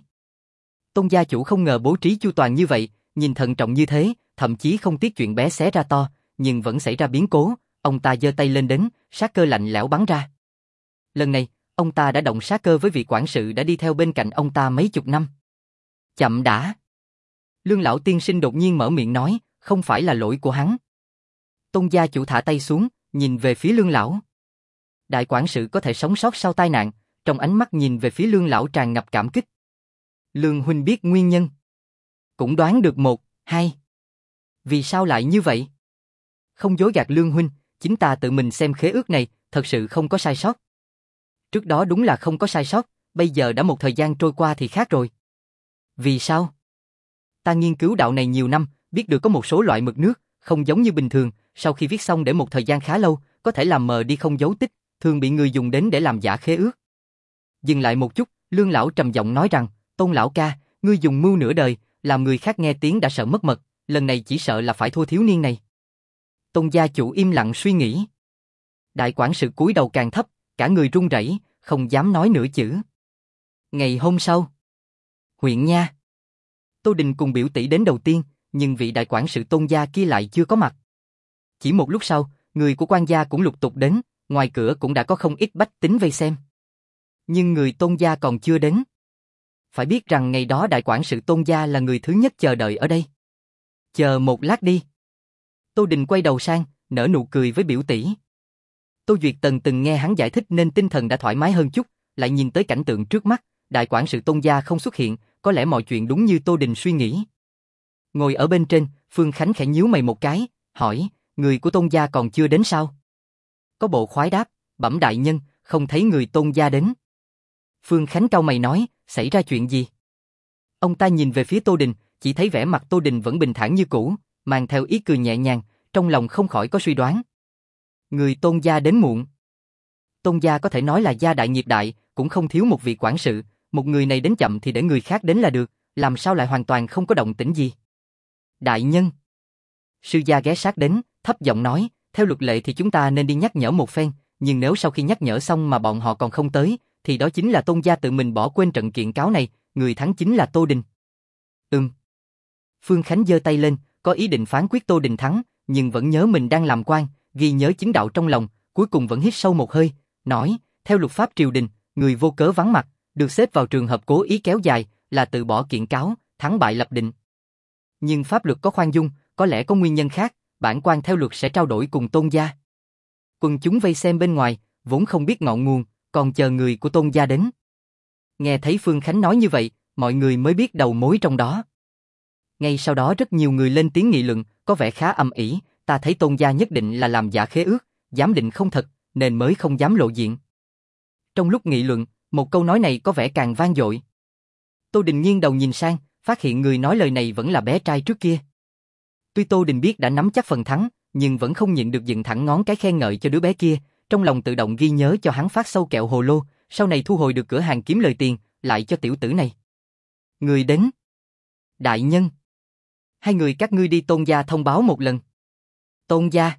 Tôn gia chủ không ngờ bố trí chu toàn như vậy, nhìn thận trọng như thế, thậm chí không tiếc chuyện bé xé ra to, nhưng vẫn xảy ra biến cố, ông ta giơ tay lên đến, sát cơ lạnh lẽo bắn ra. Lần này, ông ta đã động sát cơ với vị quản sự đã đi theo bên cạnh ông ta mấy chục năm. Chậm đã. Lương lão tiên sinh đột nhiên mở miệng nói, không phải là lỗi của hắn. Tôn gia chủ thả tay xuống, nhìn về phía Lương lão. Đại quản sự có thể sống sót sau tai nạn, trong ánh mắt nhìn về phía Lương lão tràn ngập cảm kích. Lương huynh biết nguyên nhân. Cũng đoán được một, hai. Vì sao lại như vậy? Không dối gạt Lương huynh, chính ta tự mình xem khế ước này, thật sự không có sai sót. Trước đó đúng là không có sai sót, bây giờ đã một thời gian trôi qua thì khác rồi. Vì sao? Ta nghiên cứu đạo này nhiều năm, biết được có một số loại mực nước, không giống như bình thường, sau khi viết xong để một thời gian khá lâu, có thể làm mờ đi không dấu tích, thường bị người dùng đến để làm giả khế ước. Dừng lại một chút, Lương lão trầm giọng nói rằng, Tôn lão ca, ngươi dùng mưu nửa đời, làm người khác nghe tiếng đã sợ mất mật, lần này chỉ sợ là phải thua thiếu niên này. Tôn gia chủ im lặng suy nghĩ. Đại quản sự cúi đầu càng thấp, cả người run rẩy, không dám nói nửa chữ. Ngày hôm sau, huyện nha. Tô Đình cùng biểu tỷ đến đầu tiên, nhưng vị đại quản sự Tôn gia kia lại chưa có mặt. Chỉ một lúc sau, người của quan gia cũng lục tục đến, ngoài cửa cũng đã có không ít bách tính vây xem. Nhưng người Tôn gia còn chưa đến. Phải biết rằng ngày đó đại quản sự Tôn gia là người thứ nhất chờ đợi ở đây. Chờ một lát đi. Tô Đình quay đầu sang, nở nụ cười với biểu tỷ. Tô Duyệt Tần từng nghe hắn giải thích nên tinh thần đã thoải mái hơn chút, lại nhìn tới cảnh tượng trước mắt, đại quản sự Tôn gia không xuất hiện, có lẽ mọi chuyện đúng như Tô Đình suy nghĩ. Ngồi ở bên trên, Phương Khánh khẽ nhíu mày một cái, hỏi, người của Tôn gia còn chưa đến sao? Có bộ khoái đáp, bẩm đại nhân, không thấy người Tôn gia đến. Phương Khánh cau mày nói, xảy ra chuyện gì? Ông ta nhìn về phía Tô Đình, chỉ thấy vẻ mặt Tô Đình vẫn bình thản như cũ, mang theo ý cười nhẹ nhàng, trong lòng không khỏi có suy đoán. Người Tôn gia đến muộn. Tôn gia có thể nói là gia đại nghiệp đại, cũng không thiếu một vị quản sự, một người này đến chậm thì để người khác đến là được, làm sao lại hoàn toàn không có động tĩnh gì? Đại nhân. Sư gia ghé sát đến, thấp giọng nói, theo luật lệ thì chúng ta nên đi nhắc nhở một phen, nhưng nếu sau khi nhắc nhở xong mà bọn họ còn không tới, thì đó chính là Tôn gia tự mình bỏ quên trận kiện cáo này, người thắng chính là Tô Đình. Ừm. Phương Khánh giơ tay lên, có ý định phán quyết Tô Đình thắng, nhưng vẫn nhớ mình đang làm quan, ghi nhớ chính đạo trong lòng, cuối cùng vẫn hít sâu một hơi, nói, theo luật pháp triều đình, người vô cớ vắng mặt, được xếp vào trường hợp cố ý kéo dài, là từ bỏ kiện cáo, thắng bại lập định. Nhưng pháp luật có khoan dung, có lẽ có nguyên nhân khác, bản quan theo luật sẽ trao đổi cùng Tôn gia. Quần chúng vây xem bên ngoài, vốn không biết ngọn nguồn, còn chờ người của Tôn gia đến. Nghe thấy Phương Khánh nói như vậy, mọi người mới biết đầu mối trong đó. Ngay sau đó rất nhiều người lên tiếng nghị luận, có vẻ khá âm ỉ, ta thấy Tôn gia nhất định là làm giả khế ước, giám định không thật, nên mới không dám lộ diện. Trong lúc nghị luận, một câu nói này có vẻ càng vang dội. Tô Đình nghiêng đầu nhìn sang, phát hiện người nói lời này vẫn là bé trai trước kia. Tuy Tô Đình biết đã nắm chắc phần thắng, nhưng vẫn không nhịn được dựng thẳng ngón cái khen ngợi cho đứa bé kia, trong lòng tự động ghi nhớ cho hắn phát sâu kẹo hồ lô, sau này thu hồi được cửa hàng kiếm lời tiền, lại cho tiểu tử này. Người đến. Đại nhân. Hai người các ngươi đi Tôn gia thông báo một lần. Tôn gia.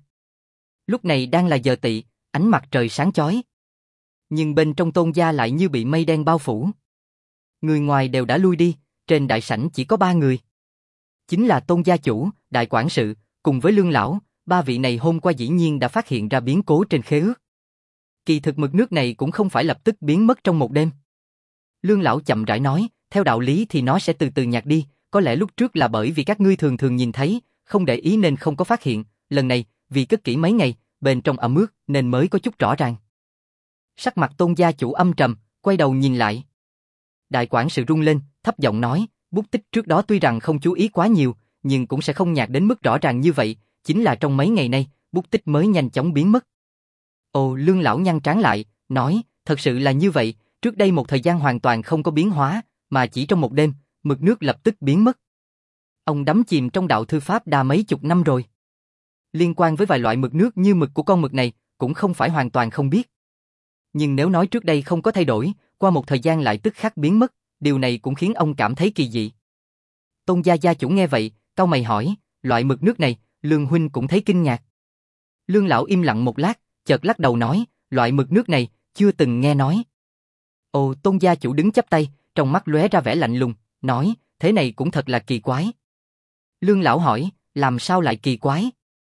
Lúc này đang là giờ tỵ, ánh mặt trời sáng chói. Nhưng bên trong Tôn gia lại như bị mây đen bao phủ. Người ngoài đều đã lui đi, trên đại sảnh chỉ có ba người. Chính là Tôn gia chủ, đại quản sự, cùng với Lương lão, ba vị này hôm qua dĩ nhiên đã phát hiện ra biến cố trên khế ước. Kỳ thực mực nước này cũng không phải lập tức biến mất trong một đêm. Lương lão chậm rãi nói, theo đạo lý thì nó sẽ từ từ nhạt đi, có lẽ lúc trước là bởi vì các ngươi thường thường nhìn thấy, không để ý nên không có phát hiện, lần này, vì cất kỹ mấy ngày, bên trong ẩm ướt nên mới có chút rõ ràng. Sắc mặt Tôn gia chủ âm trầm, quay đầu nhìn lại. Đại quản sự rung lên, thấp giọng nói, bút tích trước đó tuy rằng không chú ý quá nhiều, nhưng cũng sẽ không nhạt đến mức rõ ràng như vậy, chính là trong mấy ngày nay, bút tích mới nhanh chóng biến mất. Ồ, Lương lão nhăn trán lại, nói, thật sự là như vậy, trước đây một thời gian hoàn toàn không có biến hóa, mà chỉ trong một đêm, mực nước lập tức biến mất. Ông đắm chìm trong đạo thư pháp đa mấy chục năm rồi. Liên quan với vài loại mực nước như mực của con mực này, cũng không phải hoàn toàn không biết. Nhưng nếu nói trước đây không có thay đổi, qua một thời gian lại tức khắc biến mất, điều này cũng khiến ông cảm thấy kỳ dị. Tôn gia gia chủ nghe vậy, cau mày hỏi, loại mực nước này, Lương huynh cũng thấy kinh ngạc. Lương lão im lặng một lát, chợt lắc đầu nói, loại mực nước này, chưa từng nghe nói. Ồ, Tôn gia chủ đứng chắp tay, trong mắt lóe ra vẻ lạnh lùng, nói, thế này cũng thật là kỳ quái. Lương lão hỏi, làm sao lại kỳ quái?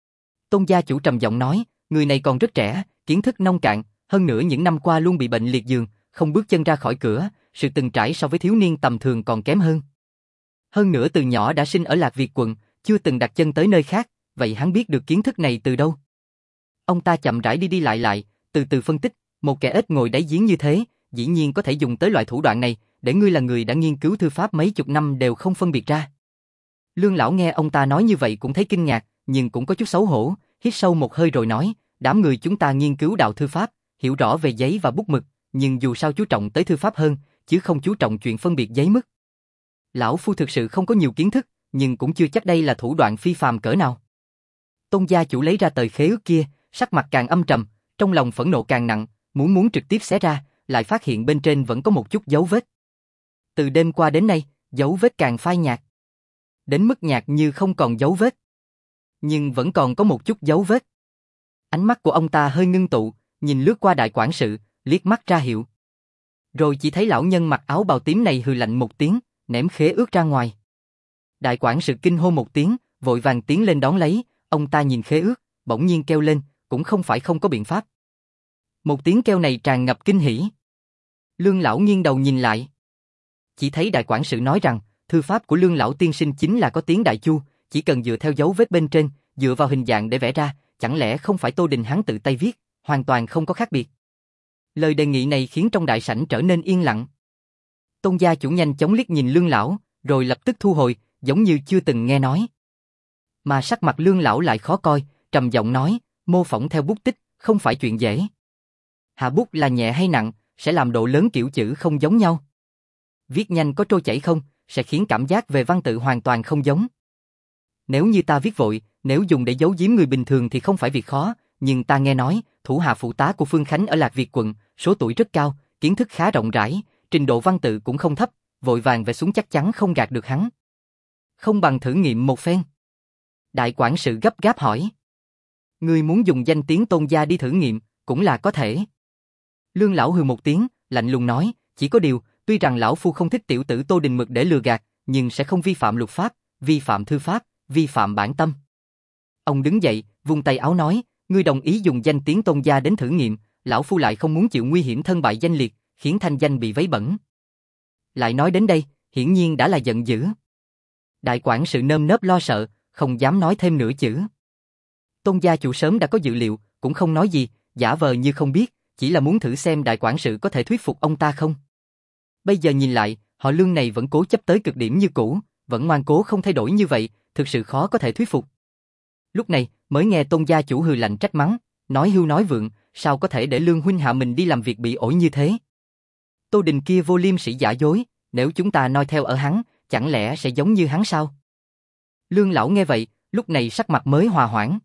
Tôn gia chủ trầm giọng nói, người này còn rất trẻ, kiến thức nông cạn, hơn nữa những năm qua luôn bị bệnh liệt giường, không bước chân ra khỏi cửa, sự từng trải so với thiếu niên tầm thường còn kém hơn. Hơn nữa từ nhỏ đã sinh ở Lạc Việt quận, chưa từng đặt chân tới nơi khác, vậy hắn biết được kiến thức này từ đâu? Ông ta chậm rãi đi đi lại lại, từ từ phân tích, một kẻ ếch ngồi đáy giếng như thế, dĩ nhiên có thể dùng tới loại thủ đoạn này, để ngươi là người đã nghiên cứu thư pháp mấy chục năm đều không phân biệt ra. Lương lão nghe ông ta nói như vậy cũng thấy kinh ngạc, nhưng cũng có chút xấu hổ, hít sâu một hơi rồi nói, đám người chúng ta nghiên cứu đạo thư pháp, hiểu rõ về giấy và bút mực, nhưng dù sao chú trọng tới thư pháp hơn, chứ không chú trọng chuyện phân biệt giấy mực. Lão phu thực sự không có nhiều kiến thức, nhưng cũng chưa chắc đây là thủ đoạn phi phàm cỡ nào. Tôn gia chủ lấy ra tờ khế ước kia, sắc mặt càng âm trầm, trong lòng phẫn nộ càng nặng, muốn muốn trực tiếp xé ra, lại phát hiện bên trên vẫn có một chút dấu vết. Từ đêm qua đến nay, dấu vết càng phai nhạt. Đến mức nhạt như không còn dấu vết. Nhưng vẫn còn có một chút dấu vết. Ánh mắt của ông ta hơi ngưng tụ, nhìn lướt qua đại quản sự, liếc mắt ra hiệu. Rồi chỉ thấy lão nhân mặc áo bào tím này hừ lạnh một tiếng, ném khế ước ra ngoài. Đại quản sự kinh hô một tiếng, vội vàng tiến lên đón lấy, ông ta nhìn khế ước, bỗng nhiên kêu lên, cũng không phải không có biện pháp. Một tiếng kêu này tràn ngập kinh hỉ. Lương lão nghiêng đầu nhìn lại. Chỉ thấy đại quản sự nói rằng, thư pháp của Lương lão tiên sinh chính là có tiếng Đại Chu, chỉ cần dựa theo dấu vết bên trên, dựa vào hình dạng để vẽ ra, chẳng lẽ không phải Tô Đình hắn tự tay viết, hoàn toàn không có khác biệt. Lời đề nghị này khiến trong đại sảnh trở nên yên lặng. Tôn gia chủ nhanh chóng liếc nhìn Lương lão, rồi lập tức thu hồi, giống như chưa từng nghe nói. Mà sắc mặt Lương lão lại khó coi, trầm giọng nói, mô phỏng theo bút tích, không phải chuyện dễ. Hạ bút là nhẹ hay nặng, sẽ làm độ lớn kiểu chữ không giống nhau. Viết nhanh có trôi chảy không, sẽ khiến cảm giác về văn tự hoàn toàn không giống. Nếu như ta viết vội, nếu dùng để giấu giếm người bình thường thì không phải việc khó, nhưng ta nghe nói, thủ hạ phụ tá của Phương Khánh ở Lạc Việt quận, số tuổi rất cao, kiến thức khá rộng rãi, trình độ văn tự cũng không thấp, vội vàng vẽ xuống chắc chắn không gạt được hắn. Không bằng thử nghiệm một phen. Đại quản sự gấp gáp hỏi. Ngươi muốn dùng danh tiếng Tôn gia đi thử nghiệm, cũng là có thể. Lương lão hừ một tiếng, lạnh lùng nói, chỉ có điều, tuy rằng lão phu không thích tiểu tử Tô Đình Mực để lừa gạt, nhưng sẽ không vi phạm luật pháp, vi phạm thư pháp, vi phạm bản tâm. Ông đứng dậy, vung tay áo nói, ngươi đồng ý dùng danh tiếng Tôn gia đến thử nghiệm, lão phu lại không muốn chịu nguy hiểm thân bại danh liệt, khiến thanh danh bị vấy bẩn. Lại nói đến đây, hiển nhiên đã là giận dữ. Đại quản sự nơm nớp lo sợ, không dám nói thêm nửa chữ. Tôn gia chủ sớm đã có dự liệu, cũng không nói gì, giả vờ như không biết, chỉ là muốn thử xem đại quản sự có thể thuyết phục ông ta không. Bây giờ nhìn lại, họ Lương này vẫn cố chấp tới cực điểm như cũ, vẫn ngoan cố không thay đổi như vậy, thực sự khó có thể thuyết phục. Lúc này, mới nghe Tôn gia chủ hừ lạnh trách mắng, nói hưu nói vượng, sao có thể để Lương huynh hạ mình đi làm việc bị ổi như thế. Tô Đình kia vô liêm sỉ giả dối, nếu chúng ta noi theo ở hắn, chẳng lẽ sẽ giống như hắn sao? Lương lão nghe vậy, lúc này sắc mặt mới hòa hoãn.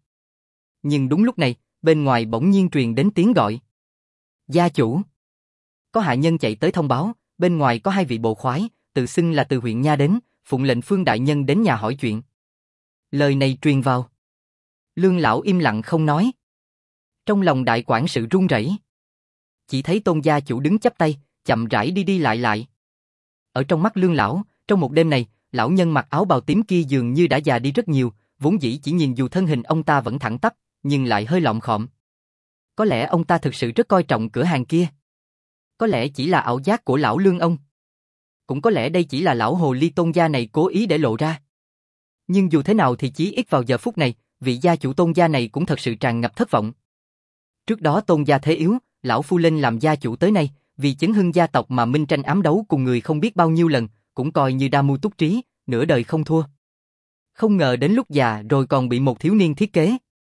Nhưng đúng lúc này, bên ngoài bỗng nhiên truyền đến tiếng gọi. Gia chủ. Có hạ nhân chạy tới thông báo, bên ngoài có hai vị bộ khoái, tự xưng là từ huyện Nha đến, phụng lệnh Phương đại nhân đến nhà hỏi chuyện. Lời này truyền vào. Lương lão im lặng không nói. Trong lòng đại quản sự run rẩy. Chỉ thấy Tôn gia chủ đứng chắp tay, chậm rãi đi đi lại lại. Ở trong mắt Lương lão, trong một đêm này, lão nhân mặc áo bào tím kia dường như đã già đi rất nhiều, vốn dĩ chỉ nhìn dù thân hình ông ta vẫn thẳng tắp, nhưng lại hơi lọm khọm. Có lẽ ông ta thực sự rất coi trọng cửa hàng kia. Có lẽ chỉ là ảo giác của lão Lương ông. Cũng có lẽ đây chỉ là lão hồ ly Tôn gia này cố ý để lộ ra. Nhưng dù thế nào thì chí ít vào giờ phút này, vị gia chủ Tôn gia này cũng thật sự tràn ngập thất vọng. Trước đó Tôn gia thế yếu, lão phu lên làm gia chủ tới nay, vì chấn hưng gia tộc mà minh tranh ám đấu cùng người không biết bao nhiêu lần, cũng coi như đa mưu túc trí, nửa đời không thua. Không ngờ đến lúc già rồi còn bị một thiếu niên thiết kế.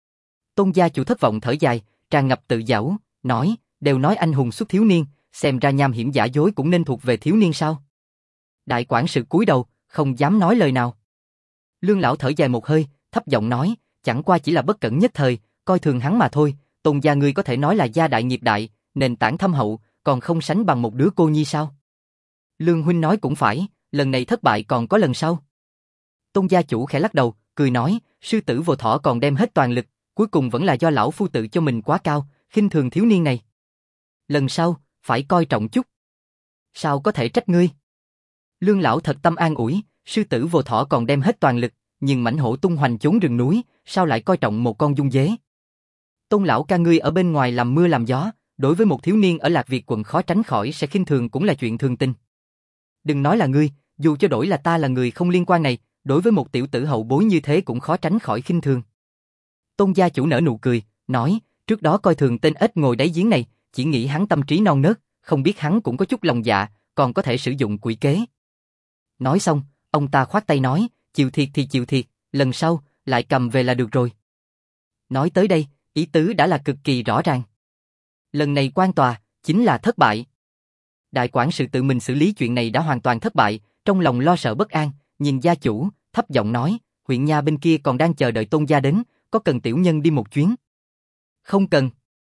Tôn gia chủ thất vọng thở dài, tràn ngập tự giễu, nói, đều nói anh hùng xuất thiếu niên, xem ra nham hiểm giả dối cũng nên thuộc về thiếu niên sao? Đại quản sự cúi đầu, không dám nói lời nào. Lương lão thở dài một hơi, thấp giọng nói, chẳng qua chỉ là bất cẩn nhất thời, coi thường hắn mà thôi. Tôn gia ngươi có thể nói là gia đại nghiệp đại, nền tảng thâm hậu, còn không sánh bằng một đứa cô nhi sao? Lương huynh nói cũng phải, lần này thất bại còn có lần sau. Tôn gia chủ khẽ lắc đầu, cười nói, sư tử vô thỏ còn đem hết toàn lực, cuối cùng vẫn là do lão phu tự cho mình quá cao, khinh thường thiếu niên này. Lần sau, phải coi trọng chút. Sao có thể trách ngươi? Lương lão thật tâm an ủi, sư tử vô thỏ còn đem hết toàn lực, nhưng mãnh hổ tung hoành chốn rừng núi, sao lại coi trọng một con dung dế? Tôn lão ca ngươi ở bên ngoài làm mưa làm gió, đối với một thiếu niên ở Lạc Việt quận khó tránh khỏi sẽ khinh thường cũng là chuyện thường tình. Đừng nói là ngươi, dù cho đổi là ta là người không liên quan này, đối với một tiểu tử hậu bối như thế cũng khó tránh khỏi khinh thường. Tôn gia chủ nở nụ cười, nói, trước đó coi thường tên ếch ngồi đáy giếng này, chỉ nghĩ hắn tâm trí non nớt, không biết hắn cũng có chút lòng dạ, còn có thể sử dụng quỷ kế. Nói xong, ông ta khoát tay nói, chịu thiệt thì chịu thiệt, lần sau, lại cầm về là được rồi. Nói tới đây, ý tứ đã là cực kỳ rõ ràng. Lần này quan tòa, chính là thất bại. Đại quản sự tự mình xử lý chuyện này đã hoàn toàn thất bại, trong lòng lo sợ bất an, nhìn gia chủ, thấp giọng nói, huyện nha bên kia còn đang chờ đợi Tôn gia đến, có cần tiểu nhân đi một chuyến? Không cần.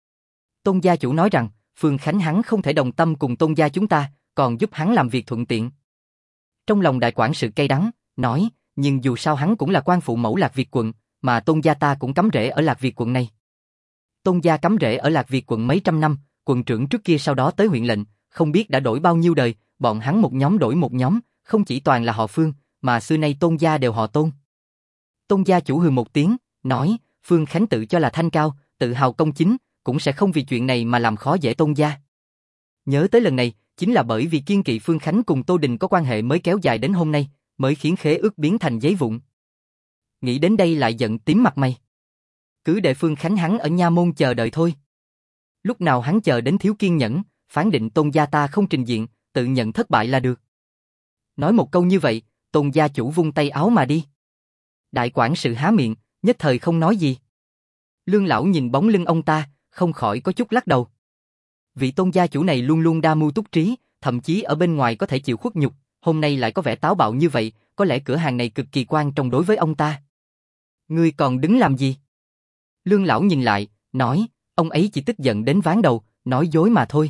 Tôn gia chủ nói rằng, Phương Khánh hắn không thể đồng tâm cùng Tôn gia chúng ta, còn giúp hắn làm việc thuận tiện. Trong lòng đại quản sự cay đắng, nói, nhưng dù sao hắn cũng là quan phụ mẫu Lạc Việt quận, mà Tôn gia ta cũng cắm rễ ở Lạc Việt quận này. Tôn gia cắm rễ ở Lạc Việt quận mấy trăm năm, quận trưởng trước kia sau đó tới huyện lệnh, không biết đã đổi bao nhiêu đời, bọn hắn một nhóm đổi một nhóm, không chỉ toàn là họ Phương, mà xưa nay Tôn gia đều họ Tôn. Tôn gia chủ hừ một tiếng, nói, Phương Khánh tự cho là thanh cao, tự hào công chính, cũng sẽ không vì chuyện này mà làm khó dễ Tôn gia. Nhớ tới lần này, chính là bởi vì kiên kỵ Phương Khánh cùng Tô Đình có quan hệ mới kéo dài đến hôm nay, mới khiến khế ước biến thành giấy vụn. Nghĩ đến đây lại giận tím mặt mày. Cứ để Phương Khánh hắn ở nha môn chờ đợi thôi. Lúc nào hắn chờ đến thiếu kiên nhẫn, phán định Tôn gia ta không trình diện, tự nhận thất bại là được. Nói một câu như vậy, Tôn gia chủ vung tay áo mà đi. Đại quản sự há miệng, nhất thời không nói gì. Lương lão nhìn bóng lưng ông ta, không khỏi có chút lắc đầu. Vị Tôn gia chủ này luôn luôn đa mưu túc trí, thậm chí ở bên ngoài có thể chịu khuất nhục, hôm nay lại có vẻ táo bạo như vậy, có lẽ cửa hàng này cực kỳ quan trọng đối với ông ta. Ngươi còn đứng làm gì? Lương lão nhìn lại, nói, ông ấy chỉ tức giận đến ván đầu, nói dối mà thôi.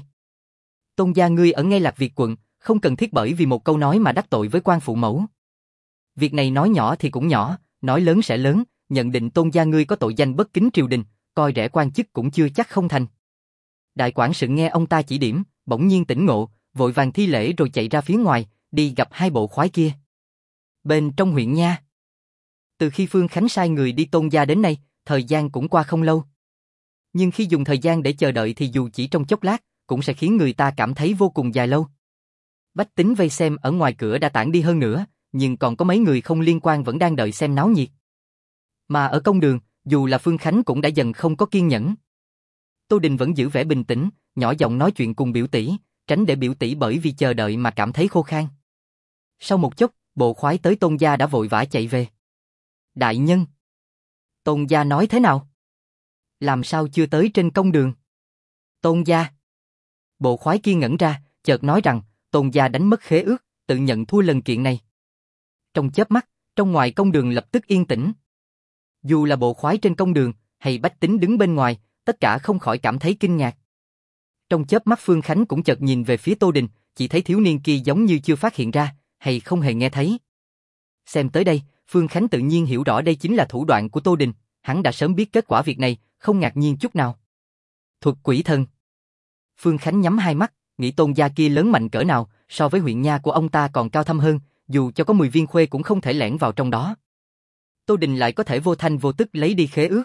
Tôn gia ngươi ở ngay Lạc Việt quận, không cần thiết bởi vì một câu nói mà đắc tội với quan phụ mẫu. Việc này nói nhỏ thì cũng nhỏ, nói lớn sẽ lớn, nhận định Tôn gia ngươi có tội danh bất kính triều đình, coi rẻ quan chức cũng chưa chắc không thành. Đại quản sự nghe ông ta chỉ điểm, bỗng nhiên tỉnh ngộ, vội vàng thi lễ rồi chạy ra phía ngoài, đi gặp hai bộ khoái kia. Bên trong huyện nha. Từ khi Phương Khánh sai người đi Tôn gia đến nay, thời gian cũng qua không lâu. Nhưng khi dùng thời gian để chờ đợi thì dù chỉ trong chốc lát, cũng sẽ khiến người ta cảm thấy vô cùng dài lâu. Bách tính vây xem ở ngoài cửa đã tản đi hơn nữa, nhưng còn có mấy người không liên quan vẫn đang đợi xem náo nhiệt. Mà ở công đường, dù là Phương Khánh cũng đã dần không có kiên nhẫn. Tô Đình vẫn giữ vẻ bình tĩnh, nhỏ giọng nói chuyện cùng biểu tỷ, tránh để biểu tỷ bởi vì chờ đợi mà cảm thấy khô khan. Sau một chốc, bộ khoái tới Tôn gia đã vội vã chạy về. Đại nhân! Tôn gia nói thế nào? Làm sao chưa tới trên công đường? Tôn gia! Bộ khoái kia ngẩn ra, chợt nói rằng, Tôn gia đánh mất khế ước, tự nhận thua lần kiện này. Trong chớp mắt, trong ngoài công đường lập tức yên tĩnh. Dù là bộ khoái trên công đường, hay bách tính đứng bên ngoài, tất cả không khỏi cảm thấy kinh ngạc. Trong chớp mắt Phương Khánh cũng chợt nhìn về phía Tô Đình, chỉ thấy thiếu niên kia giống như chưa phát hiện ra, hay không hề nghe thấy. Xem tới đây, Phương Khánh tự nhiên hiểu rõ đây chính là thủ đoạn của Tô Đình, hắn đã sớm biết kết quả việc này, không ngạc nhiên chút nào. Thuật quỷ thần. Phương Khánh nhắm hai mắt, nghĩ Tôn gia kia lớn mạnh cỡ nào, so với huyện nha của ông ta còn cao thâm hơn, dù cho có mười viên khuê cũng không thể lẻn vào trong đó. Tô Đình lại có thể vô thanh vô tức lấy đi khế ước.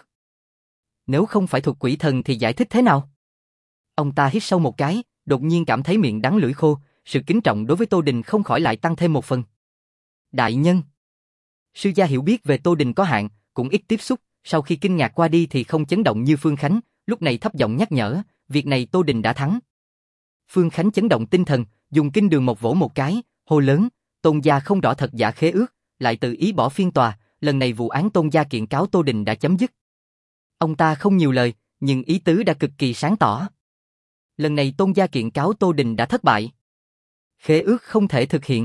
Nếu không phải thuật quỷ thần thì giải thích thế nào? Ông ta hít sâu một cái, đột nhiên cảm thấy miệng đắng lưỡi khô, sự kính trọng đối với Tô Đình không khỏi lại tăng thêm một phần. Đại nhân! Sư gia hiểu biết về Tô Đình có hạn, cũng ít tiếp xúc, sau khi kinh ngạc qua đi thì không chấn động như Phương Khánh, lúc này thấp giọng nhắc nhở, việc này Tô Đình đã thắng. Phương Khánh chấn động tinh thần, dùng kinh đường một vỗ một cái, hô lớn, Tôn gia không rõ thật giả khế ước, lại tự ý bỏ phiên tòa, lần này vụ án Tôn gia kiện cáo Tô Đình đã chấm dứt. Ông ta không nhiều lời, nhưng ý tứ đã cực kỳ sáng tỏ. Lần này Tôn gia kiện cáo Tô Đình đã thất bại. Khế ước không thể thực hiện.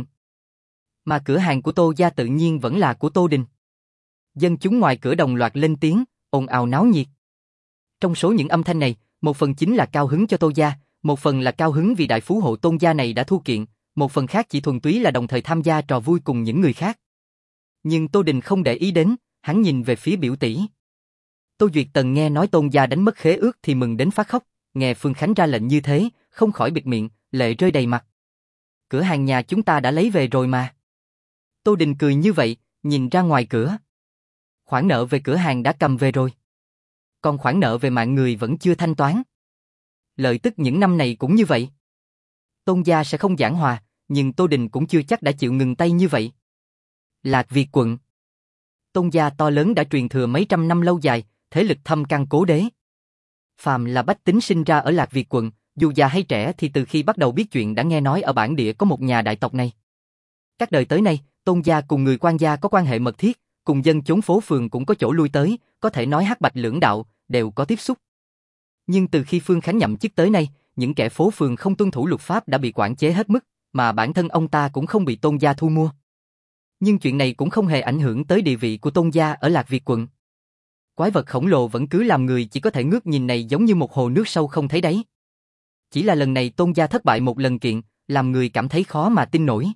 Mà cửa hàng của Tô gia tự nhiên vẫn là của Tô Đình. Dân chúng ngoài cửa đồng loạt lên tiếng, ồn ào náo nhiệt. Trong số những âm thanh này, một phần chính là cao hứng cho Tô gia, một phần là cao hứng vì đại phú hộ Tôn gia này đã thua kiện, một phần khác chỉ thuần túy là đồng thời tham gia trò vui cùng những người khác. Nhưng Tô Đình không để ý đến, hắn nhìn về phía biểu tỷ. Tô Duyệt Tần nghe nói Tôn gia đánh mất khế ước thì mừng đến phát khóc, nghe Phương Khánh ra lệnh như thế, không khỏi bịt miệng, lệ rơi đầy mặt. Cửa hàng nhà chúng ta đã lấy về rồi mà. Tô Đình cười như vậy, nhìn ra ngoài cửa. Khoản nợ về cửa hàng đã cầm về rồi. Còn khoản nợ về mạng người vẫn chưa thanh toán. Lợi tức những năm này cũng như vậy. Tôn gia sẽ không giảng hòa, nhưng Tô Đình cũng chưa chắc đã chịu ngừng tay như vậy. Lạc Việt quận. Tôn gia to lớn đã truyền thừa mấy trăm năm lâu dài, thế lực thâm căn cố đế. Phàm là bách tính sinh ra ở Lạc Việt quận, dù già hay trẻ thì từ khi bắt đầu biết chuyện đã nghe nói ở bản địa có một nhà đại tộc này. Các đời tới nay, Tôn gia cùng người quan gia có quan hệ mật thiết, cùng dân chốn phố phường cũng có chỗ lui tới, có thể nói hắc bạch lưỡng đạo, đều có tiếp xúc. Nhưng từ khi Phương Khánh nhậm chức tới nay, những kẻ phố phường không tuân thủ luật pháp đã bị quản chế hết mức, mà bản thân ông ta cũng không bị Tôn gia thu mua. Nhưng chuyện này cũng không hề ảnh hưởng tới địa vị của Tôn gia ở Lạc Việt quận. Quái vật khổng lồ vẫn cứ làm người chỉ có thể ngước nhìn này giống như một hồ nước sâu không thấy đáy. Chỉ là lần này Tôn gia thất bại một lần kiện, làm người cảm thấy khó mà tin nổi.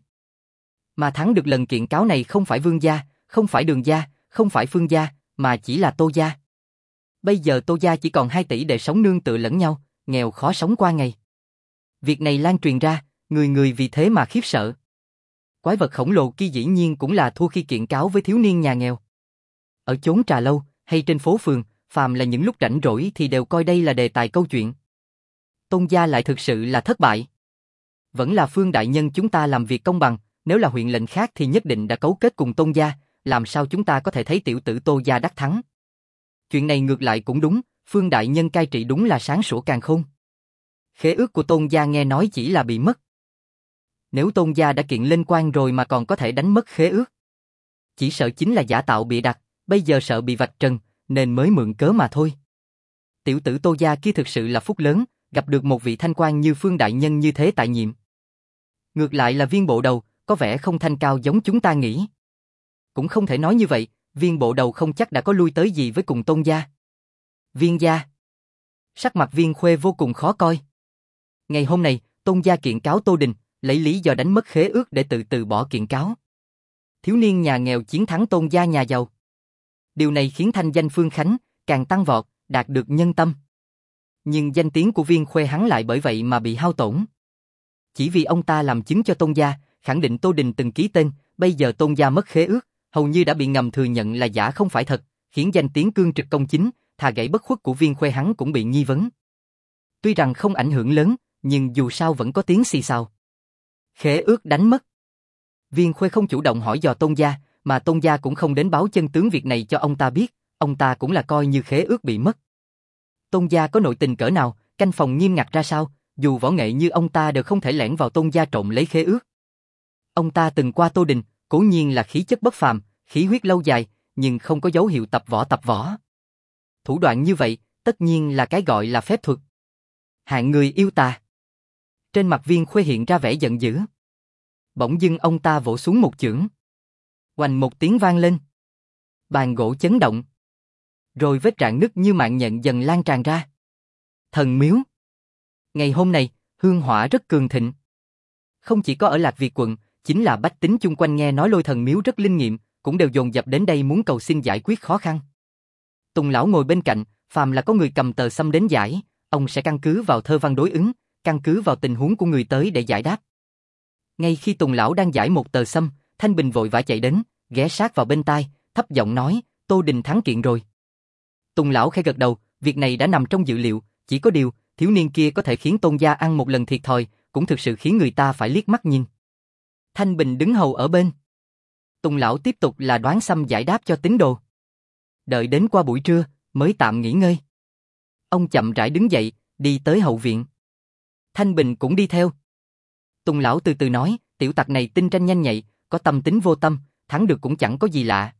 Mà thắng được lần kiện cáo này không phải Vương gia, không phải Đường gia, không phải Phương gia, mà chỉ là Tô gia. Bây giờ Tô gia chỉ còn hai tỷ để sống nương tựa lẫn nhau, nghèo khó sống qua ngày. Việc này lan truyền ra, người người vì thế mà khiếp sợ. Quái vật khổng lồ kia dĩ nhiên cũng là thua khi kiện cáo với thiếu niên nhà nghèo. Ở chốn trà lâu, hay trên phố phường, phàm là những lúc rảnh rỗi thì đều coi đây là đề tài câu chuyện. Tôn gia lại thực sự là thất bại. Vẫn là Phương đại nhân chúng ta làm việc công bằng, nếu là huyện lệnh khác thì nhất định đã cấu kết cùng Tôn gia, làm sao chúng ta có thể thấy tiểu tử Tô gia đắc thắng. Chuyện này ngược lại cũng đúng, Phương đại nhân cai trị đúng là sáng sủa càn khôn. Khế ước của Tôn gia nghe nói chỉ là bị mất. Nếu Tôn gia đã kiện lên quan rồi mà còn có thể đánh mất khế ước, chỉ sợ chính là giả tạo bịa đặt, bây giờ sợ bị vạch trần, nên mới mượn cớ mà thôi. Tiểu tử Tô gia kia thực sự là phúc lớn, gặp được một vị thanh quan như Phương đại nhân như thế tại nhiệm. Ngược lại là Viên bộ đầu, có vẻ không thanh cao giống chúng ta nghĩ. Cũng không thể nói như vậy, Viên bộ đầu không chắc đã có lui tới gì với cùng Tôn gia. Viên gia. Sắc mặt Viên Khuê vô cùng khó coi. Ngày hôm nay, Tôn gia kiện cáo Tô Đình, lấy lý do đánh mất khế ước để tự từ bỏ kiện cáo. Thiếu niên nhà nghèo chiến thắng Tôn gia nhà giàu. Điều này khiến thanh danh Phương Khánh càng tăng vọt, đạt được nhân tâm. Nhưng danh tiếng của Viên Khuê hắn lại bởi vậy mà bị hao tổn. Chỉ vì ông ta làm chứng cho Tôn gia, khẳng định Tô Đình từng ký tên, bây giờ Tôn gia mất khế ước, hầu như đã bị ngầm thừa nhận là giả không phải thật, khiến danh tiếng cương trực công chính, thà gãy bất khuất của Viên Khuê hắn cũng bị nghi vấn. Tuy rằng không ảnh hưởng lớn, nhưng dù sao vẫn có tiếng xì xào. Khế ước đánh mất. Viên Khuê không chủ động hỏi dò Tôn gia, mà Tôn gia cũng không đến báo chân tướng việc này cho ông ta biết, ông ta cũng là coi như khế ước bị mất. Tôn gia có nội tình cỡ nào, canh phòng nghiêm ngặt ra sao, dù võ nghệ như ông ta đều không thể lẻn vào Tôn gia trộm lấy khế ước. Ông ta từng qua Tô Đình, cố nhiên là khí chất bất phàm, khí huyết lâu dài, nhưng không có dấu hiệu tập võ tập võ. Thủ đoạn như vậy, tất nhiên là cái gọi là phép thuật. Hạng người yêu tà. Trên mặt Viên Khuê hiện ra vẻ giận dữ. Bỗng dưng ông ta vỗ xuống một chưởng. Oành một tiếng vang lên. Bàn gỗ chấn động. Rồi vết rạn nứt như mạng nhện dần lan tràn ra. Thần miếu. Ngày hôm nay, hương hỏa rất cường thịnh. Không chỉ có ở Lạc Việt quận, chính là bách tính chung quanh nghe nói Lôi Thần miếu rất linh nghiệm, cũng đều dồn dập đến đây muốn cầu xin giải quyết khó khăn. Tùng lão ngồi bên cạnh, phàm là có người cầm tờ xăm đến giải, ông sẽ căn cứ vào thơ văn đối ứng, căn cứ vào tình huống của người tới để giải đáp. Ngay khi Tùng lão đang giải một tờ xăm, Thanh Bình vội vã chạy đến, ghé sát vào bên tai, thấp giọng nói, Tô Đình thắng kiện rồi. Tùng lão khẽ gật đầu, việc này đã nằm trong dự liệu, chỉ có điều, thiếu niên kia có thể khiến Tôn gia ăn một lần thiệt thòi, cũng thực sự khiến người ta phải liếc mắt nhìn. Thanh Bình đứng hầu ở bên. Tùng lão tiếp tục là đoán xăm giải đáp cho tín đồ. Đợi đến qua buổi trưa, mới tạm nghỉ ngơi. Ông chậm rãi đứng dậy, đi tới hậu viện. Thanh Bình cũng đi theo. Tùng lão từ từ nói, tiểu tặc này tinh tranh nhanh nhạy, có tâm tính vô tâm, thắng được cũng chẳng có gì lạ.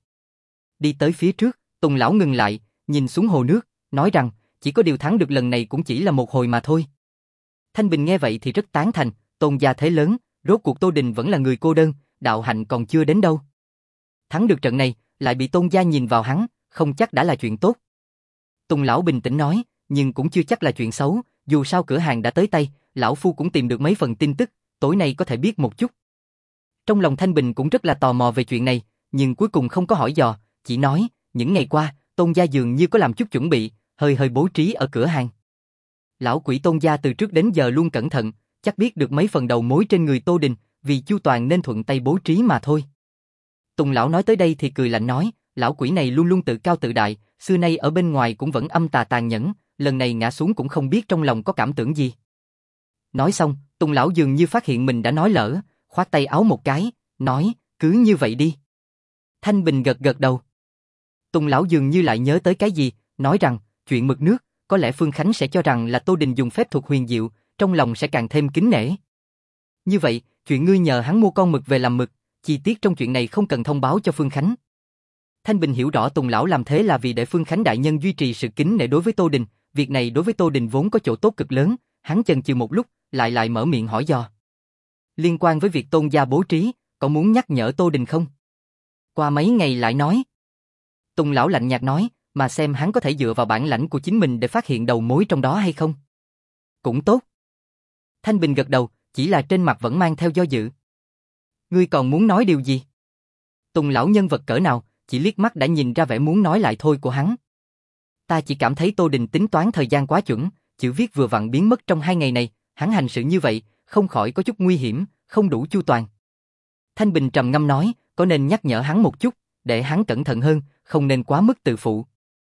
Đi tới phía trước, Tùng lão ngừng lại, nhìn xuống hồ nước, nói rằng, chỉ có điều thắng được lần này cũng chỉ là một hồi mà thôi. Thanh Bình nghe vậy thì rất tán thành, Tôn gia thế lớn, rốt cuộc Tô Đình vẫn là người cô đơn, đạo hạnh còn chưa đến đâu. Thắng được trận này, lại bị Tôn gia nhìn vào hắn, không chắc đã là chuyện tốt. Tùng lão bình tĩnh nói, nhưng cũng chưa chắc là chuyện xấu, dù sao cửa hàng đã tới tay, lão phu cũng tìm được mấy phần tin tức, tối nay có thể biết một chút. Trong lòng Thanh Bình cũng rất là tò mò về chuyện này, nhưng cuối cùng không có hỏi dò, chỉ nói, những ngày qua, Tôn gia dường như có làm chút chuẩn bị, hơi hơi bố trí ở cửa hàng. Lão quỷ Tôn gia từ trước đến giờ luôn cẩn thận, chắc biết được mấy phần đầu mối trên người Tô Đình, vì chu toàn nên thuận tay bố trí mà thôi. Tùng lão nói tới đây thì cười lạnh nói, lão quỷ này luôn luôn tự cao tự đại, xưa nay ở bên ngoài cũng vẫn âm tà tàn nhẫn, lần này ngã xuống cũng không biết trong lòng có cảm tưởng gì. Nói xong, Tùng lão dường như phát hiện mình đã nói lỡ, khoát tay áo một cái, nói, cứ như vậy đi. Thanh Bình gật gật đầu. Tùng lão dường như lại nhớ tới cái gì, nói rằng, chuyện mực nước, có lẽ Phương Khánh sẽ cho rằng là Tô Đình dùng phép thuật huyền diệu, trong lòng sẽ càng thêm kính nể. Như vậy, chuyện ngươi nhờ hắn mua con mực về làm mực, chi tiết trong chuyện này không cần thông báo cho Phương Khánh. Thanh Bình hiểu rõ Tùng lão làm thế là vì để Phương Khánh đại nhân duy trì sự kính nể đối với Tô Đình, việc này đối với Tô Đình vốn có chỗ tốt cực lớn, hắn chần chừ một lúc, lại lại mở miệng hỏi dò. Liên quan với việc Tôn gia bố trí, có muốn nhắc nhở Tô Đình không? Qua mấy ngày lại nói. Tùng lão lạnh nhạt nói, mà xem hắn có thể dựa vào bản lãnh của chính mình để phát hiện đầu mối trong đó hay không. Cũng tốt. Thanh Bình gật đầu, chỉ là trên mặt vẫn mang theo do dự. Ngươi còn muốn nói điều gì? Tùng lão nhân vật cỡ nào, chỉ liếc mắt đã nhìn ra vẻ muốn nói lại thôi của hắn. Ta chỉ cảm thấy Tô Đình tính toán thời gian quá chuẩn, chữ viết vừa vặn biến mất trong hai ngày này, hắn hành sự như vậy, không khỏi có chút nguy hiểm, không đủ chu toàn. Thanh Bình trầm ngâm nói, có nên nhắc nhở hắn một chút, để hắn cẩn thận hơn, không nên quá mức tự phụ.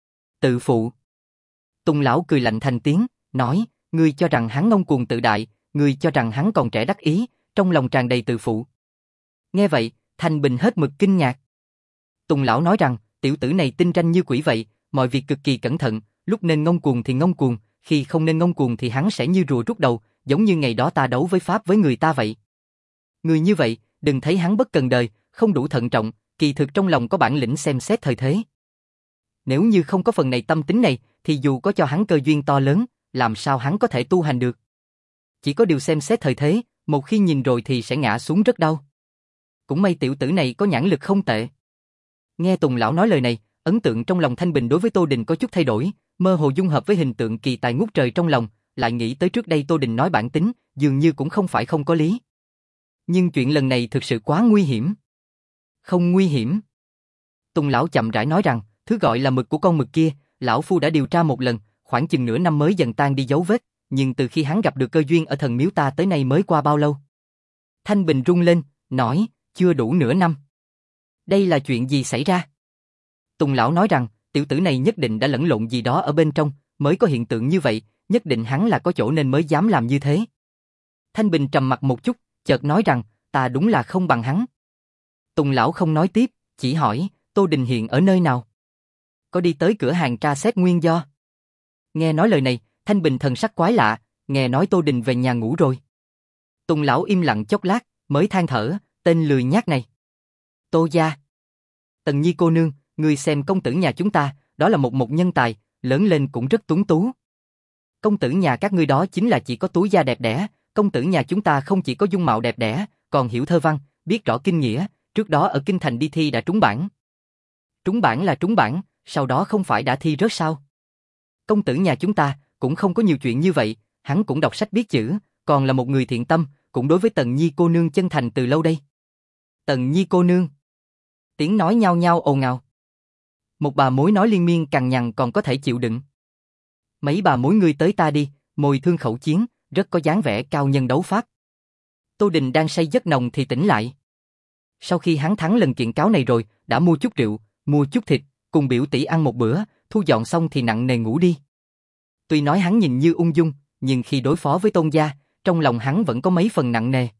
Tự phụ? Tùng lão cười lạnh thành tiếng, nói, ngươi cho rằng hắn ngông cuồng tự đại, ngươi cho rằng hắn còn trẻ đắc ý, trong lòng tràn đầy tự phụ. Nghe vậy, Thanh Bình hết mực kinh ngạc. Tùng lão nói rằng, tiểu tử này tinh ranh như quỷ vậy, mọi việc cực kỳ cẩn thận, lúc nên ngông cuồng thì ngông cuồng, khi không nên ngông cuồng thì hắn sẽ như rùa rút đầu, giống như ngày đó ta đấu với Pháp với người ta vậy. Người như vậy, đừng thấy hắn bất cần đời, không đủ thận trọng, kỳ thực trong lòng có bản lĩnh xem xét thời thế. Nếu như không có phần này tâm tính này, thì dù có cho hắn cơ duyên to lớn, làm sao hắn có thể tu hành được? Chỉ có điều xem xét thời thế, một khi nhìn rồi thì sẽ ngã xuống rất đau. Cũng may tiểu tử này có nhãn lực không tệ. Nghe Tùng lão nói lời này, ấn tượng trong lòng Thanh Bình đối với Tô Đình có chút thay đổi, mơ hồ dung hợp với hình tượng kỳ tài ngút trời trong lòng, lại nghĩ tới trước đây Tô Đình nói bản tính, dường như cũng không phải không có lý. Nhưng chuyện lần này thực sự quá nguy hiểm. Không nguy hiểm. Tùng lão chậm rãi nói rằng, thứ gọi là mực của con mực kia, lão phu đã điều tra một lần, khoảng chừng nửa năm mới dần tan đi dấu vết, nhưng từ khi hắn gặp được cơ duyên ở thần miếu ta tới nay mới qua bao lâu? Thanh Bình rung lên, nói, chưa đủ nửa năm. Đây là chuyện gì xảy ra? Tùng lão nói rằng, tiểu tử này nhất định đã lẫn lộn gì đó ở bên trong, mới có hiện tượng như vậy, nhất định hắn là có chỗ nên mới dám làm như thế. Thanh Bình trầm mặt một chút, chợt nói rằng, ta đúng là không bằng hắn. Tùng lão không nói tiếp, chỉ hỏi, Tô Đình hiện ở nơi nào? Có đi tới cửa hàng tra xét nguyên do? Nghe nói lời này, Thanh Bình thần sắc quái lạ, nghe nói Tô Đình về nhà ngủ rồi. Tùng lão im lặng chốc lát, mới than thở, tên lười nhác này. Tô gia. Tần Nhi cô nương, ngươi xem công tử nhà chúng ta, đó là một một nhân tài, lớn lên cũng rất tuấn tú. Công tử nhà các ngươi đó chính là chỉ có túi da đẹp đẽ, công tử nhà chúng ta không chỉ có dung mạo đẹp đẽ, còn hiểu thơ văn, biết rõ kinh nghĩa, trước đó ở kinh thành đi thi đã trúng bảng. Trúng bảng là trúng bảng, sau đó không phải đã thi rớt sao? Công tử nhà chúng ta cũng không có nhiều chuyện như vậy, hắn cũng đọc sách biết chữ, còn là một người thiện tâm, cũng đối với Tần Nhi cô nương chân thành từ lâu đây. Tần Nhi cô nương. Tiếng nói nhao nhao ồn ào. Một bà mối nói liên miên cằn nhằn còn có thể chịu đựng. Mấy bà mối ngươi tới ta đi, mồi thương khẩu chiến, rất có dáng vẻ cao nhân đấu pháp. Tô Đình đang say giấc nồng thì tỉnh lại. Sau khi hắn thắng lần kiện cáo này rồi, đã mua chút rượu, mua chút thịt, cùng biểu tỷ ăn một bữa, thu dọn xong thì nặng nề ngủ đi. Tuy nói hắn nhìn như ung dung, nhưng khi đối phó với Tôn gia, trong lòng hắn vẫn có mấy phần nặng nề.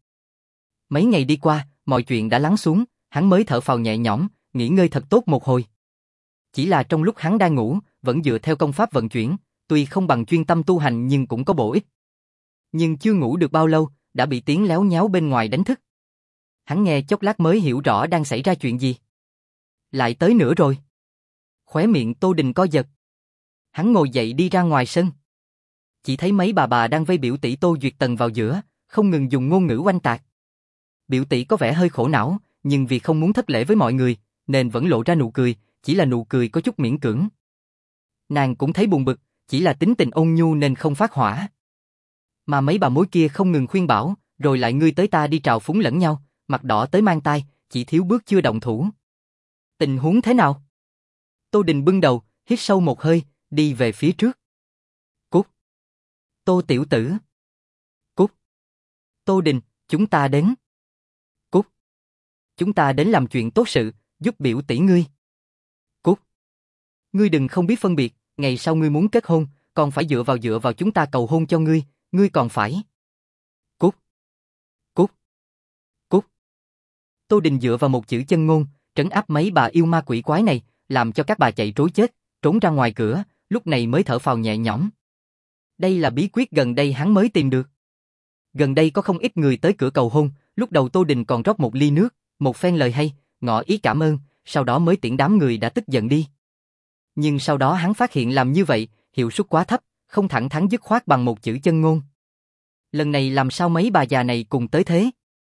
Mấy ngày đi qua, mọi chuyện đã lắng xuống, hắn mới thở phào nhẹ nhõm, nghỉ ngơi thật tốt một hồi. Chỉ là trong lúc hắn đang ngủ, vẫn dựa theo công pháp vận chuyển, tuy không bằng chuyên tâm tu hành nhưng cũng có bổ ích. Nhưng chưa ngủ được bao lâu, đã bị tiếng léo nháo bên ngoài đánh thức. Hắn nghe chốc lát mới hiểu rõ đang xảy ra chuyện gì. Lại tới nữa rồi. Khóe miệng Tô Đình co giật. Hắn ngồi dậy đi ra ngoài sân. Chỉ thấy mấy bà bà đang vây biểu tỷ Tô Duyệt Tần vào giữa, không ngừng dùng ngôn ngữ oanh tạc. Biểu tỷ có vẻ hơi khổ não, nhưng vì không muốn thất lễ với mọi người, nên vẫn lộ ra nụ cười, chỉ là nụ cười có chút miễn cưỡng. Nàng cũng thấy buồn bực, chỉ là tính tình ôn nhu nên không phát hỏa. Mà mấy bà mối kia không ngừng khuyên bảo, rồi lại ngươi tới ta đi trào phúng lẫn nhau, mặt đỏ tới mang tai, chỉ thiếu bước chưa động thủ. Tình huống thế nào? Tô Đình bưng đầu, hít sâu một hơi, đi về phía trước. Cút. Tô tiểu tử. Cút. Tô Đình, chúng ta đến. Cút. Chúng ta đến làm chuyện tốt sự, giúp biểu tỷ ngươi. Cút. Ngươi đừng không biết phân biệt, ngày sau ngươi muốn kết hôn, còn phải dựa vào dựa vào chúng ta cầu hôn cho ngươi, ngươi còn phải. Cút. Cút. Cút. Tô Đình dựa vào một chữ chân ngôn, trấn áp mấy bà yêu ma quỷ quái này, làm cho các bà chạy trối chết, trốn ra ngoài cửa, lúc này mới thở phào nhẹ nhõm. Đây là bí quyết gần đây hắn mới tìm được. Gần đây có không ít người tới cửa cầu hôn, lúc đầu Tô Đình còn rót một ly nước, một phen lời hay, ngỏ ý cảm ơn, sau đó mới tiễn đám người đã tức giận đi. Nhưng sau đó hắn phát hiện làm như vậy, hiệu suất quá thấp, không thẳng thắn dứt khoát bằng một chữ chân ngôn. Lần này làm sao mấy bà già này cùng tới thế?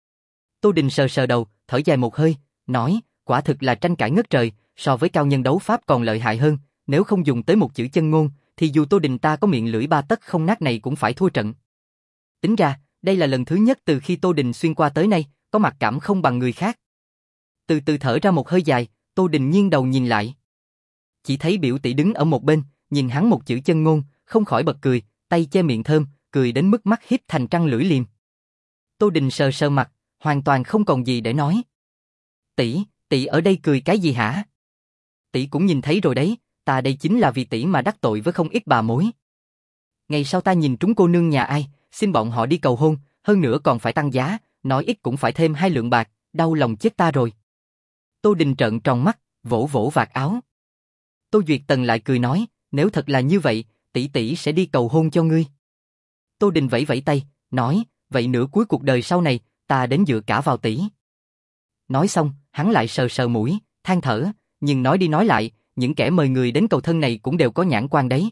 Tô Đình sờ sờ đầu, thở dài một hơi, nói, quả thực là tranh cãi ngất trời, so với cao nhân đấu pháp còn lợi hại hơn, nếu không dùng tới một chữ chân ngôn, thì dù Tô Đình ta có miệng lưỡi ba tấc không nát này cũng phải thua trận. Tính ra, đây là lần thứ nhất từ khi Tô Đình xuyên qua tới nay, có mặc cảm không bằng người khác. Từ từ thở ra một hơi dài, Tô Đình nghiêng đầu nhìn lại. Chỉ thấy biểu tỷ đứng ở một bên, nhìn hắn một chữ chân ngôn, không khỏi bật cười, tay che miệng thơm, cười đến mức mắt híp thành trăng lưỡi liềm. Tô Đình sờ sờ mặt, hoàn toàn không còn gì để nói. Tỷ, tỷ ở đây cười cái gì hả? Tỷ cũng nhìn thấy rồi đấy, ta đây chính là vì tỷ mà đắc tội với không ít bà mối. Ngày sau ta nhìn trúng cô nương nhà ai, xin bọn họ đi cầu hôn, hơn nữa còn phải tăng giá, nói ít cũng phải thêm hai lượng bạc, đau lòng chết ta rồi. Tô Đình trợn tròn mắt, vỗ vỗ vạt áo. Tô Duyệt Tần lại cười nói, nếu thật là như vậy, tỷ tỷ sẽ đi cầu hôn cho ngươi. Tô Đình vẫy vẫy tay, nói, vậy nửa cuối cuộc đời sau này, ta đến dựa cả vào tỷ. Nói xong, hắn lại sờ sờ mũi, than thở, nhưng nói đi nói lại, những kẻ mời người đến cầu thân này cũng đều có nhãn quan đấy.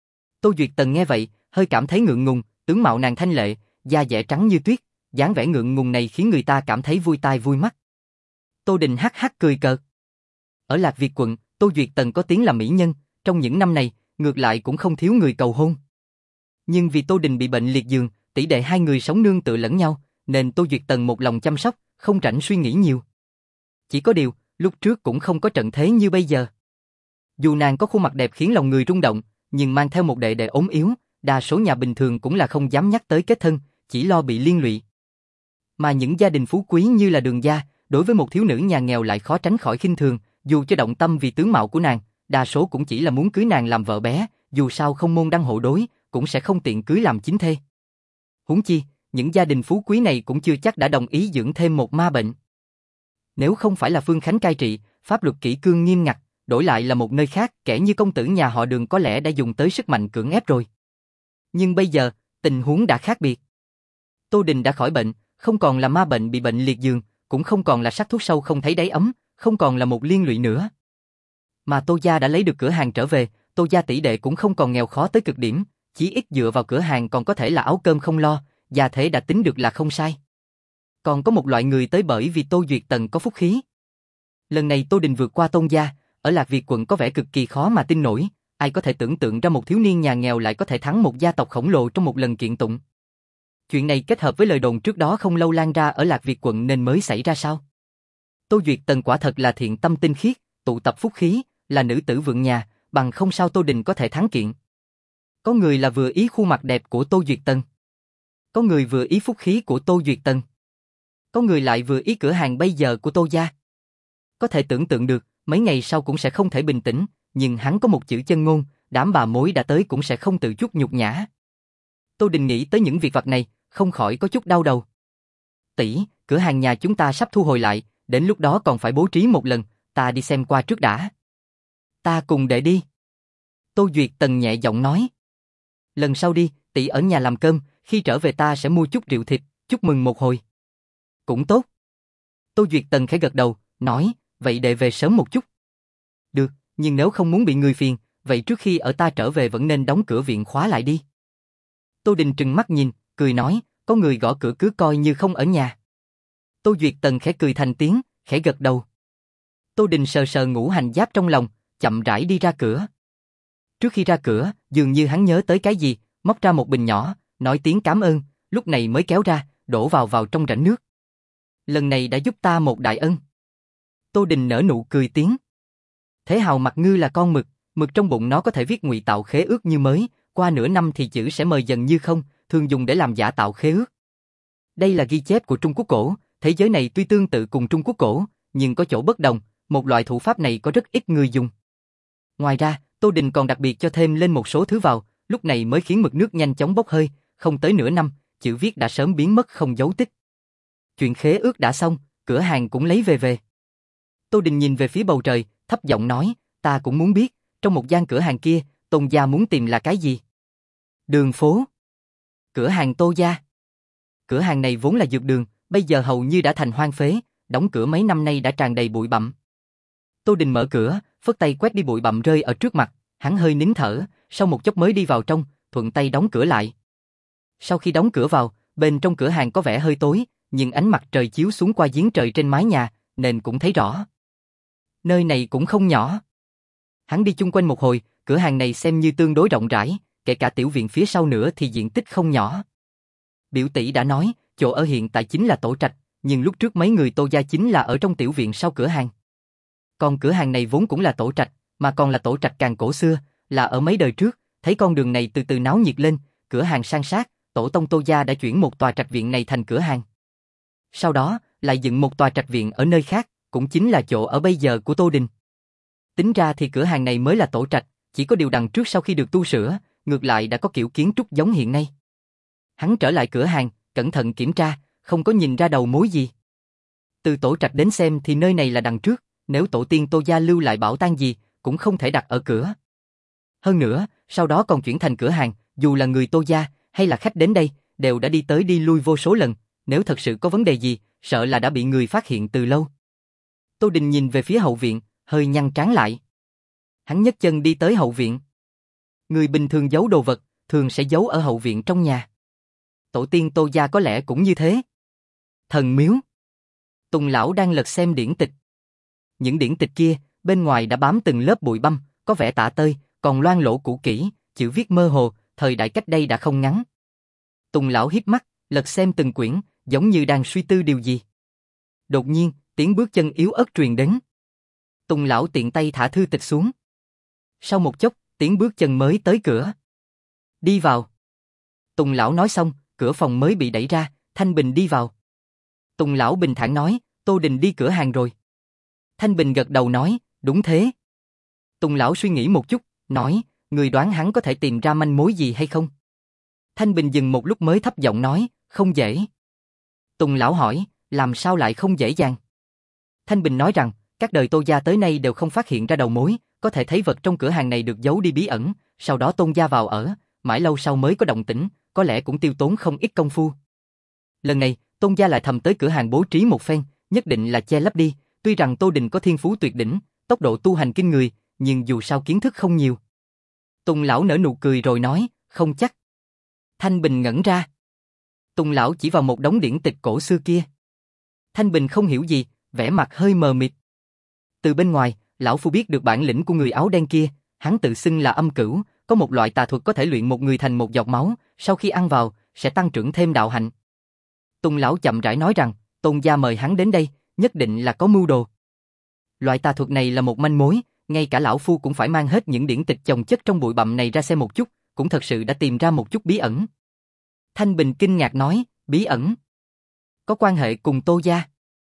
Tô Duyệt Tần nghe vậy, hơi cảm thấy ngượng ngùng, tướng mạo nàng thanh lệ, da dẻ trắng như tuyết, dáng vẻ ngượng ngùng này khiến người ta cảm thấy vui tai vui mắt. Tô Đình hắc hắc cười cợt. Ở Lạc Việt quận, Tô Duyệt Tần có tiếng là mỹ nhân, trong những năm này, ngược lại cũng không thiếu người cầu hôn. Nhưng vì Tô Đình bị bệnh liệt giường, tỷ đệ hai người sống nương tựa lẫn nhau, nên Tô Duyệt Tần một lòng chăm sóc, không rảnh suy nghĩ nhiều. Chỉ có điều, lúc trước cũng không có trận thế như bây giờ. Dù nàng có khuôn mặt đẹp khiến lòng người rung động, nhưng mang theo một đệ đệ ốm yếu, đa số nhà bình thường cũng là không dám nhắc tới kết thân, chỉ lo bị liên lụy. Mà những gia đình phú quý như là Đường gia, đối với một thiếu nữ nhà nghèo lại khó tránh khỏi khinh thường, dù cho động tâm vì tướng mạo của nàng, đa số cũng chỉ là muốn cưới nàng làm vợ bé, dù sao không môn đăng hộ đối, cũng sẽ không tiện cưới làm chính thê. Huống chi, những gia đình phú quý này cũng chưa chắc đã đồng ý dưỡng thêm một ma bệnh. Nếu không phải là Phương Khánh cai trị, pháp luật kỷ cương nghiêm ngặt, đổi lại là một nơi khác, kẻ như công tử nhà họ Đường có lẽ đã dùng tới sức mạnh cưỡng ép rồi. Nhưng bây giờ, tình huống đã khác biệt. Tô Đình đã khỏi bệnh, không còn là ma bệnh bị bệnh liệt giường, cũng không còn là sắc thuốc sâu không thấy đáy ấm, không còn là một liên lụy nữa. Mà Tô gia đã lấy được cửa hàng trở về, Tô gia tỷ đệ cũng không còn nghèo khó tới cực điểm, chỉ ít dựa vào cửa hàng còn có thể là áo cơm không lo, gia thế đã tính được là không sai. Còn có một loại người tới bởi vì Tô Duyệt Tần có phúc khí. Lần này Tô Đình vượt qua Tôn gia, ở Lạc Việt quận có vẻ cực kỳ khó mà tin nổi, ai có thể tưởng tượng ra một thiếu niên nhà nghèo lại có thể thắng một gia tộc khổng lồ trong một lần kiện tụng. Chuyện này kết hợp với lời đồn trước đó không lâu lan ra ở Lạc Việt quận nên mới xảy ra sao? Tô Duyệt Tần quả thật là thiện tâm tinh khiết, tụ tập phúc khí, là nữ tử vượng nhà, bằng không sao Tô Đình có thể thắng kiện. Có người là vừa ý khuôn mặt đẹp của Tô Duyệt Tần, có người vừa ý phúc khí của Tô Duyệt Tần, có người lại vừa ý cửa hàng bây giờ của Tô gia. Có thể tưởng tượng được, mấy ngày sau cũng sẽ không thể bình tĩnh, nhưng hắn có một chữ chân ngôn, đám bà mối đã tới cũng sẽ không tự chút nhục nhã. Tô Đình nghĩ tới những việc vặt này, không khỏi có chút đau đầu. Tỷ, cửa hàng nhà chúng ta sắp thu hồi lại, đến lúc đó còn phải bố trí một lần, ta đi xem qua trước đã. Ta cùng đệ đi. Tô Duyệt Tần nhẹ giọng nói. Lần sau đi, tỷ ở nhà làm cơm, khi trở về ta sẽ mua chút rượu thịt, chúc mừng một hồi. Cũng tốt. Tô Duyệt Tần khẽ gật đầu, nói, vậy đệ về sớm một chút. Được, nhưng nếu không muốn bị người phiền, vậy trước khi ở ta trở về vẫn nên đóng cửa viện khóa lại đi. Tô Đình trừng mắt nhìn, cười nói, có người gõ cửa cứ coi như không ở nhà. Tô Duyệt Tần khẽ cười thành tiếng, khẽ gật đầu. Tô Đình sờ sờ ngũ hành giáp trong lòng, chậm rãi đi ra cửa. Trước khi ra cửa, dường như hắn nhớ tới cái gì, móc ra một bình nhỏ, nói tiếng cảm ơn, lúc này mới kéo ra, đổ vào vào trong rãnh nước. Lần này đã giúp ta một đại ân. Tô Đình nở nụ cười tiếng. Thế Hào mặt ngư là con mực, mực trong bụng nó có thể viết ngụy tạo khế ước như mới, qua nửa năm thì chữ sẽ mờ dần như không, thường dùng để làm giả tạo khế ước. Đây là ghi chép của Trung Quốc cổ, thế giới này tuy tương tự cùng Trung Quốc cổ, nhưng có chỗ bất đồng, một loại thủ pháp này có rất ít người dùng. Ngoài ra, Tô Đình còn đặc biệt cho thêm lên một số thứ vào, lúc này mới khiến mực nước nhanh chóng bốc hơi, không tới nửa năm, chữ viết đã sớm biến mất không dấu tích. Chuyện khế ước đã xong, cửa hàng cũng lấy về về. Tô Đình nhìn về phía bầu trời, thấp giọng nói, ta cũng muốn biết, trong một gian cửa hàng kia, Tôn gia muốn tìm là cái gì? Đường phố. Cửa hàng Tô gia. Cửa hàng này vốn là dược đường, bây giờ hầu như đã thành hoang phế, đóng cửa mấy năm nay đã tràn đầy bụi bặm. Tô Đình mở cửa, phất tay quét đi bụi bặm rơi ở trước mặt, hắn hơi nín thở, sau một chốc mới đi vào trong, thuận tay đóng cửa lại. Sau khi đóng cửa vào, bên trong cửa hàng có vẻ hơi tối, nhưng ánh mặt trời chiếu xuống qua giếng trời trên mái nhà, nên cũng thấy rõ. Nơi này cũng không nhỏ. Hắn đi chung quanh một hồi, cửa hàng này xem như tương đối rộng rãi, kể cả tiểu viện phía sau nữa thì diện tích không nhỏ. Biểu tỷ đã nói, chỗ ở hiện tại chính là tổ trạch, nhưng lúc trước mấy người Tô gia chính là ở trong tiểu viện sau cửa hàng. Còn cửa hàng này vốn cũng là tổ trạch, mà còn là tổ trạch càng cổ xưa, là ở mấy đời trước, thấy con đường này từ từ náo nhiệt lên, cửa hàng san sát, tổ tông Tô gia đã chuyển một tòa trạch viện này thành cửa hàng. Sau đó, lại dựng một tòa trạch viện ở nơi khác, cũng chính là chỗ ở bây giờ của Tô Đình. Tính ra thì cửa hàng này mới là tổ trạch, chỉ có điều đằng trước sau khi được tu sửa, ngược lại đã có kiểu kiến trúc giống hiện nay. Hắn trở lại cửa hàng, cẩn thận kiểm tra, không có nhìn ra đầu mối gì. Từ tổ trạch đến xem thì nơi này là đằng trước, nếu tổ tiên Tô gia lưu lại bảo tang gì, cũng không thể đặt ở cửa. Hơn nữa, sau đó còn chuyển thành cửa hàng, dù là người Tô gia hay là khách đến đây, đều đã đi tới đi lui vô số lần, nếu thật sự có vấn đề gì, sợ là đã bị người phát hiện từ lâu. Tô Đình nhìn về phía hậu viện, hơi nhăn trán lại. Hắn nhấc chân đi tới hậu viện. Người bình thường giấu đồ vật, thường sẽ giấu ở hậu viện trong nhà. Tổ tiên Tô gia có lẽ cũng như thế. Thần miếu. Tùng lão đang lật xem điển tịch. Những điển tịch kia, bên ngoài đã bám từng lớp bụi băm, có vẻ tả tơi, còn loang lỗ cũ kỹ, chữ viết mơ hồ, thời đại cách đây đã không ngắn. Tùng lão híp mắt, lật xem từng quyển, giống như đang suy tư điều gì. Đột nhiên, tiếng bước chân yếu ớt truyền đến. Tùng lão tiện tay thả thư tịch xuống. Sau một chốc, tiếng bước chân mới tới cửa. Đi vào. Tùng lão nói xong, cửa phòng mới bị đẩy ra, Thanh Bình đi vào. Tùng lão bình thản nói, Tô Đình đi cửa hàng rồi. Thanh Bình gật đầu nói, đúng thế. Tùng lão suy nghĩ một chút, nói, người đoán hắn có thể tìm ra manh mối gì hay không? Thanh Bình dừng một lúc mới thấp giọng nói, không dễ. Tùng lão hỏi, làm sao lại không dễ dàng? Thanh Bình nói rằng, các đời Tô gia tới nay đều không phát hiện ra đầu mối, có thể thấy vật trong cửa hàng này được giấu đi bí ẩn, sau đó Tôn gia vào ở, mãi lâu sau mới có động tĩnh, có lẽ cũng tiêu tốn không ít công phu. Lần này, Tôn gia lại thầm tới cửa hàng bố trí một phen, nhất định là che lấp đi, tuy rằng Tô Đình có thiên phú tuyệt đỉnh, tốc độ tu hành kinh người, nhưng dù sao kiến thức không nhiều. Tùng lão nở nụ cười rồi nói, không chắc. Thanh Bình ngẩn ra. Tùng lão chỉ vào một đống điển tịch cổ xưa kia. Thanh Bình không hiểu gì, vẻ mặt hơi mờ mịt. Từ bên ngoài, lão phu biết được bản lĩnh của người áo đen kia, hắn tự xưng là âm cửu, có một loại tà thuật có thể luyện một người thành một giọt máu, sau khi ăn vào, sẽ tăng trưởng thêm đạo hạnh. Tùng lão chậm rãi nói rằng, Tôn gia mời hắn đến đây, nhất định là có mưu đồ. Loại tà thuật này là một manh mối, ngay cả lão phu cũng phải mang hết những điển tịch chồng chất trong bụi bặm này ra xem một chút, cũng thật sự đã tìm ra một chút bí ẩn. Thanh Bình kinh ngạc nói, bí ẩn? Có quan hệ cùng Tô gia?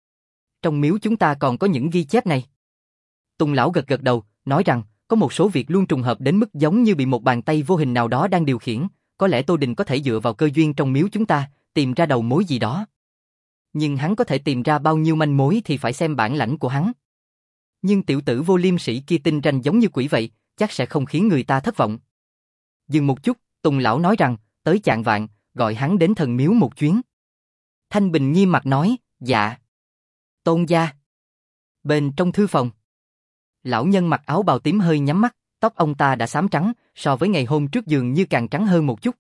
Trong miếu chúng ta còn có những ghi chép này. Tùng lão gật gật đầu, nói rằng, có một số việc luôn trùng hợp đến mức giống như bị một bàn tay vô hình nào đó đang điều khiển, có lẽ Tô Đình có thể dựa vào cơ duyên trong miếu chúng ta, tìm ra đầu mối gì đó. Nhưng hắn có thể tìm ra bao nhiêu manh mối thì phải xem bản lãnh của hắn. Nhưng tiểu tử vô liêm sĩ kia tinh ranh giống như quỷ vậy, chắc sẽ không khiến người ta thất vọng. Dừng một chút, Tùng lão nói rằng, tới chạng vạn, gọi hắn đến thần miếu một chuyến. Thanh Bình nghiêm mặt nói, dạ. Tôn gia. Bên trong thư phòng, lão nhân mặc áo bào tím hơi nhắm mắt, tóc ông ta đã xám trắng, so với ngày hôm trước dường như càng trắng hơn một chút.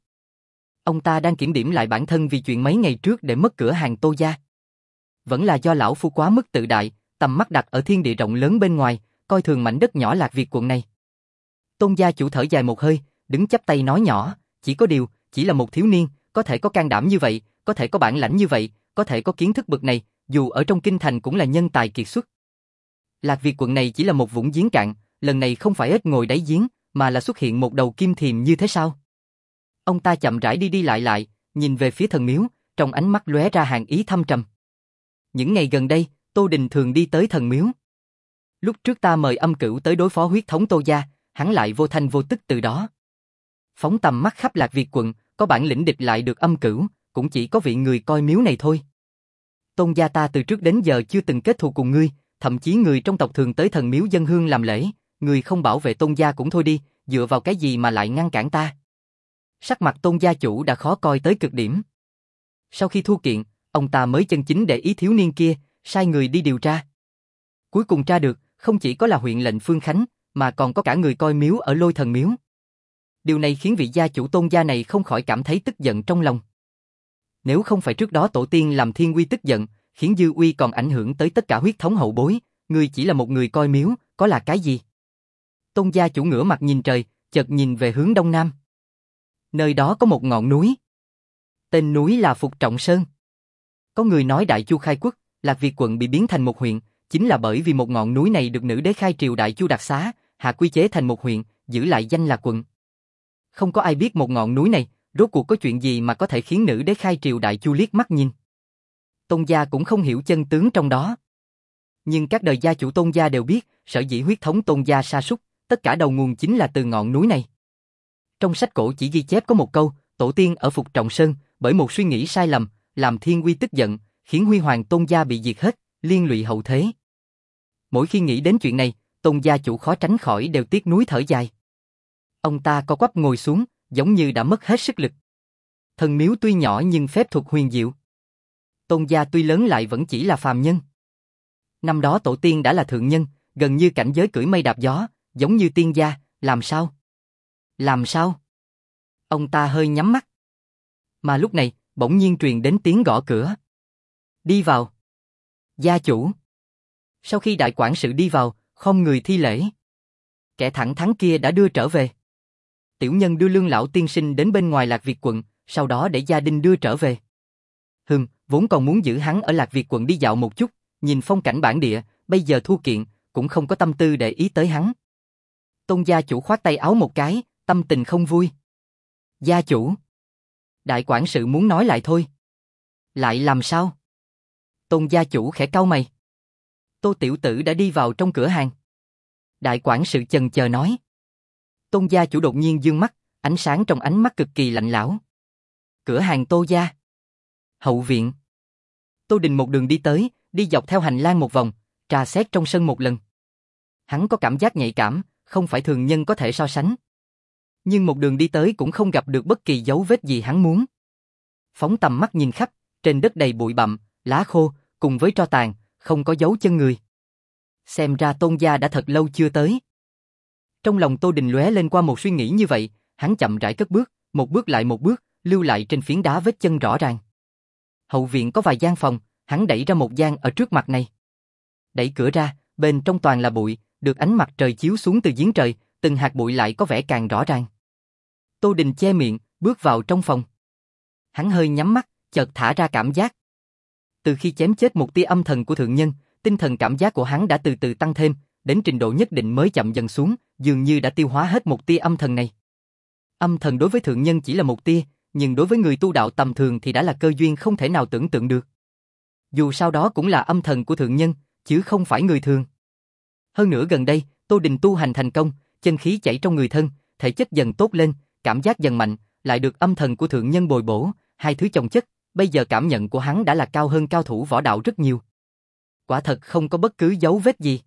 Ông ta đang kiểm điểm lại bản thân vì chuyện mấy ngày trước để mất cửa hàng Tô gia. Vẫn là do lão phu quá mức tự đại, tầm mắt đặt ở thiên địa rộng lớn bên ngoài, coi thường mảnh đất nhỏ Lạc Việt quận này. Tôn gia chủ thở dài một hơi, đứng chắp tay nói nhỏ, chỉ có điều, chỉ là một thiếu niên, có thể có can đảm như vậy, có thể có bản lãnh như vậy, có thể có kiến thức bậc này, dù ở trong kinh thành cũng là nhân tài kiệt xuất. Lạc Việt quận này chỉ là một vũng giếng cạn, lần này không phải ếch ngồi đáy giếng, mà là xuất hiện một đầu kim thiềm như thế sao? Ông ta chậm rãi đi đi lại lại, nhìn về phía thần miếu, trong ánh mắt lóe ra hàn ý thâm trầm. Những ngày gần đây, Tô Đình thường đi tới thần miếu. Lúc trước ta mời âm cửu tới đối phó huyết thống Tô gia, hắn lại vô thanh vô tức từ đó. Phóng tầm mắt khắp Lạc Việt quận, có bản lĩnh địch lại được âm cửu, cũng chỉ có vị người coi miếu này thôi. Tôn gia ta từ trước đến giờ chưa từng kết thù cùng ngươi, thậm chí người trong tộc thường tới thần miếu dân hương làm lễ, người không bảo vệ Tôn gia cũng thôi đi, dựa vào cái gì mà lại ngăn cản ta? Sắc mặt Tôn gia chủ đã khó coi tới cực điểm. Sau khi thua kiện, ông ta mới chân chính để ý thiếu niên kia, sai người đi điều tra. Cuối cùng tra được, không chỉ có là huyện lệnh Phương Khánh, mà còn có cả người coi miếu ở Lôi Thần miếu. Điều này khiến vị gia chủ Tôn gia này không khỏi cảm thấy tức giận trong lòng. Nếu không phải trước đó tổ tiên làm thiên uy tức giận, khiến dư uy còn ảnh hưởng tới tất cả huyết thống hậu bối, ngươi chỉ là một người coi miếu, có là cái gì? Tôn gia chủ ngửa mặt nhìn trời, chợt nhìn về hướng đông nam. Nơi đó có một ngọn núi. Tên núi là Phục Trọng Sơn. Có người nói Đại Chu khai quốc, Lạc Việt quận bị biến thành một huyện, chính là bởi vì một ngọn núi này được nữ đế khai triều Đại Chu đặc xá, hạ quy chế thành một huyện, giữ lại danh là quận. Không có ai biết một ngọn núi này, rốt cuộc có chuyện gì mà có thể khiến nữ đế khai triều Đại Chu liếc mắt nhìn. Tôn gia cũng không hiểu chân tướng trong đó. Nhưng các đời gia chủ Tôn gia đều biết, sở dĩ huyết thống Tôn gia sa sút, tất cả đầu nguồn chính là từ ngọn núi này. Trong sách cổ chỉ ghi chép có một câu, tổ tiên ở Phục Trọng Sơn, bởi một suy nghĩ sai lầm, làm thiên uy tức giận, khiến huy hoàng Tôn gia bị diệt hết, liên lụy hậu thế. Mỗi khi nghĩ đến chuyện này, Tôn gia chủ khó tránh khỏi đều tiếc nuối thở dài. Ông ta co quắp ngồi xuống, giống như đã mất hết sức lực. Thần miếu tuy nhỏ nhưng phép thuật huyền diệu. Tôn gia tuy lớn lại vẫn chỉ là phàm nhân. Năm đó tổ tiên đã là thượng nhân, gần như cảnh giới cưỡi mây đạp gió, giống như tiên gia, làm sao? Làm sao? Ông ta hơi nhắm mắt. Mà lúc này, bỗng nhiên truyền đến tiếng gõ cửa. Đi vào. Gia chủ. Sau khi đại quản sự đi vào, khom người thi lễ. Kẻ thẳng thắn kia đã đưa trở về. Tiểu nhân đưa Lương lão tiên sinh đến bên ngoài Lạc Việt quận, sau đó để gia đình đưa trở về. Hừm, vốn còn muốn giữ hắn ở Lạc Việt quận đi dạo một chút, nhìn phong cảnh bản địa, bây giờ thua kiện, cũng không có tâm tư để ý tới hắn. Tôn gia chủ khoát tay áo một cái, tâm tình không vui. Gia chủ. Đại quản sự muốn nói lại thôi. Lại làm sao? Tôn gia chủ khẽ cau mày. Tô tiểu tử đã đi vào trong cửa hàng. Đại quản sự chần chờ nói. Tôn gia chủ đột nhiên dương mắt, ánh sáng trong ánh mắt cực kỳ lạnh lẽo. Cửa hàng Tô gia. Hậu viện. Tô Đình một đường đi tới, đi dọc theo hành lang một vòng, trà xét trong sân một lần. Hắn có cảm giác nhạy cảm, không phải thường nhân có thể so sánh. Nhưng một đường đi tới cũng không gặp được bất kỳ dấu vết gì hắn muốn. Phóng tầm mắt nhìn khắp, trên đất đầy bụi bặm, lá khô, cùng với tro tàn, không có dấu chân người. Xem ra Tôn gia đã thật lâu chưa tới. Trong lòng Tô Đình lóe lên qua một suy nghĩ như vậy, hắn chậm rãi cất bước, một bước lại một bước, lưu lại trên phiến đá vết chân rõ ràng. Hậu viện có vài gian phòng, hắn đẩy ra một gian ở trước mặt này. Đẩy cửa ra, bên trong toàn là bụi, được ánh mặt trời chiếu xuống từ giếng trời, từng hạt bụi lại có vẻ càng rõ ràng. Tô Đình che miệng, bước vào trong phòng. Hắn hơi nhắm mắt, chợt thả ra cảm giác. Từ khi chém chết một tia âm thần của thượng nhân, tinh thần cảm giác của hắn đã từ từ tăng thêm, đến trình độ nhất định mới chậm dần xuống, dường như đã tiêu hóa hết một tia âm thần này. Âm thần đối với thượng nhân chỉ là một tia, nhưng đối với người tu đạo tầm thường thì đã là cơ duyên không thể nào tưởng tượng được. Dù sao đó cũng là âm thần của thượng nhân, chứ không phải người thường. Hơn nữa gần đây, Tô Đình tu hành thành công, chân khí chảy trong người thân, thể chất dần tốt lên, cảm giác dần mạnh, lại được âm thần của thượng nhân bồi bổ, hai thứ chồng chất, bây giờ cảm nhận của hắn đã là cao hơn cao thủ võ đạo rất nhiều. Quả thật không có bất cứ dấu vết gì.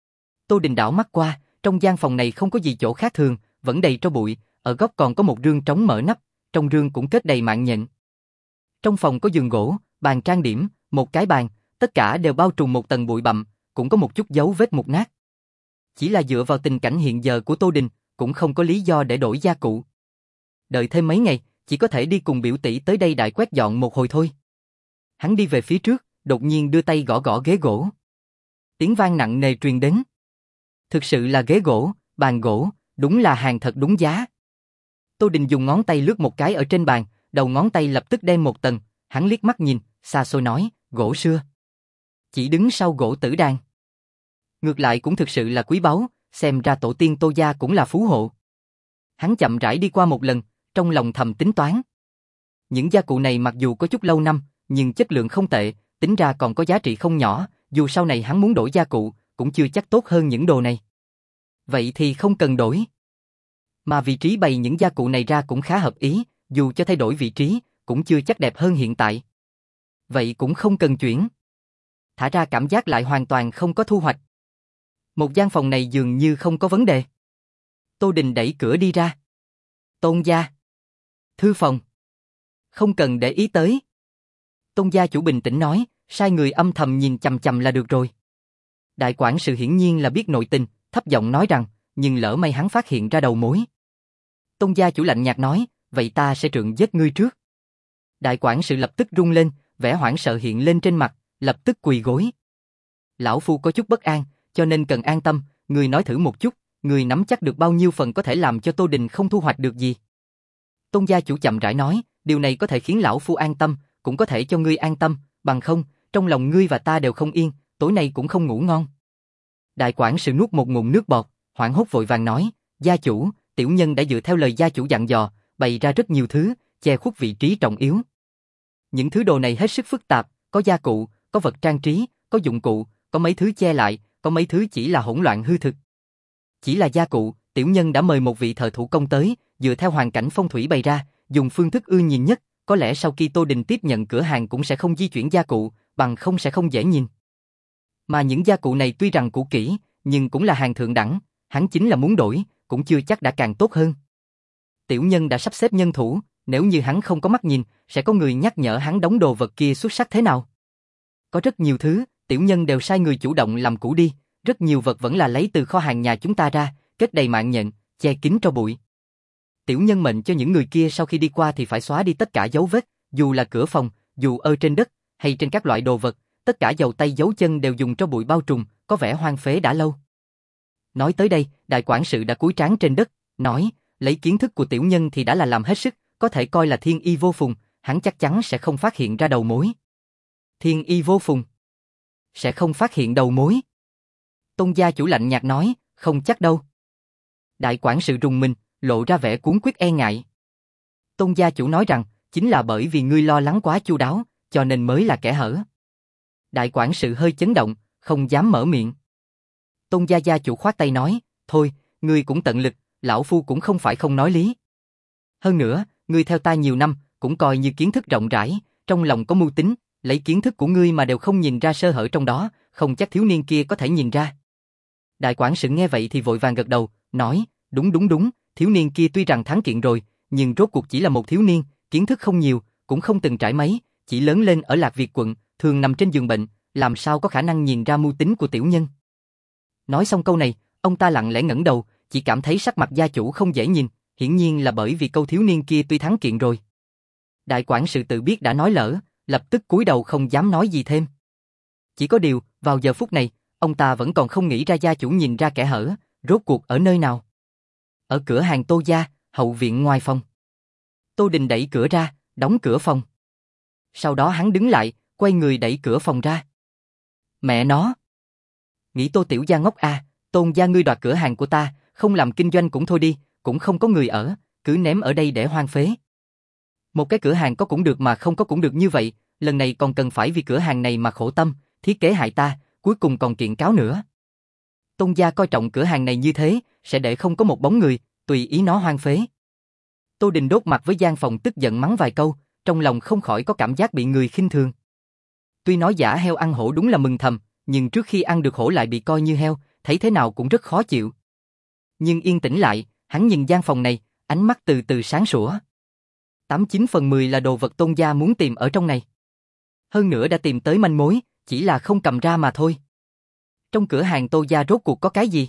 Tô Đình đảo mắt qua, trong gian phòng này không có gì chỗ khác thường, vẫn đầy tro bụi, ở góc còn có một rương trống mở nắp, trong rương cũng kết đầy mạng nhện. Trong phòng có giường gỗ, bàn trang điểm, một cái bàn, tất cả đều bao trùm một tầng bụi bặm, cũng có một chút dấu vết mục nát. Chỉ là dựa vào tình cảnh hiện giờ của Tô Đình, cũng không có lý do để đổi gia cụ. Đợi thêm mấy ngày, chỉ có thể đi cùng biểu tỷ tới đây đại quét dọn một hồi thôi. Hắn đi về phía trước, đột nhiên đưa tay gõ gõ ghế gỗ. Tiếng vang nặng nề truyền đến. Thực sự là ghế gỗ, bàn gỗ, đúng là hàng thật đúng giá. Tô Đình dùng ngón tay lướt một cái ở trên bàn, đầu ngón tay lập tức đen một tầng, hắn liếc mắt nhìn, xa xôi nói, gỗ xưa. Chỉ đứng sau gỗ tử đàn. Ngược lại cũng thực sự là quý báu, xem ra tổ tiên Tô gia cũng là phú hộ. Hắn chậm rãi đi qua một lần, trong lòng thầm tính toán. Những gia cụ này mặc dù có chút lâu năm, nhưng chất lượng không tệ, tính ra còn có giá trị không nhỏ, dù sau này hắn muốn đổi gia cụ, cũng chưa chắc tốt hơn những đồ này. Vậy thì không cần đổi. Mà vị trí bày những gia cụ này ra cũng khá hợp ý, dù cho thay đổi vị trí, cũng chưa chắc đẹp hơn hiện tại. Vậy cũng không cần chuyển. Thả ra cảm giác lại hoàn toàn không có thu hoạch. Một gian phòng này dường như không có vấn đề. Tô Đình đẩy cửa đi ra. Tôn gia. Thư phòng. Không cần để ý tới. Tôn gia chủ bình tĩnh nói, sai người âm thầm nhìn chằm chằm là được rồi. Đại quản sự hiển nhiên là biết nội tình, thấp giọng nói rằng, nhưng lỡ may hắn phát hiện ra đầu mối. Tôn gia chủ lạnh nhạt nói, vậy ta sẽ trượng giết ngươi trước. Đại quản sự lập tức run lên, vẻ hoảng sợ hiện lên trên mặt, lập tức quỳ gối. Lão phu có chút bất an, cho nên cần an tâm, người nói thử một chút, người nắm chắc được bao nhiêu phần có thể làm cho Tô Đình không thu hoạch được gì. Tôn gia chủ chậm rãi nói, điều này có thể khiến lão phu an tâm, cũng có thể cho ngươi an tâm, bằng không, trong lòng ngươi và ta đều không yên, tối nay cũng không ngủ ngon. Đại quản sự nuốt một ngụm nước bọt, hoảng hốt vội vàng nói, gia chủ, tiểu nhân đã dựa theo lời gia chủ dặn dò, bày ra rất nhiều thứ, che khuất vị trí trọng yếu. Những thứ đồ này hết sức phức tạp, có gia cụ, có vật trang trí, có dụng cụ, có mấy thứ che lại, có mấy thứ chỉ là hỗn loạn hư thực. Chỉ là gia cụ, tiểu nhân đã mời một vị thợ thủ công tới, dựa theo hoàn cảnh phong thủy bày ra, dùng phương thức ưa nhìn nhất, có lẽ sau khi Tô Đình tiếp nhận cửa hàng cũng sẽ không di chuyển gia cụ, bằng không sẽ không dễ nhìn. Mà những gia cụ này tuy rằng cũ kỹ, nhưng cũng là hàng thượng đẳng, hắn chính là muốn đổi, cũng chưa chắc đã càng tốt hơn. Tiểu nhân đã sắp xếp nhân thủ, nếu như hắn không có mắt nhìn, sẽ có người nhắc nhở hắn đóng đồ vật kia xuất sắc thế nào. Có rất nhiều thứ, tiểu nhân đều sai người chủ động làm cũ đi, rất nhiều vật vẫn là lấy từ kho hàng nhà chúng ta ra, kết đầy mạng nhện, che kín tro bụi. Tiểu nhân mệnh cho những người kia sau khi đi qua thì phải xóa đi tất cả dấu vết, dù là cửa phòng, dù ở trên đất, hay trên các loại đồ vật, tất cả dầu tay dấu chân đều dùng tro bụi bao trùm, có vẻ hoang phế đã lâu. Nói tới đây, đại quản sự đã cúi trán trên đất, nói, lấy kiến thức của tiểu nhân thì đã là làm hết sức, có thể coi là thiên y vô phùng, hắn chắc chắn sẽ không phát hiện ra đầu mối. Thiên y vô phùng? Sẽ không phát hiện đầu mối? Tôn gia chủ lạnh nhạt nói, không chắc đâu. Đại quản sự rùng mình, lộ ra vẻ cuống quyết e ngại. Tôn gia chủ nói rằng, chính là bởi vì ngươi lo lắng quá chu đáo, cho nên mới là kẻ hở. Đại quản sự hơi chấn động, không dám mở miệng. Tôn gia gia chủ khoát tay nói, thôi, ngươi cũng tận lực, lão phu cũng không phải không nói lý. Hơn nữa, ngươi theo ta nhiều năm, cũng coi như kiến thức rộng rãi, trong lòng có mưu tính, lấy kiến thức của ngươi mà đều không nhìn ra sơ hở trong đó, không chắc thiếu niên kia có thể nhìn ra. Đại quản sự nghe vậy thì vội vàng gật đầu, nói, đúng đúng đúng, thiếu niên kia tuy rằng thắng kiện rồi, nhưng rốt cuộc chỉ là một thiếu niên, kiến thức không nhiều, cũng không từng trải mấy, chỉ lớn lên ở Lạc Việt quận, thường nằm trên giường bệnh, làm sao có khả năng nhìn ra mưu tính của tiểu nhân. Nói xong câu này, ông ta lặng lẽ ngẩng đầu, chỉ cảm thấy sắc mặt gia chủ không dễ nhìn, hiển nhiên là bởi vì câu thiếu niên kia tuy thắng kiện rồi. Đại quản sự tự biết đã nói lỡ, lập tức cúi đầu không dám nói gì thêm. Chỉ có điều, vào giờ phút này, ông ta vẫn còn không nghĩ ra gia chủ nhìn ra kẻ hở, rốt cuộc ở nơi nào. Ở cửa hàng Tô gia, hậu viện ngoài phòng. Tô Đình đẩy cửa ra, đóng cửa phòng. Sau đó hắn đứng lại, quay người đẩy cửa phòng ra. Mẹ nó! Nghĩ Tô tiểu gia ngốc à, Tôn gia ngươi đoạt cửa hàng của ta, không làm kinh doanh cũng thôi đi, cũng không có người ở, cứ ném ở đây để hoang phế. Một cái cửa hàng có cũng được mà không có cũng được như vậy, lần này còn cần phải vì cửa hàng này mà khổ tâm, thiết kế hại ta, cuối cùng còn kiện cáo nữa. Tôn gia coi trọng cửa hàng này như thế, sẽ để không có một bóng người, tùy ý nó hoang phế. Tô Đình đốt mặt với gian phòng tức giận mắng vài câu, trong lòng không khỏi có cảm giác bị người khinh thường. Tuy nói giả heo ăn hổ đúng là mừng thầm, nhưng trước khi ăn được hổ lại bị coi như heo, thấy thế nào cũng rất khó chịu. Nhưng yên tĩnh lại, hắn nhìn gian phòng này, ánh mắt từ từ sáng sủa. Tám chín phần mười là đồ vật Tôn gia muốn tìm ở trong này. Hơn nữa đã tìm tới manh mối, chỉ là không cầm ra mà thôi. Trong cửa hàng Tô gia rốt cuộc có cái gì?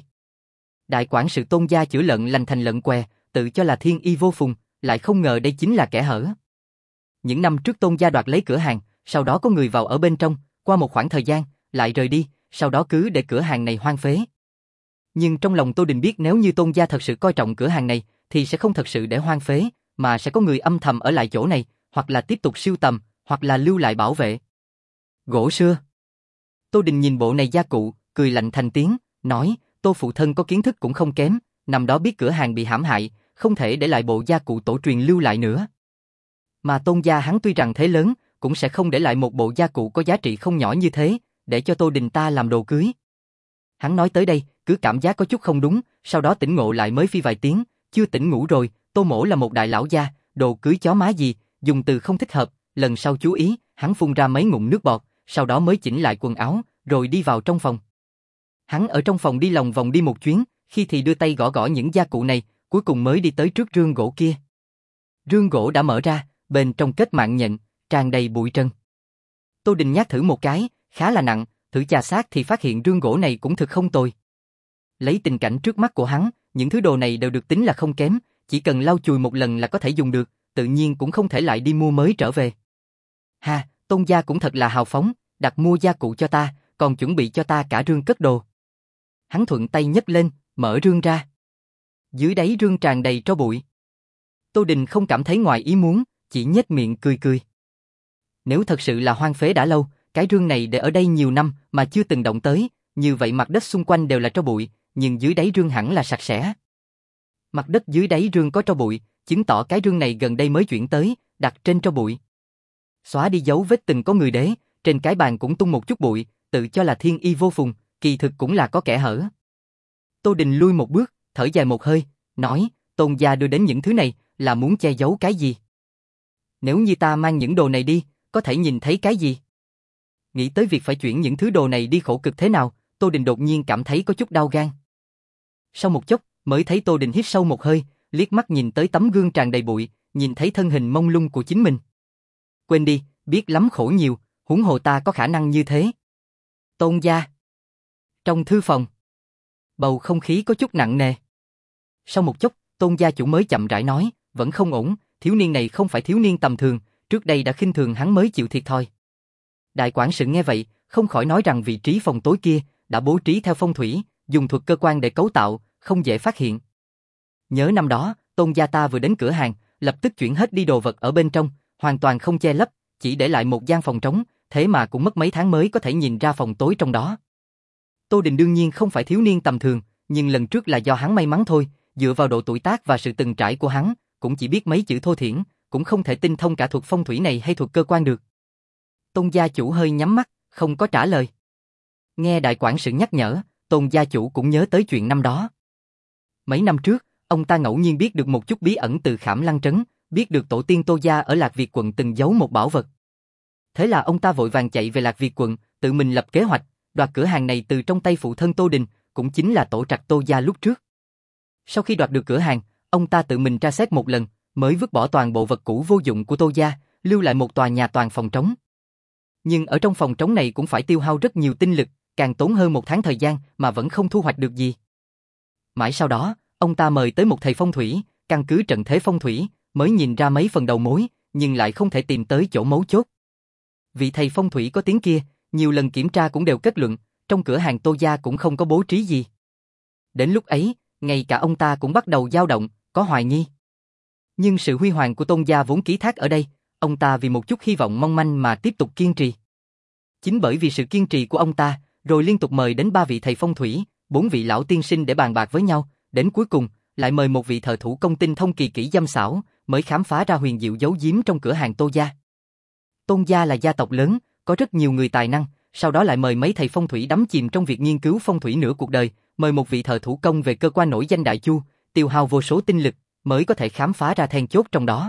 Đại quản sự Tôn gia chữa lợn lành thành lợn què, tự cho là thiên y vô phùng, lại không ngờ đây chính là kẻ hở. Những năm trước Tôn gia đoạt lấy cửa hàng, sau đó có người vào ở bên trong, qua một khoảng thời gian, lại rời đi, sau đó cứ để cửa hàng này hoang phế. Nhưng trong lòng Tô Đình biết nếu như Tôn gia thật sự coi trọng cửa hàng này, thì sẽ không thật sự để hoang phế, mà sẽ có người âm thầm ở lại chỗ này, hoặc là tiếp tục sưu tầm, hoặc là lưu lại bảo vệ. Gỗ sưa. Tô Đình nhìn bộ này gia cụ, cười lạnh thành tiếng, nói, Tô phụ thân có kiến thức cũng không kém, năm đó biết cửa hàng bị hãm hại, không thể để lại bộ gia cụ tổ truyền lưu lại nữa. Mà Tôn gia hắn tuy rằng thế lớn, cũng sẽ không để lại một bộ gia cụ có giá trị không nhỏ như thế, để cho Tô Đình ta làm đồ cưới. Hắn nói tới đây, cứ cảm giác có chút không đúng, sau đó tỉnh ngộ lại mới phi vài tiếng, chưa tỉnh ngủ rồi, Tô mỗ là một đại lão gia, đồ cưới chó má gì, dùng từ không thích hợp, lần sau chú ý, hắn phun ra mấy ngụm nước bọt, sau đó mới chỉnh lại quần áo, rồi đi vào trong phòng. Hắn ở trong phòng đi lòng vòng đi một chuyến, khi thì đưa tay gõ gõ những gia cụ này, cuối cùng mới đi tới trước rương gỗ kia. Rương gỗ đã mở ra, bên trong kết mạng nhện, tràn đầy bụi trần. Tô Đình nhát thử một cái, khá là nặng, thử chà sát thì phát hiện rương gỗ này cũng thực không tồi. Lấy tình cảnh trước mắt của hắn, những thứ đồ này đều được tính là không kém, chỉ cần lau chùi một lần là có thể dùng được, tự nhiên cũng không thể lại đi mua mới trở về. Ha, Tôn gia cũng thật là hào phóng, đặt mua gia cụ cho ta, còn chuẩn bị cho ta cả rương cất đồ. Hắn thuận tay nhấc lên, mở rương ra. Dưới đáy rương tràn đầy tro bụi. Tô Đình không cảm thấy ngoài ý muốn, chỉ nhếch miệng cười cười. Nếu thật sự là hoang phế đã lâu, cái rương này để ở đây nhiều năm mà chưa từng động tới, như vậy mặt đất xung quanh đều là tro bụi, nhưng dưới đáy rương hẳn là sạch sẽ. Mặt đất dưới đáy rương có tro bụi, chứng tỏ cái rương này gần đây mới chuyển tới, đặt trên tro bụi. Xóa đi dấu vết từng có người đế, trên cái bàn cũng tung một chút bụi, tự cho là thiên y vô phùng, kỳ thực cũng là có kẻ hở. Tô Đình lui một bước, thở dài một hơi, nói, Tôn gia đưa đến những thứ này, là muốn che giấu cái gì? Nếu như ta mang những đồ này đi, có thể nhìn thấy cái gì? Nghĩ tới việc phải chuyển những thứ đồ này đi khổ cực thế nào, Tô Đình đột nhiên cảm thấy có chút đau gan. Sau một chốc, mới thấy Tô Đình hít sâu một hơi, liếc mắt nhìn tới tấm gương tràn đầy bụi, nhìn thấy thân hình mông lung của chính mình. Quên đi, biết lắm khổ nhiều, huống hồ ta có khả năng như thế. Tôn gia. Trong thư phòng, bầu không khí có chút nặng nề. Sau một chốc, Tôn gia chủ mới chậm rãi nói, vẫn không ổn, thiếu niên này không phải thiếu niên tầm thường, trước đây đã khinh thường hắn mới chịu thiệt thòi. Đại quản sự nghe vậy, không khỏi nói rằng vị trí phòng tối kia đã bố trí theo phong thủy, dùng thuật cơ quan để cấu tạo, không dễ phát hiện. Nhớ năm đó, Tôn gia ta vừa đến cửa hàng, lập tức chuyển hết đi đồ vật ở bên trong, hoàn toàn không che lấp, chỉ để lại một gian phòng trống, thế mà cũng mất mấy tháng mới có thể nhìn ra phòng tối trong đó. Tô Đình đương nhiên không phải thiếu niên tầm thường, nhưng lần trước là do hắn may mắn thôi, dựa vào độ tuổi tác và sự từng trải của hắn, cũng chỉ biết mấy chữ thô thiển, cũng không thể tinh thông cả thuật phong thủy này hay thuật cơ quan được. Tôn gia chủ hơi nhắm mắt, không có trả lời. Nghe đại quản sự nhắc nhở, Tôn gia chủ cũng nhớ tới chuyện năm đó. Mấy năm trước, ông ta ngẫu nhiên biết được một chút bí ẩn từ Khảm Lăng Trấn, biết được tổ tiên Tô gia ở Lạc Việt quận từng giấu một bảo vật. Thế là ông ta vội vàng chạy về Lạc Việt quận, tự mình lập kế hoạch, đoạt cửa hàng này từ trong tay phụ thân Tô Đình, cũng chính là tổ trạch Tô gia lúc trước. Sau khi đoạt được cửa hàng, ông ta tự mình tra xét một lần, mới vứt bỏ toàn bộ vật cũ vô dụng của Tô gia, lưu lại một tòa nhà toàn phòng trống. Nhưng ở trong phòng trống này cũng phải tiêu hao rất nhiều tinh lực, càng tốn hơn một tháng thời gian mà vẫn không thu hoạch được gì. Mãi sau đó, ông ta mời tới một thầy phong thủy, căn cứ trận thế phong thủy, mới nhìn ra mấy phần đầu mối, nhưng lại không thể tìm tới chỗ mấu chốt. Vị thầy phong thủy có tiếng kia, nhiều lần kiểm tra cũng đều kết luận, trong cửa hàng Tô gia cũng không có bố trí gì. Đến lúc ấy, ngay cả ông ta cũng bắt đầu dao động, có hoài nghi. Nhưng sự huy hoàng của Tôn gia vốn ký thác ở đây, ông ta vì một chút hy vọng mong manh mà tiếp tục kiên trì. Chính bởi vì sự kiên trì của ông ta, rồi liên tục mời đến ba vị thầy phong thủy, bốn vị lão tiên sinh để bàn bạc với nhau, đến cuối cùng, lại mời một vị thợ thủ công tinh thông kỳ kỹ dâm xảo, mới khám phá ra huyền diệu giấu giếm trong cửa hàng Tô gia. Tôn gia là gia tộc lớn, có rất nhiều người tài năng, sau đó lại mời mấy thầy phong thủy đắm chìm trong việc nghiên cứu phong thủy nửa cuộc đời, mời một vị thợ thủ công về cơ quan nổi danh Đại Chu, tiêu hao vô số tinh lực, mới có thể khám phá ra then chốt trong đó.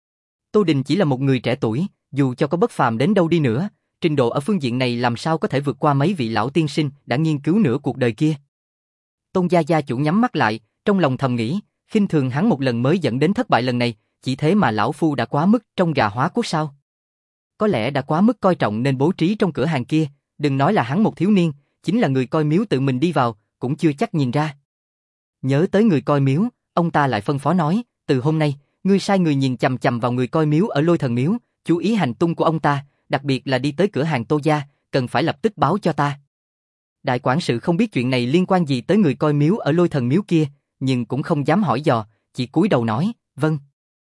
Tô Đình chỉ là một người trẻ tuổi, dù cho có bất phàm đến đâu đi nữa, trình độ ở phương diện này làm sao có thể vượt qua mấy vị lão tiên sinh đã nghiên cứu nửa cuộc đời kia. Tôn gia gia chủ nhắm mắt lại, trong lòng thầm nghĩ, khinh thường hắn một lần mới dẫn đến thất bại lần này, chỉ thế mà lão phu đã quá mức trong gà hóa quốc sao? Có lẽ đã quá mức coi trọng nên bố trí trong cửa hàng kia, đừng nói là hắn một thiếu niên, chính là người coi miếu tự mình đi vào, cũng chưa chắc nhìn ra. Nhớ tới người coi miếu, ông ta lại phân phó nói, từ hôm nay, ngươi sai người nhìn chằm chằm vào người coi miếu ở Lôi Thần miếu, chú ý hành tung của ông ta, đặc biệt là đi tới cửa hàng Tô gia, cần phải lập tức báo cho ta. Đại quản sự không biết chuyện này liên quan gì tới người coi miếu ở Lôi Thần miếu kia, nhưng cũng không dám hỏi dò, chỉ cúi đầu nói, vâng.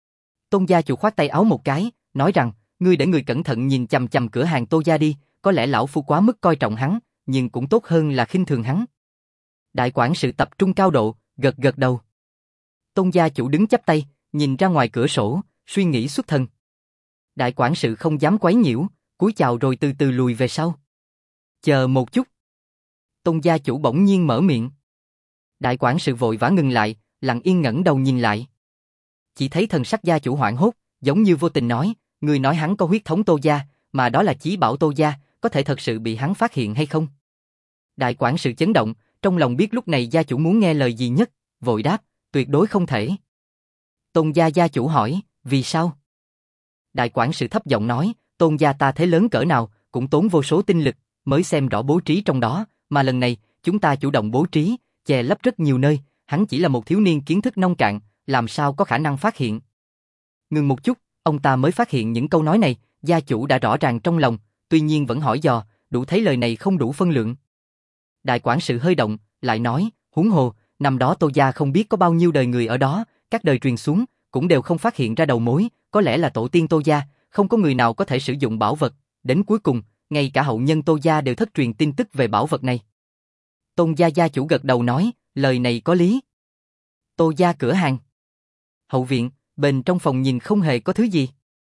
Tôn gia chủ khoát tay áo một cái, nói rằng, ngươi để người cẩn thận nhìn chằm chằm cửa hàng Tô gia đi, có lẽ lão phu quá mức coi trọng hắn, nhưng cũng tốt hơn là khinh thường hắn. Đại quản sự tập trung cao độ, gật gật đầu. Tôn gia chủ đứng chắp tay, nhìn ra ngoài cửa sổ, suy nghĩ xuất thần. Đại quản sự không dám quấy nhiễu, cúi chào rồi từ từ lùi về sau. Chờ một chút. Tôn gia chủ bỗng nhiên mở miệng. Đại quản sự vội vã ngừng lại, lặng yên ngẩng đầu nhìn lại. Chỉ thấy thần sắc gia chủ hoảng hốt, giống như vô tình nói, người nói hắn có huyết thống Tô gia, mà đó là chí bảo Tô gia, có thể thật sự bị hắn phát hiện hay không? Đại quản sự chấn động, trong lòng biết lúc này gia chủ muốn nghe lời gì nhất, vội đáp, tuyệt đối không thể. Tôn gia gia chủ hỏi, vì sao? Đại quản sự thấp giọng nói, Tôn gia ta thế lớn cỡ nào, cũng tốn vô số tinh lực, mới xem rõ bố trí trong đó, mà lần này, chúng ta chủ động bố trí, che lấp rất nhiều nơi, hắn chỉ là một thiếu niên kiến thức nông cạn, làm sao có khả năng phát hiện. Ngừng một chút, ông ta mới phát hiện những câu nói này, gia chủ đã rõ ràng trong lòng, tuy nhiên vẫn hỏi dò, đủ thấy lời này không đủ phân lượng. Đại quản sự hơi động, lại nói, huống hồ, năm đó Tô gia không biết có bao nhiêu đời người ở đó, các đời truyền xuống, cũng đều không phát hiện ra đầu mối, có lẽ là tổ tiên Tô gia, không có người nào có thể sử dụng bảo vật, đến cuối cùng, ngay cả hậu nhân Tô gia đều thất truyền tin tức về bảo vật này. Tôn gia gia chủ gật đầu nói, lời này có lý. Tô gia cửa hàng. Hậu viện, bên trong phòng nhìn không hề có thứ gì.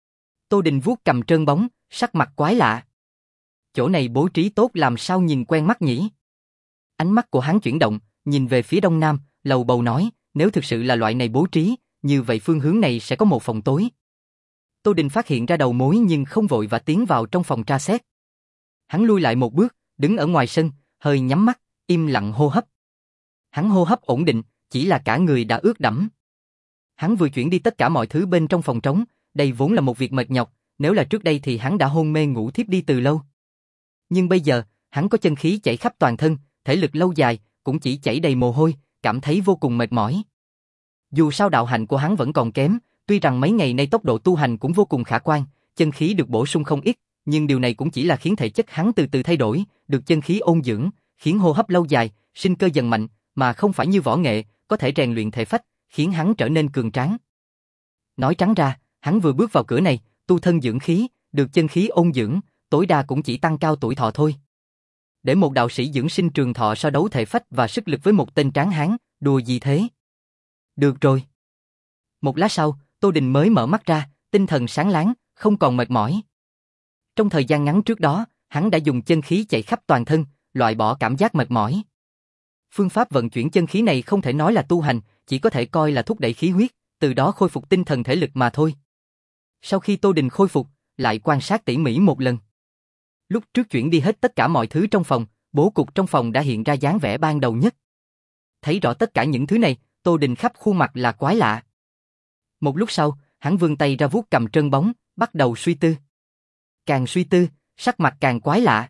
Tô Đình vuốt cầm trơn bóng, sắc mặt quái lạ. Chỗ này bố trí tốt làm sao nhìn quen mắt nhỉ? Ánh mắt của hắn chuyển động, nhìn về phía đông nam, lầu bầu nói, nếu thực sự là loại này bố trí, như vậy phương hướng này sẽ có một phòng tối. Tô Đình phát hiện ra đầu mối nhưng không vội và tiến vào trong phòng tra xét. Hắn lui lại một bước, đứng ở ngoài sân, hơi nhắm mắt, im lặng hô hấp. Hắn hô hấp ổn định, chỉ là cả người đã ướt đẫm. Hắn vừa chuyển đi tất cả mọi thứ bên trong phòng trống, đây vốn là một việc mệt nhọc, nếu là trước đây thì hắn đã hôn mê ngủ thiếp đi từ lâu. Nhưng bây giờ, hắn có chân khí chảy khắp toàn thân, thể lực lâu dài, cũng chỉ chảy đầy mồ hôi, cảm thấy vô cùng mệt mỏi. Dù sao đạo hạnh của hắn vẫn còn kém, tuy rằng mấy ngày nay tốc độ tu hành cũng vô cùng khả quan, chân khí được bổ sung không ít, nhưng điều này cũng chỉ là khiến thể chất hắn từ từ thay đổi, được chân khí ôn dưỡng, khiến hô hấp lâu dài, sinh cơ dần mạnh, mà không phải như võ nghệ, có thể rèn luyện thể phách, khiến hắn trở nên cường tráng. Nói trắng ra, hắn vừa bước vào cửa này, tu thân dưỡng khí, được chân khí ôn dưỡng, tối đa cũng chỉ tăng cao tuổi thọ thôi. Để một đạo sĩ dưỡng sinh trường thọ so đấu thể phách và sức lực với một tên tráng hán, đùa gì thế? Được rồi. Một lát sau, Tô Đình mới mở mắt ra, tinh thần sáng láng, không còn mệt mỏi. Trong thời gian ngắn trước đó, hắn đã dùng chân khí chạy khắp toàn thân, loại bỏ cảm giác mệt mỏi. Phương pháp vận chuyển chân khí này không thể nói là tu hành, chỉ có thể coi là thúc đẩy khí huyết, từ đó khôi phục tinh thần thể lực mà thôi. Sau khi Tô Đình khôi phục, lại quan sát tỉ mỉ một lần. Lúc trước chuyển đi hết tất cả mọi thứ trong phòng, bố cục trong phòng đã hiện ra dáng vẻ ban đầu nhất. Thấy rõ tất cả những thứ này, Tô Đình khắp khuôn mặt là quái lạ. Một lúc sau, hắn vươn tay ra vuốt cầm trơn bóng, bắt đầu suy tư. Càng suy tư, sắc mặt càng quái lạ.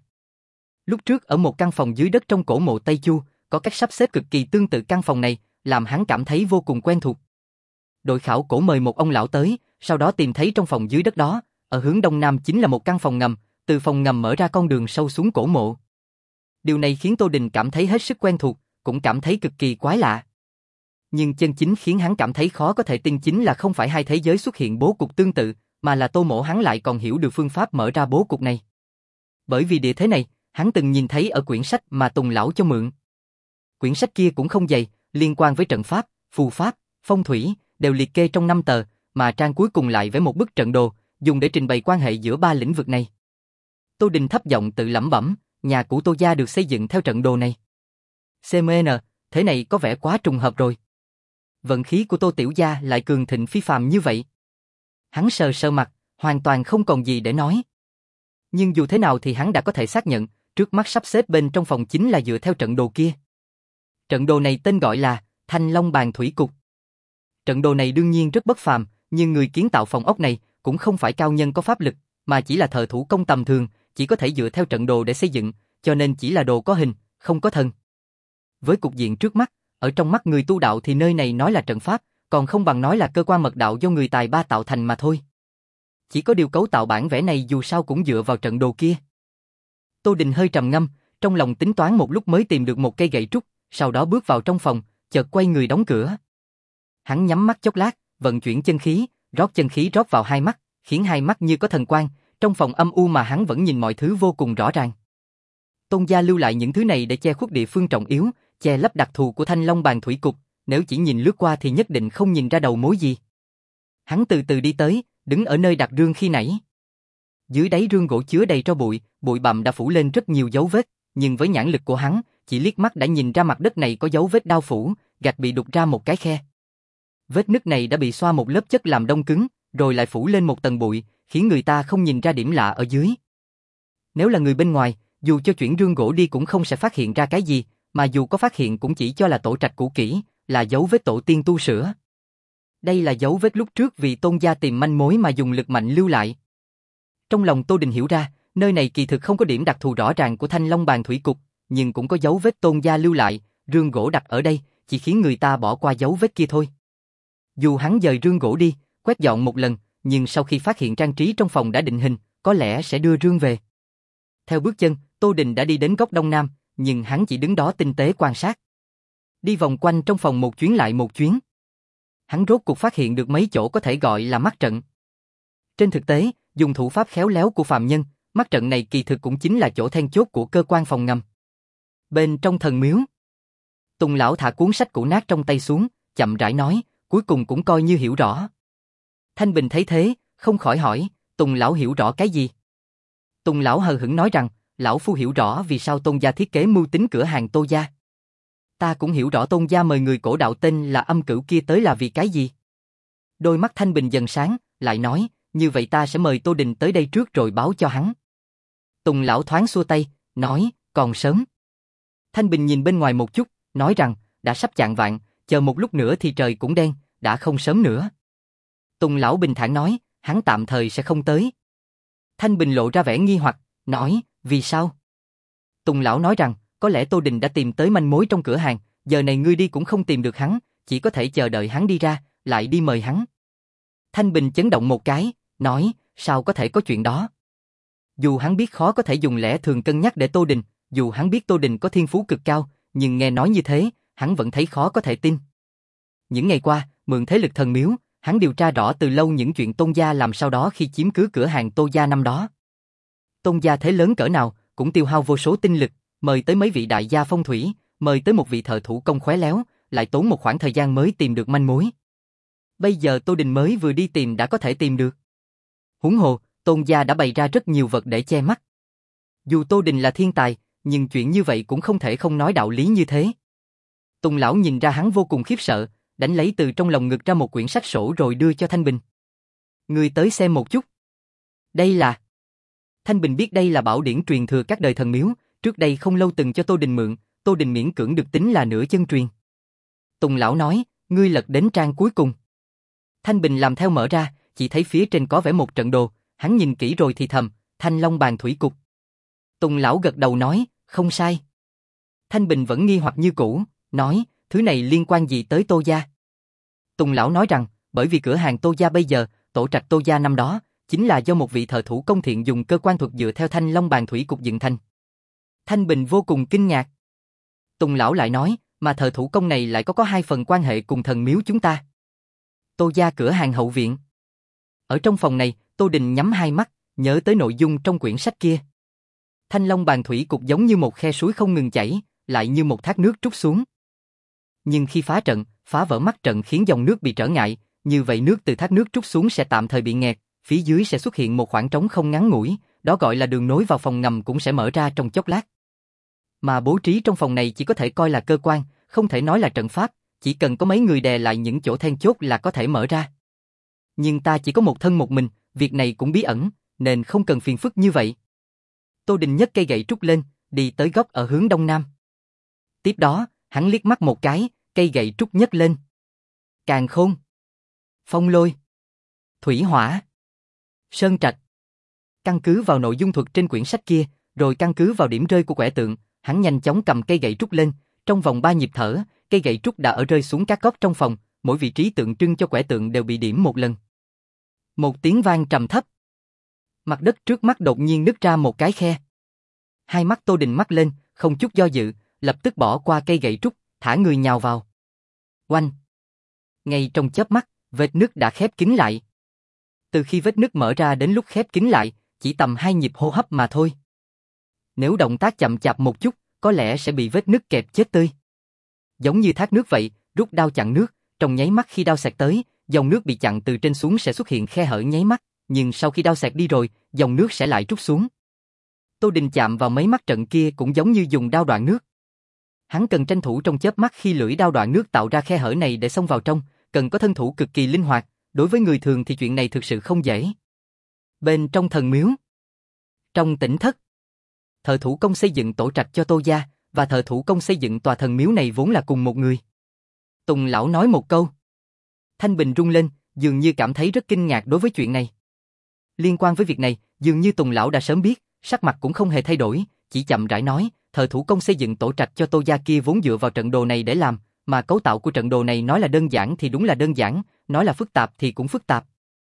Lúc trước ở một căn phòng dưới đất trong cổ mộ Tây Chu, có cách sắp xếp cực kỳ tương tự căn phòng này, làm hắn cảm thấy vô cùng quen thuộc. Đội khảo cổ mời một ông lão tới, sau đó tìm thấy trong phòng dưới đất đó, ở hướng đông nam chính là một căn phòng ngầm, từ phòng ngầm mở ra con đường sâu xuống cổ mộ. Điều này khiến Tô Đình cảm thấy hết sức quen thuộc, cũng cảm thấy cực kỳ quái lạ. Nhưng chân chính khiến hắn cảm thấy khó có thể tin chính là không phải hai thế giới xuất hiện bố cục tương tự, mà là Tô Mộ hắn lại còn hiểu được phương pháp mở ra bố cục này. Bởi vì địa thế này, hắn từng nhìn thấy ở quyển sách mà Tùng lão cho mượn. Quyển sách kia cũng không dày, liên quan với trận pháp, phù pháp, phong thủy, đều liệt kê trong năm tờ, mà trang cuối cùng lại với một bức trận đồ, dùng để trình bày quan hệ giữa ba lĩnh vực này. Tô Đình thấp giọng tự lẩm bẩm, nhà của Tô gia được xây dựng theo trận đồ này. xê em en, thế này có vẻ quá trùng hợp rồi. Vận khí của Tô tiểu gia lại cường thịnh phi phàm như vậy. Hắn sờ sờ mặt, hoàn toàn không còn gì để nói. Nhưng dù thế nào thì hắn đã có thể xác nhận, trước mắt sắp xếp bên trong phòng chính là dựa theo trận đồ kia. Trận đồ này tên gọi là Thanh Long Bàn Thủy Cục. Trận đồ này đương nhiên rất bất phàm, nhưng người kiến tạo phòng ốc này cũng không phải cao nhân có pháp lực, mà chỉ là thợ thủ công tầm thường, chỉ có thể dựa theo trận đồ để xây dựng, cho nên chỉ là đồ có hình, không có thân. Với cục diện trước mắt, ở trong mắt người tu đạo thì nơi này nói là trận pháp, còn không bằng nói là cơ quan mật đạo do người tài ba tạo thành mà thôi. Chỉ có điều cấu tạo bản vẽ này dù sao cũng dựa vào trận đồ kia. Tô Đình hơi trầm ngâm, trong lòng tính toán một lúc mới tìm được một cây gậy trúc, sau đó bước vào trong phòng, chợt quay người đóng cửa. Hắn nhắm mắt chốc lát, vận chuyển chân khí, rót chân khí rót vào hai mắt, khiến hai mắt như có thần quang, trong phòng âm u mà hắn vẫn nhìn mọi thứ vô cùng rõ ràng. Tôn gia lưu lại những thứ này để che khuất địa phương trọng yếu, che lấp đặc thù của Thanh Long Bàn Thủy Cục, nếu chỉ nhìn lướt qua thì nhất định không nhìn ra đầu mối gì. Hắn từ từ đi tới, đứng ở nơi đặt rương khi nãy. Dưới đáy rương gỗ chứa đầy tro bụi, bụi bặm đã phủ lên rất nhiều dấu vết, nhưng với nhãn lực của hắn, chỉ liếc mắt đã nhìn ra mặt đất này có dấu vết đao phủ, gạch bị đục ra một cái khe. Vết nứt này đã bị xoa một lớp chất làm đông cứng, rồi lại phủ lên một tầng bụi, khiến người ta không nhìn ra điểm lạ ở dưới. Nếu là người bên ngoài, dù cho chuyển rương gỗ đi cũng không sẽ phát hiện ra cái gì, mà dù có phát hiện cũng chỉ cho là tổ trạch cũ kỹ, là dấu vết tổ tiên tu sửa. Đây là dấu vết lúc trước vì Tôn gia tìm manh mối mà dùng lực mạnh lưu lại. Trong lòng Tô Đình hiểu ra, nơi này kỳ thực không có điểm đặc thù rõ ràng của Thanh Long Bàn Thủy Cục, nhưng cũng có dấu vết Tôn gia lưu lại, rương gỗ đặt ở đây, chỉ khiến người ta bỏ qua dấu vết kia thôi. Dù hắn dời rương gỗ đi, quét dọn một lần, nhưng sau khi phát hiện trang trí trong phòng đã định hình, có lẽ sẽ đưa rương về. Theo bước chân, Tô Đình đã đi đến góc đông nam, nhưng hắn chỉ đứng đó tinh tế quan sát. Đi vòng quanh trong phòng một chuyến lại một chuyến. Hắn rốt cuộc phát hiện được mấy chỗ có thể gọi là mắt trận. Trên thực tế, dùng thủ pháp khéo léo của phàm nhân, mắt trận này kỳ thực cũng chính là chỗ then chốt của cơ quan phòng ngầm. Bên trong thần miếu, Tùng lão thả cuốn sách cũ nát trong tay xuống, chậm rãi nói, cuối cùng cũng coi như hiểu rõ. Thanh Bình thấy thế, không khỏi hỏi, Tùng lão hiểu rõ cái gì? Tùng lão hờ hững nói rằng, lão phu hiểu rõ vì sao Tôn gia thiết kế mưu tính cửa hàng Tô gia. Ta cũng hiểu rõ Tôn gia mời người cổ đạo tên là Âm Cửu kia tới là vì cái gì. Đôi mắt Thanh Bình dần sáng, lại nói, như vậy ta sẽ mời Tô Đình tới đây trước rồi báo cho hắn. Tùng lão thoáng xua tay, nói, còn sớm. Thanh Bình nhìn bên ngoài một chút, nói rằng, đã sắp chạng vạng, chờ một lúc nữa thì trời cũng đen, đã không sớm nữa. Tùng lão bình thản nói, hắn tạm thời sẽ không tới. Thanh Bình lộ ra vẻ nghi hoặc, nói, vì sao? Tùng lão nói rằng, có lẽ Tô Đình đã tìm tới manh mối trong cửa hàng, giờ này ngươi đi cũng không tìm được hắn, chỉ có thể chờ đợi hắn đi ra, lại đi mời hắn. Thanh Bình chấn động một cái, nói, sao có thể có chuyện đó? Dù hắn biết khó có thể dùng lẽ thường cân nhắc để Tô Đình, dù hắn biết Tô Đình có thiên phú cực cao, nhưng nghe nói như thế, hắn vẫn thấy khó có thể tin. Những ngày qua, mượn thế lực thần miếu, hắn điều tra rõ từ lâu những chuyện Tôn gia làm sau đó khi chiếm cứ cửa hàng Tô gia năm đó. Tôn gia thế lớn cỡ nào, cũng tiêu hao vô số tinh lực, mời tới mấy vị đại gia phong thủy, mời tới một vị thợ thủ công khéo léo, lại tốn một khoảng thời gian mới tìm được manh mối. Bây giờ Tô Đình mới vừa đi tìm đã có thể tìm được. Huống hồ, Tôn gia đã bày ra rất nhiều vật để che mắt. Dù Tô Đình là thiên tài, nhưng chuyện như vậy cũng không thể không nói đạo lý như thế. Tùng lão nhìn ra hắn vô cùng khiếp sợ, đánh lấy từ trong lòng ngực ra một quyển sách sổ rồi đưa cho Thanh Bình. Ngươi tới xem một chút. Đây là... Thanh Bình biết đây là bảo điển truyền thừa các đời thần miếu, trước đây không lâu từng cho Tô Đình mượn, Tô Đình miễn cưỡng được tính là nửa chân truyền. Tùng lão nói, ngươi lật đến trang cuối cùng. Thanh Bình làm theo mở ra, chỉ thấy phía trên có vẽ một trận đồ, hắn nhìn kỹ rồi thì thầm, Thanh Long bàn thủy cục. Tùng lão gật đầu nói, không sai. Thanh Bình vẫn nghi hoặc như cũ, nói, thứ này liên quan gì tới Tô gia? Tùng lão nói rằng, bởi vì cửa hàng Tô gia bây giờ, tổ trạch Tô gia năm đó, chính là do một vị thợ thủ công thiện dùng cơ quan thuật dựa theo Thanh Long bàn thủy cục dựng thành. Thanh Bình vô cùng kinh ngạc. Tùng lão lại nói, mà thợ thủ công này lại có có hai phần quan hệ cùng thần miếu chúng ta. Tô gia cửa hàng hậu viện. Ở trong phòng này, Tô Đình nhắm hai mắt, nhớ tới nội dung trong quyển sách kia. Thanh Long bàn thủy cục giống như một khe suối không ngừng chảy, lại như một thác nước trút xuống. Nhưng khi phá trận, phá vỡ mắt trận khiến dòng nước bị trở ngại, như vậy nước từ thác nước trút xuống sẽ tạm thời bị nghẹt, phía dưới sẽ xuất hiện một khoảng trống không ngắn ngủi, đó gọi là đường nối vào phòng ngầm cũng sẽ mở ra trong chốc lát. Mà bố trí trong phòng này chỉ có thể coi là cơ quan, không thể nói là trận pháp, chỉ cần có mấy người đè lại những chỗ then chốt là có thể mở ra. Nhưng ta chỉ có một thân một mình, việc này cũng bí ẩn, nên không cần phiền phức như vậy. Tô Đình nhấc cây gậy trúc lên, đi tới góc ở hướng đông nam. Tiếp đó, hắn liếc mắt một cái, cây gậy trúc nhấc lên. Càn khôn, phong lôi, thủy hỏa, sơn trạch. Căn cứ vào nội dung thuật trên quyển sách kia, rồi căn cứ vào điểm rơi của quẻ tượng, hắn nhanh chóng cầm cây gậy trúc lên, trong vòng ba nhịp thở, cây gậy trúc đã ở rơi xuống các góc trong phòng, mỗi vị trí tượng trưng cho quẻ tượng đều bị điểm một lần. Một tiếng vang trầm thấp. Mặt đất trước mắt đột nhiên nứt ra một cái khe. Hai mắt Tô Đình mắt lên, không chút do dự, lập tức bỏ qua cây gậy trúc, thả người nhào vào. Oanh! Ngay trong chớp mắt, vết nứt đã khép kín lại. Từ khi vết nứt mở ra đến lúc khép kín lại, chỉ tầm hai nhịp hô hấp mà thôi. Nếu động tác chậm chạp một chút, có lẽ sẽ bị vết nứt kẹp chết tươi. Giống như thác nước vậy, rút đao chặn nước, trong nháy mắt khi đao xẹt tới, dòng nước bị chặn từ trên xuống sẽ xuất hiện khe hở nháy mắt, nhưng sau khi đao xẹt đi rồi, dòng nước sẽ lại trút xuống. Tô Đình chạm vào mấy mắt trận kia cũng giống như dùng đao đoạn nước. Hắn cần tranh thủ trong chớp mắt khi lưỡi đao đoạn nước tạo ra khe hở này để xông vào trong, cần có thân thủ cực kỳ linh hoạt, đối với người thường thì chuyện này thực sự không dễ. Bên trong thần miếu, trong tỉnh thất, thợ thủ công xây dựng tổ trạch cho Tô gia và thợ thủ công xây dựng tòa thần miếu này vốn là cùng một người. Tùng lão nói một câu. Thanh Bình rung lên, dường như cảm thấy rất kinh ngạc đối với chuyện này. Liên quan với việc này, dường như Tùng lão đã sớm biết, sắc mặt cũng không hề thay đổi, chỉ chậm rãi nói, thợ thủ công xây dựng tổ trạch cho Tô gia kia vốn dựa vào trận đồ này để làm, mà cấu tạo của trận đồ này nói là đơn giản thì đúng là đơn giản, nói là phức tạp thì cũng phức tạp.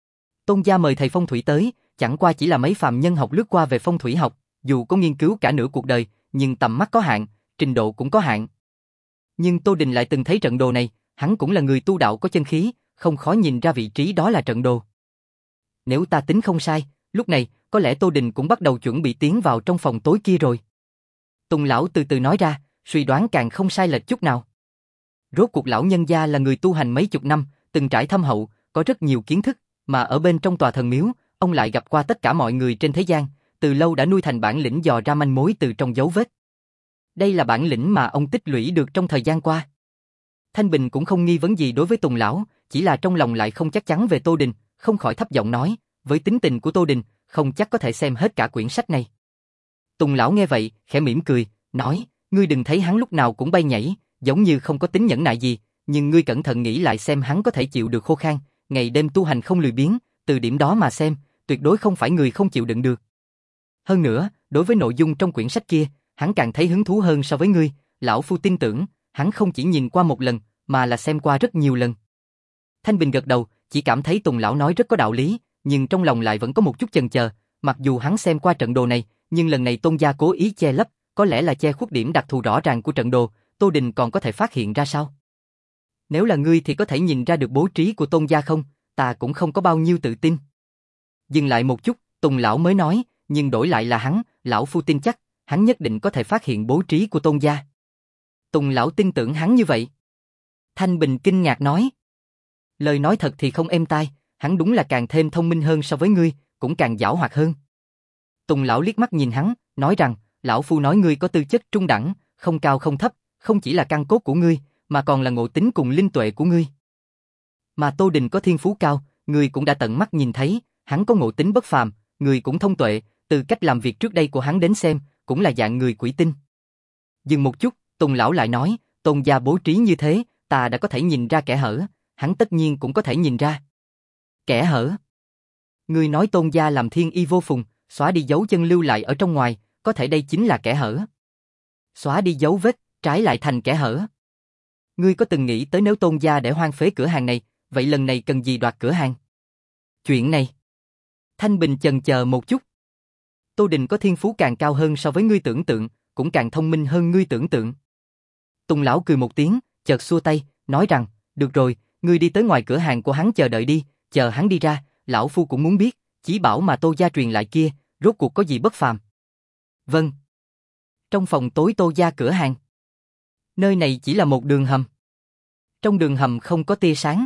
Tôn gia mời thầy phong thủy tới, chẳng qua chỉ là mấy phàm nhân học lướt qua về phong thủy học, dù có nghiên cứu cả nửa cuộc đời, nhưng tầm mắt có hạn, trình độ cũng có hạn. Nhưng Tô Đình lại từng thấy trận đồ này, hắn cũng là người tu đạo có chân khí, không khó nhìn ra vị trí đó là trận đồ. Nếu ta tính không sai, lúc này, có lẽ Tô Đình cũng bắt đầu chuẩn bị tiến vào trong phòng tối kia rồi. Tùng lão từ từ nói ra, suy đoán càng không sai lệch chút nào. Rốt cuộc lão nhân gia là người tu hành mấy chục năm, từng trải thâm hậu, có rất nhiều kiến thức, mà ở bên trong tòa thần miếu, ông lại gặp qua tất cả mọi người trên thế gian, từ lâu đã nuôi thành bản lĩnh dò ra manh mối từ trong dấu vết. Đây là bản lĩnh mà ông tích lũy được trong thời gian qua. Thanh Bình cũng không nghi vấn gì đối với Tùng lão, chỉ là trong lòng lại không chắc chắn về Tô Đình, không khỏi thấp giọng nói, với tính tình của Tô Đình, không chắc có thể xem hết cả quyển sách này. Tùng lão nghe vậy, khẽ mỉm cười, nói, ngươi đừng thấy hắn lúc nào cũng bay nhảy, giống như không có tính nhẫn nại gì, nhưng ngươi cẩn thận nghĩ lại xem hắn có thể chịu được khô khan, ngày đêm tu hành không lười biếng, từ điểm đó mà xem, tuyệt đối không phải người không chịu đựng được. Hơn nữa, đối với nội dung trong quyển sách kia, hắn càng thấy hứng thú hơn so với ngươi, lão phu tin tưởng, hắn không chỉ nhìn qua một lần, mà là xem qua rất nhiều lần. Thanh Bình gật đầu, chỉ cảm thấy Tùng lão nói rất có đạo lý, nhưng trong lòng lại vẫn có một chút chần chờ, mặc dù hắn xem qua trận đồ này, nhưng lần này Tôn gia cố ý che lấp, có lẽ là che khuất điểm đặc thù rõ ràng của trận đồ, Tô Đình còn có thể phát hiện ra sao? Nếu là ngươi thì có thể nhìn ra được bố trí của Tôn gia không? Ta cũng không có bao nhiêu tự tin. Dừng lại một chút, Tùng lão mới nói, nhưng đổi lại là hắn, lão phu tin chắc, hắn nhất định có thể phát hiện bố trí của Tôn gia. Tùng lão tin tưởng hắn như vậy. Thanh Bình kinh ngạc nói. Lời nói thật thì không êm tai, hắn đúng là càng thêm thông minh hơn so với ngươi, cũng càng giảo hoạt hơn. Tùng lão liếc mắt nhìn hắn, nói rằng, lão phu nói ngươi có tư chất trung đẳng, không cao không thấp, không chỉ là căn cốt của ngươi, mà còn là ngộ tính cùng linh tuệ của ngươi. Mà Tô Đình có thiên phú cao, ngươi cũng đã tận mắt nhìn thấy, hắn có ngộ tính bất phàm, ngươi cũng thông tuệ, từ cách làm việc trước đây của hắn đến xem, cũng là dạng người quỷ tinh. Dừng một chút, Tùng lão lại nói, Tôn gia bố trí như thế, ta đã có thể nhìn ra kẽ hở, hắn tất nhiên cũng có thể nhìn ra. Kẽ hở? Ngươi nói Tôn gia làm thiên y vô phùng, xóa đi dấu chân lưu lại ở trong ngoài, có thể đây chính là kẽ hở. Xóa đi dấu vết, trái lại thành kẽ hở. Ngươi có từng nghĩ tới nếu Tôn gia để hoang phế cửa hàng này, vậy lần này cần gì đoạt cửa hàng? Chuyện này. Thanh Bình chần chờ một chút. Tô Đình có thiên phú càng cao hơn so với ngươi tưởng tượng, cũng càng thông minh hơn ngươi tưởng tượng. Tùng lão cười một tiếng, chợt xua tay, nói rằng, được rồi, ngươi đi tới ngoài cửa hàng của hắn chờ đợi đi, chờ hắn đi ra, lão phu cũng muốn biết, chỉ bảo mà Tô gia truyền lại kia, rốt cuộc có gì bất phàm. Vâng. Trong phòng tối Tô gia cửa hàng. Nơi này chỉ là một đường hầm. Trong đường hầm không có tia sáng.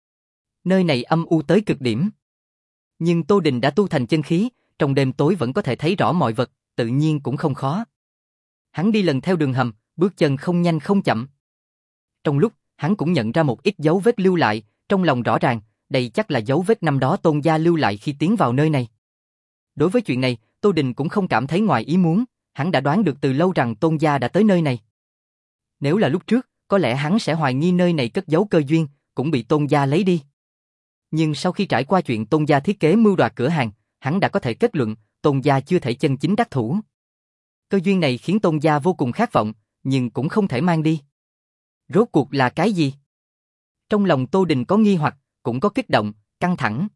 Nơi này âm u tới cực điểm. Nhưng Tô Đình đã tu thành chân khí, trong đêm tối vẫn có thể thấy rõ mọi vật, tự nhiên cũng không khó. Hắn đi lần theo đường hầm, bước chân không nhanh không chậm. Trong lúc, hắn cũng nhận ra một ít dấu vết lưu lại, trong lòng rõ ràng, đây chắc là dấu vết năm đó Tôn gia lưu lại khi tiến vào nơi này. Đối với chuyện này, Tô Đình cũng không cảm thấy ngoài ý muốn, hắn đã đoán được từ lâu rằng Tôn gia đã tới nơi này. Nếu là lúc trước, có lẽ hắn sẽ hoài nghi nơi này cất giấu cơ duyên, cũng bị Tôn gia lấy đi. Nhưng sau khi trải qua chuyện Tôn gia thiết kế mưu đoạt cửa hàng, hắn đã có thể kết luận, Tôn gia chưa thể chân chính đắc thủ. Cơ duyên này khiến Tôn gia vô cùng khát vọng, nhưng cũng không thể mang đi. Rốt cuộc là cái gì? Trong lòng Tô Đình có nghi hoặc, cũng có kích động, căng thẳng.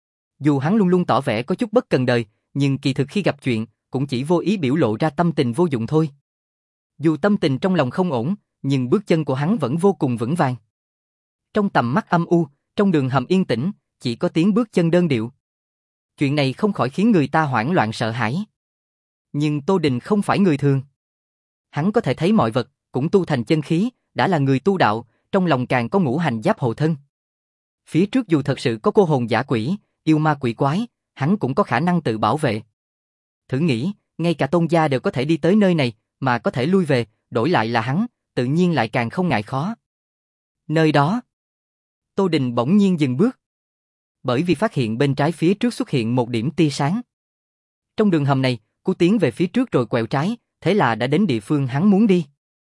Dù hắn luôn luôn tỏ vẻ có chút bất cần đời, nhưng kỳ thực khi gặp chuyện, cũng chỉ vô ý biểu lộ ra tâm tình vô dụng thôi. Dù tâm tình trong lòng không ổn, nhưng bước chân của hắn vẫn vô cùng vững vàng. Trong tầm mắt âm u, trong đường hầm yên tĩnh, chỉ có tiếng bước chân đơn điệu. Chuyện này không khỏi khiến người ta hoảng loạn sợ hãi. Nhưng Tô Đình không phải người thường. Hắn có thể thấy mọi vật, cũng tu thành chân khí, đã là người tu đạo, trong lòng càng có ngũ hành giáp hộ thân. Phía trước dù thật sự có cô hồn dã quỷ, yêu ma quỷ quái, hắn cũng có khả năng tự bảo vệ. Thử nghĩ, ngay cả Tôn gia đều có thể đi tới nơi này, mà có thể lui về, đổi lại là hắn, tự nhiên lại càng không ngại khó. Nơi đó, Tô Đình bỗng nhiên dừng bước. Bởi vì phát hiện bên trái phía trước xuất hiện một điểm tia sáng. Trong đường hầm này, cô tiến về phía trước rồi quẹo trái, thế là đã đến địa phương hắn muốn đi.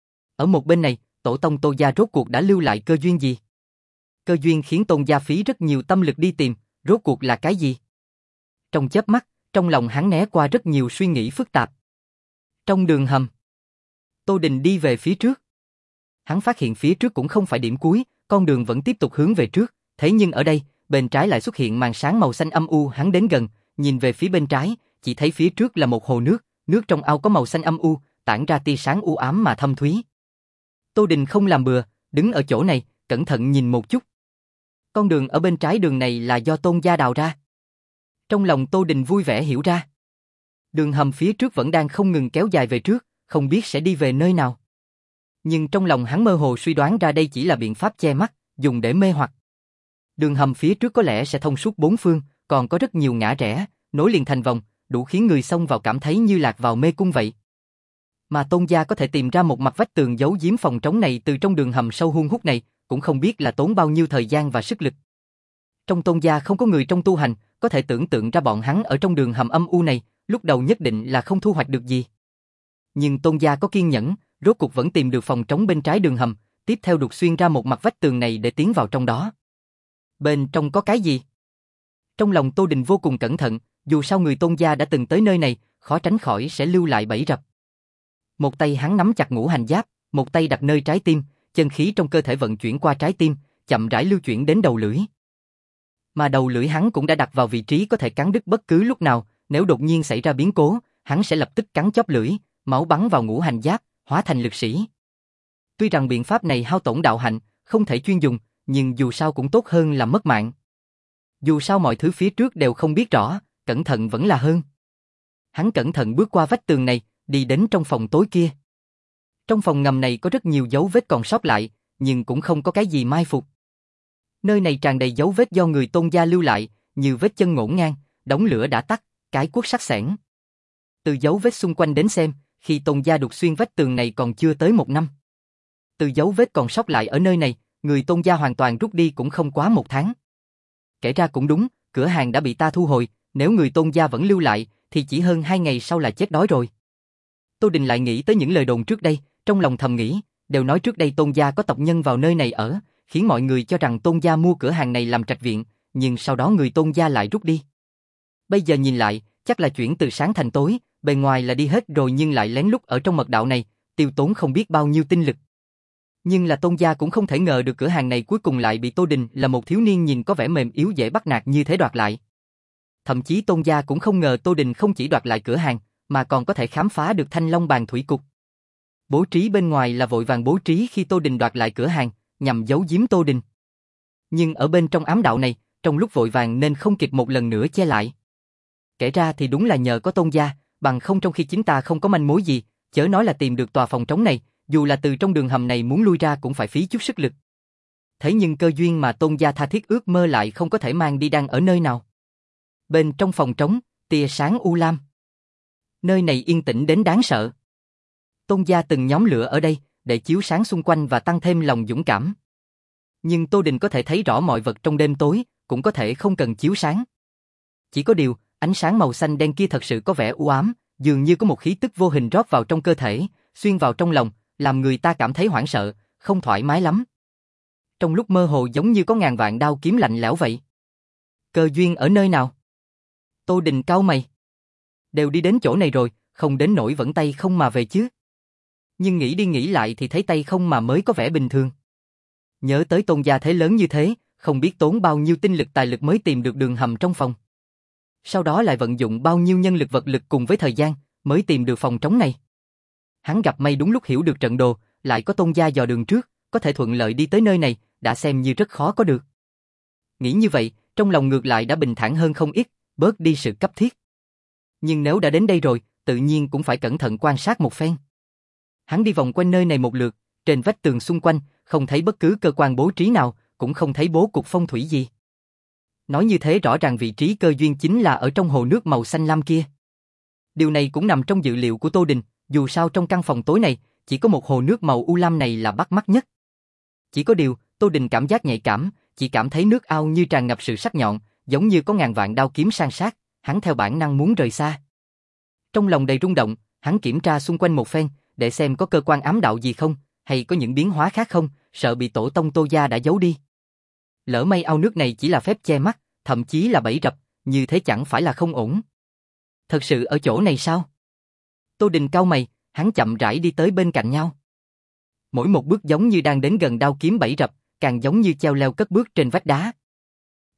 Ở một bên này, tổ tông Tô gia rốt cuộc đã lưu lại cơ duyên gì? Cơ duyên khiến Tôn gia phí rất nhiều tâm lực đi tìm, rốt cuộc là cái gì? Trong chớp mắt, trong lòng hắn né qua rất nhiều suy nghĩ phức tạp. Trong đường hầm, Tô Đình đi về phía trước. Hắn phát hiện phía trước cũng không phải điểm cuối, con đường vẫn tiếp tục hướng về trước, thế nhưng ở đây, bên trái lại xuất hiện màn sáng màu xanh âm u. Hắn đến gần, nhìn về phía bên trái, chỉ thấy phía trước là một hồ nước, nước trong ao có màu xanh âm u, tản ra tia sáng u ám mà thâm thúy. Tô Đình không làm bừa, đứng ở chỗ này, cẩn thận nhìn một chút. Con đường ở bên trái đường này là do Tôn gia đào ra. Trong lòng Tô Đình vui vẻ hiểu ra. Đường hầm phía trước vẫn đang không ngừng kéo dài về trước, không biết sẽ đi về nơi nào. Nhưng trong lòng hắn mơ hồ suy đoán ra đây chỉ là biện pháp che mắt, dùng để mê hoặc. Đường hầm phía trước có lẽ sẽ thông suốt bốn phương, còn có rất nhiều ngã rẽ, nối liền thành vòng, đủ khiến người xông vào cảm thấy như lạc vào mê cung vậy. Mà Tôn gia có thể tìm ra một mặt vách tường giấu giếm phòng trống này từ trong đường hầm sâu hun hút này, cũng không biết là tốn bao nhiêu thời gian và sức lực. Trong Tôn gia không có người trong tu hành, có thể tưởng tượng ra bọn hắn ở trong đường hầm âm u này, lúc đầu nhất định là không thu hoạch được gì. Nhưng Tôn gia có kiên nhẫn, rốt cuộc vẫn tìm được phòng trống bên trái đường hầm, tiếp theo đục xuyên ra một mặt vách tường này để tiến vào trong đó. Bên trong có cái gì? Trong lòng Tô Đình vô cùng cẩn thận, dù sao người Tôn gia đã từng tới nơi này, khó tránh khỏi sẽ lưu lại bẫy rập. Một tay hắn nắm chặt ngũ hành giáp, một tay đặt nơi trái tim, chân khí trong cơ thể vận chuyển qua trái tim, chậm rãi lưu chuyển đến đầu lưỡi. Mà đầu lưỡi hắn cũng đã đặt vào vị trí có thể cắn đứt bất cứ lúc nào, nếu đột nhiên xảy ra biến cố, hắn sẽ lập tức cắn chóp lưỡi, máu bắn vào ngũ hành giáp, hóa thành lực sĩ. Tuy rằng biện pháp này hao tổn đạo hạnh, không thể chuyên dùng, nhưng dù sao cũng tốt hơn là mất mạng. Dù sao mọi thứ phía trước đều không biết rõ, cẩn thận vẫn là hơn. Hắn cẩn thận bước qua vách tường này, đi đến trong phòng tối kia. Trong phòng ngầm này có rất nhiều dấu vết còn sót lại, nhưng cũng không có cái gì mai phục. Nơi này tràn đầy dấu vết do người Tôn gia lưu lại, như vết chân ngổn ngang, đống lửa đã tắt, cái cuốc sắc sẻn. Từ dấu vết xung quanh đến xem, khi Tôn gia đục xuyên vách tường này còn chưa tới một năm. Từ dấu vết còn sót lại ở nơi này, người Tôn gia hoàn toàn rút đi cũng không quá một tháng. Kể ra cũng đúng, cửa hàng đã bị ta thu hồi, nếu người Tôn gia vẫn lưu lại, thì chỉ hơn hai ngày sau là chết đói rồi. Tô Đình lại nghĩ tới những lời đồn trước đây, trong lòng thầm nghĩ, đều nói trước đây Tôn gia có tộc nhân vào nơi này ở, khiến mọi người cho rằng Tôn gia mua cửa hàng này làm trạch viện, nhưng sau đó người Tôn gia lại rút đi. Bây giờ nhìn lại, chắc là chuyển từ sáng thành tối, bề ngoài là đi hết rồi nhưng lại lén lút ở trong mật đạo này, tiêu tốn không biết bao nhiêu tinh lực. Nhưng là Tôn gia cũng không thể ngờ được cửa hàng này cuối cùng lại bị Tô Đình là một thiếu niên nhìn có vẻ mềm yếu dễ bắt nạt như thế đoạt lại. Thậm chí Tôn gia cũng không ngờ Tô Đình không chỉ đoạt lại cửa hàng, mà còn có thể khám phá được Thanh Long Bàn Thủy Cục. Bố trí bên ngoài là vội vàng bố trí khi Tô Đình đoạt lại cửa hàng, nhằm giấu giếm Tô Đình. Nhưng ở bên trong ám đạo này, trong lúc vội vàng nên không kịp một lần nữa che lại. Kể ra thì đúng là nhờ có Tôn gia, bằng không trong khi chính ta không có manh mối gì, chớ nói là tìm được tòa phòng trống này, dù là từ trong đường hầm này muốn lui ra cũng phải phí chút sức lực. Thế nhưng cơ duyên mà Tôn gia tha thiết ước mơ lại không có thể mang đi đang ở nơi nào. Bên trong phòng trống, tia sáng u lam. Nơi này yên tĩnh đến đáng sợ. Tôn gia từng nhóm lửa ở đây, để chiếu sáng xung quanh và tăng thêm lòng dũng cảm. Nhưng Tô Đình có thể thấy rõ mọi vật trong đêm tối, cũng có thể không cần chiếu sáng. Chỉ có điều, ánh sáng màu xanh đen kia thật sự có vẻ u ám, dường như có một khí tức vô hình rót vào trong cơ thể, xuyên vào trong lòng, làm người ta cảm thấy hoảng sợ, không thoải mái lắm. Trong lúc mơ hồ giống như có ngàn vạn đao kiếm lạnh lẽo vậy. Cơ duyên ở nơi nào? Tô Đình cau mày. Đều đi đến chỗ này rồi, không đến nỗi vẫn tay không mà về chứ. Nhưng nghĩ đi nghĩ lại thì thấy tay không mà mới có vẻ bình thường. Nhớ tới Tôn gia thế lớn như thế, không biết tốn bao nhiêu tinh lực tài lực mới tìm được đường hầm trong phòng. Sau đó lại vận dụng bao nhiêu nhân lực vật lực cùng với thời gian, mới tìm được phòng trống này. Hắn gặp may đúng lúc hiểu được trận đồ, lại có Tôn gia dò đường trước, có thể thuận lợi đi tới nơi này, đã xem như rất khó có được. Nghĩ như vậy, trong lòng ngược lại đã bình thản hơn không ít, bớt đi sự cấp thiết. Nhưng nếu đã đến đây rồi, tự nhiên cũng phải cẩn thận quan sát một phen. Hắn đi vòng quanh nơi này một lượt, trên vách tường xung quanh, không thấy bất cứ cơ quan bố trí nào, cũng không thấy bố cục phong thủy gì. Nói như thế rõ ràng vị trí cơ duyên chính là ở trong hồ nước màu xanh lam kia. Điều này cũng nằm trong dự liệu của Tô Đình, dù sao trong căn phòng tối này, chỉ có một hồ nước màu u lam này là bắt mắt nhất. Chỉ có điều, Tô Đình cảm giác nhạy cảm, chỉ cảm thấy nước ao như tràn ngập sự sắc nhọn, giống như có ngàn vạn đao kiếm san sát, hắn theo bản năng muốn rời xa. Trong lòng đầy rung động, hắn kiểm tra xung quanh một phen, để xem có cơ quan ám đạo gì không, hay có những biến hóa khác không, sợ bị tổ tông Tô gia đã giấu đi. Lỡ may ao nước này chỉ là phép che mắt, thậm chí là bẫy rập, như thế chẳng phải là không ổn. Thật sự ở chỗ này sao? Tô Đình cau mày, hắn chậm rãi đi tới bên cạnh nhau. Mỗi một bước giống như đang đến gần đao kiếm bẫy rập, càng giống như treo leo cất bước trên vách đá.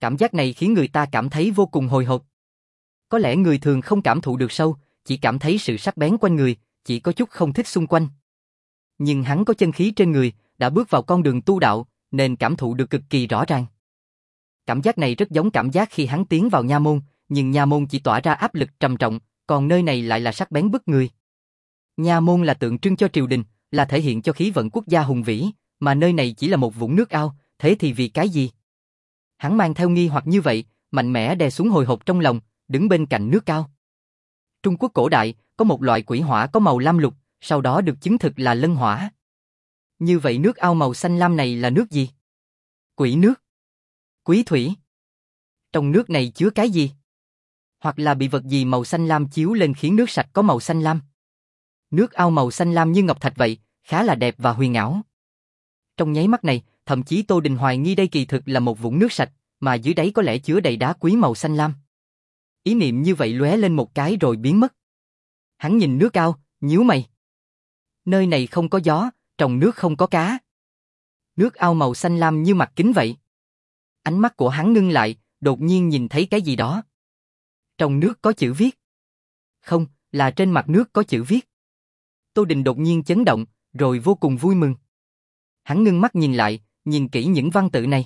Cảm giác này khiến người ta cảm thấy vô cùng hồi hộp. Có lẽ người thường không cảm thụ được sâu, chỉ cảm thấy sự sắc bén quanh người, chỉ có chút không thích xung quanh. Nhưng hắn có chân khí trên người, đã bước vào con đường tu đạo, nên cảm thụ được cực kỳ rõ ràng. Cảm giác này rất giống cảm giác khi hắn tiến vào nha môn, nhưng nha môn chỉ tỏa ra áp lực trầm trọng, còn nơi này lại là sắc bén bức người. Nha môn là tượng trưng cho triều đình, là thể hiện cho khí vận quốc gia hùng vĩ, mà nơi này chỉ là một vũng nước ao, thế thì vì cái gì? Hắn mang theo nghi hoặc như vậy, mạnh mẽ đè xuống hồi hộp trong lòng, đứng bên cạnh nước ao. Trung Quốc cổ đại, có một loại quỷ hỏa có màu lam lục, sau đó được chứng thực là lân hỏa. Như vậy nước ao màu xanh lam này là nước gì? Quỷ nước? Quý thủy? Trong nước này chứa cái gì? Hoặc là bị vật gì màu xanh lam chiếu lên khiến nước sạch có màu xanh lam? Nước ao màu xanh lam như ngọc thạch vậy, khá là đẹp và huyền ảo. Trong nháy mắt này, thậm chí Tô Đình hoài nghi đây kỳ thực là một vũng nước sạch, mà dưới đáy có lẽ chứa đầy đá quý màu xanh lam. Ý niệm như vậy lóe lên một cái rồi biến mất. Hắn nhìn nước ao, nhíu mày. Nơi này không có gió, trong nước không có cá. Nước ao màu xanh lam như mặt kính vậy. Ánh mắt của hắn ngưng lại, đột nhiên nhìn thấy cái gì đó. Trong nước có chữ viết. Không, là trên mặt nước có chữ viết. Tô Đình đột nhiên chấn động, rồi vô cùng vui mừng. Hắn ngưng mắt nhìn lại, nhìn kỹ những văn tự này.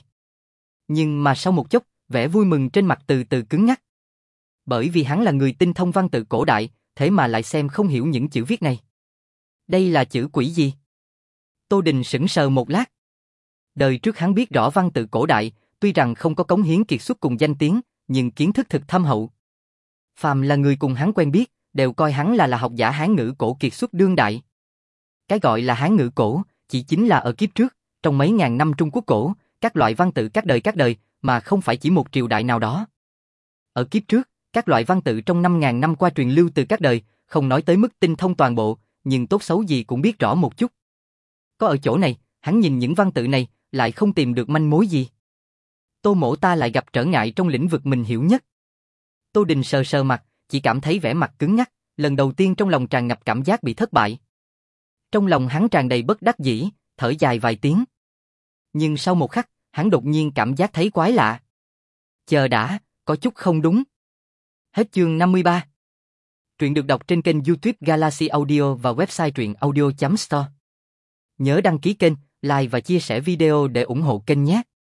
Nhưng mà sau một chốc, vẻ vui mừng trên mặt từ từ cứng ngắc. Bởi vì hắn là người tinh thông văn tự cổ đại, thế mà lại xem không hiểu những chữ viết này. Đây là chữ quỷ gì? Tô Đình sững sờ một lát. Đời trước hắn biết rõ văn tự cổ đại, tuy rằng không có cống hiến kiệt xuất cùng danh tiếng, nhưng kiến thức thực thâm hậu. Phàm là người cùng hắn quen biết, đều coi hắn là là học giả Hán ngữ cổ kiệt xuất đương đại. Cái gọi là Hán ngữ cổ, chỉ chính là ở kiếp trước, trong mấy ngàn năm Trung Quốc cổ, các loại văn tự các đời các đời, mà không phải chỉ một triều đại nào đó. Ở kiếp trước, các loại văn tự trong năm ngàn năm qua truyền lưu từ các đời, không nói tới mức tinh thông toàn bộ, nhưng tốt xấu gì cũng biết rõ một chút. Có ở chỗ này, hắn nhìn những văn tự này, lại không tìm được manh mối gì. Tô Mỗ ta lại gặp trở ngại trong lĩnh vực mình hiểu nhất. Tô Đình sờ sờ mặt, chỉ cảm thấy vẻ mặt cứng nhắc, lần đầu tiên trong lòng tràn ngập cảm giác bị thất bại. Trong lòng hắn tràn đầy bất đắc dĩ, thở dài vài tiếng. Nhưng sau một khắc, hắn đột nhiên cảm giác thấy quái lạ. Chờ đã, có chút không đúng. Hết chương năm mươi ba. Truyện được đọc trên kênh YouTube Galaxy Audio và website truyện audio chấm store. Nhớ đăng ký kênh, like và chia sẻ video để ủng hộ kênh nhé.